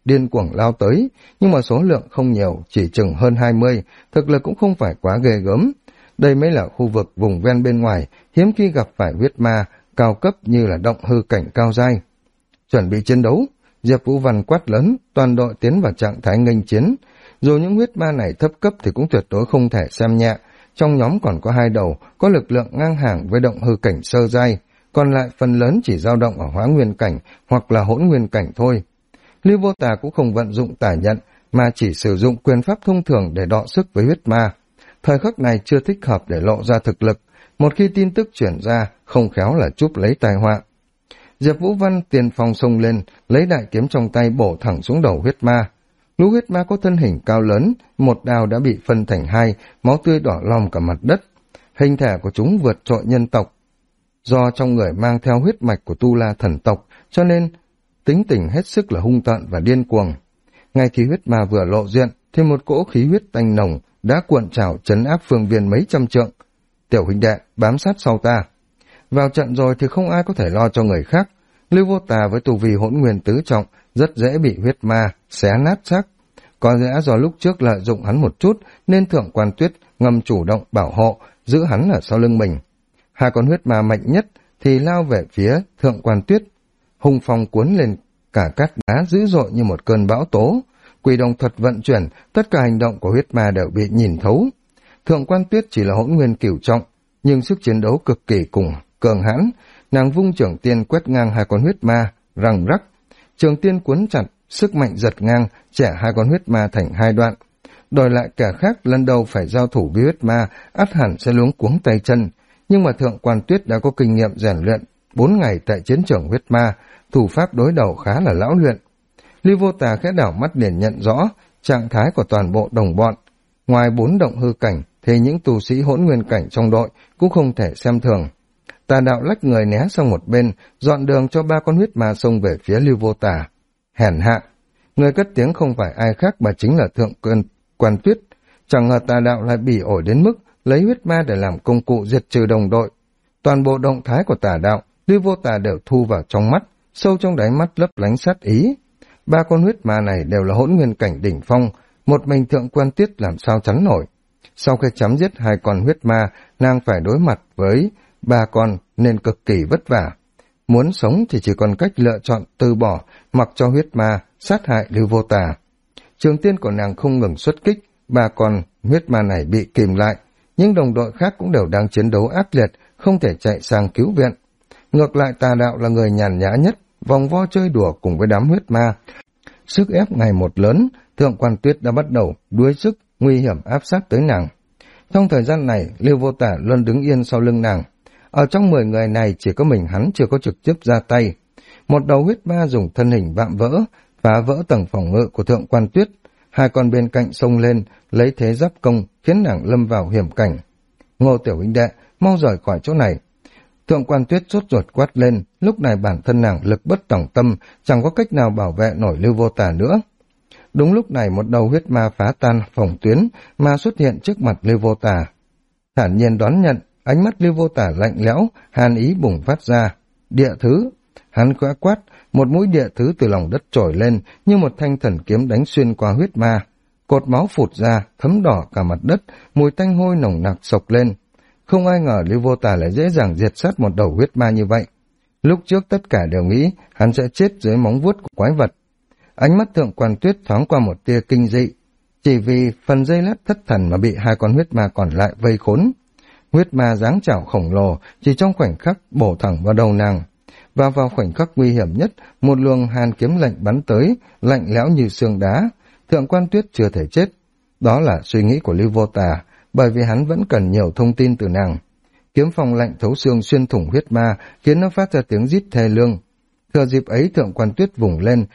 điên cuồng lao tới, nhưng mà số lượng không nhiều, chỉ chừng hơn 20, thực lực cũng không phải quá ghê gớm. Đây mới là khu vực vùng ven bên ngoài, hiếm khi gặp phải huyết ma cao cấp như là động hư cảnh cao giai. Chuẩn bị chiến đấu, Diệp Vũ Văn quát lớn, toàn đội tiến vào trạng thái nghênh chiến. Dù những huyết ma này thấp cấp thì cũng tuyệt đối không thể xem nhẹ, trong nhóm còn có 2 đầu, có lực lượng ngang hàng với động hư cảnh sơ giai, còn lại phần lớn chỉ dao động ở hóa nguyên cảnh hoặc là hỗn nguyên cảnh thôi. Lưu Vô Tà cũng không vận dụng tả nhận, mà chỉ sử dụng quyền pháp thông thường để đọ sức với huyết ma. Thời khắc này chưa thích hợp để lộ ra thực lực, một khi tin tức chuyển ra, không khéo là chúp lấy tai họa. Diệp Vũ Văn tiền phong xông lên, lấy đại kiếm trong tay bổ thẳng xuống đầu huyết ma. Lũ huyết ma có thân hình cao lớn, một đao đã bị phân thành 2, máu tươi đỏ lòm cả mặt đất. Hình thể của chúng vượt trội nhân tộc. Do trong người mang theo huyết mạch của Tu La thần tộc, cho nên tính tình hết sức là hung tợn và điên cuồng. Ngay khi huyết ma vừa lộ diện, thì một cỗ khí huyết tanh nồng đã cuộn trào trấn áp phương viên mấy trăm trượng. Tiểu huynh đệ, bám sát sau ta. Vào trận rồi thì không ai có thể lo cho người khác. Lưu Vô Tà với tu vi hỗn nguyên tứ trọng rất dễ bị huyết ma xé nát xác. Có lẽ do lúc trước lợi dụng hắn một chút nên Thượng Quan Tuyết ngầm chủ động bảo hộ, giữ hắn ở sau lưng mình. 2 con huyết ma mạnh nhất thì lao về phía Thượng Quan Tuyết. Hung phong cuốn lên cả cát đá dữ dội như một cơn bão tố. Quỷ đồng thuật vận chuyển, tất cả hành động của huyết ma đều bị nhìn thấu. Thượng Quan Tuyết chỉ là hỗn nguyên cửu trọng, nhưng sức chiến đấu cực kỳ cường hãn. Nàng vung trưởng tiên quét ngang 2 con huyết ma, răng rắc. Trường tiên cuốn chặt, sức mạnh giật ngang, chẻ 2 con huyết ma thành 2 đoạn. Đổi lại kẻ khác lần đầu phải giao thủ với huyết ma, ắt hẳn sẽ luống cuống tay chân. Nhưng mà Thượng Quan Tuyết đã có kinh nghiệm rèn luyện 4 ngày tại chiến trường huyết ma, thủ pháp đối đầu khá là lão luyện. Lưu Vô Tà khẽ đảo mắt liền nhận rõ trạng thái của toàn bộ đồng bọn. Ngoài 4 động hư cảnh, thì những tu sĩ hỗn nguyên cảnh trong đội cũng không thể xem thường. Tà Đạo lách người né sang một bên, dọn đường cho 3 con huyết ma xông về phía Lưu Vô Tà. Hèn hạ, người cất tiếng không phải ai khác mà chính là Thượng Quan Tuyết. Chẳng ngờ Tà Đạo lại bỉ ổi đến mức lấy huyết ma để làm công cụ diệt trừ đồng đội. Toàn bộ động thái của Tà Đạo, Lưu Vô Tà đều thu vào trong mắt, sâu trong đáy mắt lấp lánh sát ý. 3 con huyết ma này đều là hỗn nguyên cảnh đỉnh phong, một mình Thượng Quan Tuyết làm sao chắn nổi. Sau khi chấm dứt 2 con huyết ma, nàng phải đối mặt với 3 con nên cực kỳ vất vả. Muốn sống thì chỉ còn cách lựa chọn từ bỏ, mặc cho huyết ma sát hại Lưu Vô Tà. Trường tiên của nàng không ngừng xuất kích, 3 con huyết ma này bị kìm lại, nhưng đồng đội khác cũng đều đang chiến đấu ác liệt, không thể chạy sang cứu viện. Ngược lại Tà Đạo là người nhàn nhã nhất, vòng vo chơi đùa cùng với đám huyết ma. Sức ép ngày một lớn, Thượng Quan Tuyết đã bắt đầu đuối sức, nguy hiểm áp sát tới nàng. Trong thời gian này, Lưu Vô Tà luôn đứng yên sau lưng nàng. Ở trong 10 người này chỉ có mình hắn chưa có trực tiếp ra tay. Một đầu huyết ma dùng thân hình vạm vỡ, phá vỡ tầng phòng ngự của Thượng Quan Tuyết. 2 con bên cạnh xông lên, lấy thế giáp công, khiến nàng lâm vào hiểm cảnh. Ngô tiểu huynh đệ, mau rời khỏi chỗ này. Thượng Quan Tuyết sốt ruột quát lên, lúc này bản thân nàng lực bất tòng tâm, chẳng có cách nào bảo vệ nổi Lưu Vô Tà nữa. Đúng lúc này một đầu huyết ma phá tan phòng tuyến mà xuất hiện trước mặt Lưu Vô Tà. Thản nhiên đón nhận, ánh mắt Lưu Vô Tà lạnh lẽo, hàn ý bùng phát ra. Địa thứ, hắn khẽ quát, một mũi địa thứ từ lòng đất trồi lên như một thanh thần kiếm đánh xuyên qua huyết ma. Cột máu phụt ra, thấm đỏ cả mặt đất, mùi tanh hôi nồng nặc sộc lên. Không ai ngờ Lưu Vô Tà lại dễ dàng diệt sát một đầu huyết ma như vậy. Lúc trước tất cả đều nghĩ hắn sẽ chết dưới móng vuốt của quái vật. Ánh mắt Thượng Quan Tuyết thoáng qua một tia kinh dị, chỉ vì phần dây lát thất thần mà bị 2 con huyết ma còn lại vây khốn. Huyết ma dáng chảo khổng lồ chỉ trong khoảnh khắc bổ thẳng vào đầu nàng. Và vào khoảnh khắc nguy hiểm nhất, một luồng hàn kiếm lạnh bắn tới, lạnh lẽo như xương đá. Thượng Quan Tuyết chưa thể chết. Đó là suy nghĩ của Lưu Vô Tà, bởi vì hắn vẫn cần nhiều thông tin từ nàng. Kiếm phong lạnh thấu xương xuyên thủng huyết ma, khiến nó phát ra tiếng rít thê lương. Thừa dịp ấy Thượng Quan Tuyết vùng lên,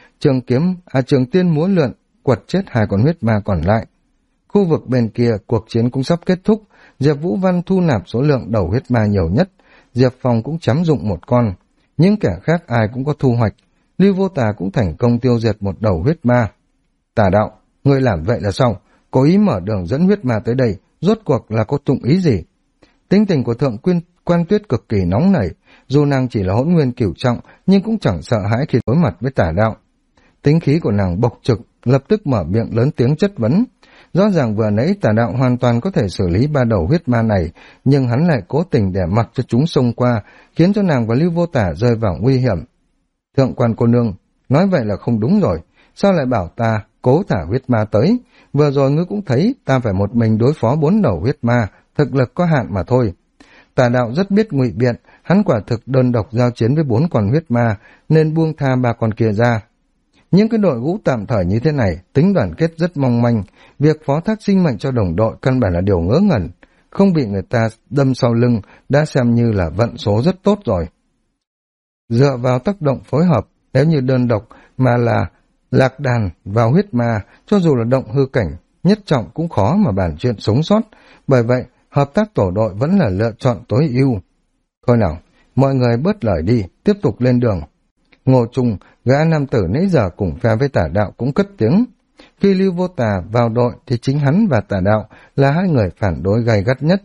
trường tiên múa lượn, quật chết 2 con huyết ma còn lại. Khu vực bên kia, cuộc chiến cũng sắp kết thúc. Diệp Vũ Văn thu nạp số lượng đầu huyết ma nhiều nhất. Diệp Phong cũng chấm dụng 1 con. Những kẻ khác ai cũng có thu hoạch. Lưu Vô Tà cũng thành công tiêu diệt 1 đầu huyết ma. Tà Đạo, ngươi làm vậy là sao? Cố ý mở đường dẫn huyết ma tới đây, rốt cuộc là có dụng ý gì? Tính tình của Thượng Quan Tuyết cực kỳ nóng nảy, dù nàng chỉ là hỗn nguyên cửu trọng nhưng cũng chẳng sợ hãi khi đối mặt với Tà Đạo. tính khí của nàng bộc trực, lập tức mở miệng lớn tiếng chất vấn. Rõ ràng vừa nãy Tà Đạo hoàn toàn có thể xử lý 3 đầu huyết ma này, nhưng hắn lại cố tình để mặc cho chúng xông qua, khiến cho nàng và Lưu Vô Tả rơi vào nguy hiểm. Thượng quan cô nương, nói vậy là không đúng rồi, sao lại bảo ta cố thả huyết ma tới? Vừa rồi ngươi cũng thấy ta phải một mình đối phó 4 đầu huyết ma, thực lực có hạn mà thôi. Tà Đạo rất biết ngụy biện, hắn quả thực đơn độc giao chiến với 4 con huyết ma, nên buông tha 3 con kia ra. Những cái đội ngũ tạm thời như thế này, tính đoàn kết rất mong manh, việc phó thác sinh mệnh cho đồng đội căn bản là điều ngớ ngẩn, không bị người ta đâm sau lưng đã xem như là vận số rất tốt rồi. Dựa vào tác động phối hợp, nếu như đơn độc mà là lạc đàn vào huyết ma, cho dù là động hư cảnh, nhất trọng cũng khó mà bàn chuyện sống sót, bởi vậy hợp tác tổ đội vẫn là lựa chọn tối ưu. Thôi nào, mọi người bớt lời đi, tiếp tục lên đường. Ngô Trung, gã nam tử nãy giờ cùng phe với Tà Đạo cũng cất tiếng. Khi Lưu Vô Tà vào đội thì chính hắn và Tà Đạo là hai người phản đối gay gắt nhất.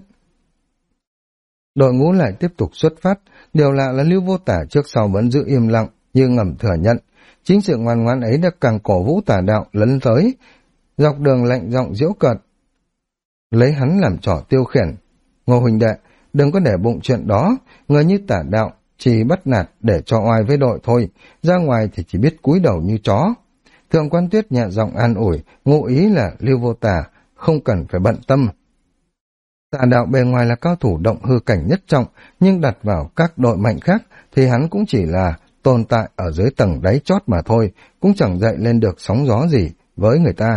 Đội ngũ lại tiếp tục xuất phát, điều lạ là Lưu Vô Tả trước sau vẫn giữ im lặng, như ngầm thừa nhận. Chính sự ngoan ngoãn ấy đã càng cổ vũ Tà Đạo lấn tới, dọc đường lạnh giọng giễu cợt, lấy hắn làm trò tiêu khiển. Ngô huynh đệ, đừng có để bụng chuyện đó, người như Tà Đạo chỉ bắt nạt để cho oai với đội thôi, ra ngoài thì chỉ biết cúi đầu như chó. Thượng quan Tuyết nhẹ giọng an ủi, ngụ ý là Lưu Vô Tả không cần phải bận tâm. Tà Đạo bề ngoài là cao thủ động hư cảnh nhất trọng, nhưng đặt vào các đội mạnh khác thì hắn cũng chỉ là tồn tại ở dưới tầng đáy chót mà thôi, cũng chẳng dậy lên được sóng gió gì với người ta.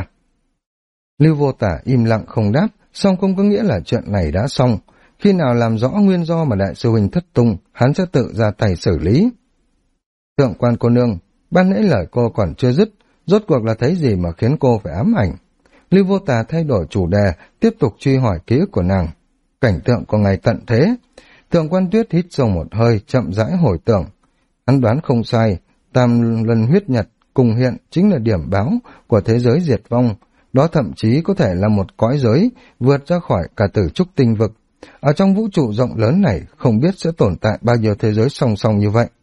Lưu Vô Tả im lặng không đáp, song không có nghĩa là chuyện này đã xong. Khi nào làm rõ nguyên do mà đại sư huynh thất tung, hắn sẽ tự ra tay xử lý. Thượng quan cô nương, ban nãy lời cô còn chưa dứt, rốt cuộc là thấy gì mà khiến cô phải ám ảnh? Lưu Vô Tà thay đổi chủ đề, tiếp tục truy hỏi ký ức của nàng. Cảnh tượng của ngày tận thế. Thượng quan Tuyết hít sâu một hơi, chậm rãi hồi tưởng. Hắn đoán không sai, tam lần huyết nhật cùng hiện chính là điểm báo của thế giới diệt vong. Đó thậm chí có thể là một cõi giới vượt ra khỏi cả tử trúc tinh vực. Ở trong vũ trụ rộng lớn này, không biết sẽ tồn tại bao nhiêu thế giới song song như vậy.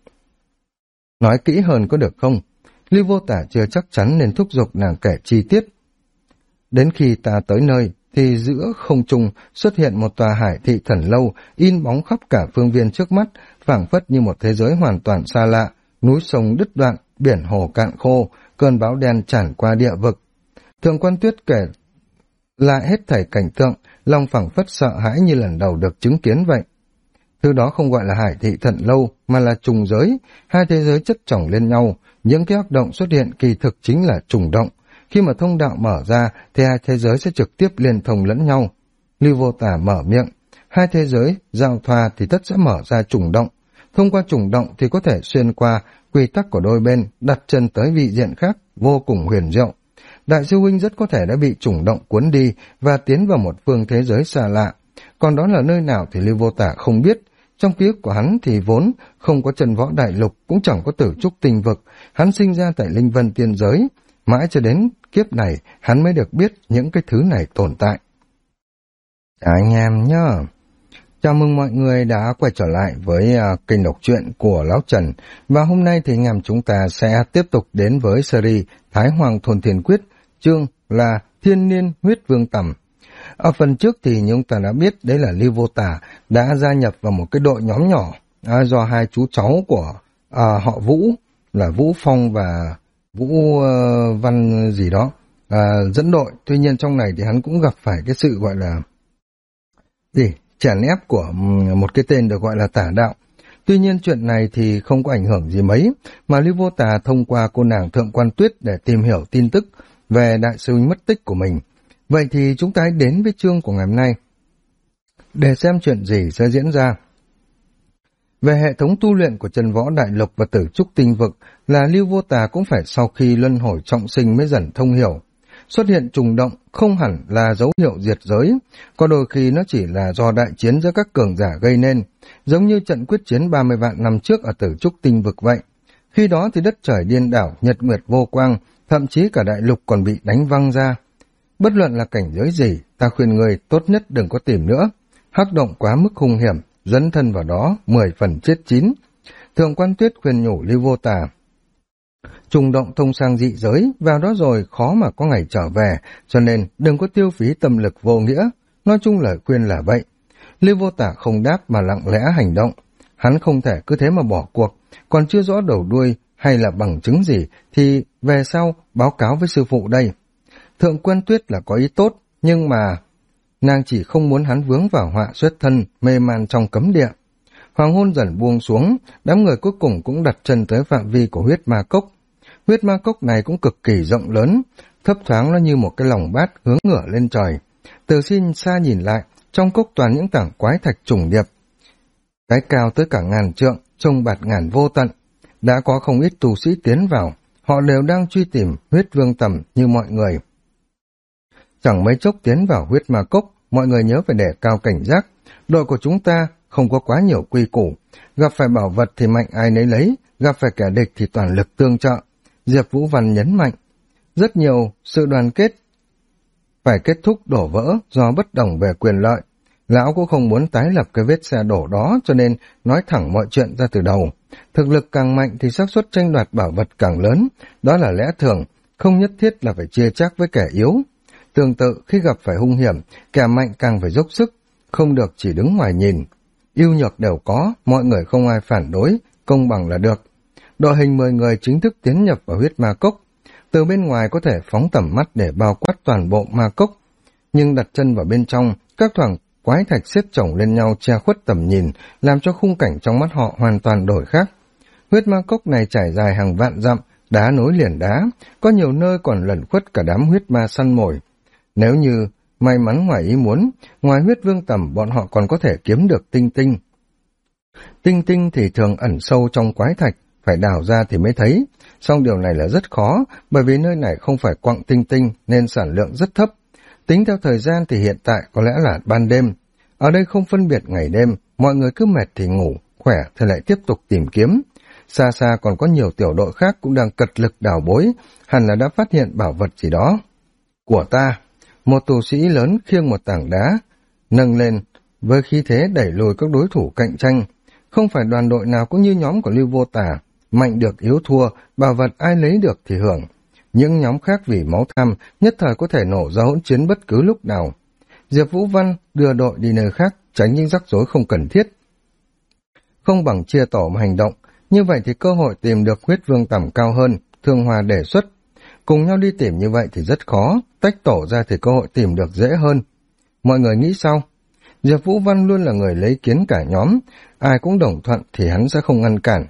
Nói kỹ hơn có được không? Lưu Vô Tả chưa chắc chắn nên thúc giục nàng kể chi tiết. Đến khi ta tới nơi, thì giữa không trung xuất hiện một tòa hải thị thần lâu, in bóng khắp cả phương viên trước mắt, phảng phất như một thế giới hoàn toàn xa lạ, núi sông đứt đoạn, biển hồ cạn khô, cơn bão đen tràn qua địa vực. Thượng quan Tuyết kể lại hết thảy cảnh tượng, lòng phảng phất sợ hãi như lần đầu được chứng kiến vậy. Thứ đó không gọi là hải thị thần lâu, mà là trùng giới, hai thế giới chất chồng lên nhau, những cái hoạt động xuất hiện kỳ thực chính là trùng động. Khi mà thông đạo mở ra thì hai thế giới sẽ trực tiếp liên thông lẫn nhau. Lưu Vô Tả mở miệng, hai thế giới giao thoa thì tất sẽ mở ra trùng động. Thông qua trùng động thì có thể xuyên qua quy tắc của đôi bên, đặt chân tới vị diện khác, vô cùng huyền diệu. Đại sư huynh rất có thể đã bị trùng động cuốn đi và tiến vào một phương thế giới xa lạ. Còn đó là nơi nào thì Lưu Vô Tả không biết. Trong ký ức của hắn thì vốn không có chân võ đại lục, cũng chẳng có tử trúc tinh vực. Hắn sinh ra tại Linh Vân tiên giới. Mãi cho đến kiếp này, hắn mới được biết những cái thứ này tồn tại. Anh em nhá! Chào mừng mọi người đã quay trở lại với kênh đọc truyện của Lão Trần. Và hôm nay thì anh em chúng ta sẽ tiếp tục đến với series Thái Hoàng Thôn Thiên Quyết, chương là Thiên Niên Huyết Vương Tầm. Ở phần trước thì chúng ta đã biết đấy là Lưu Vô Tả đã gia nhập vào một cái đội nhóm nhỏ do hai chú cháu của họ Vũ, là Vũ Phong và Vũ Văn gì đó dẫn đội. Tuy nhiên trong này thì hắn cũng gặp phải cái sự gọi là chèn ép của một cái tên được gọi là Tà Đạo. Tuy nhiên chuyện này thì không có ảnh hưởng gì mấy, mà Lưu Vô Tà thông qua cô nàng Thượng quan Tuyết để tìm hiểu tin tức về đại sư huynh mất tích của mình. Vậy thì chúng ta hãy đến với chương của ngày hôm nay để xem chuyện gì sẽ diễn ra. Về hệ thống tu luyện của chân võ đại lục và tử trúc tinh vực là Lưu Vô Tà cũng phải sau khi luân hồi trọng sinh mới dần thông hiểu. Xuất hiện trùng động không hẳn là dấu hiệu diệt giới, có đôi khi nó chỉ là do đại chiến giữa các cường giả gây nên, giống như trận quyết chiến 30 vạn năm trước ở tử trúc tinh vực vậy. Khi đó thì đất trời điên đảo, nhật nguyệt vô quang, thậm chí cả đại lục còn bị đánh văng ra. Bất luận là cảnh giới gì, ta khuyên người tốt nhất đừng có tìm nữa. Hắc động quá mức hung hiểm, dấn thân vào đó 10 phần chết chín. Thượng quan Tuyết khuyên nhủ Lưu Vô Tà. Trùng động thông sang dị giới, vào đó rồi khó mà có ngày trở về, cho nên đừng có tiêu phí tâm lực vô nghĩa. Nói chung lời khuyên là vậy. Lưu Vô Tả không đáp mà lặng lẽ hành động. Hắn không thể cứ thế mà bỏ cuộc, còn chưa rõ đầu đuôi hay là bằng chứng gì thì về sau báo cáo với sư phụ đây. Thượng Quan Tuyết là có ý tốt, nhưng mà nàng chỉ không muốn hắn vướng vào họa xuất thân, mê man trong cấm địa. Hoàng hôn dần buông xuống, đám người cuối cùng cũng đặt chân tới phạm vi của huyết ma cốc. Huyết ma cốc này cũng cực kỳ rộng lớn, thấp thoáng nó như một cái lòng bát hướng ngửa lên trời. Từ xin xa nhìn lại, trong cốc toàn những tảng quái thạch trùng điệp. Cái cao tới cả ngàn trượng, trông bạt ngàn vô tận. Đã có không ít tu sĩ tiến vào, họ đều đang truy tìm huyết vương tầm như mọi người. Chẳng mấy chốc tiến vào huyết ma cốc, mọi người nhớ phải đề cao cảnh giác. Đội của chúng ta không có quá nhiều quy củ, gặp phải bảo vật thì mạnh ai nấy lấy, gặp phải kẻ địch thì toàn lực tương trợ. Diệp Vũ Văn nhấn mạnh, rất nhiều sự đoàn kết phải kết thúc đổ vỡ do bất đồng về quyền lợi. Lão cũng không muốn tái lập cái vết xe đổ đó, cho nên nói thẳng mọi chuyện ra từ đầu. Thực lực càng mạnh thì xác suất tranh đoạt bảo vật càng lớn, đó là lẽ thường, không nhất thiết là phải chia chác với kẻ yếu. Tương tự, khi gặp phải hung hiểm, kẻ mạnh càng phải dốc sức, không được chỉ đứng ngoài nhìn. Ưu nhược đều có, mọi người không ai phản đối, công bằng là được. Đội hình 10 người chính thức tiến nhập vào huyết ma cốc. Từ bên ngoài có thể phóng tầm mắt để bao quát toàn bộ ma cốc, nhưng đặt chân vào bên trong, các thoảng quái thạch xếp chồng lên nhau che khuất tầm nhìn, làm cho khung cảnh trong mắt họ hoàn toàn đổi khác. Huyết ma cốc này trải dài hàng vạn dặm, đá nối liền đá, có nhiều nơi còn lẩn khuất cả đám huyết ma săn mồi. Nếu như may mắn ngoài ý muốn, ngoài huyết vương tầm bọn họ còn có thể kiếm được tinh tinh. Tinh tinh thì thường ẩn sâu trong quái thạch, phải đào ra thì mới thấy. Song điều này là rất khó, bởi vì nơi này không phải quặng tinh tinh nên sản lượng rất thấp. Tính theo thời gian thì hiện tại có lẽ là ban đêm. Ở đây không phân biệt ngày đêm, mọi người cứ mệt thì ngủ, khỏe thì lại tiếp tục tìm kiếm. Xa xa còn có nhiều tiểu đội khác cũng đang cật lực đào bới, hẳn là đã phát hiện bảo vật gì đó. Của ta, một tù sĩ lớn khiêng một tảng đá, nâng lên với khí thế đẩy lùi các đối thủ cạnh tranh. Không phải đoàn đội nào cũng như nhóm của Lưu Vô Tả, mạnh được yếu thua, bảo vật ai lấy được thì hưởng. Những nhóm khác vì máu tham nhất thời có thể nổ ra hỗn chiến bất cứ lúc nào. Diệp Vũ Văn đưa đội đi nơi khác, tránh những rắc rối không cần thiết. Không bằng chia tổ mà hành động, như vậy thì cơ hội tìm được huyết vương tầm cao hơn. Thương Hòa đề xuất, cùng nhau đi tìm như vậy thì rất khó, tách tổ ra thì cơ hội tìm được dễ hơn. Mọi người nghĩ sao? Diệp Vũ Văn luôn là người lấy kiến cả nhóm, ai cũng đồng thuận thì hắn sẽ không ngăn cản.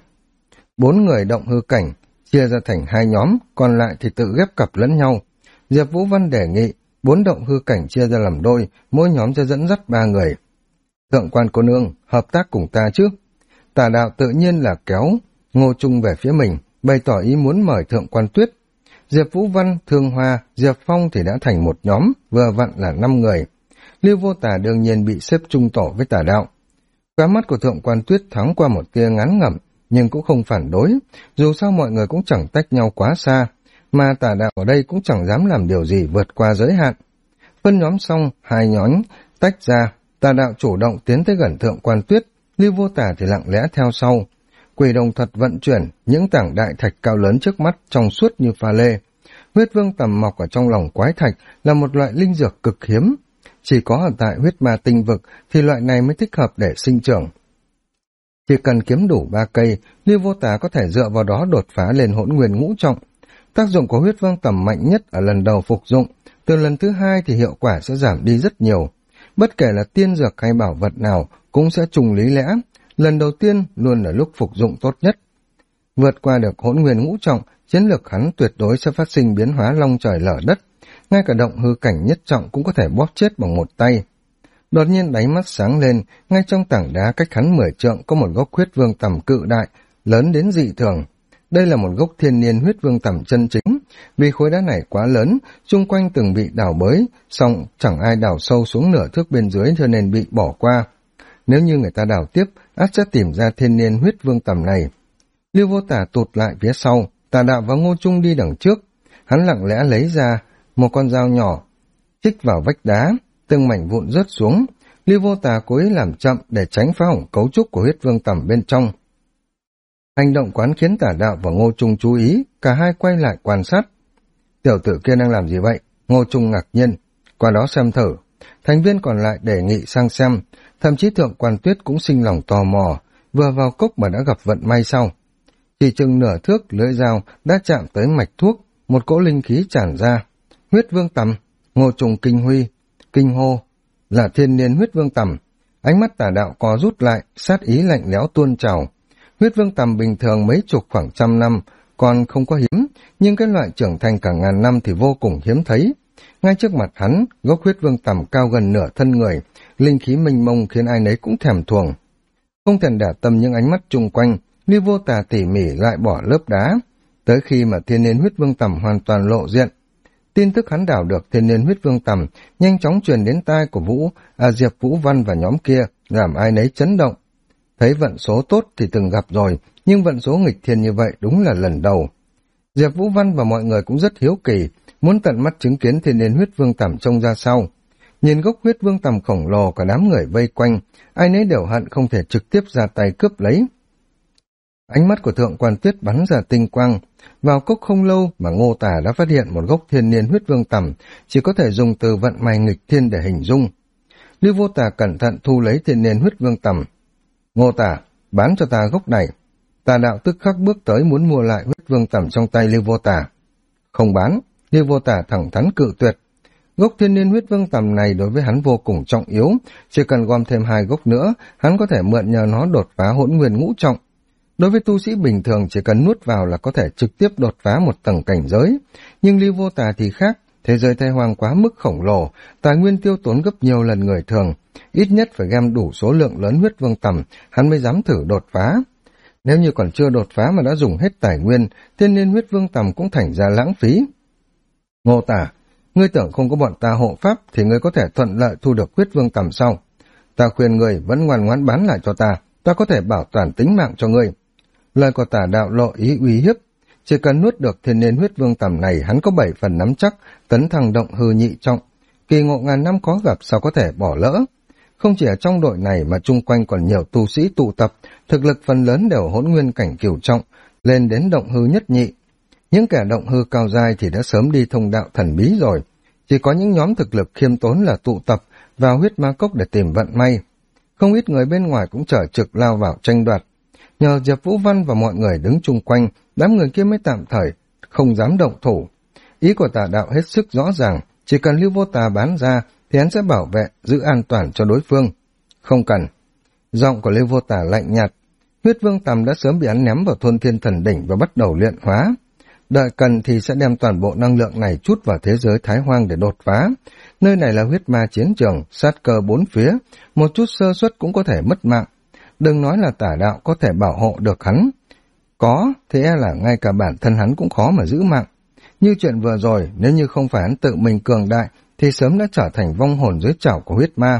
4 người động hư cảnh, chia ra thành 2 nhóm, còn lại thì tự ghép cặp lẫn nhau. Diệp Vũ Văn đề nghị, 4 động hư cảnh chia ra làm đôi, mỗi nhóm sẽ dẫn dắt 3 người. Thượng quan cô nương, hợp tác cùng ta chứ? Tà đạo tự nhiên là kéo Ngô Trung về phía mình, bày tỏ ý muốn mời Thượng quan Tuyết. Diệp Vũ Văn, Thương Hoa, Diệp Phong thì đã thành một nhóm, vừa vặn là 5 người. Lưu Vô Tả đương nhiên bị xếp chung tổ với tà đạo. Khóe mắt của Thượng quan Tuyết thoáng qua một tia ngán ngẩm, nhưng cũng không phản đối, dù sao mọi người cũng chẳng tách nhau quá xa, mà tà đạo ở đây cũng chẳng dám làm điều gì vượt qua giới hạn. Phân nhóm xong, 2 nhóm tách ra, tà đạo chủ động tiến tới gần Thượng quan Tuyết, Lưu Vô Tả thì lặng lẽ theo sau. Quỷ đồng thuật vận chuyển, những tảng đại thạch cao lớn trước mắt trong suốt như pha lê. Huyết vương tầm mọc ở trong lòng quái thạch là một loại linh dược cực hiếm. Chỉ có ở tại huyết ma tinh vực thì loại này mới thích hợp để sinh trưởng. Chỉ cần kiếm đủ 3 cây, Lưu Vô Tả có thể dựa vào đó đột phá lên hỗn nguyên ngũ trọng. Tác dụng của huyết vương tầm mạnh nhất ở lần đầu phục dụng, từ lần thứ 2 thì hiệu quả sẽ giảm đi rất nhiều. Bất kể là tiên dược hay bảo vật nào cũng sẽ trùng lý lẽ, lần đầu tiên luôn là lúc phục dụng tốt nhất. Vượt qua được hỗn nguyên ngũ trọng, chiến lược hắn tuyệt đối sẽ phát sinh biến hóa long trời lở đất, ngay cả động hư cảnh nhất trọng cũng có thể bóp chết bằng một tay. Đột nhiên đáy mắt sáng lên, ngay trong tảng đá cách hắn 10 trượng có một gốc huyết vương tầm cự đại, lớn đến dị thường. Đây là một gốc thiên niên huyết vương tầm chân chính, vì khối đá này quá lớn, xung quanh từng bị đào bới, song chẳng ai đào sâu xuống nửa thước bên dưới cho nên bị bỏ qua. Nếu như người ta đào tiếp, ắt sẽ tìm ra thiên niên huyết vương tầm này. Lưu Vô Tả tụt lại phía sau, Tà Đạo và Ngô Trung đi đằng trước. Hắn lặng lẽ lấy ra một con dao nhỏ, chích vào vách đá, từng mảnh vụn rớt xuống. Lưu Vô Tả cố ý làm chậm để tránh phá hỏng cấu trúc của huyết vương tầm bên trong. Hành động quán khiến Tả Đạo và Ngô Trung chú ý, cả hai quay lại quan sát. Tiểu tử kia đang làm gì vậy? Ngô Trung ngạc nhiên. Qua đó xem thử. Thành viên còn lại đề nghị sang xem, thậm chí Thượng Quan Tuyết cũng sinh lòng tò mò, vừa vào cốc mà đã gặp vận may sau. Chỉ chừng nửa thước lưỡi dao đã chạm tới mạch thuốc, một cỗ linh khí tràn ra. Huyết vương tầm, Ngô Trung kinh hô, là thiên niên huyết vương tầm. Ánh mắt Tả Đạo co rút lại, sát ý lạnh lẽo tuôn trào. Huyết vương tầm bình thường mấy chục khoảng 100 năm, còn không có hiếm, nhưng cái loại trưởng thành cả ngàn năm thì vô cùng hiếm thấy. Ngay trước mặt hắn, gốc huyết vương tầm cao gần nửa thân người, linh khí mênh mông khiến ai nấy cũng thèm thuồng. Không thèm đả tâm những ánh mắt chung quanh, Lưu Vô Tà tỉ mỉ lại bỏ lớp đá, tới khi mà thiên niên huyết vương tầm hoàn toàn lộ diện. Tin tức hắn đảo được thiên niên huyết vương tầm nhanh chóng truyền đến tai của Diệp Vũ Văn và nhóm kia, làm ai nấy chấn động. Thấy vận số tốt thì từng gặp rồi, nhưng vận số nghịch thiên như vậy đúng là lần đầu. Diệp Vũ Văn và mọi người cũng rất hiếu kỳ, muốn tận mắt chứng kiến thiên niên huyết vương tầm trông ra sao. Nhìn gốc huyết vương tầm khổng lồ, cả đám người vây quanh, ai nấy đều hận không thể trực tiếp ra tay cướp lấy. Ánh mắt của Thượng Quan Tuyết bắn ra tinh quang. Vào cốc không lâu mà Ngô Tả đã phát hiện một gốc thiên niên huyết vương tầm, chỉ có thể dùng từ vận may nghịch thiên để hình dung. Lưu Vô Tà cẩn thận thu lấy thiên niên huyết vương tầm. Ngô Tả, bán cho ta gốc này. Tà Đạo tức khắc bước tới muốn mua lại huyết vương tầm trong tay Lưu Vô Tà. Không bán, Lưu Vô Tà thẳng thắn cự tuyệt. Gốc thiên niên huyết vương tầm này đối với hắn vô cùng trọng yếu, chỉ cần gom thêm 2 gốc nữa, hắn có thể mượn nhờ nó đột phá hỗn nguyên ngũ trọng. Đối với tu sĩ bình thường chỉ cần nuốt vào là có thể trực tiếp đột phá một tầng cảnh giới, nhưng Lưu Vô Tà thì khác, thế giới Tây Hoang quá mức khổng lồ, tài nguyên tiêu tốn gấp nhiều lần người thường, ít nhất phải gom đủ số lượng lớn huyết vương tầm, hắn mới dám thử đột phá. Nếu như còn chưa đột phá mà đã dùng hết tài nguyên, thiên niên huyết vương tầm cũng thành ra lãng phí. Ngô Tả, ngươi tưởng không có bọn ta hộ pháp thì ngươi có thể thuận lợi thu được huyết vương tầm sau. Ta khuyên ngươi vẫn ngoan ngoãn bán lại cho ta có thể bảo toàn tính mạng cho ngươi. Lời của Tả Đạo lộ ý uy hiếp, chỉ cần nuốt được thiên niên huyết vương tầm này hắn có 7 phần nắm chắc, tấn thăng động hư nhị trọng. Kỳ ngộ ngàn năm có gặp sao có thể bỏ lỡ. Không chỉ ở trong đội này mà chung quanh còn nhiều tu sĩ tụ tập, thực lực phần lớn đều hỗn nguyên cảnh cửu trọng, lên đến động hư nhất nhị. Những kẻ động hư cao giai thì đã sớm đi thông đạo thần bí rồi, chỉ có những nhóm thực lực khiêm tốn là tụ tập vào huyết ma cốc để tìm vận may. Không ít người bên ngoài cũng trở trực lao vào tranh đoạt. Nhờ Diệp Vũ Văn và mọi người đứng chung quanh, đám người kia mới tạm thời không dám động thủ. Ý của Tà Đạo hết sức rõ ràng, chỉ cần Lưu Vô Tà bán ra thì hắn sẽ bảo vệ, giữ an toàn cho đối phương. Không cần. Giọng của Lưu Vô Tà lạnh nhạt. Huyết vương tầm đã sớm bị hắn ném vào thôn Thiên Thần Đỉnh và bắt đầu luyện hóa. Đợi cần thì sẽ đem toàn bộ năng lượng này trút vào thế giới Thái Hoang để đột phá. Nơi này là huyết ma chiến trường, sát cơ bốn phía, một chút sơ suất cũng có thể mất mạng. Đừng nói là Tả Đạo có thể bảo hộ được hắn. Có, thế là ngay cả bản thân hắn cũng khó mà giữ mạng. Như chuyện vừa rồi, nếu như không phải hắn tự mình cường đại, thì sớm đã trở thành vong hồn dưới chảo của huyết ma.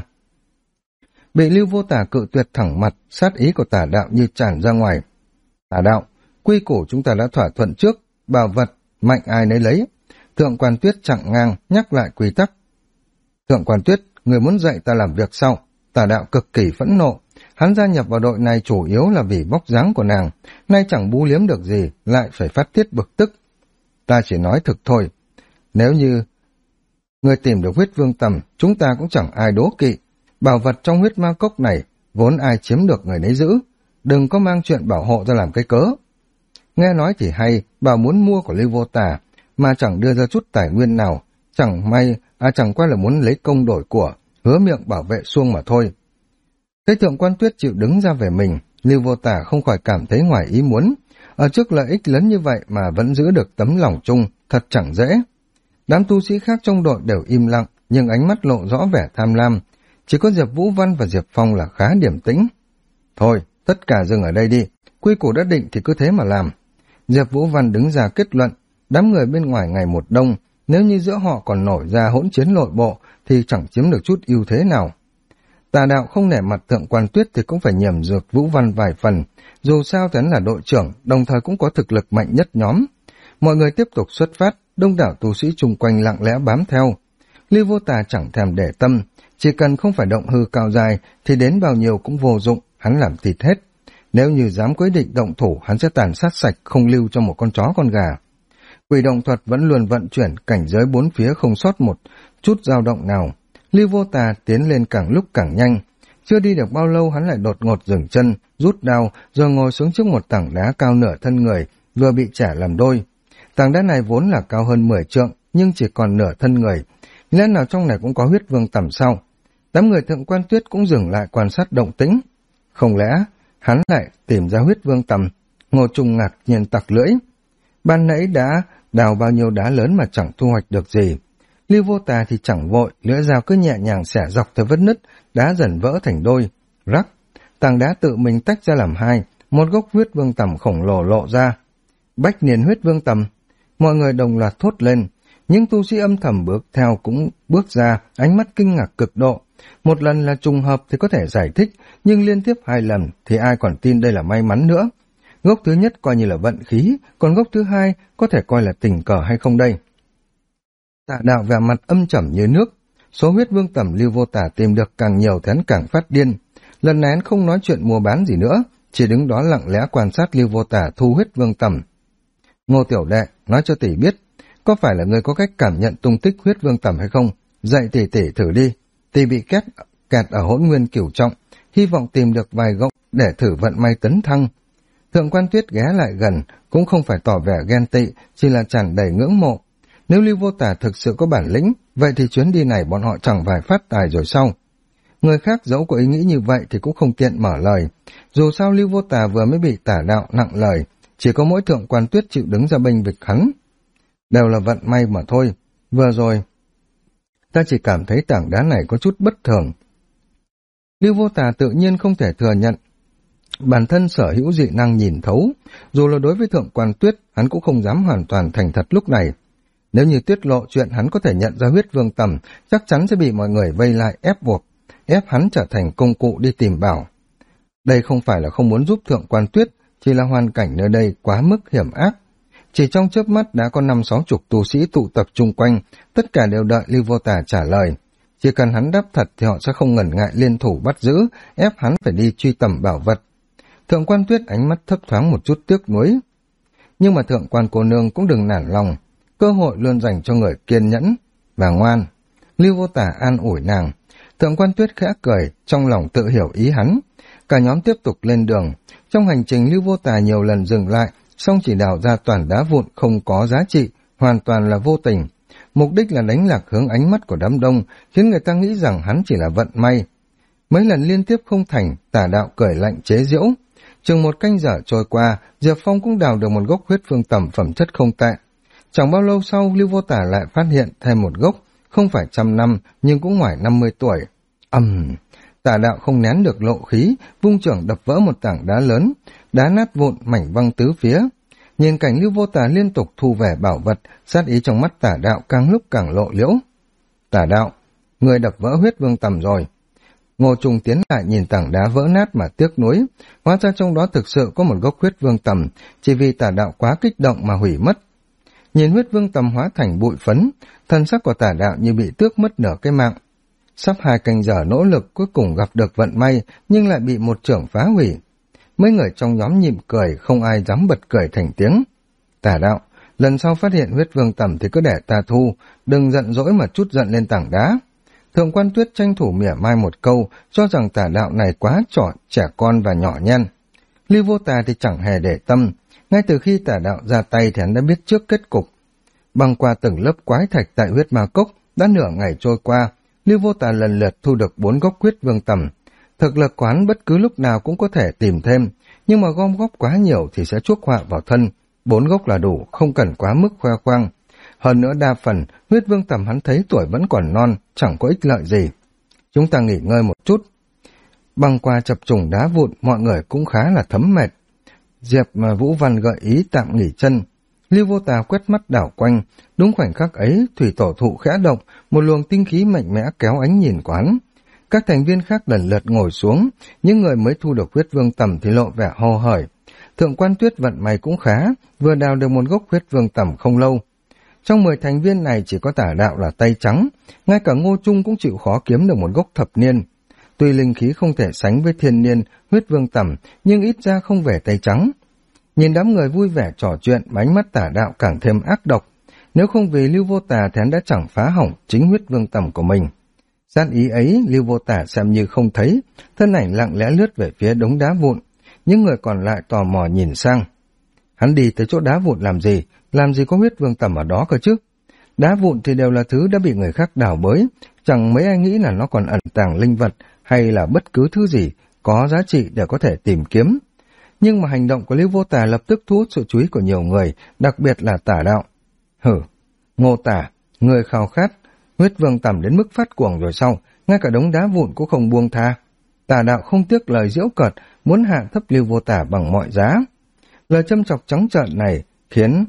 Bị Lưu Vô Tà cự tuyệt thẳng mặt, sát ý của Tả Đạo như tràn ra ngoài. Tả Đạo, quy củ chúng ta đã thỏa thuận trước, bảo vật, mạnh ai nấy lấy. Thượng Quan Tuyết chặn ngang, nhắc lại quy tắc. Thượng Quan Tuyết, người muốn dạy ta làm việc sau. Tả Đạo cực kỳ phẫn nộ. Hắn gia nhập vào đội này chủ yếu là vì vóc dáng của nàng, nay chẳng bú liếm được gì, lại phải phát tiết bực tức. Ta chỉ nói thực thôi. Nếu như người tìm được huyết vương tầm, chúng ta cũng chẳng ai đố kỵ. Bảo vật trong huyết ma cốc này, vốn ai chiếm được người nấy giữ. Đừng có mang chuyện bảo hộ ra làm cái cớ. Nghe nói thì hay, bảo muốn mua của Lưu Vô Tà, mà chẳng đưa ra chút tài nguyên nào. Chẳng qua là muốn lấy công đổi của, hứa miệng bảo vệ xuông mà thôi. Thấy Thượng Quan Tuyết chịu đứng ra về mình, Lưu Vô Tà không khỏi cảm thấy ngoài ý muốn. Ở trước lợi ích lớn như vậy mà vẫn giữ được tấm lòng chung, thật chẳng dễ. Đám tu sĩ khác trong đội đều im lặng, nhưng ánh mắt lộ rõ vẻ tham lam. Chỉ có Diệp Vũ Văn và Diệp Phong là khá điềm tĩnh. Thôi, tất cả dừng ở đây đi, quy củ đã định thì cứ thế mà làm. Diệp Vũ Văn đứng ra kết luận, đám người bên ngoài ngày một đông, nếu như giữa họ còn nổi ra hỗn chiến nội bộ thì chẳng chiếm được chút ưu thế nào. Tà Đạo không nể mặt Thượng Quan Tuyết thì cũng phải nhầm dược Vũ Văn vài phần, dù sao thì hắn là đội trưởng, đồng thời cũng có thực lực mạnh nhất nhóm. Mọi người tiếp tục xuất phát, đông đảo tu sĩ chung quanh lặng lẽ bám theo. Lưu Vô Tà chẳng thèm để tâm, chỉ cần không phải động hư cao dài thì đến bao nhiêu cũng vô dụng, hắn làm thịt hết. Nếu như dám quyết định động thủ, hắn sẽ tàn sát sạch, không lưu cho một con chó con gà. Quỷ động thuật vẫn luôn vận chuyển, cảnh giới bốn phía không sót một chút dao động nào. Lưu Vô Tà tiến lên càng lúc càng nhanh. Chưa đi được bao lâu hắn lại đột ngột dừng chân, rút đao, rồi ngồi xuống trước một tảng đá cao nửa thân người, vừa bị chẻ làm đôi. Tảng đá này vốn là cao hơn 10 trượng, nhưng chỉ còn nửa thân người. Lẽ nào trong này cũng có huyết vương tầm sao? Đám người Thượng Quan Tuyết cũng dừng lại quan sát động tĩnh. Không lẽ hắn lại tìm ra huyết vương tầm? Ngô Trung ngạc nhiên tặc lưỡi. Ban nãy đã đào bao nhiêu đá lớn mà chẳng thu hoạch được gì. Lưu Vô Tà thì chẳng vội, lưỡi dao cứ nhẹ nhàng xẻ dọc theo vết nứt, đá dần vỡ thành đôi. Rắc, tảng đá tự mình tách ra làm hai, một gốc huyết vương tầm khổng lồ lộ ra. Bách niên huyết vương tầm. Mọi người đồng loạt thốt lên. Những tu sĩ âm thầm bước theo cũng bước ra, ánh mắt kinh ngạc cực độ. Một lần là trùng hợp thì có thể giải thích, nhưng liên tiếp 2 lần thì ai còn tin đây là may mắn nữa. Gốc thứ nhất coi như là vận khí, còn gốc thứ hai có thể coi là tình cờ hay không đây? Tạ Đạo vẻ mặt âm trầm như nước. Số huyết vương tầm Lưu Vô Tà tìm được càng nhiều thì hắn càng phát điên. Lần này hắn không nói chuyện mua bán gì nữa, chỉ đứng đó lặng lẽ quan sát Lưu Vô Tà thu huyết vương tầm. Ngô tiểu đệ, nói cho tỷ biết, có phải là người có cách cảm nhận tung tích huyết vương tầm hay không? Dạy tỷ thử đi. Tỷ bị kẹt ở Hỗn Nguyên Cửu Trọng, hy vọng tìm được vài gốc để thử vận may tấn thăng. Thượng Quan Tuyết ghé lại gần, cũng không phải tỏ vẻ ghen tị, chỉ là tràn đầy ngưỡng mộ. Nếu Lưu Vô Tà thực sự có bản lĩnh, vậy thì chuyến đi này bọn họ chẳng phải phát tài rồi sao? Người khác dẫu có ý nghĩ như vậy thì cũng không tiện mở lời. Dù sao Lưu Vô Tà vừa mới bị Tả Đạo nặng lời, chỉ có mỗi Thượng Quan Tuyết chịu đứng ra bênh vực hắn. Đều là vận may mà thôi. Vừa rồi, ta chỉ cảm thấy tảng đá này có chút bất thường. Lưu Vô Tà tự nhiên không thể thừa nhận bản thân sở hữu dị năng nhìn thấu, dù là đối với Thượng Quan Tuyết, hắn cũng không dám hoàn toàn thành thật lúc này. Nếu như tiết lộ chuyện hắn có thể nhận ra huyết vương tầm, chắc chắn sẽ bị mọi người vây lại ép buộc, ép hắn trở thành công cụ đi tìm bảo. Đây không phải là không muốn giúp Thượng Quan Tuyết, chỉ là hoàn cảnh nơi đây quá mức hiểm ác. Chỉ trong chớp mắt đã có 50-60 tu sĩ tụ tập chung quanh, tất cả đều đợi Lưu Vô Tà trả lời. Chỉ cần hắn đáp thật thì họ sẽ không ngần ngại liên thủ bắt giữ, ép hắn phải đi truy tầm bảo vật. Thượng Quan Tuyết ánh mắt thấp thoáng một chút tiếc nuối. Nhưng mà Thượng Quan cô nương cũng đừng nản lòng, cơ hội luôn dành cho người kiên nhẫn và ngoan. Lưu Vô Tà an ủi nàng. Thượng Quan Tuyết khẽ cười, trong lòng tự hiểu ý hắn. Cả nhóm tiếp tục lên đường. Trong hành trình Lưu Vô Tà nhiều lần dừng lại, song chỉ đào ra toàn đá vụn không có giá trị, hoàn toàn là vô tình. Mục đích là đánh lạc hướng ánh mắt của đám đông, khiến người ta nghĩ rằng hắn chỉ là vận may. Mấy lần liên tiếp không thành, Tả Đạo cười lạnh chế giễu. Chừng 1 canh giờ trôi qua, Diệp Phong cũng đào được một gốc huyết phương tầm phẩm chất không tệ. Chẳng bao lâu sau, Lưu Vô Tà lại phát hiện thêm một gốc, không phải 100 năm, nhưng cũng ngoài 50 tuổi. Tả Đạo không nén được lộ khí, vung chưởng đập vỡ một tảng đá lớn, đá nát vụn, mảnh văng tứ phía. Nhìn cảnh Lưu Vô Tà liên tục thu về bảo vật, sát ý trong mắt Tả Đạo càng lúc càng lộ liễu. Tả Đạo, người đập vỡ huyết vương tầm rồi. Ngô Trung tiến lại nhìn tảng đá vỡ nát mà tiếc nuối, hóa ra trong đó thực sự có một gốc huyết vương tầm, chỉ vì Tả Đạo quá kích động mà hủy mất. Nhìn huyết vương tầm hóa thành bụi phấn, thân sắc của Tả Đạo như bị tước mất nửa cái mạng. Sắp 2 canh giờ nỗ lực cuối cùng gặp được vận may, nhưng lại bị một chưởng phá hủy. Mấy người trong nhóm nhịn cười, không ai dám bật cười thành tiếng. Tả Đạo, lần sau phát hiện huyết vương tầm thì cứ để ta thu, đừng giận dỗi mà trút giận lên tảng đá. Thượng Quan Tuyết tranh thủ mỉa mai một câu, cho rằng Tả Đạo này quá trẻ con và nhỏ nhen. Lưu Vô Tà thì chẳng hề để tâm, ngay từ khi Tả Đạo ra tay thì hắn đã biết trước kết cục. Băng qua từng lớp quái thạch tại huyết ma cốc, đã nửa ngày trôi qua, Lưu Vô Tà lần lượt thu được 4 gốc huyết vương tầm. Thực lực của hắn bất cứ lúc nào cũng có thể tìm thêm, nhưng mà gom góp quá nhiều thì sẽ chuốc họa vào thân. 4 gốc là đủ, không cần quá mức khoe khoang. Hơn nữa đa phần, huyết vương tầm hắn thấy tuổi vẫn còn non, chẳng có ích lợi gì. Chúng ta nghỉ ngơi một chút. Băng qua chập trùng đá vụn, mọi người cũng khá là thấm mệt. Diệp mà Vũ Văn gợi ý tạm nghỉ chân. Lưu Vô Tà quét mắt đảo quanh, đúng khoảnh khắc ấy, thủy tổ thụ khẽ động, một luồng tinh khí mạnh mẽ kéo ánh nhìn quán. Các thành viên khác lần lượt ngồi xuống, những người mới thu được huyết vương tầm thì lộ vẻ hồ hởi. Thượng Quan Tuyết vận may cũng khá, vừa đào được một gốc huyết vương tầm không lâu. Trong 10 thành viên này chỉ có Tả Đạo là tay trắng, ngay cả Ngô Trung cũng chịu khó kiếm được một gốc thập niên. Tuy linh khí không thể sánh với thiên niên, huyết vương tẩm, nhưng ít ra không về tay trắng. Nhìn đám người vui vẻ trò chuyện, ánh mắt Tả Đạo càng thêm ác độc. Nếu không vì Lưu Vô Tà thì hắn đã chẳng phá hỏng chính huyết vương tẩm của mình. Sát ý ấy, Lưu Vô Tà xem như không thấy, thân ảnh lặng lẽ lướt về phía đống đá vụn. Những người còn lại tò mò nhìn sang. Hắn đi tới chỗ đá vụn làm gì có huyết vương tẩm ở đó cơ chứ? Đá vụn thì đều là thứ đã bị người khác đào bới, chẳng mấy ai nghĩ là nó còn ẩn tàng linh vật hay là bất cứ thứ gì có giá trị để có thể tìm kiếm. Nhưng mà hành động của Lưu Vô Tà lập tức thu hút sự chú ý của nhiều người, đặc biệt là Tả Đạo. Hử, Ngô Tả, người khao khát, huyết vương tẩm đến mức phát cuồng rồi sau, ngay cả đống đá vụn cũng không buông tha. Tả Đạo không tiếc lời giễu cợt, muốn hạ thấp Lưu Vô Tả bằng mọi giá. Lời châm chọc trắng trợn này khiến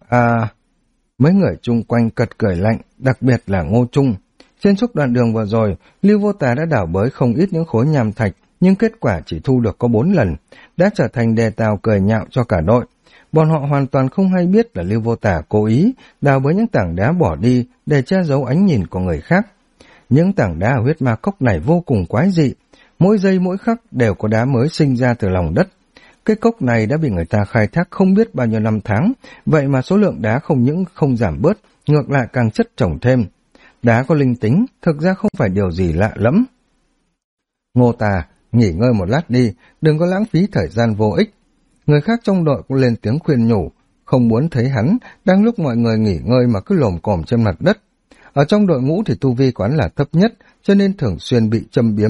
mấy người chung quanh cật cười lạnh, đặc biệt là Ngô Trung. Trên suốt đoạn đường vừa rồi, Lưu Vô Tà đã đào bới không ít những khối nham thạch, nhưng kết quả chỉ thu được có 4 lần, đã trở thành đề tài cười nhạo cho cả đội. Bọn họ hoàn toàn không hay biết là Lưu Vô Tà cố ý đào bới những tảng đá bỏ đi để che giấu ánh nhìn của người khác. Những tảng đá ở huyết ma cốc này vô cùng quái dị, mỗi giây mỗi khắc đều có đá mới sinh ra từ lòng đất. Cái cốc này đã bị người ta khai thác không biết bao nhiêu năm tháng, vậy mà số lượng đá không những không giảm bớt, ngược lại càng chất chồng thêm. Đá có linh tính, thực ra không phải điều gì lạ lắm. Ngô Tà, nghỉ ngơi một lát đi, đừng có lãng phí thời gian vô ích. Người khác trong đội cũng lên tiếng khuyên nhủ, không muốn thấy hắn, đang lúc mọi người nghỉ ngơi mà cứ lồm cồm trên mặt đất. Ở trong đội ngũ thì tu vi của hắn là thấp nhất, cho nên thường xuyên bị châm biếm.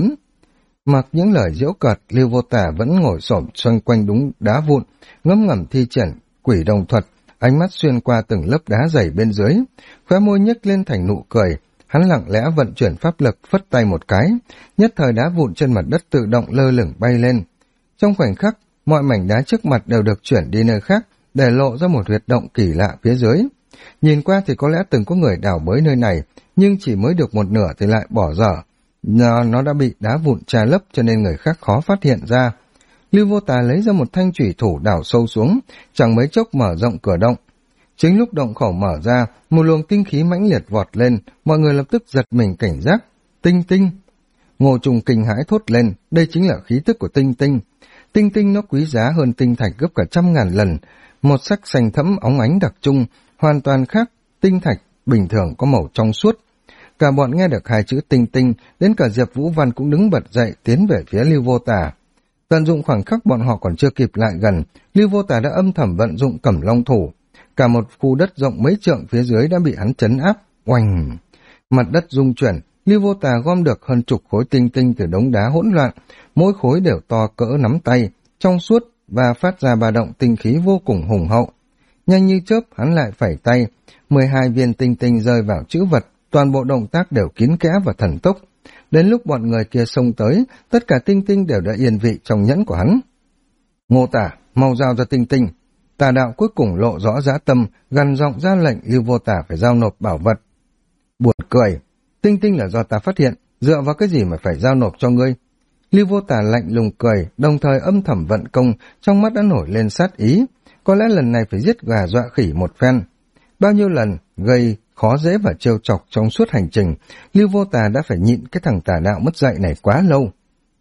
Mặc những lời giễu cợt, Lưu Vô Tả vẫn ngồi xổm xoay quanh đống đá vụn, ngấm ngầm thi triển quỷ đồng thuật, ánh mắt xuyên qua từng lớp đá dày bên dưới, khóe môi nhếch lên thành nụ cười. Hắn lặng lẽ vận chuyển pháp lực, phất tay một cái, nhất thời đá vụn trên mặt đất tự động lơ lửng bay lên. Trong khoảnh khắc, mọi mảnh đá trước mặt đều được chuyển đi nơi khác, để lộ ra một huyệt động kỳ lạ phía dưới. Nhìn qua thì có lẽ từng có người đào bới nơi này, nhưng chỉ mới được một nửa thì lại bỏ dở. Nó đã bị đá vụn che lấp cho nên người khác khó phát hiện ra. Lưu Vô Tà lấy ra một thanh chủy thủ đào sâu xuống, chẳng mấy chốc mở rộng cửa động. Chính lúc động khẩu mở ra, một luồng tinh khí mãnh liệt vọt lên, mọi người lập tức giật mình cảnh giác. Tinh tinh! Ngô Trùng kinh hãi thốt lên, đây chính là khí tức của tinh tinh. Tinh tinh nó quý giá hơn tinh thạch gấp cả 100.000 lần, một sắc xanh thẫm óng ánh đặc trưng, hoàn toàn khác. Tinh thạch bình thường có màu trong suốt. Cả bọn nghe được hai chữ tinh tinh, đến cả Diệp Vũ Văn cũng đứng bật dậy tiến về phía Lưu Vô Tà. Tận dụng khoảng khắc bọn họ còn chưa kịp lại gần, Lưu Vô Tà đã âm thầm vận dụng Cẩm Long thủ. Cả một khu đất rộng mấy trượng phía dưới đã bị hắn trấn áp, oành. Mặt đất rung chuyển, Lưu Vô Tà gom được hơn chục khối tinh tinh từ đống đá hỗn loạn, mỗi khối đều to cỡ nắm tay, trong suốt và phát ra ba động tinh khí vô cùng hùng hậu. Nhanh như chớp hắn lại phẩy tay, 12 viên tinh tinh rơi vào chữ vật, toàn bộ động tác đều kín kẽ và thần tốc. Đến lúc bọn người kia xông tới, tất cả tinh tinh đều đã yên vị trong nhẫn của hắn. Ngô Tả, mau giao ra tinh tinh. Tà Đạo cuối cùng lộ rõ dã tâm, gằn giọng ra lệnh Lưu Vô Tả phải giao nộp bảo vật. Buồn cười, tinh tinh là do ta phát hiện, dựa vào cái gì mà phải giao nộp cho ngươi? Lưu Vô Tả lạnh lùng cười, đồng thời âm thầm vận công, trong mắt đã nổi lên sát ý. Có lẽ lần này phải giết gà dọa khỉ một phen. Bao nhiêu lần gây khó dễ và trêu chọc trong suốt hành trình, Lưu Vô Tà đã phải nhịn cái thằng Tà Đạo mất dạy này quá lâu.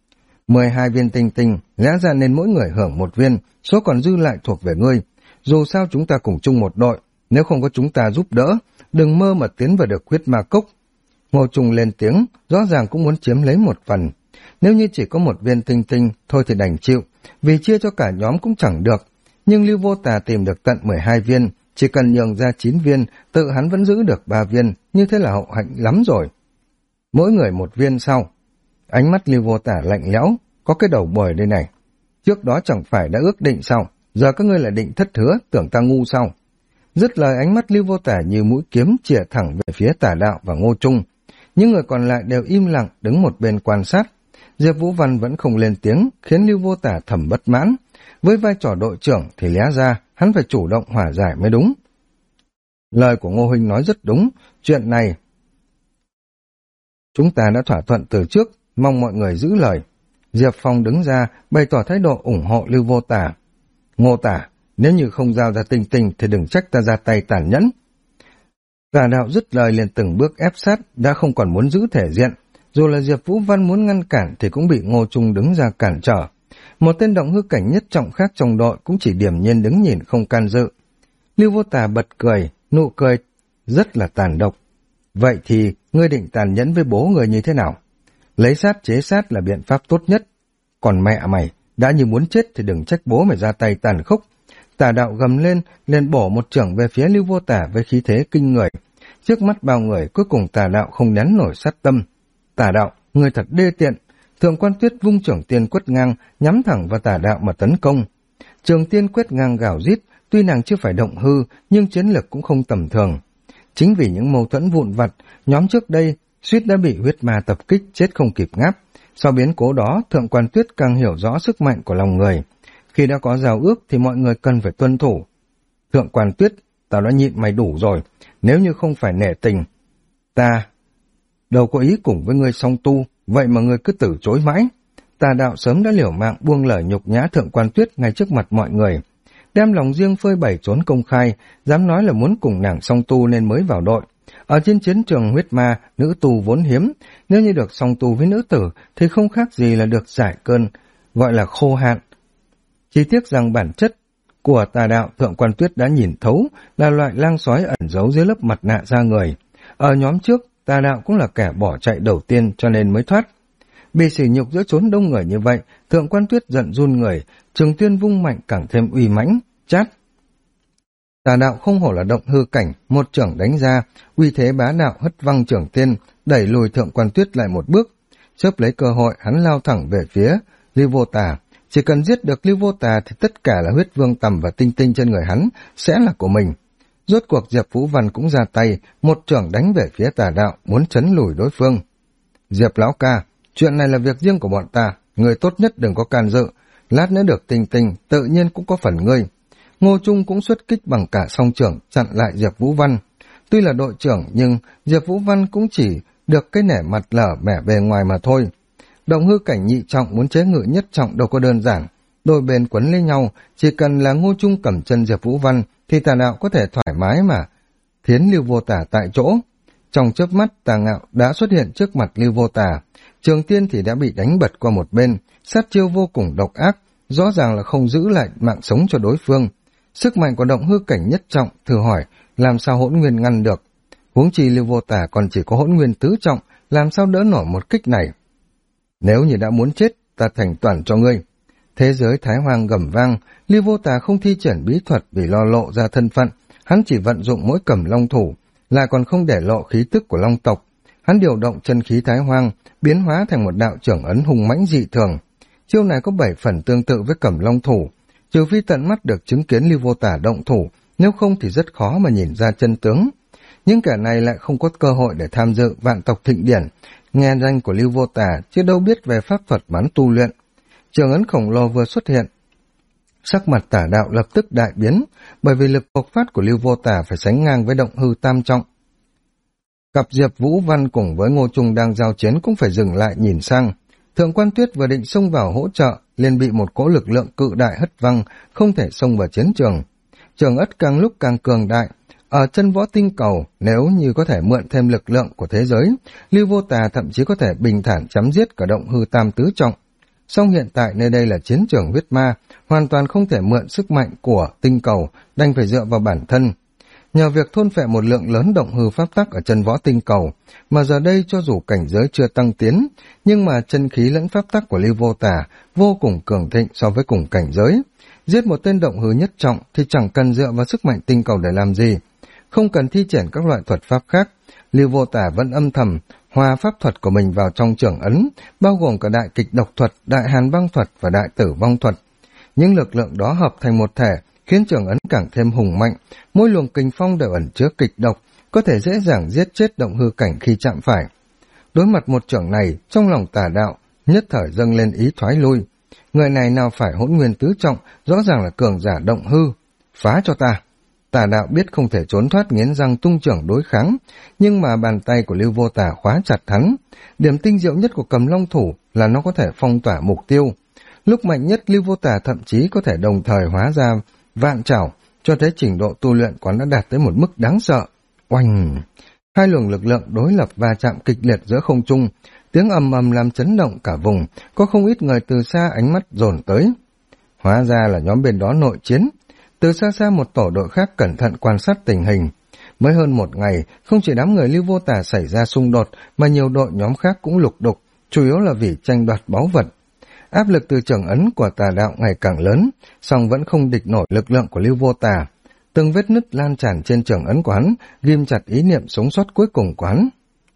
12 viên tinh tinh, lẽ ra nên mỗi người hưởng một viên, số còn dư lại thuộc về ngươi. Dù sao chúng ta cùng chung một đội, nếu không có chúng ta giúp đỡ, đừng mơ mà tiến vào được huyết ma cốc. Ngô Trùng lên tiếng, rõ ràng cũng muốn chiếm lấy một phần. Nếu như chỉ có một viên tinh tinh, thôi thì đành chịu, vì chia cho cả nhóm cũng chẳng được. Nhưng Lưu Vô Tà tìm được tận 12 viên, chỉ cần nhường ra 9 viên, tự hắn vẫn giữ được 3 viên, như thế là hậu hạnh lắm rồi. Mỗi người một viên sau. Ánh mắt Lưu Vô Tả lạnh lẽo, có cái đầu bời đây này. Trước đó chẳng phải đã ước định sao, giờ các ngươi lại định thất hứa, tưởng ta ngu sao? Dứt lời ánh mắt Lưu Vô Tả như mũi kiếm chĩa thẳng về phía Tả Đạo và Ngô Trung. Những người còn lại đều im lặng đứng một bên quan sát. Diệp Vũ Văn vẫn không lên tiếng, khiến Lưu Vô Tả thầm bất mãn. Với vai trò đội trưởng thì lẽ ra hắn phải chủ động hòa giải mới đúng. Lời của Ngô huynh nói rất đúng, chuyện này chúng ta đã thỏa thuận từ trước, mong mọi người giữ lời. Diệp Phong đứng ra bày tỏ thái độ ủng hộ Lưu Vô Tả. Ngô Tả, nếu như không giao ra tinh tinh thì đừng trách ta ra tay tàn nhẫn. Tà Đạo dứt lời liền từng bước ép sát, đã không còn muốn giữ thể diện. Dù là Diệp Vũ Văn muốn ngăn cản thì cũng bị Ngô Trung đứng ra cản trở. Một tên động hư cảnh nhất trọng khác trong đội cũng chỉ điềm nhiên đứng nhìn không can dự. Lưu Vô Tà bật cười, nụ cười rất là tàn độc. Vậy thì ngươi định tàn nhẫn với bố người như thế nào? Lấy sát chế sát là biện pháp tốt nhất. Còn mẹ mày, đã như muốn chết thì đừng trách bố mày ra tay tàn khốc. Tà đạo gầm lên, liền bổ một chưởng về phía Lưu Vô Tà với khí thế kinh người. Trước mắt bao người, cuối cùng Tà đạo không nén nổi sát tâm. Tà đạo, ngươi thật đê tiện. Thượng Quan Tuyết vung chưởng tiên quất ngang, nhắm thẳng vào Tà đạo mà tấn công. Trường tiên quét ngang gào rít, tuy nàng chưa phải động hư, nhưng chiến lực cũng không tầm thường. Chính vì những mâu thuẫn vụn vặt, nhóm trước đây suýt đã bị huyết ma tập kích chết không kịp ngáp. Sau biến cố đó, Thượng Quan Tuyết càng hiểu rõ sức mạnh của lòng người. Khi đã có giao ước thì mọi người cần phải tuân thủ. Thượng Quan Tuyết, tao đã nhịn mày đủ rồi, nếu như không phải nể tình, ta đâu có ý cùng với ngươi song tu, vậy mà ngươi cứ từ chối mãi. Tà đạo sớm đã liều mạng buông lời nhục nhã Thượng Quan Tuyết ngay trước mặt mọi người, đem lòng riêng phơi bày trốn công khai, dám nói là muốn cùng nàng song tu nên mới vào đội. Ở trên chiến trường huyết ma, nữ tu vốn hiếm, nếu như được song tu với nữ tử thì không khác gì là được giải cơn, gọi là khô hạn. Chỉ tiếc rằng bản chất của tà đạo Thượng Quan Tuyết đã nhìn thấu, là loại lang sói ẩn giấu dưới lớp mặt nạ da người. Ở nhóm trước, tà đạo cũng là kẻ bỏ chạy đầu tiên cho nên mới thoát. Bị sỉ nhục giữa chốn đông người như vậy, Thượng Quan Tuyết giận run người, trường tuyên vung mạnh càng thêm uy mãnh, chát. Tà đạo không hổ là động hư cảnh, một chưởng đánh ra, uy thế bá đạo hất văng chưởng tiên, đẩy lùi Thượng Quan Tuyết lại một bước. Chớp lấy cơ hội, hắn lao thẳng về phía Lưu Vô Tà. Chỉ cần giết được Lưu Vô Tà thì tất cả là huyết vương tầm và tinh tinh trên người hắn sẽ là của mình. Rốt cuộc Diệp Vũ Văn cũng ra tay, một chưởng đánh về phía tà đạo, muốn chấn lùi đối phương. Diệp lão ca, chuyện này là việc riêng của bọn ta, người tốt nhất đừng có can dự, lát nữa được tinh tinh, tự nhiên cũng có phần ngươi. Ngô Trung cũng xuất kích bằng cả song chưởng chặn lại Diệp Vũ Văn. Tuy là đội trưởng nhưng Diệp Vũ Văn cũng chỉ được cái nẻ mặt lở mẻ bề ngoài mà thôi. Động hư cảnh nhị trọng muốn chế ngự nhất trọng đâu có đơn giản. Đôi bên quấn lấy nhau, chỉ cần là Ngô Trung cầm chân Diệp Vũ Văn thì tà đạo có thể thoải mái mà thiến Lưu Vô Tà tại chỗ. Trong chớp mắt, tà ngạo đã xuất hiện trước mặt Lưu Vô Tà. Trường tiên thì đã bị đánh bật qua một bên, sát chiêu vô cùng độc ác, rõ ràng là không giữ lại mạng sống cho đối phương. Sức mạnh của động hư cảnh nhất trọng, thử hỏi, làm sao Hỗn Nguyên ngăn được? Huống chi Lưu Vô Tà còn chỉ có Hỗn Nguyên tứ trọng, làm sao đỡ nổi một kích này? Nếu như đã muốn chết, ta thành toàn cho ngươi. Thế giới Thái Hoang gầm vang, Lưu Vô Tà không thi triển bí thuật vì lo lộ ra thân phận, hắn chỉ vận dụng mỗi cầm long thủ, lại còn không để lộ khí tức của long tộc. Hắn điều động chân khí Thái Hoang, biến hóa thành một đạo trưởng ấn hùng mãnh dị thường. Chiêu này có 7 phần tương tự với cẩm long thủ, trừ phi tận mắt được chứng kiến Lưu Vô Tà động thủ, nếu không thì rất khó mà nhìn ra chân tướng. Những kẻ này lại không có cơ hội để tham dự vạn tộc thịnh điển, nghe danh của Lưu Vô Tà chứ đâu biết về pháp thuật bắn tu luyện. Trường ấn khổng lồ vừa xuất hiện, sắc mặt tà đạo lập tức đại biến, bởi vì lực bộc phát của Lưu Vô Tà phải sánh ngang với động hư tam trọng. Cặp Diệp Vũ Văn cùng với Ngô Trung đang giao chiến cũng phải dừng lại nhìn sang. Thượng Quan Tuyết vừa định xông vào hỗ trợ, liền bị một cỗ lực lượng cự đại hất văng, không thể xông vào chiến trường. Trường ất càng lúc càng cường đại. Ở chân võ tinh cầu, nếu như có thể mượn thêm lực lượng của thế giới, Lưu Vô Tà thậm chí có thể bình thản chấm giết cả động hư tam tứ trọng. Song hiện tại nơi đây là chiến trường huyết ma, hoàn toàn không thể mượn sức mạnh của tinh cầu, đành phải dựa vào bản thân. Nhờ việc thôn phệ một lượng lớn động hư pháp tắc ở chân võ tinh cầu, mà giờ đây cho dù cảnh giới chưa tăng tiến, nhưng mà chân khí lẫn pháp tắc của Lưu Vô Tà vô cùng cường thịnh so với cùng cảnh giới. Giết một tên động hư nhất trọng thì chẳng cần dựa vào sức mạnh tinh cầu để làm gì, không cần thi triển các loại thuật pháp khác. Lưu Vô Tà vẫn âm thầm hòa pháp thuật của mình vào trong trưởng ấn, bao gồm cả đại kịch độc thuật, đại hàn băng thuật và đại tử vong thuật. Những lực lượng đó hợp thành một thể, khiến trưởng ấn càng thêm hùng mạnh, mỗi luồng kình phong đều ẩn chứa kịch độc, có thể dễ dàng giết chết động hư cảnh khi chạm phải. Đối mặt một trưởng này, trong lòng tà đạo nhất thời dâng lên ý thoái lui. Người này nào phải Hỗn Nguyên tứ trọng, rõ ràng là cường giả động hư. Phá cho ta! Tà đạo biết không thể trốn thoát, nghiến răng tung trưởng đối kháng, nhưng mà bàn tay của Lưu Vô Tà khóa chặt hắn. Điểm tinh diệu nhất của cầm long thủ là nó có thể phong tỏa mục tiêu. Lúc mạnh nhất, Lưu Vô Tà thậm chí có thể đồng thời hóa ra vạn trảo, cho thấy trình độ tu luyện của hắn đã đạt tới một mức đáng sợ. Oanh! Hai luồng lực lượng đối lập va chạm kịch liệt giữa không trung, Tiếng ầm ầm làm chấn động cả vùng, có không ít người từ xa ánh mắt dồn tới. Hóa ra là nhóm bên đó nội chiến. Từ xa xa một tổ đội khác cẩn thận quan sát tình hình. Mới hơn một ngày, không chỉ đám người Lưu Vô Tà xảy ra xung đột, mà nhiều đội nhóm khác cũng lục đục, chủ yếu là vì tranh đoạt báu vật. Áp lực từ trưởng ấn của tà đạo ngày càng lớn, song vẫn không địch nổi lực lượng của Lưu Vô Tà. Từng vết nứt lan tràn trên trưởng ấn của hắn, ghim chặt ý niệm sống sót cuối cùng của hắn.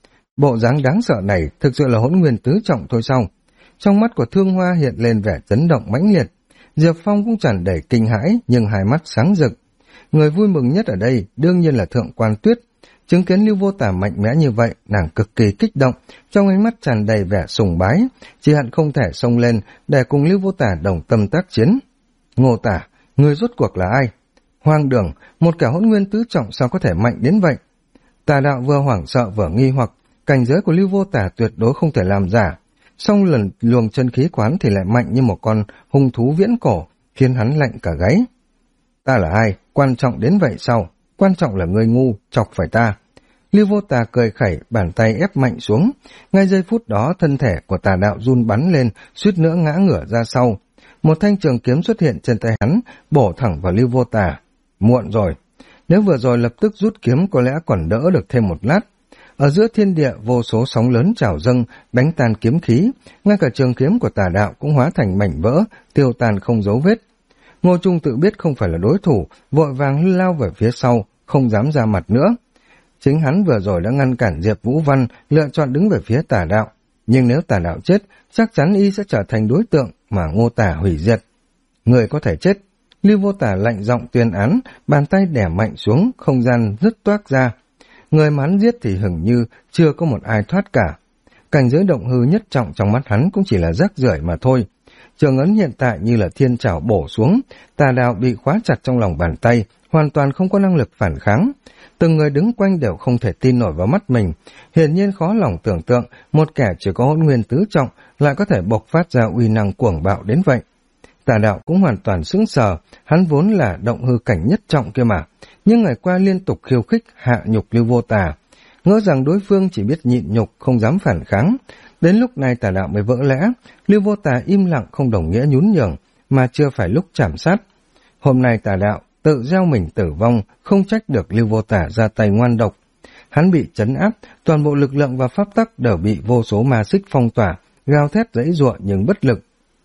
Bộ dáng đáng sợ này thực sự là Hỗn Nguyên tứ trọng thôi sao? Trong mắt của Thương Hoa hiện lên vẻ chấn động mãnh liệt. Diệp Phong cũng tràn đầy kinh hãi, nhưng hai mắt sáng rực. Người vui mừng nhất ở đây đương nhiên là Thượng Quan Tuyết. Chứng kiến Lưu Vô Tà mạnh mẽ như vậy, nàng cực kỳ kích động, trong ánh mắt tràn đầy vẻ sùng bái, chỉ hận không thể xông lên để cùng Lưu Vô Tà đồng tâm tác chiến. Ngô Tả, người rốt cuộc là ai? Hoang đường, một kẻ Hỗn Nguyên tứ trọng sao có thể mạnh đến vậy? Tà đạo vừa hoảng sợ vừa nghi hoặc, cảnh giới của Lưu Vô Tà tuyệt đối không thể làm giả. Song lần luồng chân khí quán thì lại mạnh như một con hung thú viễn cổ, khiến hắn lạnh cả gáy. Ta là ai? Quan trọng đến vậy sao? Quan trọng là ngươi ngu, chọc phải ta. Lưu Vô Tà cười khẩy, bàn tay ép mạnh xuống. Ngay giây phút đó, thân thể của tà đạo run bắn lên, suýt nữa ngã ngửa ra sau. Một thanh trường kiếm xuất hiện trên tay hắn, bổ thẳng vào Lưu Vô Tà. Muộn rồi. Nếu vừa rồi lập tức rút kiếm có lẽ còn đỡ được thêm một lát. Ở giữa thiên địa, vô số sóng lớn trào dâng, đánh tan kiếm khí. Ngay cả trường kiếm của tà đạo cũng hóa thành mảnh vỡ, tiêu tan không dấu vết. Ngô Trung tự biết không phải là đối thủ, vội vàng lao về phía sau, không dám ra mặt nữa. Chính hắn vừa rồi đã ngăn cản Diệp Vũ Văn, lựa chọn đứng về phía tà đạo. Nhưng nếu tà đạo chết, chắc chắn y sẽ trở thành đối tượng mà Ngô Tả hủy diệt. Người có thể chết. Lưu Vô Tả lạnh giọng tuyên án, bàn tay đè mạnh xuống, không gian nứt toác ra. Người mà hắn giết thì hình như chưa có một ai thoát cả. Cảnh giới động hư nhất trọng trong mắt hắn cũng chỉ là rác rưởi mà thôi. Trường ấn hiện tại như là thiên trảo bổ xuống, tà đạo bị khóa chặt trong lòng bàn tay, hoàn toàn không có năng lực phản kháng. Từng người đứng quanh đều không thể tin nổi vào mắt mình, hiển nhiên khó lòng tưởng tượng một kẻ chỉ có Hỗn Nguyên tứ trọng lại có thể bộc phát ra uy năng cuồng bạo đến vậy. Tà đạo cũng hoàn toàn sững sờ, hắn vốn là động hư cảnh nhất trọng kia mà, nhưng ngày qua liên tục khiêu khích hạ nhục Lưu Vô Tà, ngỡ rằng đối phương chỉ biết nhịn nhục không dám phản kháng. Đến lúc này tà đạo mới vỡ lẽ, Lưu Vô Tà im lặng không đồng nghĩa nhún nhường, mà chưa phải lúc chảm sát. Hôm nay tà đạo tự gieo mình tử vong, không trách được Lưu Vô Tà ra tay ngoan độc. Hắn bị trấn áp, toàn bộ lực lượng và pháp tắc đều bị vô số ma xích phong tỏa, gào thét giãy giụa nhưng bất lực.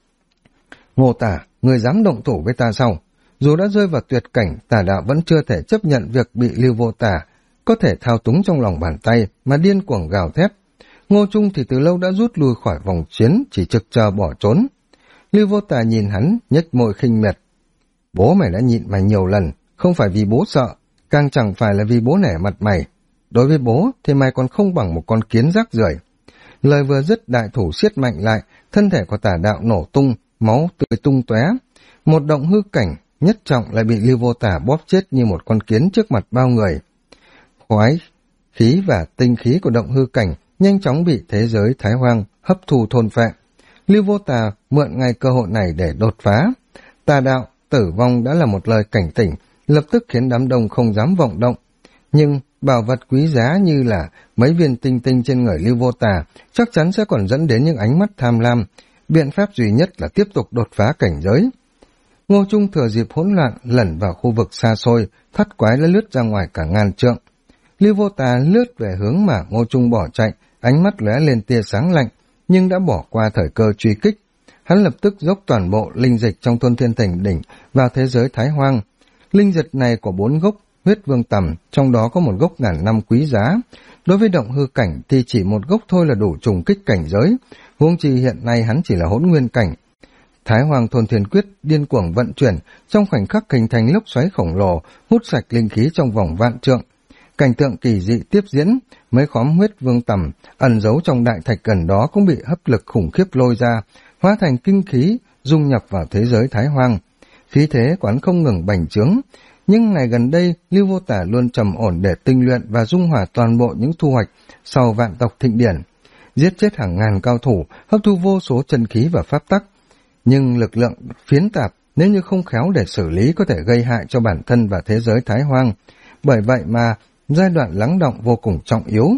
Ngô Tả, người dám động thủ với ta sao? Dù đã rơi vào tuyệt cảnh, tà đạo vẫn chưa thể chấp nhận việc bị Lưu Vô Tả có thể thao túng trong lòng bàn tay mà điên cuồng gào thét. Ngô Trung thì từ lâu đã rút lui khỏi vòng chiến, chỉ trực chờ bỏ trốn. Lưu Vô Tả nhìn hắn, nhếch môi khinh miệt. Bố mày đã nhịn mày nhiều lần, không phải vì bố sợ, càng chẳng phải là vì bố nể mặt mày. Đối với bố thì mày còn không bằng một con kiến rác rưởi. Lời vừa dứt, đại thủ siết mạnh lại, thân thể của tà đạo nổ tung, máu tươi tung tóe. Một động hư cảnh nhất trọng lại bị Lưu Vô Tả bóp chết như một con kiến trước mặt bao người. Khoái khí và tinh khí của động hư cảnh nhanh chóng bị thế giới Thái Hoang hấp thu thôn phệ. Lưu Vô Tà mượn ngay cơ hội này để đột phá. Tà đạo tử vong đã là một lời cảnh tỉnh, lập tức khiến đám đông không dám vọng động. Nhưng bảo vật quý giá như là mấy viên tinh tinh trên người Lưu Vô Tà chắc chắn sẽ còn dẫn đến những ánh mắt tham lam. Biện pháp duy nhất là tiếp tục đột phá cảnh giới. Ngô Trung thừa dịp hỗn loạn lẩn vào khu vực xa xôi, thắt quái đã lướt ra ngoài cả ngàn trượng. Lưu Vô Tà lướt về hướng mà Ngô Trung bỏ chạy, ánh mắt lóe lên tia sáng lạnh, nhưng đã bỏ qua thời cơ truy kích. Hắn lập tức dốc toàn bộ linh dịch trong Thôn Thiên Thành đỉnh vào thế giới Thái Hoang. Linh dịch này của 4 gốc huyết vương tầm, trong đó có một gốc ngàn năm quý giá. Đối với động hư cảnh thì chỉ một gốc thôi là đủ trùng kích cảnh giới, huống chi hiện nay hắn chỉ là hỗn nguyên cảnh. Thái Hoang Thôn Thiên Quyết điên cuồng vận chuyển, trong khoảnh khắc hình thành lốc xoáy khổng lồ, hút sạch linh khí trong vòng vạn trượng. Cảnh tượng kỳ dị tiếp diễn, mấy khóm huyết vương tầm ẩn giấu trong đại thạch gần đó cũng bị hấp lực khủng khiếp lôi ra, hóa thành kinh khí, dung nhập vào thế giới Thái Hoang. Khí thế quán không ngừng bành trướng, nhưng ngày gần đây Lưu Vô Tả luôn trầm ổn để tinh luyện và dung hòa toàn bộ những thu hoạch sau vạn tộc thịnh điển, giết chết hàng ngàn cao thủ, hấp thu vô số chân khí và pháp tắc. Nhưng lực lượng phiến tạp nếu như không khéo để xử lý có thể gây hại cho bản thân và thế giới Thái Hoang. Bởi vậy mà giai đoạn lắng động vô cùng trọng yếu.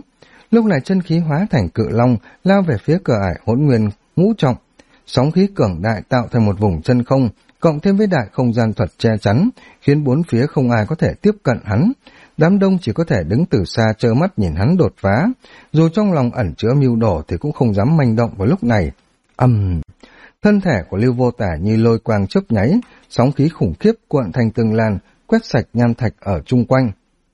Lúc này chân khí hóa thành cự long, lao về phía cửa ải hỗn nguyên ngũ trọng. Sóng khí cường đại tạo thành một vùng chân không, cộng thêm với đại không gian thuật che chắn, khiến bốn phía không ai có thể tiếp cận hắn. Đám đông chỉ có thể đứng từ xa trơ mắt nhìn hắn đột phá, dù trong lòng ẩn chứa mưu đồ thì cũng không dám manh động vào lúc này. Thân thể của Lưu Vô Tả như lôi quang chớp nháy, sóng khí khủng khiếp cuộn thành từng làn, quét sạch nham thạch ở chung quanh.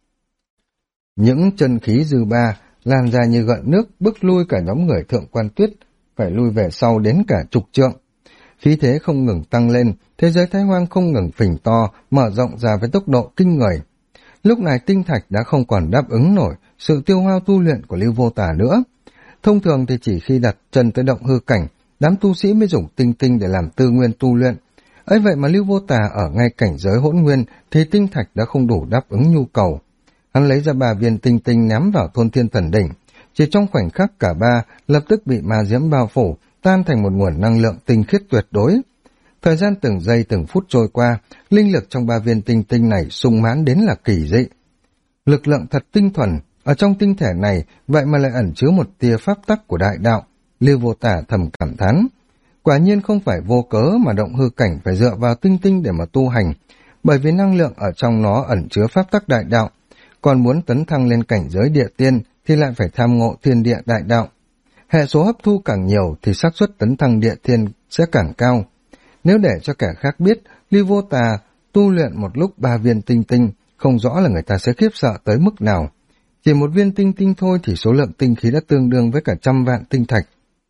Những chân khí dư ba lan ra như gợn nước, bức lui cả nhóm người Thượng Quan Tuyết, phải lui về sau đến cả chục trượng. Khí thế không ngừng tăng lên, thế giới Thái Hoang không ngừng phình to, mở rộng ra với tốc độ kinh người. Lúc này tinh thạch đã không còn đáp ứng nổi sự tiêu hao tu luyện của Lưu Vô Tả nữa. Thông thường thì chỉ khi đặt chân tới động hư cảnh, đám tu sĩ mới dùng tinh tinh để làm tư nguyên tu luyện. Ấy vậy mà Lưu Vô Tả ở ngay cảnh giới hỗn nguyên thì tinh thạch đã không đủ đáp ứng nhu cầu. Hắn lấy ra 3 viên tinh tinh ném vào Thôn Thiên Thần Đỉnh. Chỉ trong khoảnh khắc cả ba lập tức bị ma diễm bao phủ, tan thành một nguồn năng lượng tinh khiết tuyệt đối. Thời gian từng giây từng phút trôi qua, linh lực trong 3 viên tinh tinh này sung mãn đến là kỳ dị. Lực lượng thật tinh thuần, ở trong tinh thể này vậy mà lại ẩn chứa một tia pháp tắc của đại đạo. Lưu Vô Tả thầm cảm thán. Quả nhiên không phải vô cớ mà động hư cảnh phải dựa vào tinh tinh để mà tu hành, bởi vì năng lượng ở trong nó ẩn chứa pháp tắc đại đạo. Còn muốn tấn thăng lên cảnh giới địa tiên thì lại phải tham ngộ thiên địa đại đạo. Hệ số hấp thu càng nhiều thì xác suất tấn thăng địa tiên sẽ càng cao. Nếu để cho kẻ khác biết Lưu Vô Tà tu luyện một lúc 3 viên tinh tinh, không rõ là người ta sẽ khiếp sợ tới mức nào. Chỉ một viên tinh tinh thôi thì số lượng tinh khí đã tương đương với cả 100.000 tinh thạch.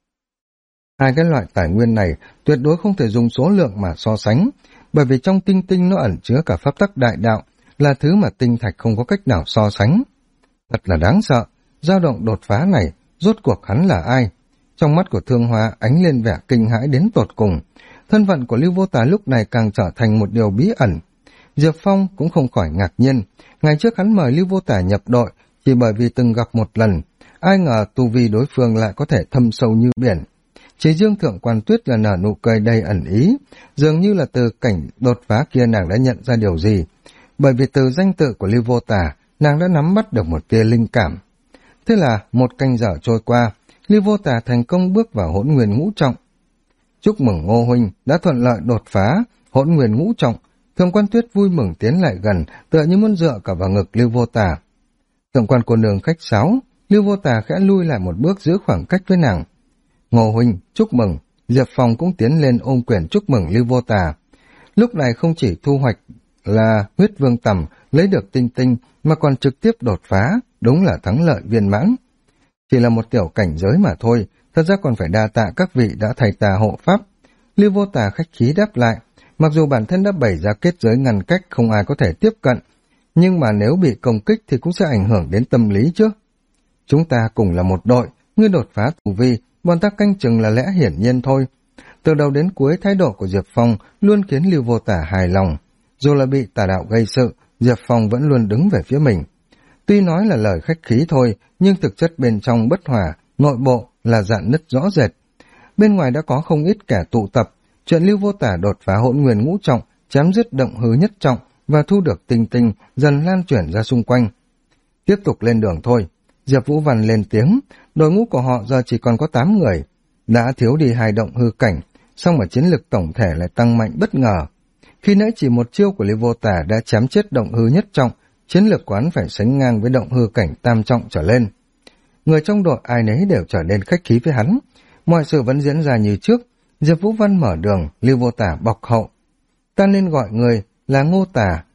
Hai cái loại tài nguyên này tuyệt đối không thể dùng số lượng mà so sánh, bởi vì trong tinh tinh nó ẩn chứa cả pháp tắc đại đạo, là thứ mà tinh thạch không có cách nào so sánh. Thật là đáng sợ, dao động đột phá này, rốt cuộc hắn là ai? Trong mắt của Thương Hoa ánh lên vẻ kinh hãi đến tột cùng. Thân phận của Lưu Vô Tà lúc này càng trở thành một điều bí ẩn. Diệp Phong cũng không khỏi ngạc nhiên. Ngày trước hắn mời Lưu Vô Tà nhập đội chỉ bởi vì từng gặp một lần. Ai ngờ tu vi đối phương lại có thể thâm sâu như biển. Chỉ riêng Thượng Quan Tuyết là nở nụ cười đầy ẩn ý. Dường như là từ cảnh đột phá kia nàng đã nhận ra điều gì. Bởi vì từ danh tự của Lưu Vô Tà, nàng đã nắm bắt được một tia linh cảm. Thế là một canh giờ trôi qua, Lưu Vô Tà thành công bước vào hỗn nguyên ngũ trọng. Chúc mừng Ngô huynh đã thuận lợi đột phá hỗn nguyên ngũ trọng. Thượng Quan Tuyết vui mừng tiến lại gần, tựa như muốn dựa cả vào ngực Lưu Vô Tà. Thượng Quan cô nương khách sáo, Lưu Vô Tà khẽ lui lại một bước giữ khoảng cách với nàng. Ngô huynh chúc mừng. Diệp Phong cũng tiến lên ôm quyền chúc mừng Lưu Vô Tà. Lúc này không chỉ thu hoạch là huyết vương tầm lấy được tinh tinh mà còn trực tiếp đột phá, đúng là thắng lợi viên mãn. Chỉ là một tiểu cảnh giới mà thôi, thật ra còn phải đa tạ các vị đã thầy tà hộ pháp. Lưu Vô Tà khách khí đáp lại, mặc dù bản thân đã bày ra kết giới ngăn cách không ai có thể tiếp cận, nhưng mà nếu bị công kích thì cũng sẽ ảnh hưởng đến tâm lý chứ. Chúng ta cùng là một đội, ngươi đột phá tu vi, bọn ta canh chừng là lẽ hiển nhiên thôi. Từ đầu đến cuối thái độ của Diệp Phong luôn khiến Lưu Vô Tà hài lòng. Dù là bị tà đạo gây sự, Diệp Phong vẫn luôn đứng về phía mình. Tuy nói là lời khách khí thôi, nhưng thực chất bên trong bất hòa, nội bộ là rạn nứt rõ rệt. Bên ngoài đã có không ít kẻ tụ tập, chuyện Lưu Vô Tả đột phá hỗn nguyên ngũ trọng, chém dứt động hư nhất trọng và thu được tinh tinh dần lan chuyển ra xung quanh. Tiếp tục lên đường thôi. Diệp Vũ Văn lên tiếng, đội ngũ của họ giờ chỉ còn có 8 người. Đã thiếu đi 2 động hư cảnh, song mà chiến lực tổng thể lại tăng mạnh bất ngờ. Khi nãy chỉ một chiêu của Lưu Vô Tả đã chém chết động hư nhất trọng, chiến lược quán phải sánh ngang với động hư cảnh tam trọng trở lên. Người trong đội ai nấy đều trở nên khách khí với hắn. Mọi sự vẫn diễn ra như trước. Diệp Vũ Văn mở đường, Lưu Vô Tả bọc hậu. Ta nên gọi người là Ngô Tả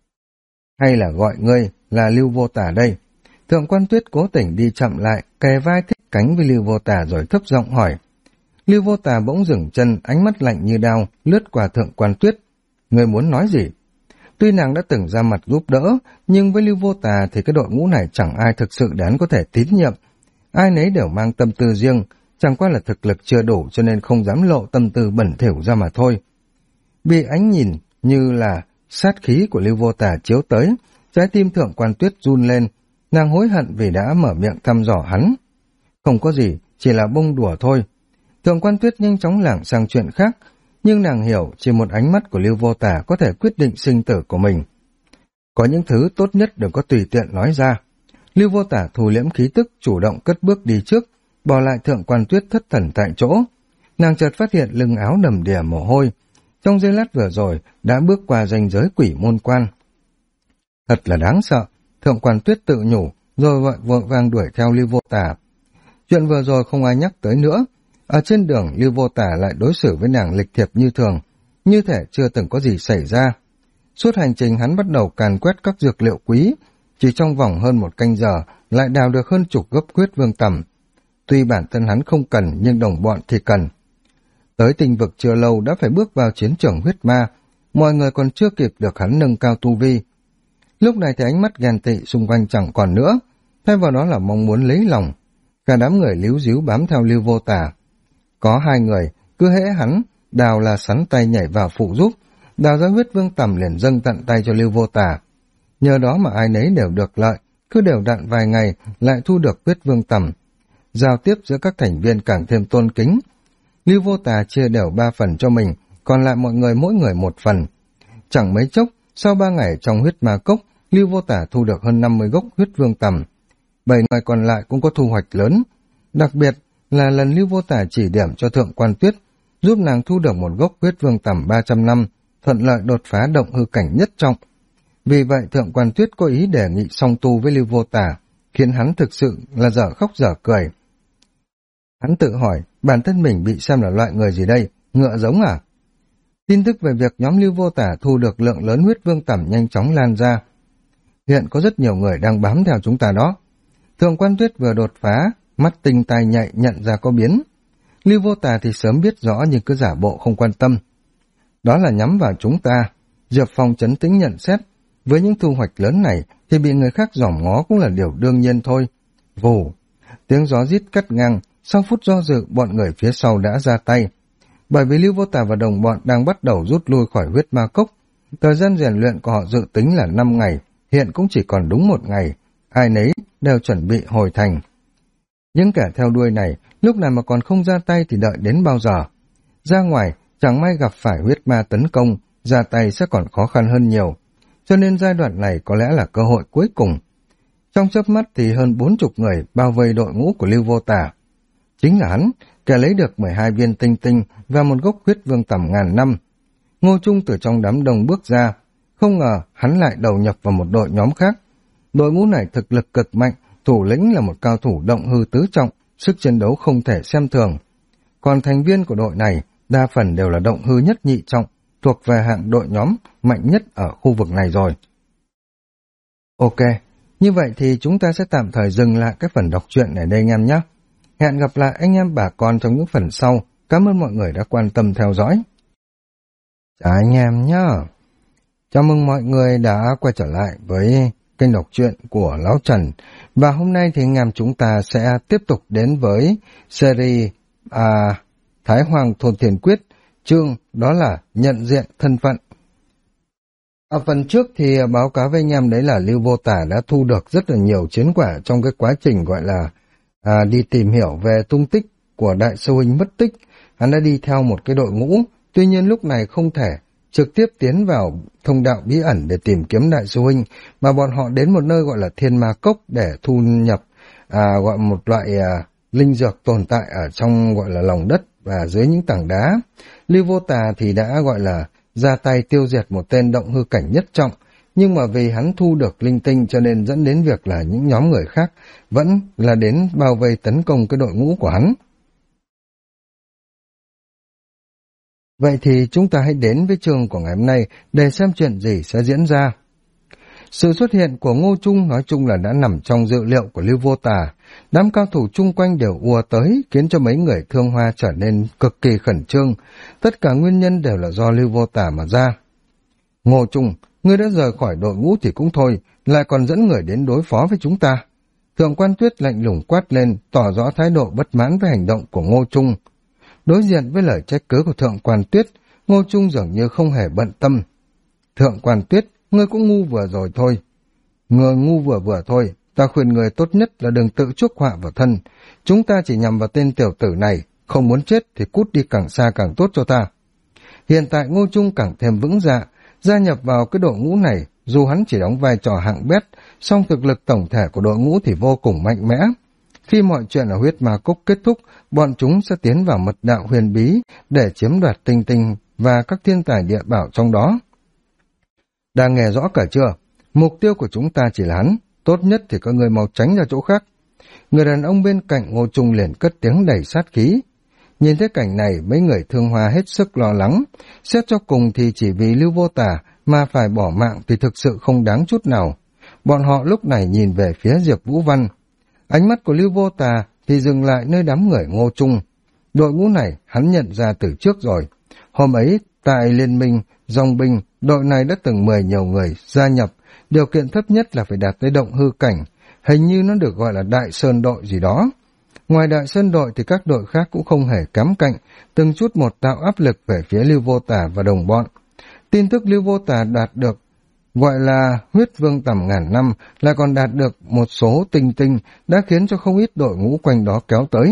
hay là gọi ngươi là Lưu Vô Tả đây? Thượng Quan Tuyết cố tình đi chậm lại, kề vai thích cánh với Lưu Vô Tả rồi thấp giọng hỏi. Lưu Vô Tả bỗng dừng chân, ánh mắt lạnh như đao, lướt qua Thượng Quan Tuyết. Ngươi muốn nói gì? Tuy nàng đã từng ra mặt giúp đỡ, nhưng với Lưu Vô Tà thì cái đội ngũ này chẳng ai thực sự đáng có thể tín nhiệm. Ai nấy đều mang tâm tư riêng, chẳng qua là thực lực chưa đủ cho nên không dám lộ tâm tư bẩn thỉu ra mà thôi. Bị ánh nhìn như là sát khí của Lưu Vô Tà chiếu tới, trái tim Thượng Quan Tuyết run lên, nàng hối hận vì đã mở miệng thăm dò hắn. Không có gì, chỉ là bông đùa thôi. Thượng Quan Tuyết nhanh chóng lảng sang chuyện khác, nhưng nàng hiểu chỉ một ánh mắt của Lưu Vô Tả có thể quyết định sinh tử của mình. Có những thứ tốt nhất đừng có tùy tiện nói ra. Lưu Vô Tả thu liễm khí tức, chủ động cất bước đi trước, bỏ lại Thượng Quan Tuyết thất thần tại chỗ. Nàng chợt phát hiện lưng áo đầm đìa mồ hôi. Trong giây lát vừa rồi, đã bước qua ranh giới quỷ môn quan. Thật là đáng sợ, Thượng Quan Tuyết tự nhủ, rồi vội vàng đuổi theo Lưu Vô Tả. Chuyện vừa rồi không ai nhắc tới nữa. Ở trên đường, Lưu Vô Tả lại đối xử với nàng lịch thiệp như thường, như thể chưa từng có gì xảy ra. Suốt hành trình hắn bắt đầu càn quét các dược liệu quý, chỉ trong vòng hơn một canh giờ lại đào được hơn chục gốc huyết vương tẩm. Tuy bản thân hắn không cần nhưng đồng bọn thì cần. Tới tinh vực chưa lâu đã phải bước vào chiến trường huyết ma, mọi người còn chưa kịp được hắn nâng cao tu vi. Lúc này thì ánh mắt ghen tị xung quanh chẳng còn nữa, thay vào đó là mong muốn lấy lòng. Cả đám người líu díu bám theo Lưu Vô Tả. Có hai người, cứ hễ hắn, đào là sắn tay nhảy vào phụ giúp, đào ra huyết vương tẩm liền dâng tận tay cho Lưu Vô Tả. Nhờ đó mà ai nấy đều được lợi, cứ đều đặn vài ngày lại thu được huyết vương tẩm. Giao tiếp giữa các thành viên càng thêm tôn kính. Lưu Vô Tả chia đều 3 phần cho mình, còn lại mọi người mỗi người 1 phần. Chẳng mấy chốc, sau 3 ngày trong huyết ma cốc, Lưu Vô Tả thu được hơn 50 gốc huyết vương tẩm. 7 người còn lại cũng có thu hoạch lớn. Đặc biệt là lần Lưu Vô Tả chỉ điểm cho Thượng Quan Tuyết, giúp nàng thu được một gốc huyết vương tẩm 300 năm, thuận lợi đột phá động hư cảnh nhất trọng. Vì vậy Thượng Quan Tuyết có ý đề nghị song tu với Lưu Vô Tả, khiến hắn thực sự là dở khóc dở cười. Hắn tự hỏi, bản thân mình bị xem là loại người gì đây, ngựa giống à? Tin tức về việc nhóm Lưu Vô Tả thu được lượng lớn huyết vương tẩm nhanh chóng lan ra. Hiện có rất nhiều người đang bám theo chúng ta đó. Thượng Quan Tuyết vừa đột phá, mắt tinh tai nhạy nhận ra có biến. Lưu Vô Tả thì sớm biết rõ nhưng cứ giả bộ không quan tâm. Đó là nhắm vào chúng ta. Diệp Phong trấn tĩnh nhận xét, với những thu hoạch lớn này thì bị người khác dòm ngó cũng là điều đương nhiên thôi. Vù, tiếng gió rít cắt ngang, sau phút do dự bọn người phía sau đã ra tay. Bởi vì Lưu Vô Tả và đồng bọn đang bắt đầu rút lui khỏi huyết ma cốc, thời gian rèn luyện của họ dự tính là 5 ngày, hiện cũng chỉ còn đúng 1 ngày, ai nấy đều chuẩn bị hồi thành. Những kẻ theo đuôi này, lúc nào mà còn không ra tay thì đợi đến bao giờ? Ra ngoài, chẳng may gặp phải huyết ma tấn công, ra tay sẽ còn khó khăn hơn nhiều, cho nên giai đoạn này có lẽ là cơ hội cuối cùng. Trong chớp mắt thì hơn 40 người bao vây đội ngũ của Lưu Vô Tả. Chính là hắn, kẻ lấy được 12 viên tinh tinh và một gốc huyết vương tẩm ngàn năm. Ngô Trung từ trong đám đông bước ra, không ngờ hắn lại đầu nhập vào một đội nhóm khác. Đội ngũ này thực lực cực mạnh, thủ lĩnh là một cao thủ động hư tứ trọng, sức chiến đấu không thể xem thường. Còn thành viên của đội này, đa phần đều là động hư nhất nhị trọng, thuộc về hạng đội nhóm mạnh nhất ở khu vực này rồi. Ok, như vậy thì chúng ta sẽ tạm thời dừng lại cái phần đọc truyện này đây anh em nhé. Hẹn gặp lại anh em bà con trong những phần sau. Cảm ơn mọi người đã quan tâm theo dõi. Chào anh em nhé. Chào mừng mọi người đã quay trở lại với kênh đọc truyện của Lão Trần. Và hôm nay thì anh em chúng ta sẽ tiếp tục đến với series Thái Hoàng Thôn Thiền Quyết, chương đó là nhận diện thân phận. Ở phần trước thì báo cáo với anh em đấy là Lưu Vô Tả đã thu được rất là nhiều chiến quả trong cái quá trình gọi là đi tìm hiểu về tung tích của Đại Sư Huynh mất tích. Hắn đã đi theo một cái đội ngũ, tuy nhiên lúc này không thể trực tiếp tiến vào thông đạo bí ẩn để tìm kiếm Đại Sư Huynh, mà bọn họ đến một nơi gọi là Thiên Ma Cốc để thu nhập gọi một loại linh dược tồn tại ở trong gọi là lòng đất và dưới những tảng đá. Lưu Vô Tả thì đã gọi là ra tay tiêu diệt một tên động hư cảnh nhất trọng, nhưng mà vì hắn thu được linh tinh cho nên dẫn đến việc là những nhóm người khác vẫn là đến bao vây tấn công cái đội ngũ của hắn. Vậy thì chúng ta hãy đến với chương của ngày hôm nay để xem chuyện gì sẽ diễn ra. Sự xuất hiện của Ngô Trung nói chung là đã nằm trong dự liệu của Lưu Vô Tả. Đám cao thủ chung quanh đều ùa tới, khiến cho mấy người Thương Hoa trở nên cực kỳ khẩn trương. Tất cả nguyên nhân đều là do Lưu Vô Tả mà ra. Ngô Trung, ngươi đã rời khỏi đội ngũ thì cũng thôi, lại còn dẫn người đến đối phó với chúng ta. Thượng Quan Tuyết lạnh lùng quát lên, tỏ rõ thái độ bất mãn với hành động của Ngô Trung. Đối diện với lời trách cứ của Thượng Quan Tuyết, Ngô Trung dường như không hề bận tâm. Thượng Quan Tuyết, ngươi cũng ngu vừa rồi thôi. Ngươi ngu vừa thôi, ta khuyên người tốt nhất là đừng tự chuốc họa vào thân. Chúng ta chỉ nhằm vào tên tiểu tử này, không muốn chết thì cút đi càng xa càng tốt cho ta. Hiện tại Ngô Trung càng thêm vững dạ, gia nhập vào cái đội ngũ này dù hắn chỉ đóng vai trò hạng bét, song thực lực tổng thể của đội ngũ thì vô cùng mạnh mẽ. Khi mọi chuyện ở huyết ma cốc kết thúc, bọn chúng sẽ tiến vào mật đạo huyền bí để chiếm đoạt tinh tinh và các thiên tài địa bảo trong đó. Đang nghe rõ cả chưa? Mục tiêu của chúng ta chỉ là hắn, tốt nhất thì các người mau tránh ra chỗ khác. Người đàn ông bên cạnh Ngô Trung liền cất tiếng đầy sát khí. Nhìn thấy cảnh này, mấy người Thương Hoa hết sức lo lắng. Xét cho cùng thì chỉ vì Lưu Vô Tà mà phải bỏ mạng thì thực sự không đáng chút nào. Bọn họ lúc này nhìn về phía Diệp Vũ Văn. Ánh mắt của Lưu Vô Tà thì dừng lại nơi đám người Ngô Trung. Đội ngũ này hắn nhận ra từ trước rồi. Hôm ấy, tại Liên minh, Dòng binh, đội này đã từng mời nhiều người gia nhập. Điều kiện thấp nhất là phải đạt tới động hư cảnh. Hình như nó được gọi là Đại Sơn đội gì đó. Ngoài Đại Sơn đội thì các đội khác cũng không hề kém cạnh, từng chút một tạo áp lực về phía Lưu Vô Tà và đồng bọn. Tin tức Lưu Vô Tà đạt được gọi là huyết vương tầm ngàn năm, lại còn đạt được một số tinh tinh đã khiến cho không ít đội ngũ quanh đó kéo tới.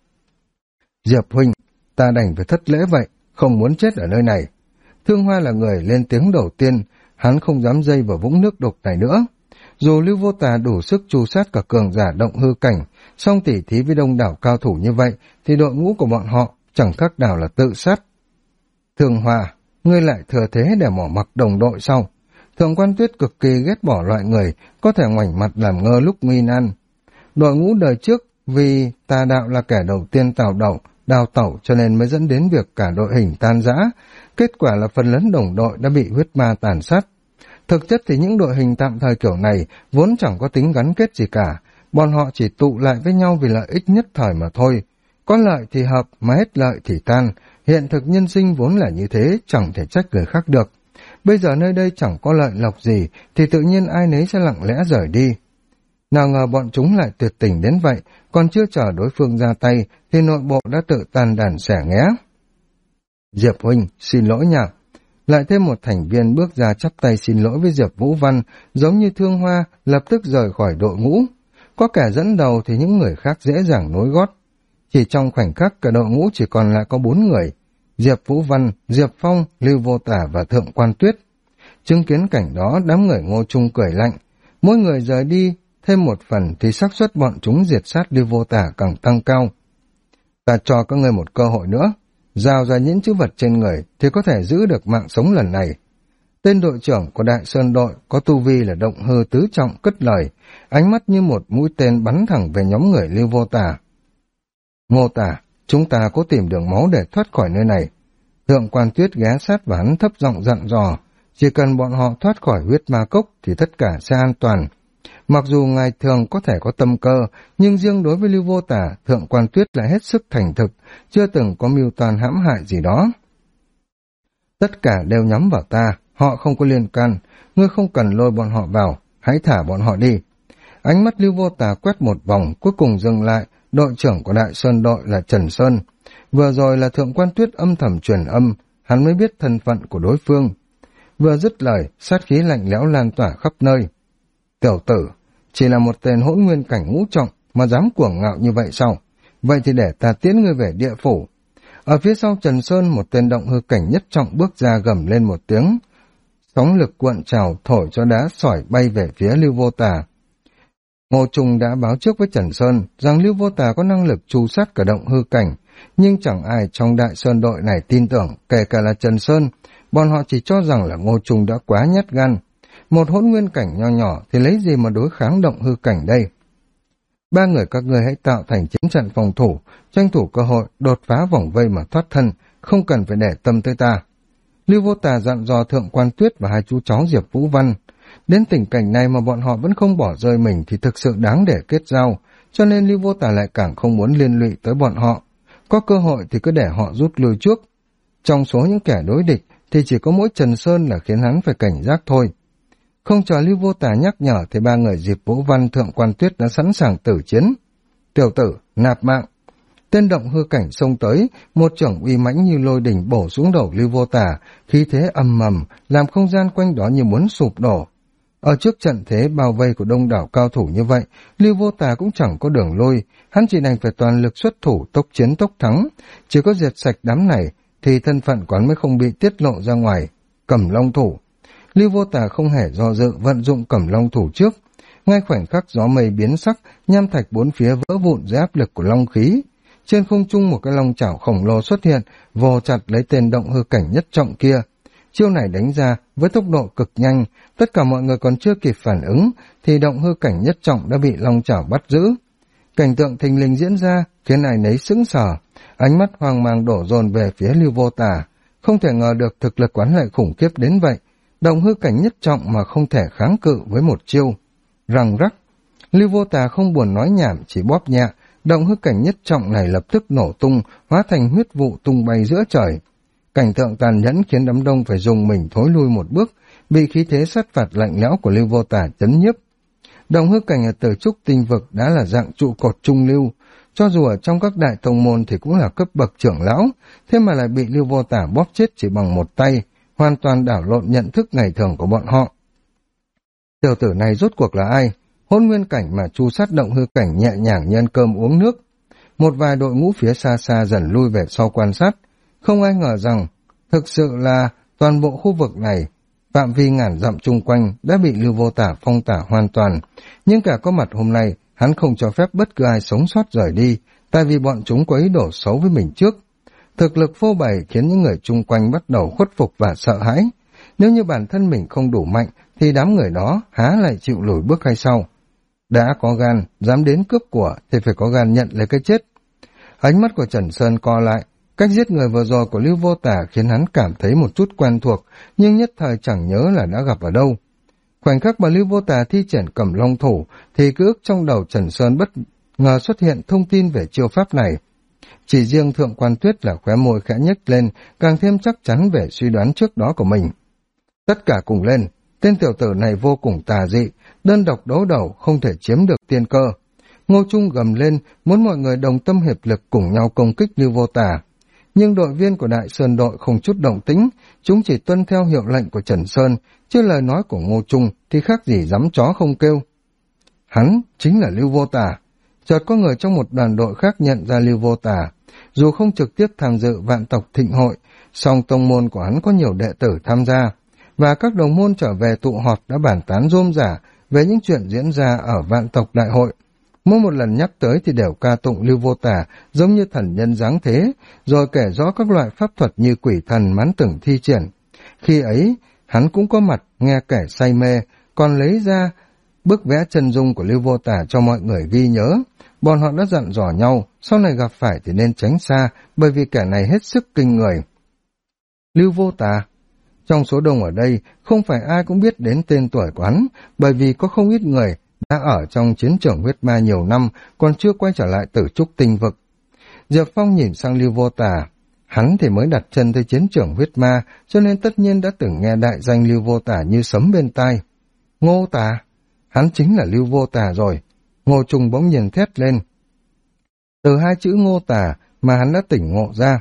Diệp huynh, ta đành phải thất lễ vậy, không muốn chết ở nơi này. Thương Hoa là người lên tiếng đầu tiên, hắn không dám dây vào vũng nước đục này nữa. Dù Lưu Vô Tà đủ sức tru sát cả cường giả động hư cảnh, song tỉ thí với đông đảo cao thủ như vậy, thì đội ngũ của bọn họ chẳng khác nào là tự sát. Thương Hoa, ngươi lại thừa thế để mỏ mặc đồng đội sau. Thượng quan Tuyết cực kỳ ghét bỏ loại người có thể ngoảnh mặt làm ngơ lúc nguy nan. Đội ngũ đời trước vì tà đạo là kẻ đầu tiên đào tẩu cho nên mới dẫn đến việc cả đội hình tan rã. Kết quả là phần lớn đồng đội đã bị huyết ma tàn sát. Thực chất thì những đội hình tạm thời kiểu này vốn chẳng có tính gắn kết gì cả. Bọn họ chỉ tụ lại với nhau vì lợi ích nhất thời mà thôi. Có lợi thì hợp, mà hết lợi thì tan. Hiện thực nhân sinh vốn là như thế, chẳng thể trách người khác được. Bây giờ nơi đây chẳng có lợi lộc gì, thì tự nhiên ai nấy sẽ lặng lẽ rời đi. Nào ngờ bọn chúng lại tuyệt tình đến vậy, còn chưa chờ đối phương ra tay, thì nội bộ đã tự tan đàn xẻ nghé. Diệp huynh, xin lỗi nha. Lại thêm một thành viên bước ra chắp tay xin lỗi với Diệp Vũ Văn, giống như Thương Hoa, lập tức rời khỏi đội ngũ. Có kẻ dẫn đầu thì những người khác dễ dàng nối gót. Chỉ trong khoảnh khắc cả đội ngũ chỉ còn lại có 4 người. Diệp Vũ Văn, Diệp Phong, Lưu Vô Tà và Thượng quan Tuyết. Chứng kiến cảnh đó, đám người Ngô Trung cười lạnh. Mỗi người rời đi thêm một phần thì xác suất bọn chúng diệt sát Lưu Vô Tà càng tăng cao. Ta cho các ngươi một cơ hội nữa. Giao ra những chữ vật trên người thì có thể giữ được mạng sống lần này. Tên đội trưởng của Đại Sơn đội có tu vi là động hư tứ trọng cất lời, ánh mắt như một mũi tên bắn thẳng về nhóm người Lưu Vô Tà. Ngô Tà, chúng ta có tìm đường máu để thoát khỏi nơi này. Thượng quan Tuyết ghé sát và hắn thấp giọng dặn dò, chỉ cần bọn họ thoát khỏi huyết ma cốc thì tất cả sẽ an toàn. Mặc dù ngài thường có thể có tâm cơ, nhưng riêng đối với Lưu Vô Tà, Thượng quan Tuyết lại hết sức thành thực, chưa từng có mưu toan hãm hại gì đó. Tất cả đều nhắm vào ta, họ không có liên can, ngươi không cần lôi bọn họ vào, hãy thả bọn họ đi. Ánh mắt Lưu Vô Tà quét một vòng, cuối cùng dừng lại, đội trưởng của Đại Sơn đội là Trần Sơn. Vừa rồi là Thượng quan Tuyết âm thầm truyền âm, hắn mới biết thân phận của đối phương. Vừa dứt lời, sát khí lạnh lẽo lan tỏa khắp nơi. Tiểu tử, chỉ là một tên hỗn nguyên cảnh ngũ trọng mà dám cuồng ngạo như vậy sao? Vậy thì để ta tiễn ngươi về địa phủ. Ở phía sau Trần Sơn, một tên động hư cảnh nhất trọng bước ra gầm lên một tiếng. Sóng lực cuộn trào thổi cho đá sỏi bay về phía Lưu Vô Tà. Ngô Trung đã báo trước với Trần Sơn rằng Lưu Vô Tà có năng lực tru sát cả động hư cảnh, nhưng chẳng ai trong Đại Sơn đội này tin tưởng, kể cả là Trần Sơn. Bọn họ chỉ cho rằng là Ngô Trung đã quá nhát gan. Một hỗn nguyên cảnh nho nhỏ thì lấy gì mà đối kháng động hư cảnh đây? 3 người các ngươi hãy tạo thành chiến trận phòng thủ, tranh thủ cơ hội đột phá vòng vây mà thoát thân, không cần phải để tâm tới ta. Lưu Vô Tà dặn dò Thượng quan Tuyết và hai chú cháu Diệp Vũ Văn. Đến tình cảnh này mà bọn họ vẫn không bỏ rơi mình thì thực sự đáng để kết giao, cho nên Lưu Vô Tà lại càng không muốn liên lụy tới bọn họ. Có cơ hội thì cứ để họ rút lui trước. Trong số những kẻ đối địch thì chỉ có mỗi Trần Sơn là khiến hắn phải cảnh giác thôi. Không chờ Lưu Vô Tà nhắc nhở thì 3 người Diệp Vũ Văn, Thượng quan Tuyết đã sẵn sàng tử chiến. Tiểu tử, nạp mạng. Tên động hư cảnh xông tới, một chưởng uy mãnh như lôi đỉnh bổ xuống đầu Lưu Vô Tà, khí thế ầm ầm, làm không gian quanh đó như muốn sụp đổ. Ở trước trận thế bao vây của đông đảo cao thủ như vậy, Lưu Vô Tà cũng chẳng có đường lui, hắn chỉ đành phải toàn lực xuất thủ, tốc chiến tốc thắng. Chỉ có diệt sạch đám này thì thân phận của hắn mới không bị tiết lộ ra ngoài. Cầm Long thủ. Lưu Vô Tà không hề do dự vận dụng Cẩm Long thủ trước. Ngay khoảnh khắc gió mây biến sắc, nham thạch bốn phía vỡ vụn dưới áp lực của long khí. Trên không trung một cái long chảo khổng lồ xuất hiện, vồ chặt lấy tên động hư cảnh nhất trọng kia. Chiêu này đánh ra với tốc độ cực nhanh, tất cả mọi người còn chưa kịp phản ứng, thì động hư cảnh nhất trọng đã bị long chảo bắt giữ. Cảnh tượng thình lình diễn ra khiến ai nấy sững sờ, ánh mắt hoang mang đổ dồn về phía Lưu Vô Tà. Không thể ngờ được thực lực quán lại khủng khiếp đến vậy, động hư cảnh nhất trọng mà không thể kháng cự với một chiêu. Răng rắc, Lưu Vô Tà không buồn nói nhảm, chỉ bóp nhẹ, động hư cảnh nhất trọng này lập tức nổ tung, hóa thành huyết vụ tung bay giữa trời. Cảnh tượng tàn nhẫn khiến đám đông phải dùng mình thối lui một bước, bị khí thế sát phạt lạnh lẽo của Lưu Vô Tà chấn nhiếp. Động hư cảnh ở Tử Trúc Tinh Vực đã là dạng trụ cột trung lưu, cho dù ở trong các đại tông môn thì cũng là cấp bậc trưởng lão, thế mà lại bị Lưu Vô Tà bóp chết chỉ bằng một tay, hoàn toàn đảo lộn nhận thức ngày thường của bọn họ. Tiểu tử này rốt cuộc là ai? Hôn nguyên cảnh mà chu sát động hư cảnh nhẹ nhàng như ăn cơm uống nước. Một vài đội ngũ phía xa xa dần lui về sau quan sát. Không ai ngờ rằng, thực sự là toàn bộ khu vực này, phạm vi ngàn dặm chung quanh đã bị Lưu Vô Tà phong tỏa hoàn toàn. Nhưng cả có mặt hôm nay, hắn không cho phép bất cứ ai sống sót rời đi, tại vì bọn chúng có ý đồ xấu với mình trước. Thực lực phô bày khiến những người chung quanh bắt đầu khuất phục và sợ hãi. Nếu như bản thân mình không đủ mạnh, thì đám người đó há lại chịu lùi bước hay sao? Đã có gan, dám đến cướp của thì phải có gan nhận lấy cái chết. Ánh mắt của Trần Sơn co lại, cách giết người vừa rồi của Lưu Vô Tà khiến hắn cảm thấy một chút quen thuộc, nhưng nhất thời chẳng nhớ là đã gặp ở đâu. Khoảnh khắc mà Lưu Vô Tà thi triển Cẩm Long thủ thì ký ức trong đầu Trần Sơn bất ngờ xuất hiện thông tin về chiêu pháp này. Chỉ riêng Thượng Quan Tuyết là khóe môi khẽ nhếch lên, càng thêm chắc chắn về suy đoán trước đó của mình. Tất cả cùng lên, tên tiểu tử này vô cùng tà dị, đơn độc đấu đầu không thể chiếm được tiên cơ. Ngô Trung gầm lên, muốn mọi người đồng tâm hiệp lực cùng nhau công kích Lưu Vô Tà. Nhưng đội viên của Đại Sơn đội không chút động tĩnh, chúng chỉ tuân theo hiệu lệnh của Trần Sơn, chứ lời nói của Ngô Trung thì khác gì giấm chó không kêu. Hắn chính là Lưu Vô Tà. Chợt có người trong một đoàn đội khác nhận ra Lưu Vô Tà. Dù không trực tiếp tham dự vạn tộc thịnh hội, song tông môn của hắn có nhiều đệ tử tham gia, và các đồng môn trở về tụ họp đã bàn tán rôm rả về những chuyện diễn ra ở vạn tộc đại hội. Mỗi một lần nhắc tới thì đều ca tụng Lưu Vô Tà giống như thần nhân dáng thế, rồi kể rõ các loại pháp thuật như quỷ thần mãn tưởng thi triển. Khi ấy, hắn cũng có mặt nghe kẻ say mê, còn lấy ra bức vẽ chân dung của Lưu Vô Tà cho mọi người ghi nhớ. Bọn họ đã dặn dò nhau, sau này gặp phải thì nên tránh xa, bởi vì kẻ này hết sức kinh người. Lưu Vô Tà. Trong số đông ở đây, không phải ai cũng biết đến tên tuổi của hắn, bởi vì có không ít người đã ở trong chiến trường huyết ma nhiều năm, còn chưa quay trở lại Tử Trúc Tinh Vực. Diệp Phong nhìn sang Lưu Vô Tà, hắn thì mới đặt chân tới chiến trường huyết ma, cho nên tất nhiên đã từng nghe đại danh Lưu Vô Tà như sấm bên tai. Ngô Tà, hắn chính là Lưu Vô Tà rồi. Ngô Trung bỗng nhiên thét lên. Từ hai chữ Ngô Tà mà hắn đã tỉnh ngộ ra.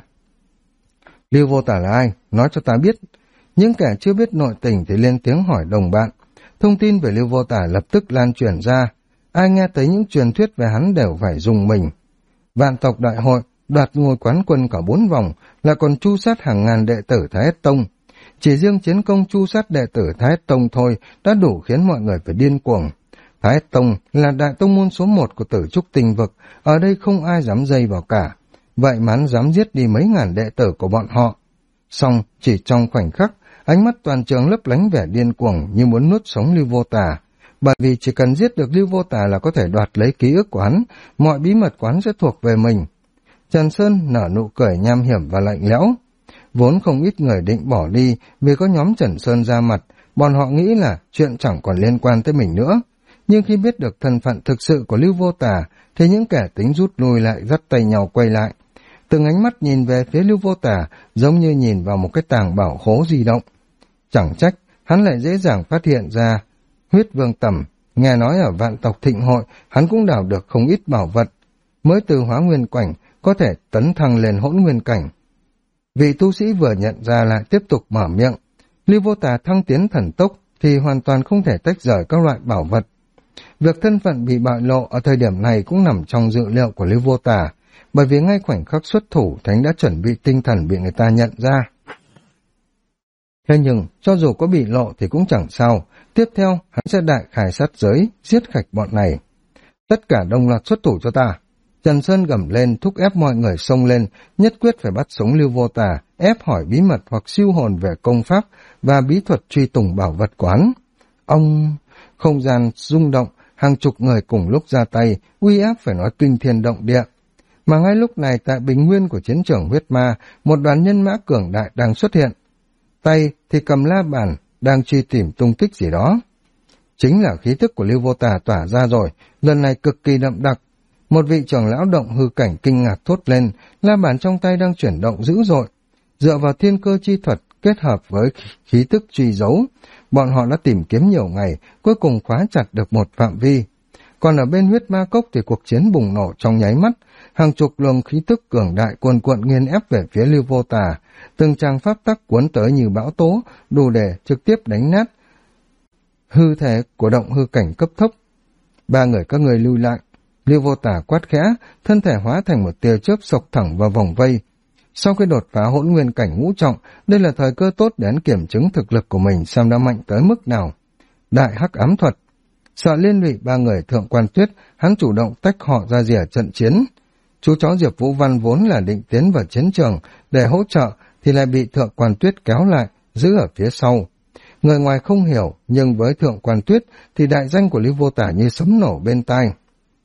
Lưu Vô Tà là ai? Nói cho ta biết. Những kẻ chưa biết nội tình thì lên tiếng hỏi đồng bạn. Thông tin về Lưu Vô Tà lập tức lan truyền ra. Ai nghe thấy những truyền thuyết về hắn đều phải dùng mình. Vạn tộc đại hội đoạt ngôi quán quân cả 4 vòng, là còn tru sát hàng ngàn đệ tử Thái Ất Tông. Chỉ riêng chiến công tru sát đệ tử Thái Ất Tông thôi đã đủ khiến mọi người phải điên cuồng. Thái Ất Tông là đại tông môn số 1 của Tử Trúc Tinh Vực, ở đây không ai dám dây vào cả. Vậy mà hắn dám giết đi mấy ngàn đệ tử của bọn họ. Xong, chỉ trong khoảnh khắc, ánh mắt toàn trường lấp lánh vẻ điên cuồng như muốn nuốt sống Lưu Vô Tà. Bởi vì chỉ cần giết được Lưu Vô Tà là có thể đoạt lấy ký ức của hắn, mọi bí mật của hắn sẽ thuộc về mình. Trần Sơn nở nụ cười nham hiểm và lạnh lẽo. Vốn không ít người định bỏ đi vì có nhóm Trần Sơn ra mặt, bọn họ nghĩ là chuyện chẳng còn liên quan tới mình nữa. Nhưng khi biết được thân phận thực sự của Lưu Vô Tà, thì những kẻ tính rút lui lại dắt tay nhau quay lại. Từng ánh mắt nhìn về phía Lưu Vô Tà giống như nhìn vào một cái tàng bảo khố di động. Chẳng trách, hắn lại dễ dàng phát hiện ra huyết vương tẩm. Nghe nói ở vạn tộc thịnh hội, hắn cũng đào được không ít bảo vật. Mới từ hóa nguyên cảnh, có thể tấn thăng lên hỗn nguyên cảnh. Vị tu sĩ vừa nhận ra lại tiếp tục mở miệng. Lưu Vô Tà thăng tiến thần tốc thì hoàn toàn không thể tách rời các loại bảo vật. Việc thân phận bị bại lộ ở thời điểm này cũng nằm trong dự liệu của Lưu Vô Tà, bởi vì ngay khoảnh khắc xuất thủ, Thánh đã chuẩn bị tinh thần bị người ta nhận ra. Thế nhưng, cho dù có bị lộ thì cũng chẳng sao, tiếp theo hắn sẽ đại khai sát giới, giết khạch bọn này. Tất cả đồng loạt xuất thủ cho ta. Trần Sơn gầm lên thúc ép mọi người xông lên, nhất quyết phải bắt sống Lưu Vô Tà, ép hỏi bí mật hoặc siêu hồn về công pháp và bí thuật truy tùng bảo vật quán. Không gian rung động, hàng chục người cùng lúc ra tay, uy áp phải nói kinh thiên động địa. Mà ngay lúc này tại bình nguyên của chiến trường huyết ma, một đoàn nhân mã cường đại đang xuất hiện. Tay thì cầm la bàn, đang truy tìm tung tích gì đó. Chính là khí tức của Lưu Vô Tà tỏa ra rồi, lần này cực kỳ đậm đặc. Một vị trưởng lão động hư cảnh kinh ngạc thốt lên, la bàn trong tay đang chuyển động dữ dội. Dựa vào thiên cơ chi thuật kết hợp với khí tức truy dấu, bọn họ đã tìm kiếm nhiều ngày, cuối cùng khóa chặt được một phạm vi. Còn ở bên huyết ma cốc thì cuộc chiến bùng nổ trong nháy mắt, hàng chục luồng khí tức cường đại cuồn cuộn nghiền ép về phía Lưu Vô Tà, từng tràng pháp tắc cuốn tới như bão tố, đủ để trực tiếp đánh nát hư thể của động hư cảnh cấp thấp. Ba người các người lưu lại. Lưu Vô Tà quát khẽ, thân thể hóa thành một tia chớp sộc thẳng vào vòng vây. Sau khi đột phá hỗn nguyên cảnh ngũ trọng, đây là thời cơ tốt để hắn kiểm chứng thực lực của mình xem đã mạnh tới mức nào. Đại hắc ám thuật. Sợ liên lụy ba người Thượng Quan Tuyết, hắn chủ động tách họ ra rìa trận chiến. Chú chó Diệp Vũ Văn vốn là định tiến vào chiến trường để hỗ trợ thì lại bị Thượng Quan Tuyết kéo lại, giữ ở phía sau. Người ngoài không hiểu, nhưng với Thượng Quan Tuyết thì đại danh của Lưu Vô Tà như sấm nổ bên tai.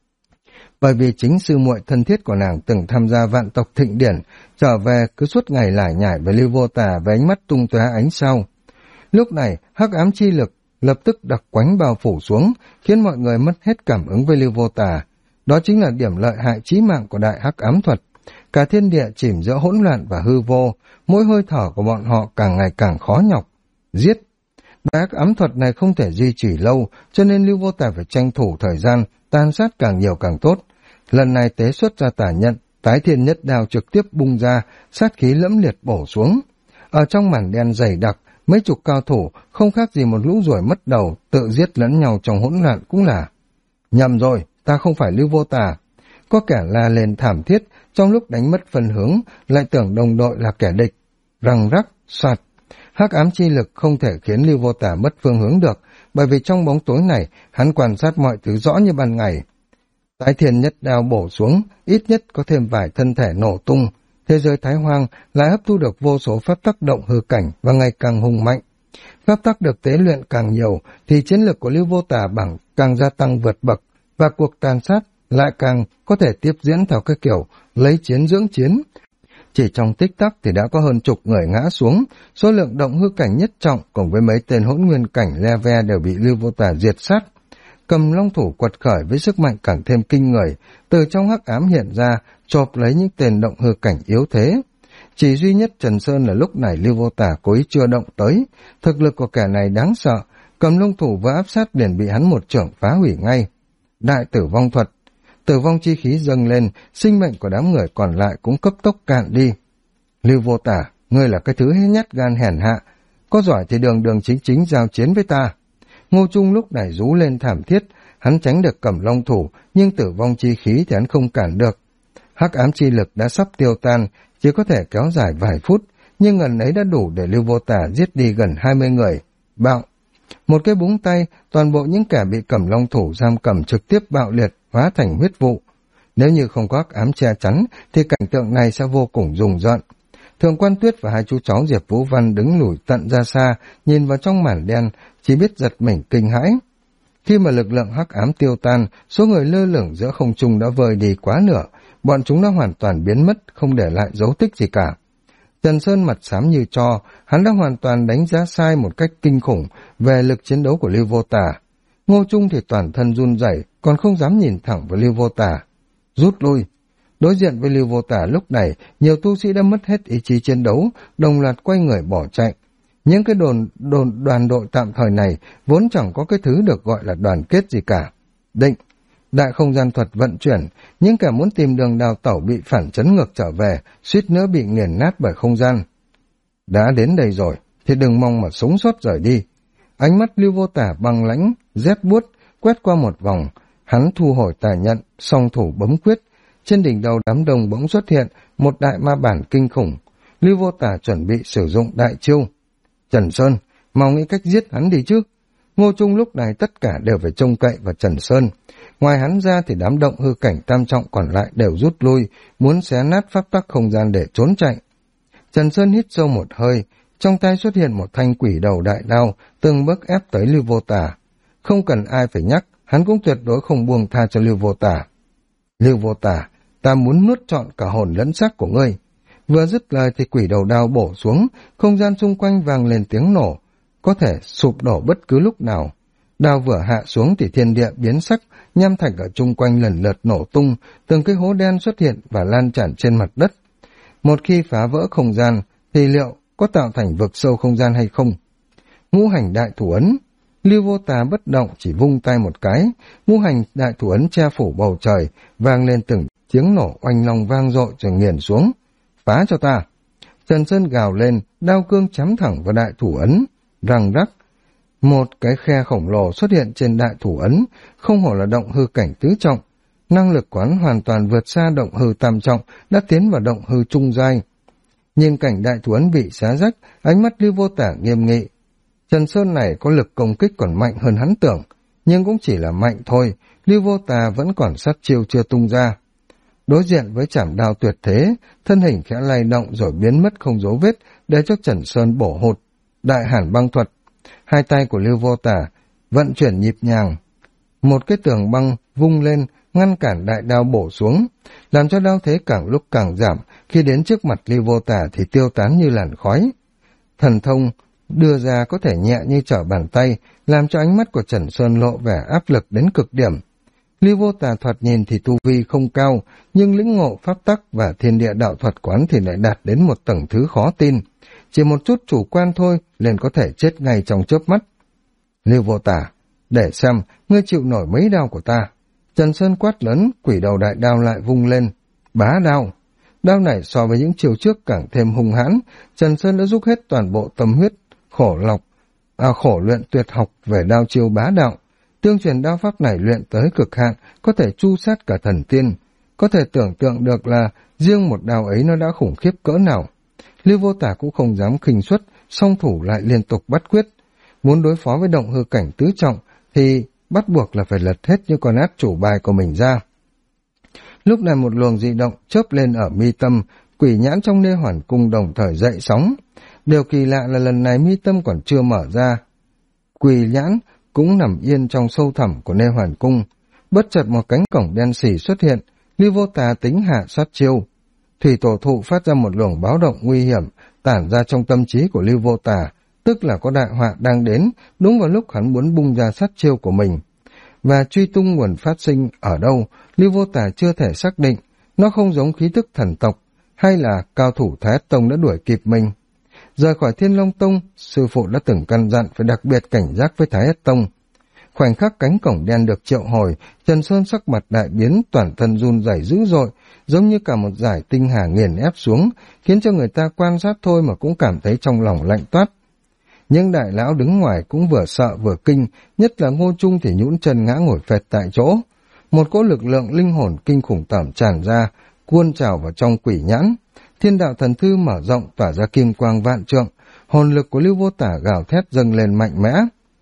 Bởi vì chính sư muội thân thiết của nàng từng tham gia vạn tộc thịnh điển, trở về cứ suốt ngày lải nhải với Lưu Vô Tà với ánh mắt tung tóe ánh sao. Lúc này, hắc ám chi lực lập tức đặc quánh bao phủ xuống, khiến mọi người mất hết cảm ứng với Lưu Vô Tà. Đó chính là điểm lợi hại chí mạng của đại hắc ám thuật. Cả thiên địa chìm giữa hỗn loạn và hư vô, mỗi hơi thở của bọn họ càng ngày càng khó nhọc. Giết! Đại hắc ám thuật này không thể duy trì lâu, cho nên Lưu Vô Tà phải tranh thủ thời gian, tàn sát càng nhiều càng tốt. Lần này tế xuất ra tà nhận, tái thiên nhất đao trực tiếp bung ra, sát khí lẫm liệt bổ xuống. Ở trong màn đen dày đặc, mấy chục cao thủ không khác gì một lũ ruồi mất đầu, tự giết lẫn nhau trong hỗn loạn cũng là. Nhầm rồi, ta không phải Lưu Vô Tà. Có kẻ la lên thảm thiết, trong lúc đánh mất phân hướng, lại tưởng đồng đội là kẻ địch. Răng rắc, soạt. Hắc ám chi lực không thể khiến Lưu Vô Tà mất phương hướng được, bởi vì trong bóng tối này, hắn quan sát mọi thứ rõ như ban ngày. Tái thiên nhất đao bổ xuống, ít nhất có thêm vài thân thể nổ tung. Thế giới Thái Hoang lại hấp thu được vô số pháp tắc động hư cảnh và ngày càng hùng mạnh. Pháp tắc được tế luyện càng nhiều, thì chiến lực của Lưu Vô Tà bằng càng gia tăng vượt bậc, và cuộc tàn sát lại càng có thể tiếp diễn theo cái kiểu lấy chiến dưỡng chiến. Chỉ trong tích tắc thì đã có hơn chục người ngã xuống, số lượng động hư cảnh nhất trọng cùng với mấy tên hỗn nguyên cảnh le ve đều bị Lưu Vô Tà diệt sát. Cầm long thủ quật khởi với sức mạnh càng thêm kinh người, từ trong hắc ám hiện ra, chộp lấy những tên động hư cảnh yếu thế. Chỉ duy nhất Trần Sơn là lúc này Lưu Vô Tà cố ý chưa động tới, thực lực của kẻ này đáng sợ, cầm long thủ vừa áp sát liền bị hắn một chưởng phá hủy ngay. Đại tử vong thuật, tử vong chi khí dâng lên, sinh mệnh của đám người còn lại cũng cấp tốc cạn đi. Lưu Vô Tà, ngươi là cái thứ nhát gan hèn hạ, có giỏi thì đường đường chính chính giao chiến với ta. Ngô Trung lúc này rú lên thảm thiết, hắn tránh được cầm long thủ, nhưng tử vong chi khí thì hắn không cản được. Hắc ám chi lực đã sắp tiêu tan, chỉ có thể kéo dài vài phút, nhưng ngần ấy đã đủ để Lưu Vô Tà giết đi gần 20 người. Bạo! Một cái búng tay, toàn bộ những kẻ bị cầm long thủ giam cầm trực tiếp bạo liệt, hóa thành huyết vụ. Nếu như không có hắc ám che chắn, thì cảnh tượng này sẽ vô cùng rùng rợn. Thượng Quan Tuyết và hai chú cháu Diệp Vũ Văn đứng lùi tận ra xa, nhìn vào trong màn đen, chỉ biết giật mình kinh hãi. Khi mà lực lượng hắc ám tiêu tan, số người lơ lửng giữa không trung đã vơi đi quá nửa, bọn chúng đã hoàn toàn biến mất, không để lại dấu tích gì cả. Trần Sơn mặt xám như tro, hắn đã hoàn toàn đánh giá sai một cách kinh khủng về lực chiến đấu của Lưu Vô Tà. Ngô Trung thì toàn thân run rẩy, còn không dám nhìn thẳng vào Lưu Vô Tà. Rút lui. Đối diện với Lưu Vô Tà lúc này, nhiều tu sĩ đã mất hết ý chí chiến đấu, đồng loạt quay người bỏ chạy. Những cái đoàn đội tạm thời này vốn chẳng có cái thứ được gọi là đoàn kết gì cả. Định, đại không gian thuật vận chuyển, những kẻ muốn tìm đường đào tẩu bị phản chấn ngược trở về, suýt nữa bị nghiền nát bởi không gian. Đã đến đây rồi, thì đừng mong mà sống sót rời đi. Ánh mắt Lưu Vô Tà băng lãnh, rét buốt, quét qua một vòng, hắn thu hồi tài nhận, song thủ bấm quyết. Trên đỉnh đầu đám đông bỗng xuất hiện một đại ma bản kinh khủng. Lưu Vô Tà chuẩn bị sử dụng đại chiêu. Trần Sơn, mau nghĩ cách giết hắn đi chứ. Ngô Trung lúc này tất cả đều phải trông cậy vào Trần Sơn. Ngoài hắn ra thì đám động hư cảnh tam trọng còn lại đều rút lui, muốn xé nát pháp tắc không gian để trốn chạy. Trần Sơn hít sâu một hơi, trong tay xuất hiện một thanh quỷ đầu đại đao, từng bước ép tới Lưu Vô Tả. Không cần ai phải nhắc, hắn cũng tuyệt đối không buông tha cho Lưu Vô Tả. Lưu Vô Tả, ta muốn nuốt trọn cả hồn lẫn xác của ngươi. Vừa dứt lời thì quỷ đầu đao bổ xuống, không gian xung quanh vang lên tiếng nổ, có thể sụp đổ bất cứ lúc nào. Đao vừa hạ xuống thì thiên địa biến sắc, nham thạch ở chung quanh lần lượt nổ tung, từng cái hố đen xuất hiện và lan tràn trên mặt đất. Một khi phá vỡ không gian, thì liệu có tạo thành vực sâu không gian hay không? Ngũ hành đại thủ ấn. Lưu Vô Tà bất động chỉ vung tay một cái, ngũ hành đại thủ ấn che phủ bầu trời, vang lên từng tiếng nổ oanh long vang dội rồi nghiền xuống. Phá cho ta! Trần Sơn gào lên, đao cương chém thẳng vào đại thủ ấn, răng rắc. Một cái khe khổng lồ xuất hiện trên đại thủ ấn, không hổ là động hư cảnh tứ trọng. Năng lực quán hoàn toàn vượt xa động hư tam trọng, đã tiến vào động hư trung giai. Nhìn cảnh đại thủ ấn bị xé rách, ánh mắt Lưu Vô Tả nghiêm nghị. Trần Sơn này có lực công kích còn mạnh hơn hắn tưởng, nhưng cũng chỉ là mạnh thôi, Lưu Vô Tà vẫn còn sát chiêu chưa tung ra. Đối diện với chảm đao tuyệt thế, thân hình khẽ lay động rồi biến mất không dấu vết để cho Trần Sơn bổ hụt. Đại hàn băng thuật. Hai tay của Lưu Vô Tả vận chuyển nhịp nhàng. Một cái tường băng vung lên, ngăn cản đại đao bổ xuống, làm cho đao thế càng lúc càng giảm, khi đến trước mặt Lưu Vô Tả thì tiêu tán như làn khói. Thần thông đưa ra có thể nhẹ như trở bàn tay, làm cho ánh mắt của Trần Sơn lộ vẻ áp lực đến cực điểm. Lưu Vô Tà thoạt nhìn thì tu vi không cao, nhưng lĩnh ngộ pháp tắc và thiên địa đạo thuật quán thì lại đạt đến một tầng thứ khó tin. Chỉ một chút chủ quan thôi, liền có thể chết ngay trong chớp mắt. Lưu Vô Tà, để xem, ngươi chịu nổi mấy đao của ta. Trần Sơn quát lớn, quỷ đầu đại đao lại vung lên. Bá đao. Đao này so với những chiều trước càng thêm hung hãn, Trần Sơn đã rút hết toàn bộ tâm huyết, khổ luyện tuyệt học về đao chiêu bá đạo. Tương truyền đao pháp này luyện tới cực hạn, có thể chu sát cả thần tiên. Có thể tưởng tượng được là riêng một đao ấy nó đã khủng khiếp cỡ nào. Lưu Vô Tả cũng không dám khinh suất, song thủ lại liên tục bắt quyết. Muốn đối phó với động hư cảnh tứ trọng thì bắt buộc là phải lật hết những con át chủ bài của mình ra. Lúc này một luồng dị động chớp lên ở mi tâm, quỷ nhãn trong Nê Hoàn Cung đồng thời dậy sóng. Điều kỳ lạ là lần này mi tâm còn chưa mở ra. Quỷ nhãn cũng nằm yên trong sâu thẳm của Nê Hoàn Cung. Bất chợt một cánh cổng đen sì xuất hiện, Lưu Vô Tà tính hạ sát chiêu. Thủy tổ thụ phát ra một luồng báo động nguy hiểm, tản ra trong tâm trí của Lưu Vô Tà, tức là có đại họa đang đến, đúng vào lúc hắn muốn bung ra sát chiêu của mình. Và truy tung nguồn phát sinh ở đâu, Lưu Vô Tà chưa thể xác định, nó không giống khí tức thần tộc, hay là cao thủ Thái Ất Tông đã đuổi kịp mình. Rời khỏi Thiên Long Tông, sư phụ đã từng căn dặn phải đặc biệt cảnh giác với Thái Ất Tông. Khoảnh khắc cánh cổng đen được triệu hồi, Trần Sơn sắc mặt đại biến, toàn thân run rẩy dữ dội, giống như cả một dải tinh hà nghiền ép xuống, khiến cho người ta quan sát thôi mà cũng cảm thấy trong lòng lạnh toát. Nhưng đại lão đứng ngoài cũng vừa sợ vừa kinh, nhất là Ngô Trung thì nhũn chân ngã ngồi phệt tại chỗ. Một cỗ lực lượng linh hồn kinh khủng tẩm tràn ra, cuôn trào vào trong quỷ nhãn. Thiên đạo thần thư mở rộng tỏa ra kim quang vạn trượng, hồn lực của Lưu Vô Tả gào thét dâng lên mạnh mẽ.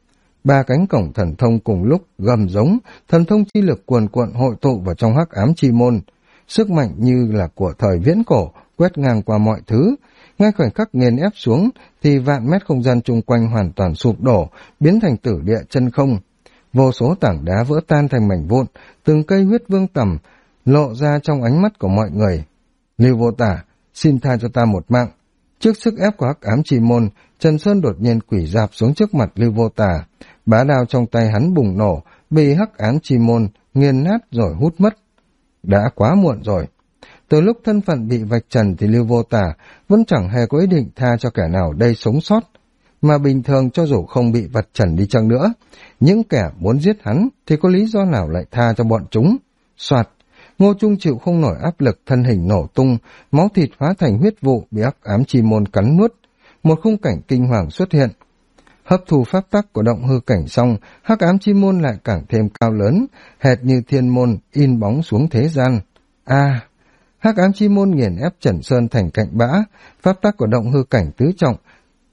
Ba cánh cổng thần thông cùng lúc gầm giống, thần thông chi lực cuồn cuộn hội tụ vào trong hắc ám chi môn. Sức mạnh như là của thời viễn cổ, quét ngang qua mọi thứ. Ngay khoảnh khắc nghiền ép xuống, thì vạn mét không gian chung quanh hoàn toàn sụp đổ, biến thành tử địa chân không. Vô số tảng đá vỡ tan thành mảnh vụn, từng cây huyết vương tầm lộ ra trong ánh mắt của mọi người. Lưu Vô Tả, xin tha cho ta một mạng. Trước sức ép của hắc ám chi môn, Trần Sơn đột nhiên quỷ dạp xuống trước mặt Lưu Vô Tả. Bá đao trong tay hắn bùng nổ, bị hắc ám chi môn nghiền nát rồi hút mất. Đã quá muộn rồi. Từ lúc thân phận bị vạch trần thì Lưu Vô Tả vẫn chẳng hề có ý định tha cho kẻ nào đây sống sót. Mà bình thường cho dù không bị vạch trần đi chăng nữa, những kẻ muốn giết hắn thì có lý do nào lại tha cho bọn chúng. Soạt, Ngô Trung chịu không nổi áp lực, thân hình nổ tung, máu thịt hóa thành huyết vụ bị hắc ám chi môn cắn nuốt. Một khung cảnh kinh hoàng xuất hiện. Hấp thu pháp tắc của động hư cảnh xong, hắc ám chi môn lại càng thêm cao lớn, hệt như thiên môn in bóng xuống thế gian. Hắc ám chi môn nghiền ép Trần Sơn thành cạnh bã, pháp tắc của động hư cảnh tứ trọng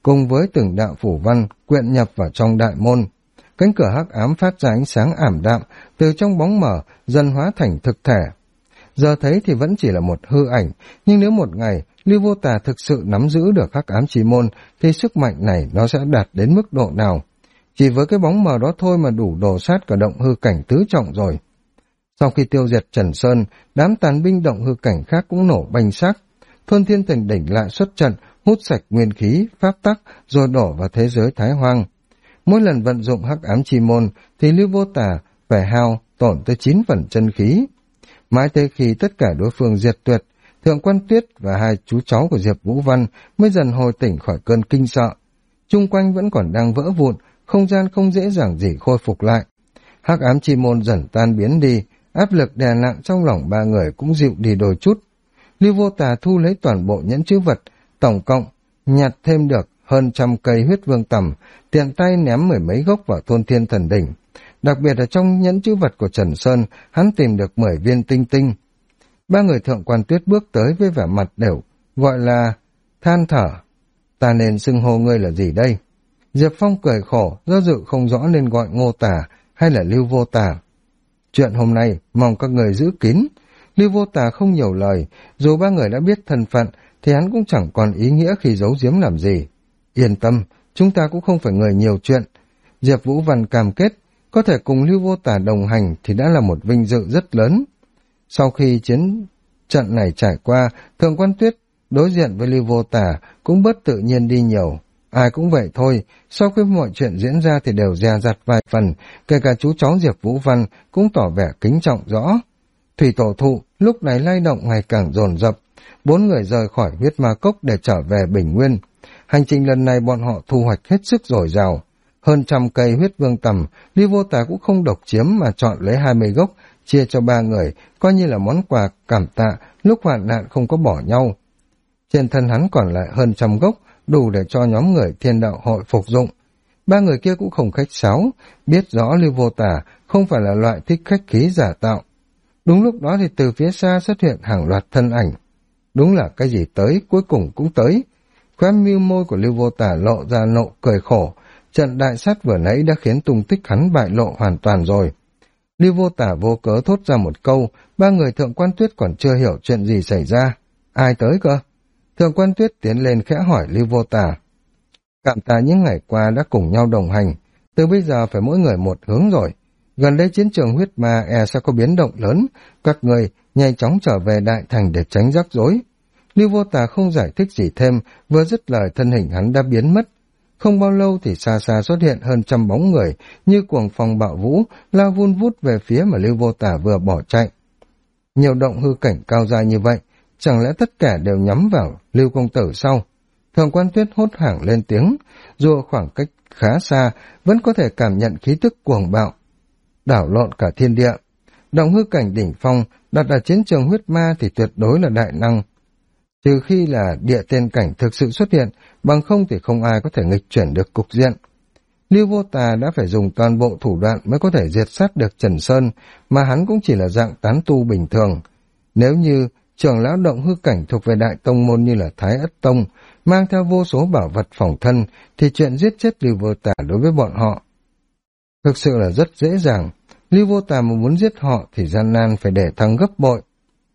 cùng với từng đạo phủ văn quyện nhập vào trong đại môn. Cánh cửa hắc ám phát ra ánh sáng ảm đạm, từ trong bóng mờ dần hóa thành thực thể. Giờ thấy thì vẫn chỉ là một hư ảnh, nhưng nếu một ngày Lưu Vô Tà thực sự nắm giữ được hắc ám chi môn thì sức mạnh này nó sẽ đạt đến mức độ nào? Chỉ với cái bóng mờ đó thôi mà đủ đổ sát cả động hư cảnh tứ trọng rồi. Sau khi tiêu diệt Trần Sơn, đám tàn binh động hư cảnh khác cũng nổ banh xác. Thôn Thiên Thần Đỉnh lại xuất trận, hút sạch nguyên khí, pháp tắc, rồi đổ vào thế giới Thái Hoang. Mỗi lần vận dụng hắc ám chi môn thì Lưu Vô Tà phải hao tổn tới 9 phần chân khí. Mãi tới khi tất cả đối phương diệt tuyệt, Thượng Quan Tuyết và hai chú cháu của Diệp Vũ Văn mới dần hồi tỉnh khỏi cơn kinh sợ. Chung quanh vẫn còn đang vỡ vụn, không gian không dễ dàng gì khôi phục lại. Hắc ám chi môn dần tan biến đi, áp lực đè nặng trong lòng ba người cũng dịu đi đôi chút. Lưu Vô Tà thu lấy toàn bộ nhẫn chữ vật, tổng cộng nhặt thêm được hơn 100 cây huyết vương tầm, tiện tay ném 10 mấy gốc vào Thôn Thiên Thần Đỉnh. Đặc biệt là trong nhẫn chữ vật của Trần Sơn, hắn tìm được 10 viên tinh tinh. Ba người Thượng Quan Tuyết bước tới với vẻ mặt đều gọi là than thở. Ta nên xưng hô ngươi là gì đây? Diệp Phong cười khổ, do dự không rõ nên gọi Ngô Tà hay là Lưu Vô Tà. Chuyện hôm nay mong các người giữ kín. Lưu Vô Tà không nhiều lời, dù ba người đã biết thân phận thì hắn cũng chẳng còn ý nghĩa khi giấu giếm làm gì. Yên tâm, chúng ta cũng không phải người nhiều chuyện. Diệp Vũ Văn cam kết có thể cùng Lưu Vô Tà đồng hành thì đã là một vinh dự rất lớn. Sau khi chiến trận này trải qua, Thượng Quan Tuyết đối diện với Lưu Vô Tà cũng bớt tự nhiên đi nhiều. Ai cũng vậy thôi, sau khi mọi chuyện diễn ra thì đều dè dặt vài phần, kể cả chú cháu Diệp Vũ Văn cũng tỏ vẻ kính trọng rõ. Thủy Tổ Thụ lúc này lay động ngày càng dồn dập, 4 người rời khỏi huyết ma cốc để trở về Bình Nguyên. Hành trình lần này bọn họ thu hoạch hết sức dồi dào. Hơn 100 cây huyết vương tầm, Lưu Vô Tà cũng không độc chiếm mà chọn lấy 20 gốc, chia cho 3 người, coi như là món quà cảm tạ lúc hoạn nạn không có bỏ nhau. Trên thân hắn còn lại hơn 100 gốc, đủ để cho nhóm người Thiên Đạo Hội phục dụng. 3 người kia cũng không khách sáo, biết rõ Lưu Vô Tà không phải là loại thích khách khí giả tạo. Đúng lúc đó thì từ phía xa xuất hiện hàng loạt thân ảnh. Đúng là cái gì tới, cuối cùng cũng tới. Khóe mưu môi của Lưu Vô Tà lộ ra nụ cười khổ, trận đại sát vừa nãy đã khiến tung tích hắn bại lộ hoàn toàn rồi. Lưu Vô Tà vô cớ thốt ra một câu, 3 người Thượng Quan Tuyết còn chưa hiểu chuyện gì xảy ra. Ai tới cơ? Thượng Quan Tuyết tiến lên khẽ hỏi Lưu Vô Tà. Cảm tạ những ngày qua đã cùng nhau đồng hành, từ bây giờ phải mỗi người một hướng rồi. Gần đây chiến trường huyết ma sẽ có biến động lớn, các người nhanh chóng trở về đại thành để tránh rắc rối. Lưu Vô Tà không giải thích gì thêm, vừa dứt lời thân hình hắn đã biến mất. Không bao lâu thì xa xa xuất hiện hơn 100 bóng người, như cuồng phong bạo vũ, lao vun vút về phía mà Lưu Vô Tà vừa bỏ chạy. Nhiều động hư cảnh cao dài như vậy, chẳng lẽ tất cả đều nhắm vào Lưu công tử sao? Thượng Quan Tuyết hốt hoảng lên tiếng, dù ở khoảng cách khá xa, vẫn có thể cảm nhận khí tức cuồng bạo, đảo lộn cả thiên địa. Động hư cảnh đỉnh phong đặt ở chiến trường huyết ma thì tuyệt đối là đại năng. Trừ khi là địa tiên cảnh thực sự xuất hiện, bằng không thì không ai có thể nghịch chuyển được cục diện. Lưu Vô Tà đã phải dùng toàn bộ thủ đoạn mới có thể diệt sát được Trần Sơn, mà hắn cũng chỉ là dạng tán tu bình thường. Nếu như trưởng lão động hư cảnh thuộc về đại tông môn như là Thái Ất Tông, mang theo vô số bảo vật phòng thân, thì chuyện giết chết Lưu Vô Tà đối với bọn họ thực sự là rất dễ dàng. Lưu Vô Tà mà muốn giết họ thì gian nan phải để thăng gấp bội.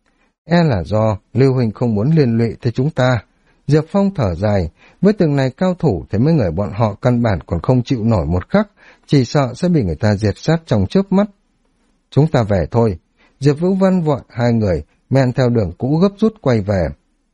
Là do Lưu Huynh không muốn liên lụy tới chúng ta. Diệp Phong thở dài, với từng này cao thủ thì mấy người bọn họ căn bản còn không chịu nổi một khắc, chỉ sợ sẽ bị người ta diệt sát trong chớp mắt. Chúng ta về thôi. Diệp Vũ Văn vội hai người men theo đường cũ gấp rút quay về.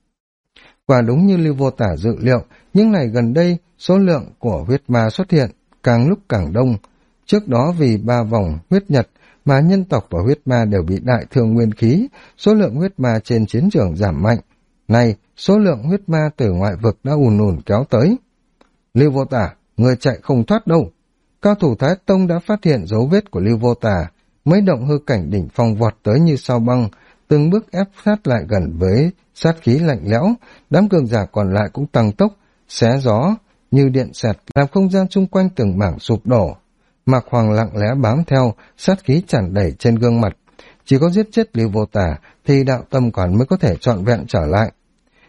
Quả đúng như Lưu Vô Tà dự liệu, nhưng này gần đây số lượng của huyết ma xuất hiện càng lúc càng đông. Trước đó vì 3 vòng huyết nhật mà nhân tộc và huyết ma đều bị đại thương nguyên khí, số lượng huyết ma trên chiến trường giảm mạnh. Này, số lượng huyết ma từ ngoại vực đã ùn ùn kéo tới. Lưu Vô Tà, người chạy không thoát đâu. Cao thủ Thái Tông đã phát hiện dấu vết của Lưu Vô Tà, mấy động hư cảnh đỉnh phong vọt tới như sao băng, từng bước ép sát lại gần với sát khí lạnh lẽo. Đám cường giả còn lại cũng tăng tốc, xé gió như điện xẹt, làm không gian xung quanh từng mảng sụp đổ. Mạc Hoàng lặng lẽ bám theo, sát khí tràn đầy trên gương mặt. Chỉ có giết chết Lưu Vô Tà thì đạo tâm còn mới có thể trọn vẹn trở lại.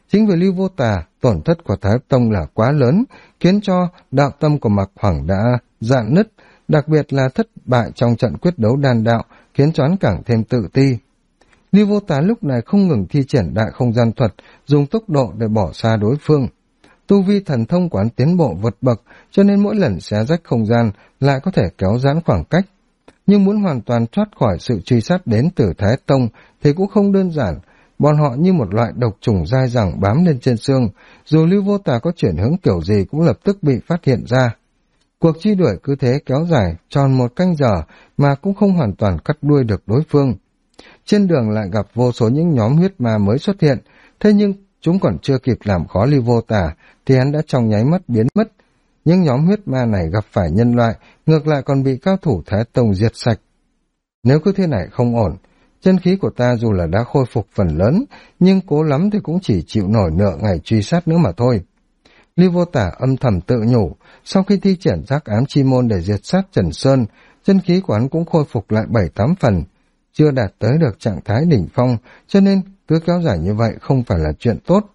Chính vì Lưu Vô Tà, tổn thất của Thái Tông là quá lớn, khiến cho đạo tâm của Mạc Hoằng đã rạn nứt, đặc biệt là thất bại trong trận quyết đấu đan đạo, khiến cho hắn càng thêm tự ti. Lưu Vô Tà lúc này không ngừng thi triển đại không gian thuật, dùng tốc độ để bỏ xa đối phương. Tu vi thần thông của hắn tiến bộ vượt bậc, cho nên mỗi lần xé rách không gian lại có thể kéo giãn khoảng cách. Nhưng muốn hoàn toàn thoát khỏi sự truy sát đến từ Thái Tông thì cũng không đơn giản. Bọn họ như một loại độc trùng dai dẳng bám lên trên xương, dù Lưu Vô Tà có chuyển hướng kiểu gì cũng lập tức bị phát hiện ra. Cuộc truy đuổi cứ thế kéo dài tròn 1 canh giờ mà cũng không hoàn toàn cắt đuôi được đối phương. Trên đường lại gặp vô số những nhóm huyết ma mới xuất hiện, thế nhưng chúng còn chưa kịp làm khó Lưu Vô Tà thì hắn đã trong nháy mắt biến mất. Những nhóm huyết ma này gặp phải nhân loại, ngược lại còn bị cao thủ Thái Tông diệt sạch. Nếu cứ thế này không ổn, chân khí của ta dù là đã khôi phục phần lớn, nhưng cố lắm thì cũng chỉ chịu nổi nửa ngày truy sát nữa mà thôi. Lưu Vô Tà âm thầm tự nhủ, sau khi thi triển giác ám chi môn để diệt sát Trần Sơn, chân khí của hắn cũng khôi phục lại 7-8 phần, chưa đạt tới được trạng thái đỉnh phong, cho nên cứ kéo dài như vậy không phải là chuyện tốt.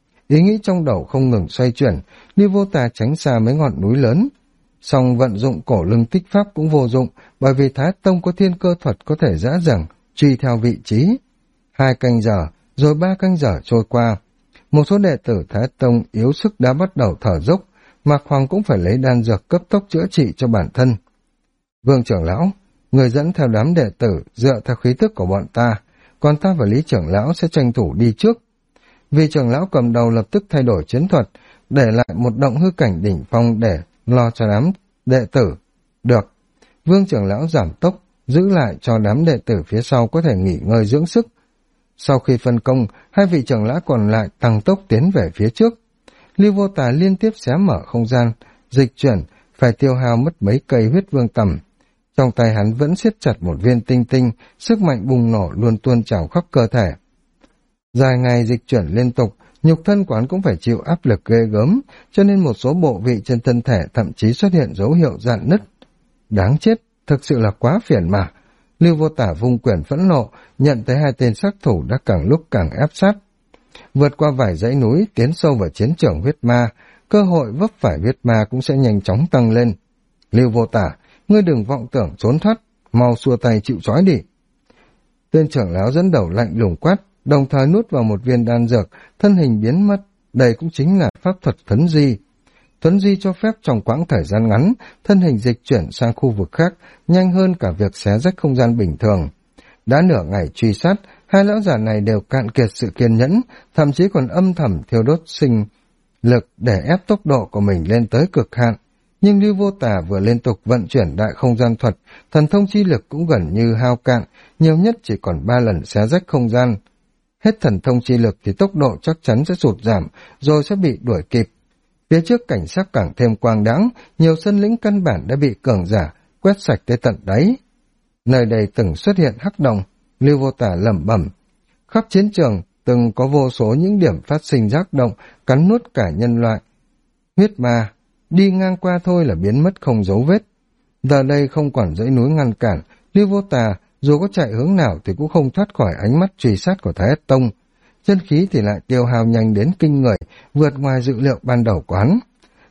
Ý nghĩ trong đầu không ngừng xoay chuyển, Lưu Vô Tà tránh xa mấy ngọn núi lớn. Song vận dụng cổ lưng tích pháp cũng vô dụng, bởi vì Thái Tông có thiên cơ thuật có thể dễ dàng truy theo vị trí. 2 canh giờ, rồi 3 canh giờ trôi qua. Một số đệ tử Thái Tông yếu sức đã bắt đầu thở dốc, Mạc Hoằng cũng phải lấy đan dược cấp tốc chữa trị cho bản thân. Vương trưởng lão, người dẫn theo đám đệ tử dựa theo khí tức của bọn ta, còn ta và Lý trưởng lão sẽ tranh thủ đi trước. Vị trưởng lão cầm đầu lập tức thay đổi chiến thuật, để lại một động hư cảnh đỉnh phong để lo cho đám đệ tử. Được, Vương trưởng lão giảm tốc, giữ lại cho đám đệ tử phía sau có thể nghỉ ngơi dưỡng sức. Sau khi phân công, 2 vị trưởng lão còn lại tăng tốc tiến về phía trước. Lưu Vô Tà liên tiếp xé mở không gian, dịch chuyển, phải tiêu hao mất mấy cây huyết vương tầm. Trong tay hắn vẫn siết chặt một viên tinh tinh, sức mạnh bùng nổ luôn tuôn trào khắp cơ thể. Dài ngày dịch chuyển liên tục, nhục thân của hắn cũng phải chịu áp lực ghê gớm, cho nên một số bộ vị trên thân thể thậm chí xuất hiện dấu hiệu rạn nứt. Đáng chết, thực sự là quá phiền mà. Lưu Vô Tà vung quyền phẫn nộ, nhận thấy 2 tên sát thủ đã càng lúc càng ép sát. Vượt qua vài dãy núi, tiến sâu vào chiến trường huyết ma, cơ hội vấp phải huyết ma cũng sẽ nhanh chóng tăng lên. Lưu Vô Tà, ngươi đừng vọng tưởng trốn thoát, mau xua tay chịu trói đi. Tên trưởng lão dẫn đầu lạnh lùng quát, đồng thời nuốt vào một viên đan dược, thân hình biến mất. Đây cũng chính là pháp thuật thuấn di. Thuấn di cho phép trong quãng thời gian ngắn, thân hình dịch chuyển sang khu vực khác, nhanh hơn cả việc xé rách không gian bình thường. Đã nửa ngày truy sát, 2 lão giả này đều cạn kiệt sự kiên nhẫn, thậm chí còn âm thầm thiêu đốt sinh lực để ép tốc độ của mình lên tới cực hạn. Nhưng Lưu Vô Tà vừa liên tục vận chuyển đại không gian thuật, thần thông chi lực cũng gần như hao cạn, nhiều nhất chỉ còn 3 lần xé rách không gian. Hết thần thông chi lực thì tốc độ chắc chắn sẽ sụt giảm, rồi sẽ bị đuổi kịp. Phía trước cảnh sắc càng thêm quang đãng, nhiều sân lĩnh căn bản đã bị cường giả quét sạch tới tận đáy. Nơi đây từng xuất hiện hắc động, Lưu Vô Tà lẩm bẩm. Khắp chiến trường từng có vô số những điểm phát sinh hắc động, cắn nuốt cả nhân loại. Huyết ma, đi ngang qua thôi là biến mất không dấu vết. Giờ đây không còn dãy núi ngăn cản, Lưu Vô Tà dù có chạy hướng nào thì cũng không thoát khỏi ánh mắt truy sát của Thái Tông. Chân khí thì lại tiêu hao nhanh đến kinh người, vượt ngoài dự liệu ban đầu của hắn.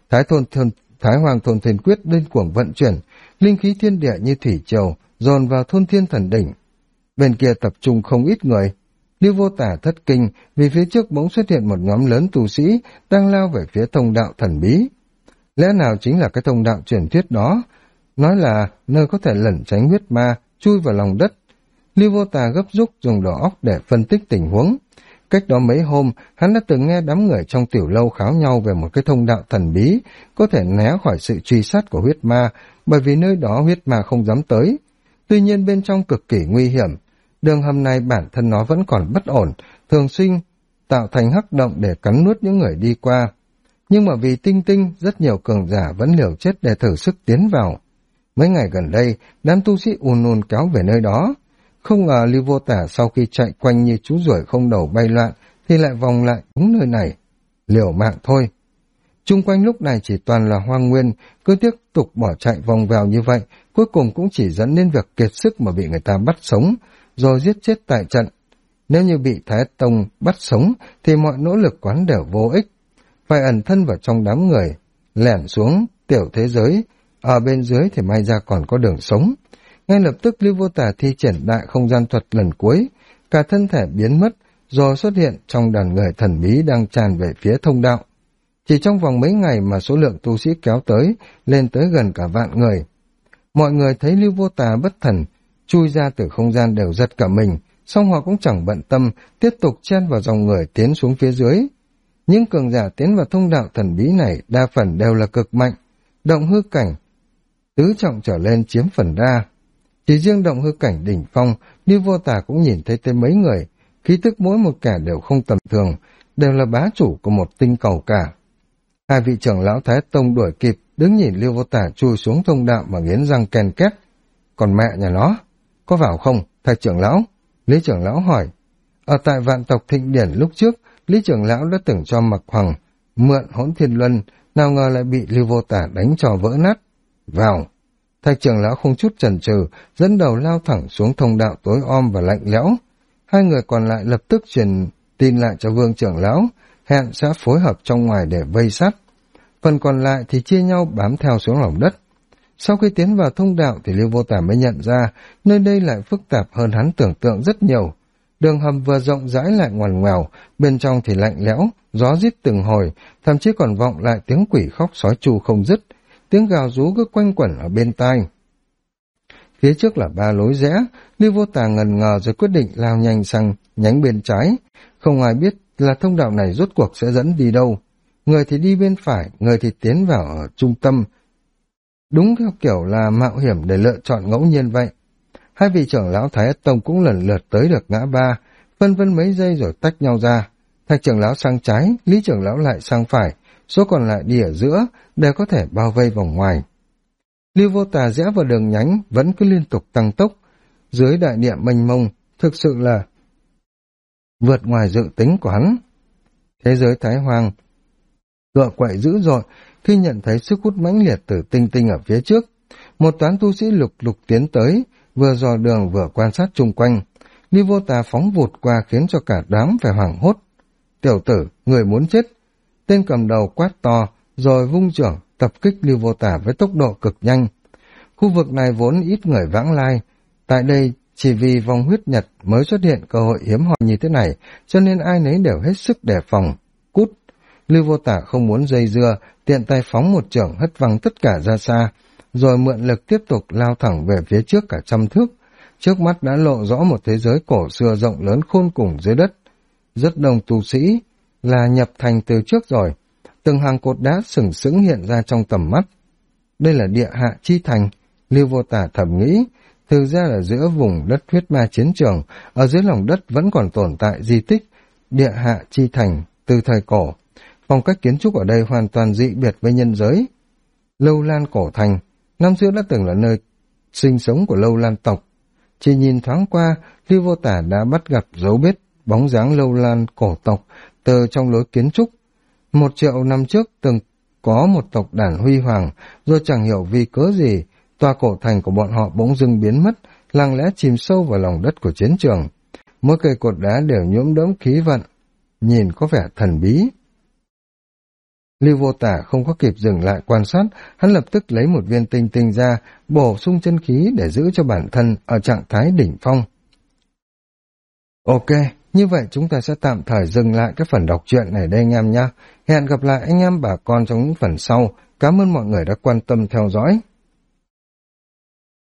Thái Hoàng Thôn Thiên Quyết điên cuồng vận chuyển, linh khí thiên địa như thủy triều dồn vào Thôn Thiên Thần Đỉnh. Bên kia tập trung không ít người. Lưu Vô Tà thất kinh vì phía trước bỗng xuất hiện một nhóm lớn tu sĩ đang lao về phía thông đạo thần bí. Lẽ nào chính là cái thông đạo truyền thuyết đó, nói là nơi có thể lẩn tránh huyết ma, chui vào lòng đất. Lưu Vô Tà gấp rút dùng đầu óc để phân tích tình huống. Cách đó mấy hôm, hắn đã từng nghe đám người trong tiểu lâu kháo nhau về một cái thông đạo thần bí, có thể né khỏi sự truy sát của huyết ma, bởi vì nơi đó huyết ma không dám tới. Tuy nhiên bên trong cực kỳ nguy hiểm, đường hầm này bản thân nó vẫn còn bất ổn, thường xuyên tạo thành hắc động để cắn nuốt những người đi qua. Nhưng mà vì tinh tinh, rất nhiều cường giả vẫn liều chết để thử sức tiến vào. Mấy ngày gần đây, đám tu sĩ ùn kéo về nơi đó. Không ngờ Lưu Vô Tà sau khi chạy quanh như chú ruồi không đầu bay loạn, thì lại vòng lại đúng nơi này. Liều mạng thôi. Chung quanh lúc này chỉ toàn là hoang nguyên, cứ tiếp tục bỏ chạy vòng vào như vậy, cuối cùng cũng chỉ dẫn đến việc kiệt sức mà bị người ta bắt sống, rồi giết chết tại trận. Nếu như bị Thái Tông bắt sống thì mọi nỗ lực quán đều vô ích. Phải ẩn thân vào trong đám người, lẻn xuống tiểu thế giới, ở bên dưới thì may ra còn có đường sống. Ngay lập tức Lưu Vô Tà thi triển đại không gian thuật lần cuối, cả thân thể biến mất, rồi xuất hiện trong đàn người thần bí đang tràn về phía thông đạo. Chỉ trong vòng mấy ngày mà số lượng tu sĩ kéo tới, lên tới gần cả vạn người. Mọi người thấy Lưu Vô Tà bất thần, chui ra từ không gian đều giật cả mình, song họ cũng chẳng bận tâm, tiếp tục chen vào dòng người tiến xuống phía dưới. Những cường giả tiến vào thông đạo thần bí này đa phần đều là cực mạnh, động hư cảnh, tứ trọng trở lên chiếm phần đa. Chỉ riêng động hư cảnh đỉnh phong, Lưu Vô Tà cũng nhìn thấy tới mấy người, khí tức mỗi một kẻ đều không tầm thường, đều là bá chủ của một tinh cầu cả. Hai vị trưởng lão Thái Tông đuổi kịp, đứng nhìn Lưu Vô Tà chui xuống thông đạo mà nghiến răng ken két. Còn mẹ nhà nó, có vào không, Thạch trưởng lão? Lý trưởng lão hỏi. Ở tại vạn tộc Thịnh Điển lúc trước, Lý trưởng lão đã từng cho Mặc Hoàng mượn Hỗn Thiên Luân, nào ngờ lại bị Lưu Vô Tà đánh cho vỡ nát. Vào. Thạch trưởng lão không chút chần chừ, dẫn đầu lao thẳng xuống thông đạo tối om và lạnh lẽo. Hai người còn lại lập tức truyền tin lại cho Vương trưởng lão, hẹn sẽ phối hợp trong ngoài để vây sát. Phần còn lại thì chia nhau bám theo xuống lòng đất. Sau khi tiến vào thông đạo thì Lưu Vô Tà mới nhận ra nơi đây lại phức tạp hơn hắn tưởng tượng rất nhiều. Đường hầm vừa rộng rãi lại ngoằn ngoèo, bên trong thì lạnh lẽo, gió rít từng hồi, thậm chí còn vọng lại tiếng quỷ khóc sói tru không dứt, tiếng gào rú cứ quanh quẩn ở bên tai. Phía trước là 3 lối rẽ, Lưu Vô Tà ngần ngờ rồi quyết định lao nhanh sang nhánh bên trái. Không ai biết là thông đạo này rốt cuộc sẽ dẫn đi đâu. Người thì đi bên phải, người thì tiến vào ở trung tâm. Đúng theo kiểu là mạo hiểm để lựa chọn ngẫu nhiên vậy. Hai vị trưởng lão Thái Ất Tông cũng lần lượt tới được ngã ba, phân vân mấy giây rồi tách nhau ra. Thạch trưởng lão sang trái, Lý trưởng lão lại sang phải, số còn lại đi ở giữa để có thể bao vây vòng ngoài. Lưu Vô Tà rẽ vào đường nhánh vẫn cứ liên tục tăng tốc, dưới đại địa mênh mông, thực sự là vượt ngoài dự tính của hắn. Thế giới Thái Hoang cựa quậy dữ dội khi nhận thấy sức hút mãnh liệt từ tinh tinh ở phía trước. Một toán tu sĩ lục lục tiến tới, vừa dò đường vừa quan sát chung quanh. Lưu Vô Tà phóng vụt qua khiến cho cả đám phải hoảng hốt. Tiểu tử, người muốn chết. Tên cầm đầu quát to, rồi vung chưởng tập kích Lưu Vô Tà với tốc độ cực nhanh. Khu vực này vốn ít người vãng lai. Tại đây, chỉ vì vòng huyết nhật mới xuất hiện cơ hội hiếm hoi như thế này, cho nên ai nấy đều hết sức đề phòng. Cút! Lưu Vô Tà không muốn dây dưa, tiện tay phóng một chưởng hất văng tất cả ra xa, rồi mượn lực tiếp tục lao thẳng về phía trước cả 100 thước. Trước mắt đã lộ rõ một thế giới cổ xưa rộng lớn khôn cùng dưới đất. Rất đông tu sĩ là nhập thành từ trước rồi. Từng hàng cột đá sừng sững hiện ra trong tầm mắt. Đây là địa hạ chi thành, Lưu Vô Tà thầm nghĩ. Thực ra là giữa vùng đất huyết ma chiến trường, ở dưới lòng đất vẫn còn tồn tại di tích địa hạ chi thành từ thời cổ. Phong cách kiến trúc ở đây hoàn toàn dị biệt với nhân giới. Lâu Lan cổ thành, năm xưa đã từng là nơi sinh sống của Lâu Lan tộc. Chỉ nhìn thoáng qua, Lưu Vô Tà đã bắt gặp dấu vết bóng dáng Lâu Lan cổ tộc từ trong lối kiến trúc. 1 triệu năm trước từng có một tộc đàn huy hoàng, rồi chẳng hiểu vì cớ gì, tòa cổ thành của bọn họ bỗng dưng biến mất, lặng lẽ chìm sâu vào lòng đất của chiến trường. Mỗi cây cột đá đều nhuốm đẫm khí vận, nhìn có vẻ thần bí. Lưu Vô Tà không có kịp dừng lại quan sát, hắn lập tức lấy một viên tinh tinh ra, bổ sung chân khí để giữ cho bản thân ở trạng thái đỉnh phong. Ok, như vậy chúng ta sẽ tạm thời dừng lại cái phần đọc truyện này đây anh em nhé. Hẹn gặp lại anh em bà con trong những phần sau. Cảm ơn mọi người đã quan tâm theo dõi.